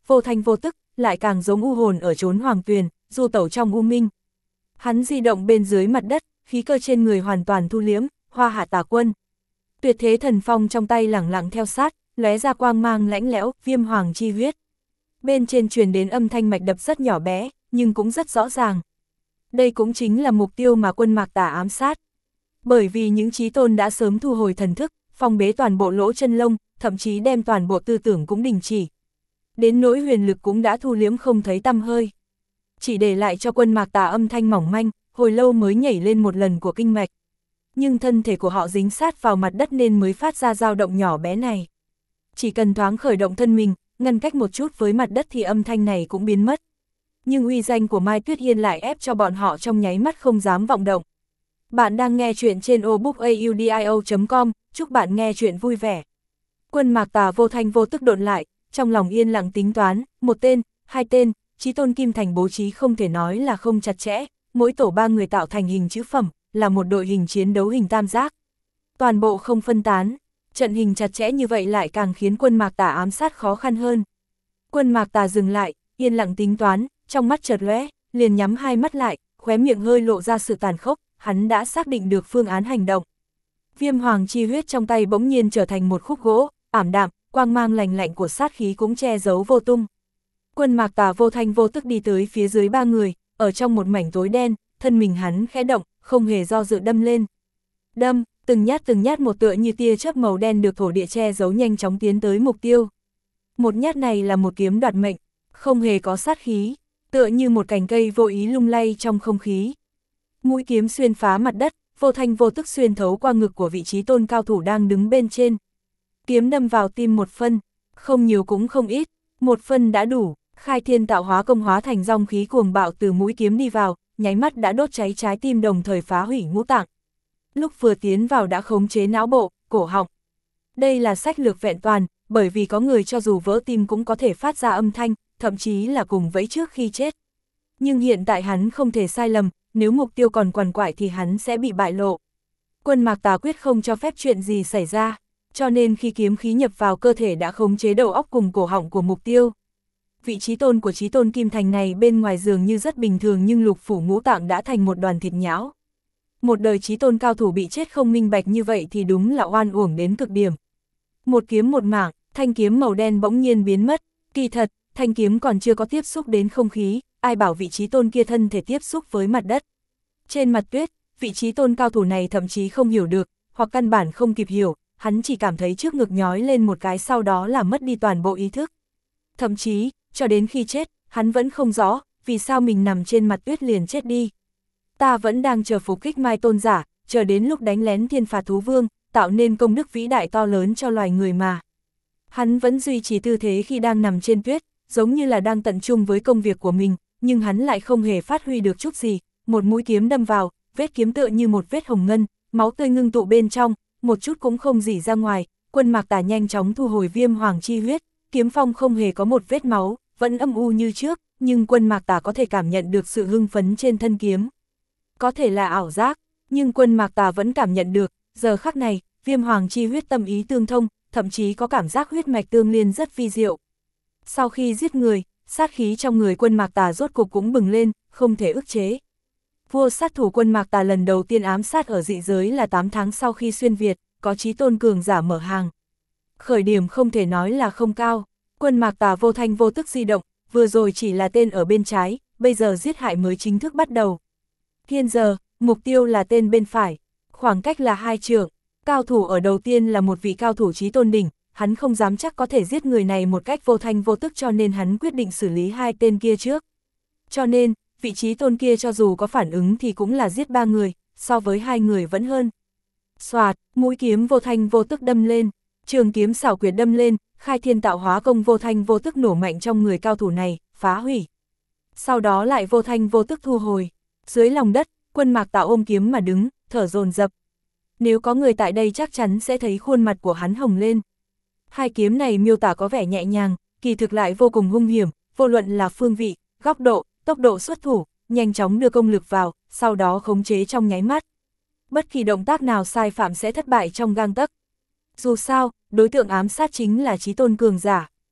vô thanh vô tức, lại càng giống u hồn ở chốn hoàng tuyền, du tẩu trong u minh. Hắn di động bên dưới mặt đất, khí cơ trên người hoàn toàn thu liếm, Hoa Hạ Tà Quân. Tuyệt thế thần phong trong tay lẳng lặng theo sát, lóe ra quang mang lãnh lẽo, viêm hoàng chi huyết. Bên trên truyền đến âm thanh mạch đập rất nhỏ bé, nhưng cũng rất rõ ràng. Đây cũng chính là mục tiêu mà Quân Mạc Tà ám sát. Bởi vì những chí tôn đã sớm thu hồi thần thức, phong bế toàn bộ lỗ chân lông, thậm chí đem toàn bộ tư tưởng cũng đình chỉ. Đến nỗi huyền lực cũng đã thu liếm không thấy tăm hơi. Chỉ để lại cho Quân Mạc Tà âm thanh mỏng manh, hồi lâu mới nhảy lên một lần của kinh mạch. Nhưng thân thể của họ dính sát vào mặt đất nên mới phát ra dao động nhỏ bé này. Chỉ cần thoáng khởi động thân mình, ngăn cách một chút với mặt đất thì âm thanh này cũng biến mất. Nhưng uy danh của Mai Tuyết Hiên lại ép cho bọn họ trong nháy mắt không dám vọng động. Bạn đang nghe chuyện trên obookaudio.com, chúc bạn nghe chuyện vui vẻ. Quân Mạc Tà vô thanh vô tức độn lại, trong lòng yên lặng tính toán, một tên, hai tên, chí tôn kim thành bố trí không thể nói là không chặt chẽ, mỗi tổ 3 người tạo thành hình chữ phẩm, là một đội hình chiến đấu hình tam giác. Toàn bộ không phân tán, trận hình chặt chẽ như vậy lại càng khiến Quân Mạc Tà ám sát khó khăn hơn. Quân Mạc Tà dừng lại, yên lặng tính toán, trong mắt chợt lóe, liền nhắm hai mắt lại, khóe miệng hơi lộ ra sự tàn khốc, hắn đã xác định được phương án hành động. Viêm hoàng chi huyết trong tay bỗng nhiên trở thành một khúc gỗ, ảm đạm, quang mang lành lạnh của sát khí cũng che giấu vô tung. Quân Mạc Tà vô thanh vô tức đi tới phía dưới 3 người, ở trong một mảnh tối đen, thân mình hắn khẽ động, không hề do dự đâm lên. Đâm, từng nhát một tựa như tia chớp màu đen được thổ địa che giấu nhanh chóng tiến tới mục tiêu. Một nhát này là một kiếm đoạt mệnh, không hề có sát khí, tựa như một cành cây vô ý lung lay trong không khí. Mũi kiếm xuyên phá mặt đất, vô thanh vô tức xuyên thấu qua ngực của vị trí tôn cao thủ đang đứng bên trên. Kiếm đâm vào tim một phân, không nhiều cũng không ít, một phân đã đủ. Khai Thiên Tạo Hóa công hóa thành dòng khí cuồng bạo từ mũi kiếm đi vào, nháy mắt đã đốt cháy trái tim đồng thời phá hủy ngũ tạng. Lúc vừa tiến vào đã khống chế não bộ, cổ họng. Đây là sách lược vẹn toàn, bởi vì có người cho dù vỡ tim cũng có thể phát ra âm thanh, thậm chí là cùng vẫy trước khi chết. Nhưng hiện tại hắn không thể sai lầm, nếu mục tiêu còn quằn quại thì hắn sẽ bị bại lộ. Quân Mạc Tà quyết không cho phép chuyện gì xảy ra, cho nên khi kiếm khí nhập vào cơ thể đã khống chế đầu óc cùng cổ họng của mục tiêu. Vị trí tôn của chí tôn kim thành này bên ngoài dường như rất bình thường nhưng lục phủ ngũ tạng đã thành một đoàn thịt nhão. Một đời chí tôn cao thủ bị chết không minh bạch như vậy thì đúng là oan uổng đến cực điểm. Một kiếm một mảng, thanh kiếm màu đen bỗng nhiên biến mất, kỳ thật, thanh kiếm còn chưa có tiếp xúc đến không khí, ai bảo vị chí tôn kia thân thể tiếp xúc với mặt đất. Trên mặt tuyết, vị chí tôn cao thủ này thậm chí không hiểu được, hoặc căn bản không kịp hiểu, hắn chỉ cảm thấy trước ngực nhói lên một cái sau đó là mất đi toàn bộ ý thức. Thậm chí, cho đến khi chết, hắn vẫn không rõ, vì sao mình nằm trên mặt tuyết liền chết đi. Ta vẫn đang chờ phục kích Mai Tôn giả, chờ đến lúc đánh lén thiên phạt thú vương, tạo nên công đức vĩ đại to lớn cho loài người mà. Hắn vẫn duy trì tư thế khi đang nằm trên tuyết, giống như là đang tận trung với công việc của mình, nhưng hắn lại không hề phát huy được chút gì, một mũi kiếm đâm vào, vết kiếm tựa như một vết hồng ngân, máu tươi ngưng tụ bên trong, một chút cũng không rỉ ra ngoài, Quân Mạc Tà nhanh chóng thu hồi viêm hoàng chi huyết, kiếm phong không hề có một vết máu, vẫn âm u như trước, nhưng Quân Mạc Tà có thể cảm nhận được sự hưng phấn trên thân kiếm. Có thể là ảo giác, nhưng Quân Mạc Tà vẫn cảm nhận được, giờ khắc này, viêm hoàng chi huyết tâm ý tương thông, thậm chí có cảm giác huyết mạch tương liên rất vi diệu. Sau khi giết người, sát khí trong người Quân Mạc Tà rốt cục cũng bừng lên, không thể ức chế. Vua sát thủ Quân Mạc Tà lần đầu tiên ám sát ở dị giới là 8 tháng sau khi xuyên Việt, có chí tôn cường giả mở hàng. Khởi điểm không thể nói là không cao, Quân Mạc Tà vô thanh vô tức di động, vừa rồi chỉ là tên ở bên trái, bây giờ giết hại mới chính thức bắt đầu. Hiện giờ, mục tiêu là tên bên phải, khoảng cách là 2 trượng, cao thủ ở đầu tiên là một vị cao thủ chí tôn đỉnh, hắn không dám chắc có thể giết người này một cách vô thanh vô tức cho nên hắn quyết định xử lý 2 tên kia trước. Cho nên, vị trí tôn kia cho dù có phản ứng thì cũng là giết 3 người, so với 2 người vẫn hơn. Xoạt, mũi kiếm vô thanh vô tức đâm lên, trường kiếm xảo quyệt đâm lên, Khai Thiên Tạo Hóa công vô thanh vô tức nổ mạnh trong người cao thủ này, phá hủy. Sau đó lại vô thanh vô tức thu hồi. Dưới lòng đất, Quân Mạc Tà ôm kiếm mà đứng, thở dồn dập. Nếu có người tại đây chắc chắn sẽ thấy khuôn mặt của hắn hồng lên. 2 kiếm này miêu tả có vẻ nhẹ nhàng, kỳ thực lại vô cùng hung hiểm, vô luận là phương vị, góc độ, tốc độ xuất thủ, nhanh chóng đưa công lực vào, sau đó khống chế trong nháy mắt. Bất kỳ động tác nào sai phạm sẽ thất bại trong gang tấc. Dù sao, đối tượng ám sát chính là chí tôn cường giả.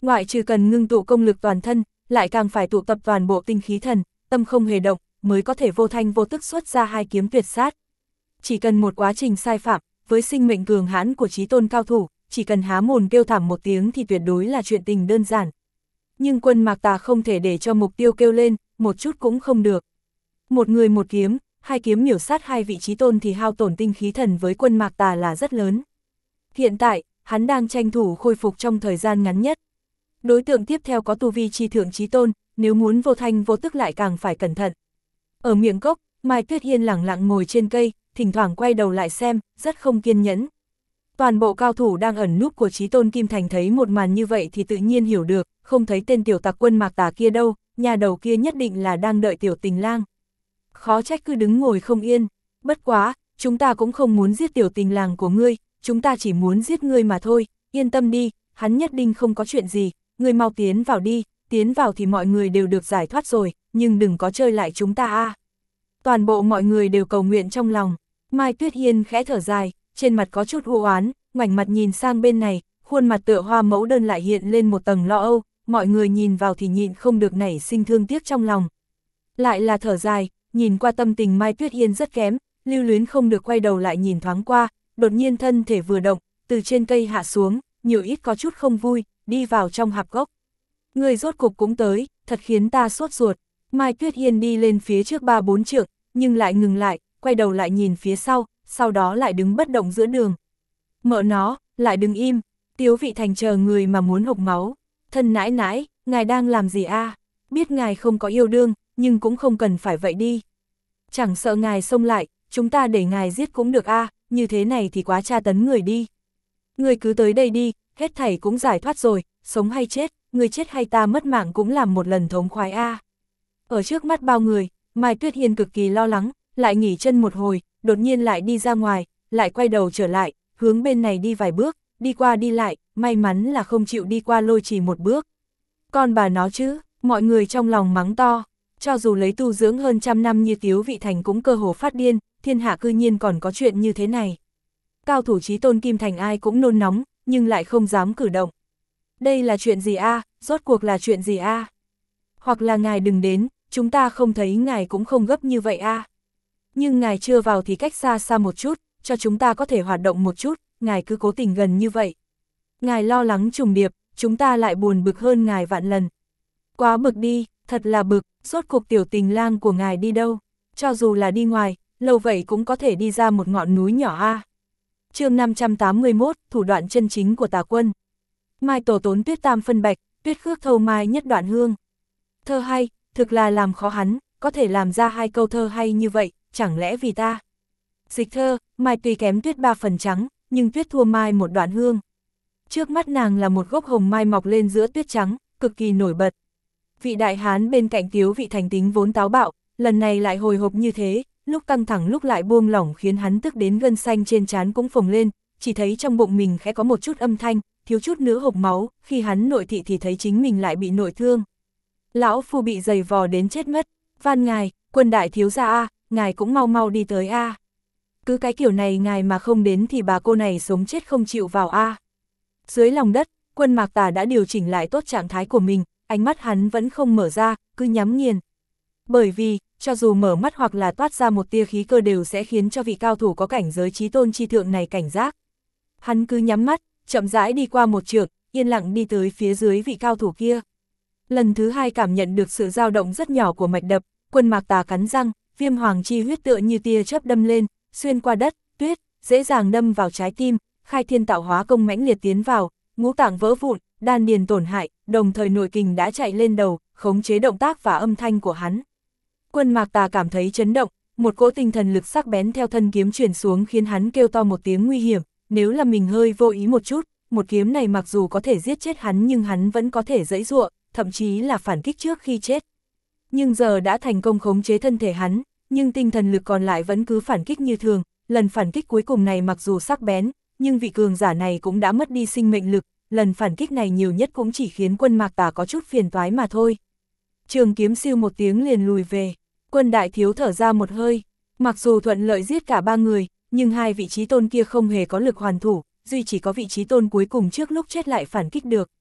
Ngoại trừ cần ngưng tụ công lực toàn thân, lại càng phải tụ tập toàn bộ tinh khí thần, tâm không hề động, mới có thể vô thanh vô tức xuất ra hai kiếm tuyệt sát. Chỉ cần một quá trình sai phạm, với sinh mệnh cường hãn của chí tôn cao thủ, chỉ cần há mồm kêu thảm một tiếng thì tuyệt đối là chuyện tình đơn giản. Nhưng Quân Mạc Tà không thể để cho mục tiêu kêu lên, một chút cũng không được. Một người một kiếm, hai kiếm miểu sát hai vị chí tôn thì hao tổn tinh khí thần với Quân Mạc Tà là rất lớn. Hiện tại, hắn đang tranh thủ khôi phục trong thời gian ngắn nhất. Đối tượng tiếp theo có tu vi chi thượng chí tôn, nếu muốn vô thanh vô tức lại càng phải cẩn thận. Ở miệng cốc, Mai Tuyết Hiên lẳng lặng ngồi trên cây, thỉnh thoảng quay đầu lại xem, rất không kiên nhẫn. Toàn bộ cao thủ đang ẩn núp của chí tôn Kim Thành thấy một màn như vậy thì tự nhiên hiểu được, không thấy tên tiểu tặc Quân Mạc Tà kia đâu, nhà đầu kia nhất định là đang đợi tiểu tình lang. Khó trách cứ đứng ngồi không yên, bất quá, chúng ta cũng không muốn giết tiểu tình lang của ngươi, chúng ta chỉ muốn giết ngươi mà thôi, yên tâm đi, hắn nhất định không có chuyện gì, ngươi mau tiến vào đi, tiến vào thì mọi người đều được giải thoát rồi, nhưng đừng có chơi lại chúng ta a. Toàn bộ mọi người đều cầu nguyện trong lòng, Mai Tuyết Hiên khẽ thở dài, trên mặt có chút u oán, ngoảnh mặt nhìn sang bên này, khuôn mặt tựa hoa mẫu đơn lại hiện lên một tầng lo âu, mọi người nhìn vào thì nhịn không được nảy sinh thương tiếc trong lòng. Lại là thở dài, nhìn qua tâm tình Mai Tuyết Hiên rất kém, Lưu Luyến không được quay đầu lại nhìn thoáng qua, đột nhiên thân thể vừa động, từ trên cây hạ xuống, nhiều ít có chút không vui, đi vào trong hạp gốc. Người rốt cục cũng tới, thật khiến ta sốt ruột. Mai Tuyết Hiên đi lên phía trước 3-4 trượng, nhưng lại ngừng lại, quay đầu lại nhìn phía sau đó lại đứng bất động giữa đường. Mợ nó, lại đứng im, Tiếu Vị Thành chờ người mà muốn hộc máu. Thân nãi nãi, ngài đang làm gì a? Biết ngài không có yêu đương, nhưng cũng không cần phải vậy đi. Chẳng sợ ngài xông lại, chúng ta để ngài giết cũng được a, như thế này thì quá tra tấn người đi. Người cứ tới đây đi, hết thảy cũng giải thoát rồi, sống hay chết, người chết hay ta mất mạng cũng làm một lần thống khoái a. Ở trước mắt bao người, Mai Tuyết Hiên cực kỳ lo lắng, lại nghỉ chân một hồi, đột nhiên lại đi ra ngoài, lại quay đầu trở lại, hướng bên này đi vài bước, đi qua đi lại, may mắn là không chịu đi qua Lôi Trì một bước. Con bà nó chứ, mọi người trong lòng mắng to, cho dù lấy tu dưỡng hơn trăm năm như Tiếu Vị Thành cũng cơ hồ phát điên, thiên hạ cư nhiên còn có chuyện như thế này. Cao thủ chí tôn Kim Thành ai cũng nôn nóng, nhưng lại không dám cử động. Đây là chuyện gì a? Rốt cuộc là chuyện gì a? Hoặc là ngài đừng đến, chúng ta không thấy ngài cũng không gấp như vậy a. Nhưng ngài chưa vào thì cách xa xa một chút, cho chúng ta có thể hoạt động một chút, ngài cứ cố tình gần như vậy. Ngài lo lắng trùng điệp, chúng ta lại buồn bực hơn ngài vạn lần. Quá bực đi, thật là bực, rốt cuộc tiểu tình lang của ngài đi đâu? Cho dù là đi ngoài, lâu vậy cũng có thể đi ra một ngọn núi nhỏ a. Chương 581, thủ đoạn chân chính của Tà Quân. Mai tổ tốn tuyết tam phân bạch, tuyết khước thâu mai nhất đoạn hương. Thơ hay, thực là làm khó hắn, có thể làm ra hai câu thơ hay như vậy, chẳng lẽ vì ta? Dịch thơ, mai tuy kém tuyết 3 phần trắng, nhưng tuyết thua mai một đoạn hương. Trước mắt nàng là một gốc hồng mai mọc lên giữa tuyết trắng, cực kỳ nổi bật. Vị đại hán bên cạnh Tiếu Vị Thành tính vốn táo bạo, lần này lại hồi hộp như thế, lúc căng thẳng lúc lại buông lỏng khiến hắn tức đến gân xanh trên trán cũng phồng lên, chỉ thấy trong bụng mình khẽ có một chút âm thanh, thiếu chút nữa hộc máu, khi hắn nội thị thì thấy chính mình lại bị nội thương. Lão phu bị giày vò đến chết mất, van ngài, Quân đại thiếu gia a, ngài cũng mau mau đi tới a. Cứ cái kiểu này ngài mà không đến thì bà cô này sống chết không chịu vào a. Dưới lòng đất, Quân Mạc Tà đã điều chỉnh lại tốt trạng thái của mình, ánh mắt hắn vẫn không mở ra, cứ nhắm nghiền. Bởi vì, cho dù mở mắt hoặc là toát ra một tia khí cơ đều sẽ khiến cho vị cao thủ có cảnh giới chí tôn chi thượng này cảnh giác. Hắn cứ nhắm mắt, chậm rãi đi qua một trượng, yên lặng đi tới phía dưới vị cao thủ kia. Lần thứ hai cảm nhận được sự dao động rất nhỏ của mạch đập, Quân Mạc Tà cắn răng, viêm hoàng chi huyết tựa như tia chớp đâm lên, xuyên qua đất, tuyết, dễ dàng đâm vào trái tim, khai thiên tạo hóa công mãnh liệt tiến vào, ngũ tạng vỡ vụn, đan điền tổn hại, đồng thời nội kình đã chạy lên đầu, khống chế động tác và âm thanh của hắn. Quân Mạc Tà cảm thấy chấn động, một cỗ tinh thần lực sắc bén theo thân kiếm truyền xuống khiến hắn kêu to một tiếng nguy hiểm, nếu là mình hơi vô ý một chút, một kiếm này mặc dù có thể giết chết hắn nhưng hắn vẫn có thể giãy giụa, thậm chí là phản kích trước khi chết. Nhưng giờ đã thành công khống chế thân thể hắn, nhưng tinh thần lực còn lại vẫn cứ phản kích như thường, lần phản kích cuối cùng này mặc dù sắc bén, nhưng vị cường giả này cũng đã mất đi sinh mệnh lực, lần phản kích này nhiều nhất cũng chỉ khiến Quân Mạc Tà có chút phiền toái mà thôi. Trường kiếm siêu một tiếng liền lùi về, Quân đại thiếu thở ra một hơi, mặc dù thuận lợi giết cả ba người, nhưng hai vị trí tôn kia không hề có lực hoàn thủ, duy chỉ có vị trí tôn cuối cùng trước lúc chết lại phản kích được.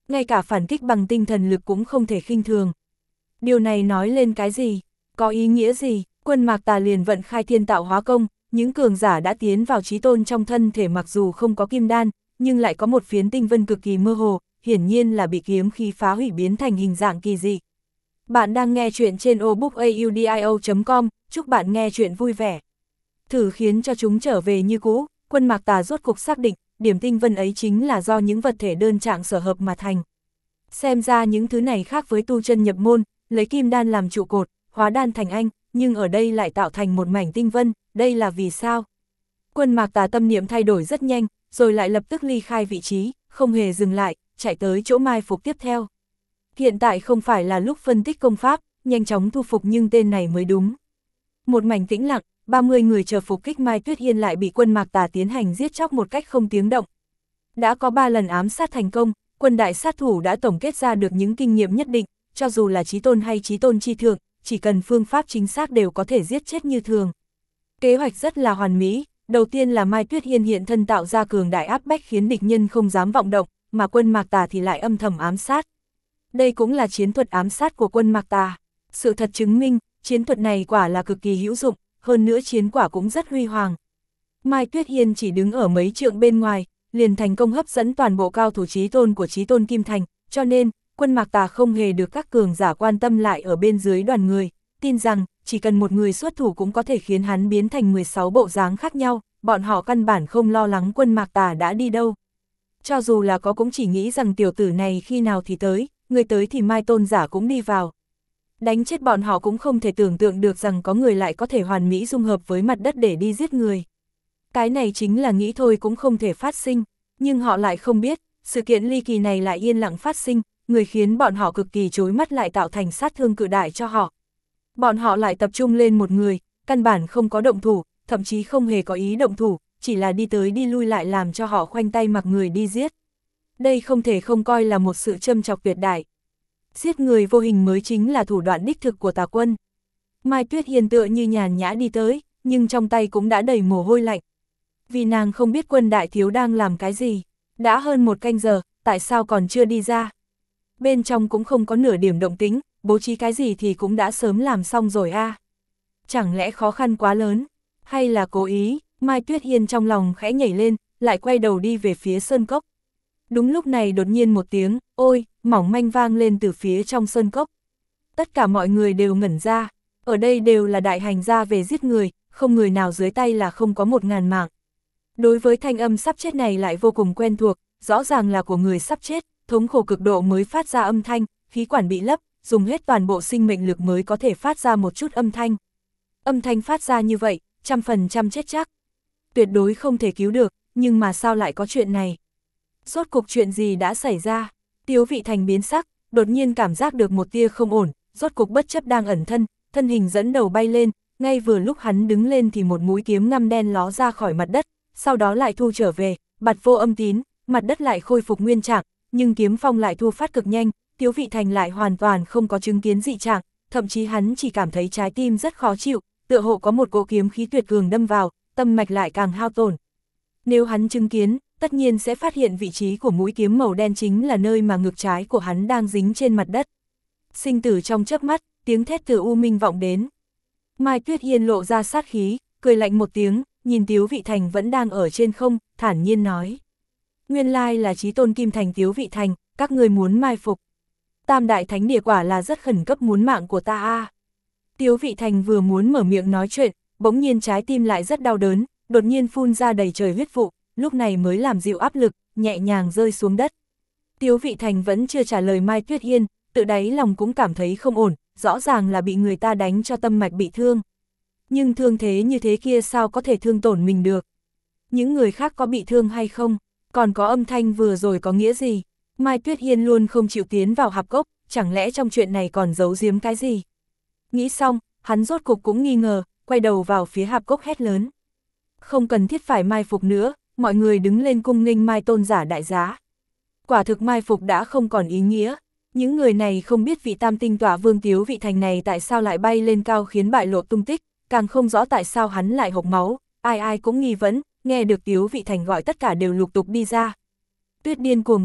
ngay cả phản kích bằng tinh thần lực cũng không thể khinh thường. Điều này nói lên cái gì? Có ý nghĩa gì? Quân Mạc Tà liền vận khai thiên tạo hóa công, những cường giả đã tiến vào chí tôn trong thân thể mặc dù không có kim đan, nhưng lại có một phiến tinh vân cực kỳ mơ hồ, hiển nhiên là bị kiếm khí phá hủy biến thành hình dạng kỳ dị. Bạn đang nghe chuyện trên obookaudio.com, chúc bạn nghe chuyện vui vẻ. Thử khiến cho chúng trở về như cũ, Quân Mạc Tà rốt cục xác định, điểm tinh vân ấy chính là do những vật thể đơn trạng sở hợp mà thành. Xem ra những thứ này khác với tu chân nhập môn, lấy kim đan làm trụ cột, hóa đan thành anh, nhưng ở đây lại tạo thành một mảnh tinh vân, đây là vì sao? Quân Mạc Tà tâm niệm thay đổi rất nhanh, rồi lại lập tức ly khai vị trí, không hề dừng lại, chạy tới chỗ mai phục tiếp theo. Hiện tại không phải là lúc phân tích công pháp, nhanh chóng thu phục nhưng tên này mới đúng. Một mảnh tĩnh lặng, 30 người chờ phục kích Mai Tuyết Hiên lại bị Quân Mạc Tà tiến hành giết chóc một cách không tiếng động. Đã có 3 lần ám sát thành công, quân đại sát thủ đã tổng kết ra được những kinh nghiệm nhất định, cho dù là chí tôn hay chí tôn chi thượng, chỉ cần phương pháp chính xác đều có thể giết chết như thường. Kế hoạch rất là hoàn mỹ, đầu tiên là Mai Tuyết Hiên hiện thân tạo ra cường đại áp bách khiến địch nhân không dám vọng động, mà Quân Mạc Tà thì lại âm thầm ám sát. Đây cũng là chiến thuật ám sát của Quân Mạc Tà. Sự thật chứng minh, chiến thuật này quả là cực kỳ hữu dụng, hơn nữa chiến quả cũng rất huy hoàng. Mai Tuyết Hiên chỉ đứng ở mấy trượng bên ngoài, liền thành công hấp dẫn toàn bộ cao thủ chí tôn của chí tôn Kim Thành, cho nên, Quân Mạc Tà không hề được các cường giả quan tâm lại ở bên dưới đoàn người, tin rằng, chỉ cần một người xuất thủ cũng có thể khiến hắn biến thành 16 bộ dáng khác nhau, bọn họ căn bản không lo lắng Quân Mạc Tà đã đi đâu. Cho dù là có cũng chỉ nghĩ rằng tiểu tử này khi nào thì tới, người tới thì Mai tôn giả cũng đi vào. Đánh chết bọn họ cũng không thể tưởng tượng được rằng có người lại có thể hoàn mỹ dung hợp với mặt đất để đi giết người. Cái này chính là nghĩ thôi cũng không thể phát sinh, nhưng họ lại không biết, sự kiện ly kỳ này lại yên lặng phát sinh, người khiến bọn họ cực kỳ chói mắt lại tạo thành sát thương cự đại cho họ. Bọn họ lại tập trung lên một người, căn bản không có động thủ, thậm chí không hề có ý động thủ, chỉ là đi tới đi lui lại làm cho họ khoanh tay mặc người đi giết. Đây không thể không coi là một sự châm chọc tuyệt đại. Giết người vô hình mới chính là thủ đoạn đích thực của tà quân. Mai Tuyết Hiên tựa như nhàn nhã đi tới, nhưng trong tay cũng đã đầy mồ hôi lạnh. Vì nàng không biết Quân đại thiếu đang làm cái gì. Đã hơn 1 canh giờ, tại sao còn chưa đi ra? Bên trong cũng không có nửa điểm động tĩnh, bố trí cái gì thì cũng đã sớm làm xong rồi a. Chẳng lẽ khó khăn quá lớn, hay là cố ý? Mai Tuyết Hiên trong lòng khẽ nhảy lên, lại quay đầu đi về phía sơn cốc. Đúng lúc này đột nhiên một tiếng, ôi, mỏng manh vang lên từ phía trong sơn cốc. Tất cả mọi người đều ngẩn ra, ở đây đều là đại hành gia về giết người, không người nào dưới tay là không có 1000 mạng. Đối với thanh âm sắp chết này lại vô cùng quen thuộc, rõ ràng là của người sắp chết, thống khổ cực độ mới phát ra âm thanh, khí quản bị lấp, dùng hết toàn bộ sinh mệnh lực mới có thể phát ra một chút âm thanh. Âm thanh phát ra như vậy, 100% chết chắc. Tuyệt đối không thể cứu được, nhưng mà sao lại có chuyện này? Rốt cuộc chuyện gì đã xảy ra? Tiếu Vị Thành biến sắc, đột nhiên cảm giác được một tia không ổn, rốt cuộc bất chấp đang ẩn thân, thân hình dẫn đầu bay lên, ngay vừa lúc hắn đứng lên thì một mũi kiếm ngăm đen ló ra khỏi mặt đất, sau đó lại thu trở về, bạt vô âm tín, mặt đất lại khôi phục nguyên trạng, nhưng kiếm phong lại thu phát cực nhanh, Tiếu Vị Thành lại hoàn toàn không có chứng kiến dị trạng, thậm chí hắn chỉ cảm thấy trái tim rất khó chịu, tựa hồ có một cỗ kiếm khí tuyệt cường đâm vào, tâm mạch lại càng hao tổn. Nếu hắn chứng kiến, tất nhiên sẽ phát hiện vị trí của mũi kiếm màu đen chính là nơi mà ngực trái của hắn đang dính trên mặt đất. Sinh tử trong chớp mắt, tiếng thét từ U Minh vọng đến. Mai Tuyết Hiên lộ ra sát khí, cười lạnh một tiếng, nhìn Tiếu Vị Thành vẫn đang ở trên không, thản nhiên nói. Nguyên lai là chí tôn Kim Thành Tiếu Vị Thành, các người muốn mai phục. Tam đại thánh địa quả là rất khẩn cấp muốn mạng của ta a. Tiếu Vị Thành vừa muốn mở miệng nói chuyện, bỗng nhiên trái tim lại rất đau đớn, đột nhiên phun ra đầy trời huyết vụ, lúc này mới làm dịu áp lực, nhẹ nhàng rơi xuống đất. Tiếu Vị Thành vẫn chưa trả lời Mai Tuyết Hiên, tự đáy lòng cũng cảm thấy không ổn, rõ ràng là bị người ta đánh cho tâm mạch bị thương. Nhưng thương thế như thế kia sao có thể thương tổn mình được? Những người khác có bị thương hay không? Còn có âm thanh vừa rồi có nghĩa gì? Mai Tuyết Hiên luôn không chịu tiến vào hạp cốc, chẳng lẽ trong chuyện này còn giấu giếm cái gì? Nghĩ xong, hắn rốt cục cũng nghi ngờ, quay đầu vào phía hạp cốc hét lớn. Không cần thiết phải mai phục nữa, mọi người đứng lên cung nghênh Mai tôn giả đại giá. Quả thực mai phục đã không còn ý nghĩa. Những người này không biết vị tam tinh tỏa vương Tiếu Vị Thành này tại sao lại bay lên cao khiến bại lộ tung tích, càng không rõ tại sao hắn lại hộc máu, ai ai cũng nghi vấn, nghe được Tiếu Vị Thành gọi tất cả đều lục tục đi ra. Tuyết điên cuồng bay,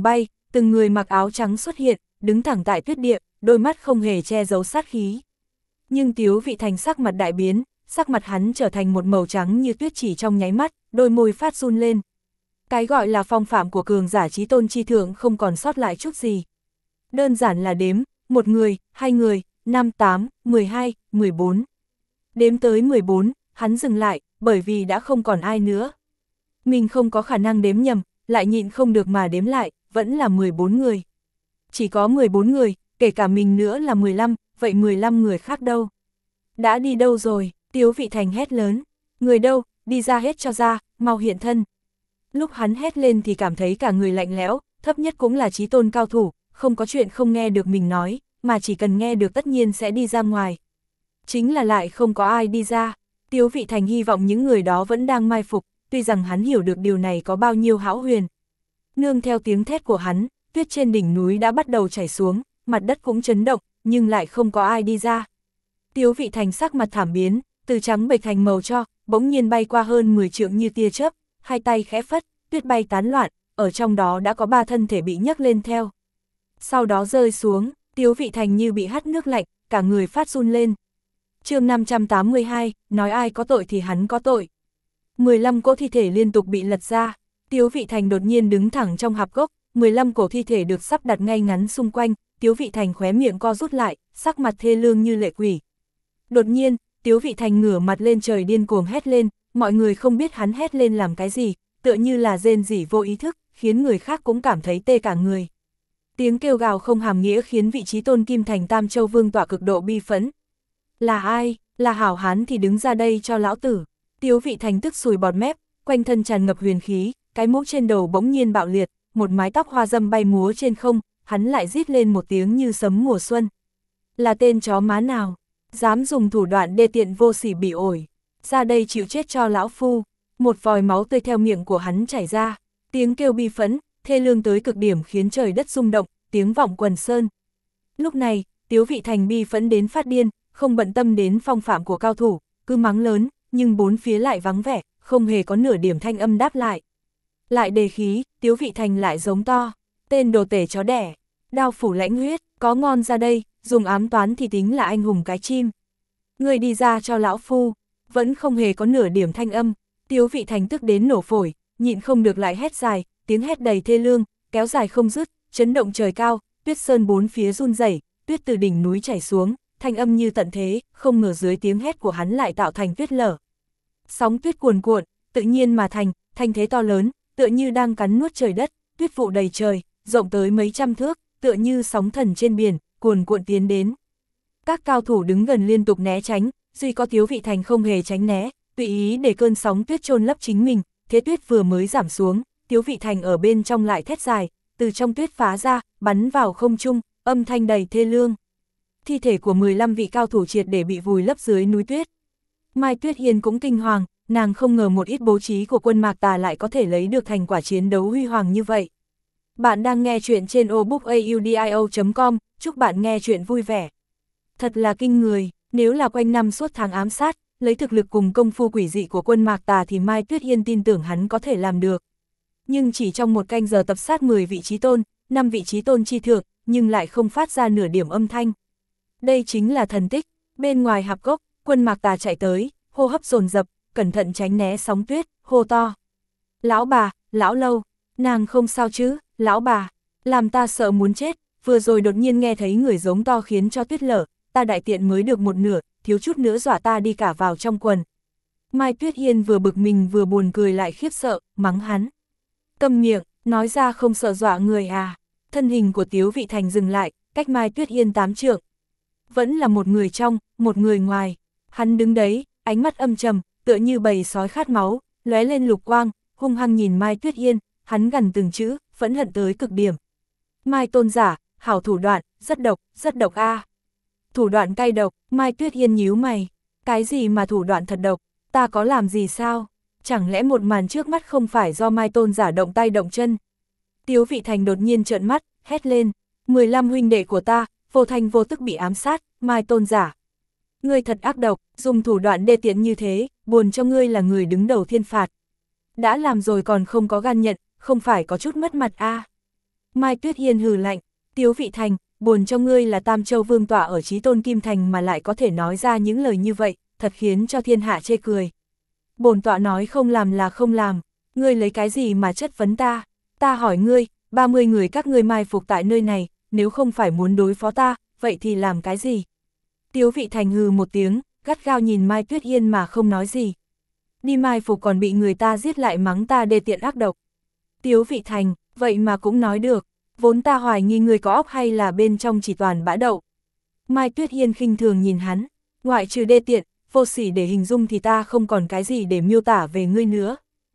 từng người mặc áo trắng xuất hiện, đứng thẳng tại tuyết địa, đôi mắt không hề che giấu sát khí. Nhưng Tiếu Vị Thành sắc mặt đại biến, sắc mặt hắn trở thành một màu trắng như tuyết chỉ trong nháy mắt, đôi môi phát run lên. Cái gọi là phong phạm của cường giả chí tôn chi thượng không còn sót lại chút gì. Đơn giản là đếm, một người, hai người, 5, 8, 12, 14. Đếm tới 14, hắn dừng lại, bởi vì đã không còn ai nữa. Mình không có khả năng đếm nhầm, lại nhịn không được mà đếm lại, vẫn là 14 người. Chỉ có 14 người, kể cả mình nữa là 15, vậy 15 người khác đâu? Đã đi đâu rồi? Tiếu Vị Thành hét lớn. Người đâu, đi ra hết cho ra, mau hiện thân. Lúc hắn hét lên thì cảm thấy cả người lạnh lẽo, thấp nhất cũng là chí tôn cao thủ, không có chuyện không nghe được mình nói, mà chỉ cần nghe được tất nhiên sẽ đi ra ngoài. Chính là lại không có ai đi ra. Tiếu Vị Thành hy vọng những người đó vẫn đang mai phục, tuy rằng hắn hiểu được điều này có bao nhiêu hão huyền. Nương theo tiếng thét của hắn, tuyết trên đỉnh núi đã bắt đầu chảy xuống, mặt đất cũng chấn động, nhưng lại không có ai đi ra. Tiếu Vị Thành sắc mặt thảm biến, từ trắng bệch thành màu cho, bỗng nhiên bay qua hơn 10 trượng như tia chớp, hai tay khẽ phất, tuyết bay tán loạn, ở trong đó đã có 3 thân thể bị nhấc lên theo. Sau đó rơi xuống, Tiếu Vị Thành như bị hắt nước lạnh, cả người phát run lên. Chương 582, nói ai có tội thì hắn có tội. 15 cỗ thi thể liên tục bị lật ra, Tiếu Vị Thành đột nhiên đứng thẳng trong hạp gốc, 15 cổ thi thể được sắp đặt ngay ngắn xung quanh, Tiếu Vị Thành khóe miệng co rút lại, sắc mặt thê lương như lệ quỷ. Đột nhiên, Tiếu Vị Thành ngửa mặt lên trời điên cuồng hét lên, mọi người không biết hắn hét lên làm cái gì, tựa như là rên rỉ vô ý thức, khiến người khác cũng cảm thấy tê cả người. Tiếng kêu gào không hàm nghĩa khiến vị trí tôn Kim Thành Tam Châu Vương tỏa cực độ bi phẫn. Là ai, là hảo hán thì đứng ra đây cho lão tử. Tiếu Vị Thành tức sùi bọt mép, quanh thân tràn ngập huyền khí, cái mũ trên đầu bỗng nhiên bạo liệt, một mái tóc hoa dâm bay múa trên không, hắn lại rít lên một tiếng như sấm mùa xuân. Là tên chó má nào, dám dùng thủ đoạn đê tiện vô sỉ bỉ ổi, ra đây chịu chết cho lão phu. Một vòi máu tươi theo miệng của hắn chảy ra, tiếng kêu bi phẫn, thê lương tới cực điểm khiến trời đất rung động, tiếng vọng quần sơn. Lúc này, Tiếu Vị Thành bi phẫn đến phát điên, không bận tâm đến phong phạm của cao thủ, cứ mắng lớn, nhưng bốn phía lại vắng vẻ, không hề có nửa điểm thanh âm đáp lại. Lại đề khí, Tiếu Vị Thành lại giống to, tên đồ tể chó đẻ, đao phủ lãnh huyết, có ngon ra đây, dùng ám toán thì tính là anh hùng cái chim. Người đi ra cho lão phu, vẫn không hề có nửa điểm thanh âm, Tiếu Vị Thành tức đến nổ phổi, nhịn không được lại hét dài, tiếng hét đầy thê lương, kéo dài không dứt, chấn động trời cao, tuyết sơn bốn phía run rẩy, tuyết từ đỉnh núi chảy xuống, thanh âm như tận thế, không ngờ dưới tiếng hét của hắn lại tạo thành tuyết lở. Sóng tuyết cuồn cuộn, tự nhiên mà thành, thanh thế to lớn, tựa như đang cắn nuốt trời đất, tuyết vụ đầy trời, rộng tới mấy trăm thước, tựa như sóng thần trên biển, cuồn cuộn tiến đến. Các cao thủ đứng gần liên tục né tránh, duy có Tiếu Vị Thành không hề tránh né, tùy ý để cơn sóng tuyết chôn lấp chính mình, thế tuyết vừa mới giảm xuống, Tiếu Vị Thành ở bên trong lại thét dài, từ trong tuyết phá ra, bắn vào không trung, âm thanh đầy thê lương. Thi thể của 15 vị cao thủ triệt để bị vùi lấp dưới núi tuyết. Mai Tuyết Hiên cũng kinh hoàng, nàng không ngờ một ít bố trí của quân Mạc Tà lại có thể lấy được thành quả chiến đấu huy hoàng như vậy. Bạn đang nghe chuyện trên obookaudio.com, chúc bạn nghe chuyện vui vẻ. Thật là kinh người, nếu là quanh năm suốt tháng ám sát, lấy thực lực cùng công phu quỷ dị của quân Mạc Tà thì Mai Tuyết Hiên tin tưởng hắn có thể làm được. Nhưng chỉ trong một canh giờ tập sát 10 vị trí tôn, 5 vị trí tôn chi thượng, nhưng lại không phát ra nửa điểm âm thanh. Đây chính là thần tích. Bên ngoài hạp cốc, quân Mạc Tà chạy tới, hô hấp dồn dập, cẩn thận tránh né sóng tuyết, hô to. Lão bà, lão lâu, nàng không sao chứ, lão bà, làm ta sợ muốn chết, vừa rồi đột nhiên nghe thấy người giống to khiến cho tuyết lở, ta đại tiện mới được một nửa, thiếu chút nữa dọa ta đi cả vào trong quần. Mai Tuyết Hiên vừa bực mình vừa buồn cười lại khiếp sợ, mắng hắn. Câm miệng, nói ra không sợ dọa người à. Thân hình của Tiếu Vị Thành dừng lại, cách Mai Tuyết Hiên 8 trượng. Vẫn là một người trong, một người ngoài. Hắn đứng đấy, ánh mắt âm trầm, tựa như bầy sói khát máu, lóe lên lục quang, hung hăng nhìn Mai Tuyết Hiên, hắn gằn từng chữ, phẫn hận tới cực điểm. Mai tôn giả, hảo thủ đoạn, rất độc a. Thủ đoạn cay độc, Mai Tuyết Hiên nhíu mày. Cái gì mà thủ đoạn thật độc, ta có làm gì sao? Chẳng lẽ một màn trước mắt không phải do Mai tôn giả động tay động chân? Tiếu Vị Thành đột nhiên trợn mắt, hét lên, 15 huynh đệ của ta, vô thanh vô tức bị ám sát, Mai tôn giả. Ngươi thật ác độc, dùng thủ đoạn đê tiện như thế, buồn cho ngươi là người đứng đầu thiên phạt. Đã làm rồi còn không có gan nhận, không phải có chút mất mặt a. Mai Tuyết Hiên hừ lạnh, Tiếu Vị Thành, buồn cho ngươi là Tam Châu Vương tọa ở Chí Tôn Kim Thành mà lại có thể nói ra những lời như vậy, thật khiến cho thiên hạ chê cười. Bổn tọa nói không làm là không làm, ngươi lấy cái gì mà chất vấn ta? Ta hỏi ngươi, 30 người các ngươi mai phục tại nơi này, nếu không phải muốn đối phó ta, vậy thì làm cái gì? Tiếu Vị Thành hừ một tiếng, gắt gao nhìn Mai Tuyết Hiên mà không nói gì. Đi mai phục còn bị người ta giết lại mắng ta đê tiện ác độc. Tiếu Vị Thành, vậy mà cũng nói được, vốn ta hoài nghi người có óc hay là bên trong chỉ toàn bã đậu. Mai Tuyết Hiên khinh thường nhìn hắn, ngoại trừ đê tiện, vô sỉ để hình dung thì ta không còn cái gì để miêu tả về ngươi nữa.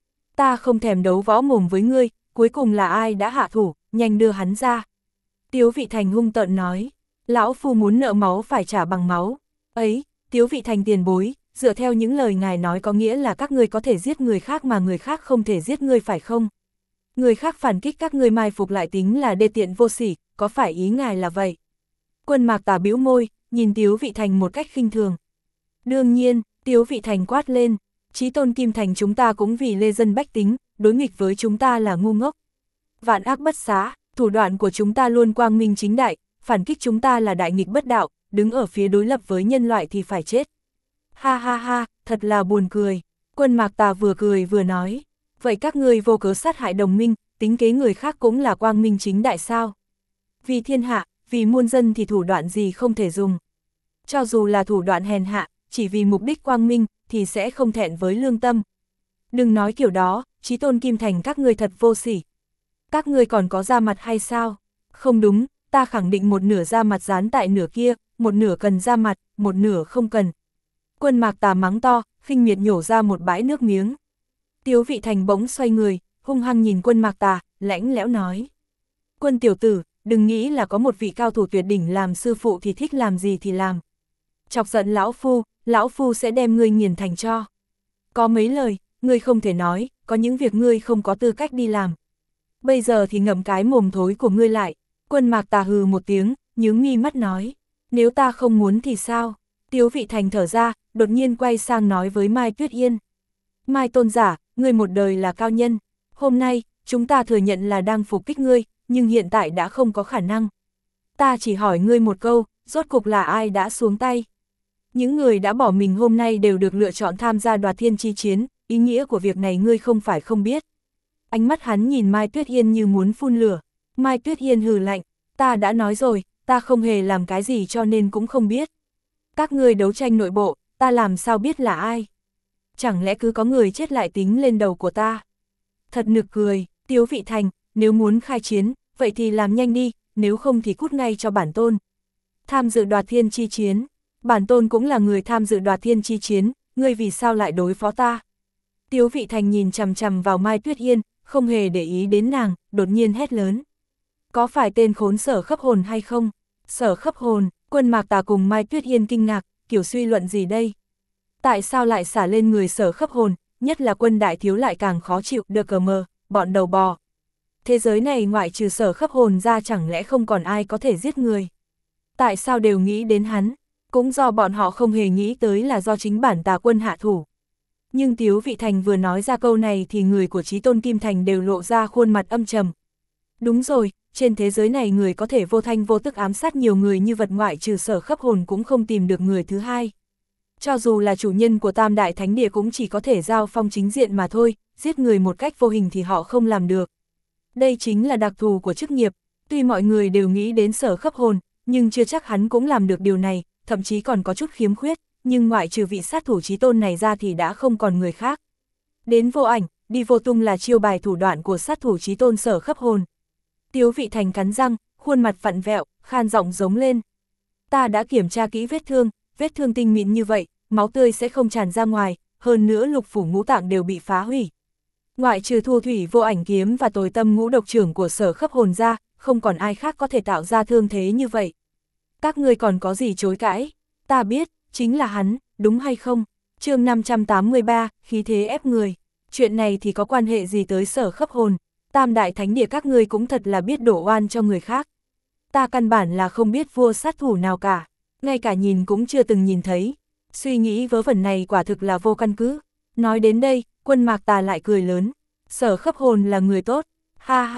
Ta không thèm đấu võ mồm với ngươi, cuối cùng là ai đã hạ thủ, nhanh đưa hắn ra. Tiếu Vị Thành hung tợn nói, lão phu muốn nợ máu phải trả bằng máu. Ấy, Tiếu Vị Thành tiền bối, dựa theo những lời ngài nói có nghĩa là các ngươi có thể giết người khác mà người khác không thể giết ngươi phải không? Người khác phản kích các ngươi mai phục lại tính là đê tiện vô sỉ, có phải ý ngài là vậy? Quân Mạc Tà bĩu môi, nhìn Tiếu Vị Thành một cách khinh thường. Đương nhiên, Tiếu Vị Thành quát lên, Chí Tôn Kim Thành chúng ta cũng vì lê dân bách tính, đối nghịch với chúng ta là ngu ngốc. Vạn ác bất xá, thủ đoạn của chúng ta luôn quang minh chính đại, phản kích chúng ta là đại nghịch bất đạo, đứng ở phía đối lập với nhân loại thì phải chết. Ha ha ha, thật là buồn cười. Quân Mạc Tà vừa cười vừa nói, vậy các ngươi vô cớ sát hại đồng minh, tính kế người khác cũng là quang minh chính đại sao? Vì thiên hạ, vì muôn dân thì thủ đoạn gì không thể dùng. Cho dù là thủ đoạn hèn hạ, chỉ vì mục đích quang minh, thì sẽ không thẹn với lương tâm. Đừng nói kiểu đó, Chí Tôn Kim Thành các ngươi thật vô sỉ. Các ngươi còn có da mặt hay sao? Không đúng, ta khẳng định một nửa da mặt dán tại nửa kia, một nửa cần da mặt, một nửa không cần. Quân Mạc Tà mắng to, khinh miệt nhổ ra một bãi nước miếng. Tiếu Vị Thành bỗng xoay người, hung hăng nhìn Quân Mạc Tà, lãnh lẽo nói. Quân tiểu tử, đừng nghĩ là có một vị cao thủ tuyệt đỉnh làm sư phụ thì thích làm gì thì làm. Chọc giận lão phu sẽ đem ngươi nghiền thành tro. Có mấy lời, ngươi không thể nói, có những việc ngươi không có tư cách đi làm. Bây giờ thì ngậm cái mồm thối của ngươi lại. Quân Mạc Tà hừ một tiếng, nhướng mi mắt nói, nếu ta không muốn thì sao? Tiếu Vị Thành thở ra, đột nhiên quay sang nói với Mai Tuyết Yên. Mai tôn giả, ngươi một đời là cao nhân. Hôm nay, chúng ta thừa nhận là đang phục kích ngươi, nhưng hiện tại đã không có khả năng. Ta chỉ hỏi ngươi một câu, rốt cục là ai đã xuống tay? Những người đã bỏ mình hôm nay đều được lựa chọn tham gia Đoạt Thiên chi chiến, ý nghĩa của việc này ngươi không phải không biết. Ánh mắt hắn nhìn Mai Tuyết Hiên như muốn phun lửa. Mai Tuyết Hiên hừ lạnh, ta đã nói rồi, ta không hề làm cái gì cho nên cũng không biết. Các ngươi đấu tranh nội bộ, ta làm sao biết là ai? Chẳng lẽ cứ có người chết lại tính lên đầu của ta? Thật nực cười, Tiếu Vị Thành, nếu muốn khai chiến, vậy thì làm nhanh đi, nếu không thì cút ngay cho bản tôn. Tham dự Đoạt Thiên chi chiến, bản tôn cũng là người tham dự Đoạt Thiên chi chiến, ngươi vì sao lại đối phó ta? Tiếu Vị Thành nhìn chằm chằm vào Mai Tuyết Hiên, không hề để ý đến nàng, đột nhiên hét lớn. Có phải tên khốn Sở Khấp Hồn hay không? Sở Khấp Hồn, Quân Mạc Tà cùng Mai Tuyết Hiên kinh ngạc, kiểu suy luận gì đây? Tại sao lại xả lên người Sở Khấp Hồn, nhất là Quân đại thiếu lại càng khó chịu, được cờ mờ, bọn đầu bò. Thế giới này ngoại trừ Sở Khấp Hồn ra chẳng lẽ không còn ai có thể giết người? Tại sao đều nghĩ đến hắn? Cũng do bọn họ không hề nghĩ tới là do chính bản Tà Quân hạ thủ. Nhưng Tiếu Vị Thành vừa nói ra câu này thì người của Chí Tôn Kim Thành đều lộ ra khuôn mặt âm trầm. Đúng rồi, trên thế giới này người có thể vô thanh vô tức ám sát nhiều người như vật ngoại trừ Sở Khấp Hồn cũng không tìm được người thứ hai. Cho dù là chủ nhân của Tam Đại Thánh Địa cũng chỉ có thể giao phong chính diện mà thôi, giết người một cách vô hình thì họ không làm được. Đây chính là đặc thù của chức nghiệp, tuy mọi người đều nghĩ đến Sở Khấp Hồn, nhưng chưa chắc hắn cũng làm được điều này, thậm chí còn có chút khiếm khuyết, nhưng ngoại trừ vị sát thủ chí tôn này ra thì đã không còn người khác. Đến vô ảnh, đi vô tung là chiêu bài thủ đoạn của sát thủ chí tôn Sở Khấp Hồn. Tiếu Vị Thành cắn răng, khuôn mặt vặn vẹo, khan giọng giống lên. Ta đã kiểm tra kỹ vết thương tinh mịn như vậy, máu tươi sẽ không tràn ra ngoài, hơn nữa lục phủ ngũ tạng đều bị phá hủy. Ngoại trừ Thu Thủy Vô Ảnh kiếm và Tồi Tâm Ngũ Độc trưởng của Sở Khấp Hồn ra, không còn ai khác có thể tạo ra thương thế như vậy. Các ngươi còn có gì chối cãi? Ta biết, chính là hắn, đúng hay không? Chương 583, khí thế ép người. Chuyện này thì có quan hệ gì tới Sở Khấp Hồn? Tam Đại Thánh Địa các ngươi cũng thật là biết đổ oan cho người khác. Ta căn bản là không biết vua sát thủ nào cả, ngay cả nhìn cũng chưa từng nhìn thấy. Suy nghĩ vớ vẩn này quả thực là vô căn cứ. Nói đến đây, Quân Mạc Tà lại cười lớn. Sở Khấp Hồn là người tốt. Ha ha,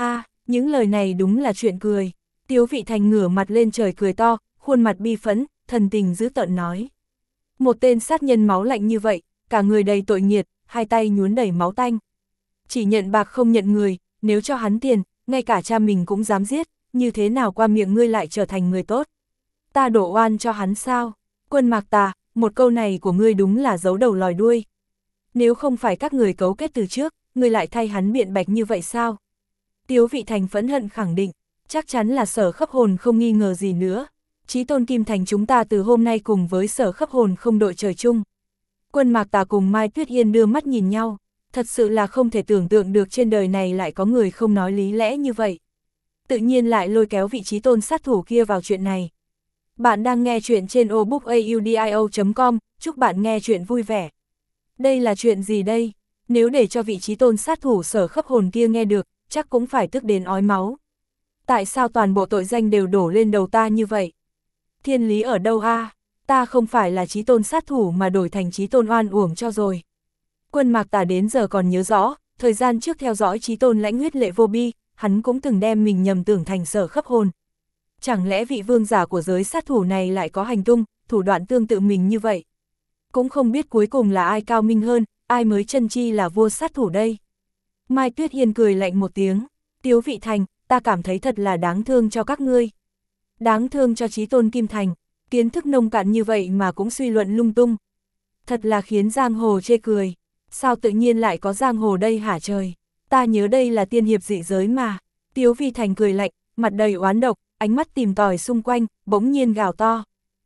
Những lời này đúng là chuyện cười. Tiếu Vị Thành ngửa mặt lên trời cười to, khuôn mặt bi phẫn, thần tình dữ tợn nói. Một tên sát nhân máu lạnh như vậy, cả người đầy tội nghiệt, hai tay nhuốm đầy máu tanh. Chỉ nhận bạc không nhận người, nếu cho hắn tiền, ngay cả cha mình cũng dám giết, như thế nào qua miệng ngươi lại trở thành người tốt? Ta đổ oan cho hắn sao? Quân Mạc Tà, một câu này của ngươi đúng là giấu đầu lòi đuôi. Nếu không phải các người cấu kết từ trước, ngươi lại thay hắn biện bạch như vậy sao? Tiếu Vị Thành phẫn hận khẳng định, chắc chắn là Sở Khấp Hồn không nghi ngờ gì nữa. Chí Tôn Kim Thành chúng ta từ hôm nay cùng với Sở Khấp Hồn không đội trời chung. Quân Mạc Tà cùng Mai Tuyết Yên đưa mắt nhìn nhau, thật sự là không thể tưởng tượng được trên đời này lại có người không nói lý lẽ như vậy. Tự nhiên lại lôi kéo vị trí tôn sát thủ kia vào chuyện này. Bạn đang nghe chuyện trên obookaudio.com, chúc bạn nghe chuyện vui vẻ. Đây là chuyện gì đây? Nếu để cho vị trí tôn sát thủ Sở Khấp Hồn kia nghe được, chắc cũng phải tức đến ói máu. Tại sao toàn bộ tội danh đều đổ lên đầu ta như vậy? Thiên lý ở đâu a? Ta không phải là chí tôn sát thủ mà đổi thành chí tôn oan uổng cho rồi. Quân Mạc Tà đến giờ còn nhớ rõ, thời gian trước theo dõi chí tôn lãnh huyết lệ vô bi, hắn cũng từng đem mình nhầm tưởng thành Sở Khấp Hồn. Chẳng lẽ vị vương giả của giới sát thủ này lại có hành tung, thủ đoạn tương tự mình như vậy? Cũng không biết cuối cùng là ai cao minh hơn, ai mới chân chi là vua sát thủ đây? Mai Tuyết Hiên cười lạnh một tiếng, Tiếu Vị Thành, ta cảm thấy thật là đáng thương cho các ngươi. Đáng thương cho chí tôn Kim Thành, kiến thức nông cạn như vậy mà cũng suy luận lung tung. Thật là khiến giang hồ chê cười, sao tự nhiên lại có giang hồ đây hả trời? Ta nhớ đây là tiên hiệp dị giới mà. Tiếu Vị Thành cười lạnh, mặt đầy oán độc, ánh mắt tìm tòi xung quanh, bỗng nhiên gào to.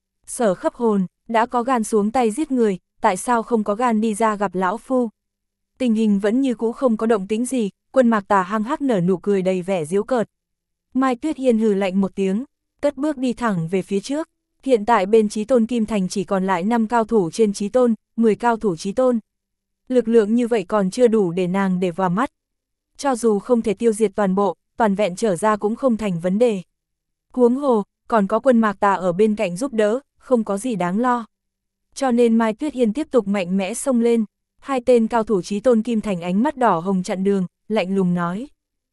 Sở Khấp Hồn, đã có gan xuống tay giết người, tại sao không có gan đi ra gặp lão phu? Tình hình vẫn như cũ không có động tĩnh gì, Quân Mạc Tà hăng hắc nở nụ cười đầy vẻ giễu cợt. Mai Tuyết Hiên hừ lạnh một tiếng, cất bước đi thẳng về phía trước. Hiện tại bên chí tôn Kim Thành chỉ còn lại 5 cao thủ trên chí tôn, 10 cao thủ chí tôn. Lực lượng như vậy còn chưa đủ để nàng để vào mắt. Cho dù không thể tiêu diệt toàn bộ, toàn vẹn trở ra cũng không thành vấn đề. Huống hồ, còn có Quân Mạc Tà ở bên cạnh giúp đỡ, không có gì đáng lo. Cho nên Mai Tuyết Hiên tiếp tục mạnh mẽ xông lên. Hai tên cao thủ chí tôn Kim Thành ánh mắt đỏ hồng chặn đường, lạnh lùng nói.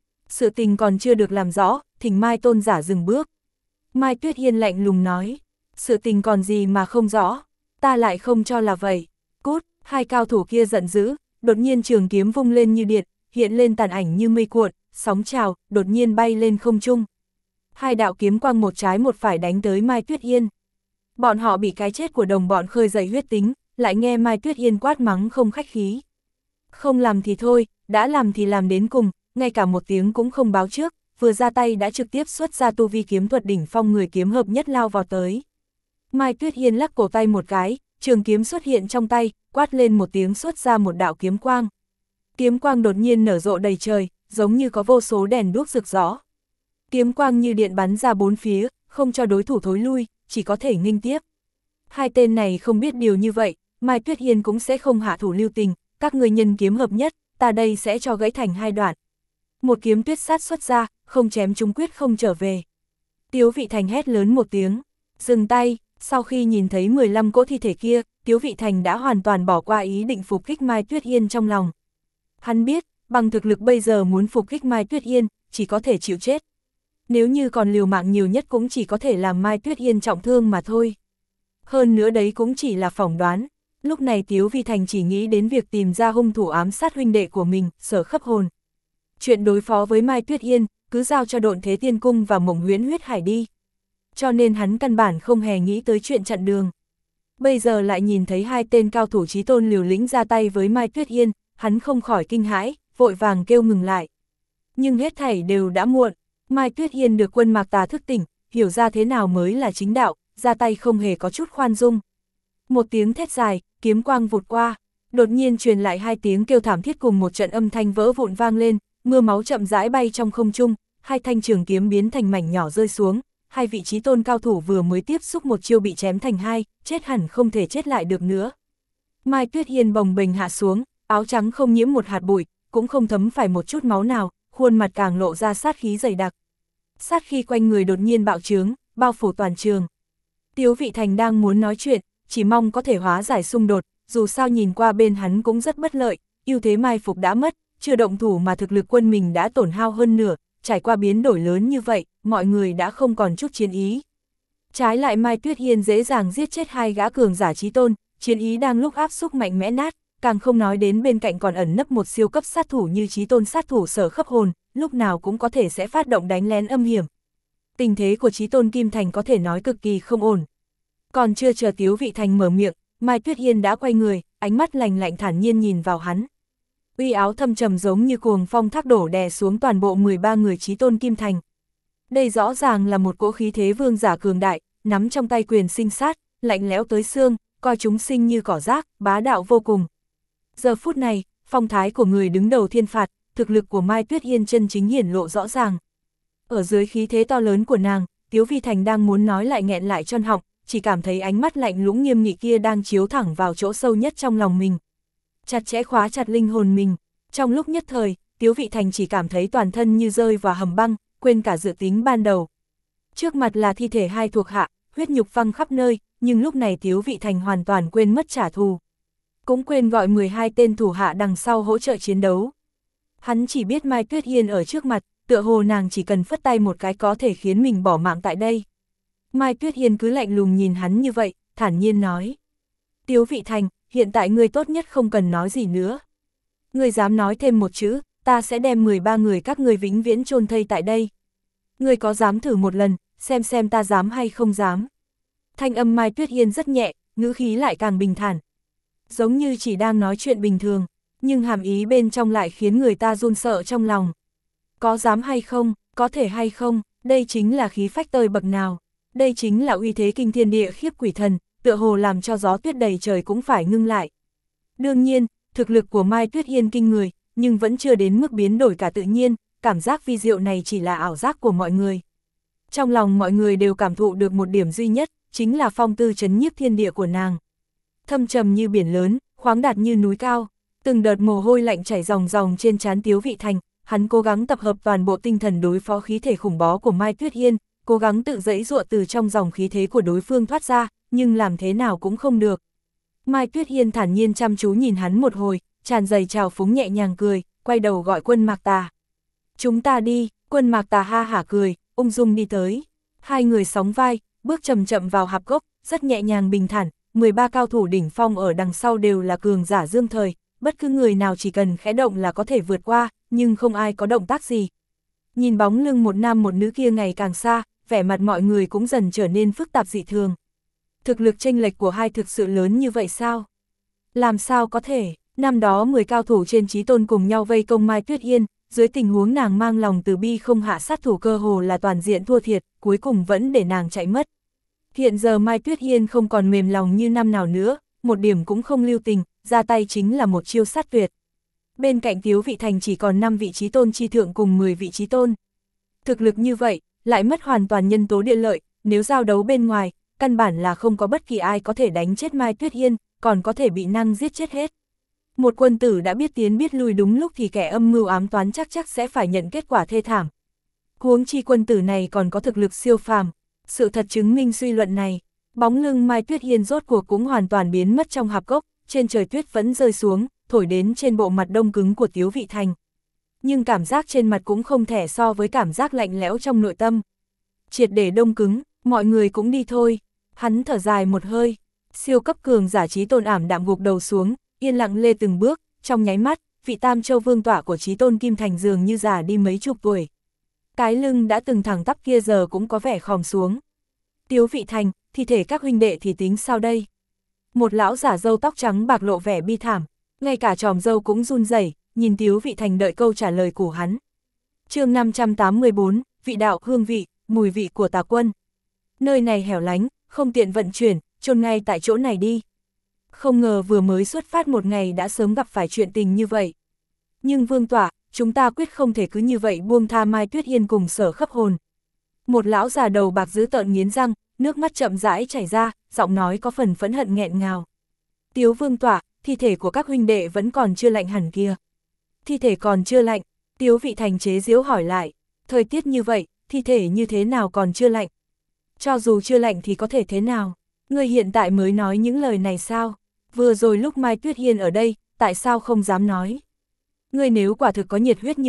Sự tình còn chưa được làm rõ, thỉnh Mai tôn giả dừng bước. Mai Tuyết Hiên lạnh lùng nói. Sự tình còn gì mà không rõ, ta lại không cho là vậy. Cút, hai cao thủ kia giận dữ, đột nhiên trường kiếm vung lên như điện, hiện lên tàn ảnh như mây cuộn, sóng trào, đột nhiên bay lên không trung. Hai đạo kiếm quang một trái một phải đánh tới Mai Tuyết Hiên. Bọn họ bị cái chết của đồng bọn khơi dậy huyết tính, lại nghe Mai Tuyết Hiên quát mắng không khách khí. Không làm thì thôi, đã làm thì làm đến cùng, ngay cả một tiếng cũng không báo trước, vừa ra tay đã trực tiếp xuất ra tu vi kiếm thuật đỉnh phong người kiếm hợp nhất lao vào tới. Mai Tuyết Hiên lắc cổ tay một cái, trường kiếm xuất hiện trong tay, quát lên một tiếng xuất ra một đạo kiếm quang. Kiếm quang đột nhiên nở rộ đầy trời, giống như có vô số đèn đuốc rực rỡ. Kiếm quang như điện bắn ra bốn phía, không cho đối thủ thối lui, chỉ có thể nghênh tiếp. Hai tên này không biết điều như vậy, Mai Tuyết Hiên cũng sẽ không hạ thủ lưu tình, các người nhân kiếm hợp nhất, ta đây sẽ cho gãy thành hai đoạn. Một kiếm tuyết sát xuất ra, không chém chúng quyết không trở về. Tiếu Vị Thành hét lớn một tiếng, dừng tay. Sau khi nhìn thấy 15 cỗ thi thể kia, Tiếu Vị Thành đã hoàn toàn bỏ qua ý định phục kích Mai Tuyết Hiên trong lòng. Hắn biết, bằng thực lực bây giờ muốn phục kích Mai Tuyết Hiên, chỉ có thể chịu chết. Nếu như còn liều mạng nhiều nhất cũng chỉ có thể làm Mai Tuyết Hiên trọng thương mà thôi. Hơn nữa đấy cũng chỉ là phỏng đoán. Lúc này Tiếu Vị Thành chỉ nghĩ đến việc tìm ra hung thủ ám sát huynh đệ của mình, Sở Khấp Hồn. Chuyện đối phó với Mai Tuyết Hiên, cứ giao cho Độn Thế Tiên Cung và Mộng Huyễn Huyết Hải đi. Cho nên hắn căn bản không hề nghĩ tới chuyện chặn đường. Bây giờ lại nhìn thấy hai tên cao thủ chí tôn liều lĩnh ra tay với Mai Tuyết Hiên, hắn không khỏi kinh hãi, vội vàng kêu ngừng lại. Nhưng hết thảy đều đã muộn, Mai Tuyết Hiên được Quân Mạc Tà thức tỉnh, hiểu ra thế nào mới là chính đạo, ra tay không hề có chút khoan dung. Một tiếng thét dài, kiếm quang vụt qua, đột nhiên truyền lại hai tiếng kêu thảm thiết cùng một trận âm thanh vỡ vụn vang lên, mưa máu chậm rãi bay trong không trung, hai thanh trường kiếm biến thành mảnh nhỏ rơi xuống. Hai vị chí tôn cao thủ vừa mới tiếp xúc một chiêu bị chém thành hai, chết hẳn không thể chết lại được nữa. Mai Tuyết Hiên bồng bềnh hạ xuống, áo trắng không nhiễm một hạt bụi, cũng không thấm phải một chút máu nào, khuôn mặt càng lộ ra sát khí dày đặc. Sát khí quanh người đột nhiên bạo trướng, bao phủ toàn trường. Tiếu Vị Thành đang muốn nói chuyện, chỉ mong có thể hóa giải xung đột, dù sao nhìn qua bên hắn cũng rất bất lợi, ưu thế mai phục đã mất, chưa động thủ mà thực lực quân mình đã tổn hao hơn nửa, trải qua biến đổi lớn như vậy, mọi người đã không còn chút chiến ý. Trái lại Mai Tuyết Hiên dễ dàng giết chết 2 gã cường giả chí tôn, chiến ý đang lúc áp xúc mạnh mẽ nát, càng không nói đến bên cạnh còn ẩn nấp một siêu cấp sát thủ như chí tôn sát thủ Sở Khấp Hồn, lúc nào cũng có thể sẽ phát động đánh lén âm hiểm. Tình thế của chí tôn Kim Thành có thể nói cực kỳ không ổn. Còn chưa chờ Tiếu Vị Thành mở miệng, Mai Tuyết Hiên đã quay người, ánh mắt lạnh lạnh thản nhiên nhìn vào hắn. Uy áo thâm trầm giống như cuồng phong thác đổ đè xuống toàn bộ 13 người chí tôn Kim Thành. Đây rõ ràng là một cỗ khí thế vương giả cường đại, nắm trong tay quyền sinh sát, lạnh lẽo tới xương, coi chúng sinh như cỏ rác, bá đạo vô cùng. Giờ phút này, phong thái của người đứng đầu thiên phạt, thực lực của Mai Tuyết Hiên chân chính hiển lộ rõ ràng. Ở dưới khí thế to lớn của nàng, Tiếu Vi Thành đang muốn nói lại nghẹn lại trong họng, chỉ cảm thấy ánh mắt lạnh lũng nghiêm nghị kia đang chiếu thẳng vào chỗ sâu nhất trong lòng mình. Chặt chẽ khóa chặt linh hồn mình. Trong lúc nhất thời, Tiếu Vị Thành chỉ cảm thấy toàn thân như rơi vào hầm băng, quên cả dự tính ban đầu. Trước mặt là thi thể 2 thuộc hạ, huyết nhục văng khắp nơi, nhưng lúc này Tiếu Vị Thành hoàn toàn quên mất trả thù. Cũng quên gọi 12 tên thủ hạ đằng sau hỗ trợ chiến đấu. Hắn chỉ biết Mai Tuyết Hiên ở trước mặt, tựa hồ nàng chỉ cần phất tay một cái có thể khiến mình bỏ mạng tại đây. Mai Tuyết Hiên cứ lạnh lùng nhìn hắn như vậy, thản nhiên nói. Tiếu Vị Thành, hiện tại ngươi tốt nhất không cần nói gì nữa. Ngươi dám nói thêm một chữ, ta sẽ đem 13 người các ngươi vĩnh viễn chôn thây tại đây. Ngươi có dám thử một lần, xem ta dám hay không dám. Thanh âm Mai Tuyết Hiên rất nhẹ, ngữ khí lại càng bình thản. Giống như chỉ đang nói chuyện bình thường, nhưng hàm ý bên trong lại khiến người ta run sợ trong lòng. Có dám hay không, có thể hay không, đây chính là khí phách tơi bậc nào. Đây chính là uy thế kinh thiên địa khiếp quỷ thần, tựa hồ làm cho gió tuyết đầy trời cũng phải ngưng lại. Đương nhiên, thực lực của Mai Tuyết Hiên kinh người, nhưng vẫn chưa đến mức biến đổi cả tự nhiên, cảm giác vi diệu này chỉ là ảo giác của mọi người. Trong lòng mọi người đều cảm thụ được một điểm duy nhất, chính là phong tư trấn nhiếp thiên địa của nàng. Thâm trầm như biển lớn, khoáng đạt như núi cao, từng đợt mồ hôi lạnh chảy ròng ròng trên trán Tiếu Vị Thành, hắn cố gắng tập hợp toàn bộ tinh thần đối phó khí thể khủng bố của Mai Tuyết Hiên, cố gắng tự giãy giụa từ trong dòng khí thế của đối phương thoát ra, nhưng làm thế nào cũng không được. Mai Tuyết Hiên thản nhiên chăm chú nhìn hắn một hồi, tràn đầy trào phúng nhẹ nhàng cười, quay đầu gọi Quân Mạc Tà. Chúng ta đi, Quân Mạc Tà ha hả cười, ung dung đi tới. 2 người sóng vai, bước chậm chậm vào hạp gốc, rất nhẹ nhàng bình thản, 13 cao thủ đỉnh phong ở đằng sau đều là cường giả dương thời, bất cứ người nào chỉ cần khẽ động là có thể vượt qua, nhưng không ai có động tác gì. Nhìn bóng lưng một nam một nữ kia ngày càng xa, vẻ mặt mọi người cũng dần trở nên phức tạp dị thường. Thực lực chênh lệch của hai thực sự lớn như vậy sao? Làm sao có thể, năm đó 10 cao thủ trên chí tôn cùng nhau vây công Mai Tuyết Hiên, dưới tình huống nàng mang lòng từ bi không hạ sát thủ cơ hồ là toàn diện thua thiệt, cuối cùng vẫn để nàng chạy mất. Hiện giờ Mai Tuyết Hiên không còn mềm lòng như năm nào nữa, một điểm cũng không lưu tình, ra tay chính là một chiêu sát tuyệt. Bên cạnh Tiếu Vị Thành chỉ còn 5 vị chí tôn chi thượng cùng 10 vị chí tôn. Thực lực như vậy, lại mất hoàn toàn nhân tố địa lợi, nếu giao đấu bên ngoài, căn bản là không có bất kỳ ai có thể đánh chết Mai Tuyết Hiên, còn có thể bị năng giết chết hết. Một quân tử đã biết tiến biết lui đúng lúc thì kẻ âm mưu ám toán chắc sẽ phải nhận kết quả thê thảm. Huống chi quân tử này còn có thực lực siêu phàm. Sự thật chứng minh suy luận này, bóng lưng Mai Tuyết Hiên rốt cuộc cũng hoàn toàn biến mất trong hạp gốc, trên trời tuyết vẫn rơi xuống, thổi đến trên bộ mặt đông cứng của Tiếu Vị Thành. Nhưng cảm giác trên mặt cũng không thể so với cảm giác lạnh lẽo trong nội tâm. Triệt để đông cứng, mọi người cũng đi thôi. Hắn thở dài một hơi, siêu cấp cường giả chí tôn ảm đạm gục đầu xuống, yên lặng lê từng bước, trong nháy mắt, vị Tam Châu vương tọa của chí tôn Kim Thành dường như già đi mấy chục tuổi. Cái lưng đã từng thẳng tắp kia giờ cũng có vẻ khòm xuống. Tiếu Vị Thành, thi thể các huynh đệ thì tính sao đây? Một lão giả râu tóc trắng bạc lộ vẻ bi thảm, ngay cả tròm râu cũng run rẩy, nhìn Tiếu Vị Thành đợi câu trả lời của hắn. Chương 584, vị đạo hương vị, mùi vị của tà quân. Nơi này hẻo lánh, không tiện vận chuyển, chôn ngay tại chỗ này đi. Không ngờ vừa mới xuất phát một ngày đã sớm gặp phải chuyện tình như vậy. Nhưng vương tọa, chúng ta quyết không thể cứ như vậy buông tha Mai Tuyết Hiên cùng Sở Khấp Hồn. Một lão già đầu bạc dữ tợn nghiến răng, nước mắt chậm rãi chảy ra, giọng nói có phần phẫn hận nghẹn ngào. Tiếu vương tọa, thi thể của các huynh đệ vẫn còn chưa lạnh hẳn kia. Thi thể còn chưa lạnh, Tiếu Vị Thành chế giễu hỏi lại, thời tiết như vậy, thi thể như thế nào còn chưa lạnh? Cho dù chưa lạnh thì có thể thế nào? Ngươi hiện tại mới nói những lời này sao? Vừa rồi lúc Mai Tuyết Hiên ở đây, tại sao không dám nói? Ngươi nếu quả thực có nhiệt huyết như vậy,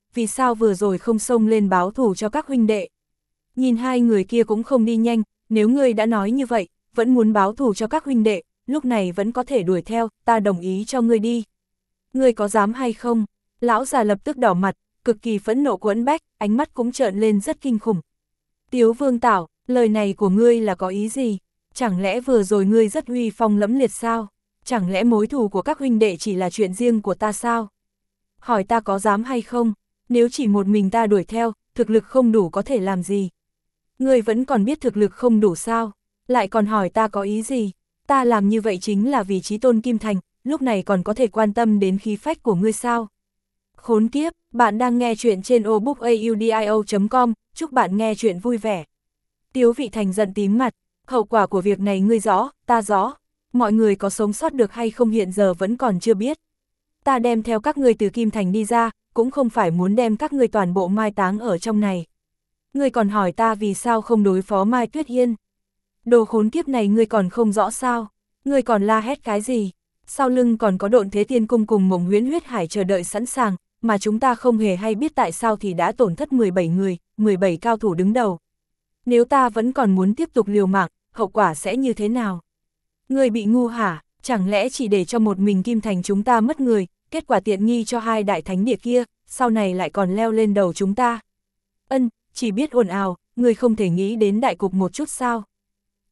vì sao vừa rồi không xông lên báo thù cho các huynh đệ. Nhìn hai người kia cũng không đi nhanh, nếu ngươi đã nói như vậy, vẫn muốn báo thù cho các huynh đệ, lúc này vẫn có thể đuổi theo, ta đồng ý cho ngươi đi. Ngươi có dám hay không? Lão già lập tức đỏ mặt, cực kỳ phẫn nộ quẫn bách, ánh mắt cũng trợn lên rất kinh khủng. Tiếu Vương Tảo, lời này của ngươi là có ý gì? Chẳng lẽ vừa rồi ngươi rất uy phong lẫm liệt sao? Chẳng lẽ mối thù của các huynh đệ chỉ là chuyện riêng của ta sao? Hỏi ta có dám hay không? Nếu chỉ một mình ta đuổi theo, thực lực không đủ có thể làm gì? Ngươi vẫn còn biết thực lực không đủ sao? Lại còn hỏi ta có ý gì? Ta làm như vậy chính là vì chí tôn Kim Thành, lúc này còn có thể quan tâm đến khí phách của ngươi sao? Khốn kiếp, bạn đang nghe chuyện trên obookaudio.com, chúc bạn nghe chuyện vui vẻ. Tiếu Vị Thành giận tím mặt, hậu quả của việc này ngươi rõ, ta rõ. Mọi người có sống sót được hay không hiện giờ vẫn còn chưa biết. Ta đem theo các ngươi từ Kim Thành đi ra, cũng không phải muốn đem các ngươi toàn bộ mai táng ở trong này. Ngươi còn hỏi ta vì sao không đối phó Mai Tuyết Yên. Đồ khốn kiếp này ngươi còn không rõ sao, ngươi còn la hét cái gì. Sau lưng còn có Độn Thế Tiên Cung cùng Mộng Huyễn Huyết Hải chờ đợi sẵn sàng, mà chúng ta không hề hay biết tại sao thì đã tổn thất 17 người, 17 cao thủ đứng đầu. Nếu ta vẫn còn muốn tiếp tục liều mạng, hậu quả sẽ như thế nào? Ngươi bị ngu hả? Chẳng lẽ chỉ để cho một mình Kim Thành chúng ta mất người, kết quả tiện nghi cho hai đại thánh địa kia, sau này lại còn leo lên đầu chúng ta? Chỉ biết ồn ào, ngươi không thể nghĩ đến đại cục một chút sao?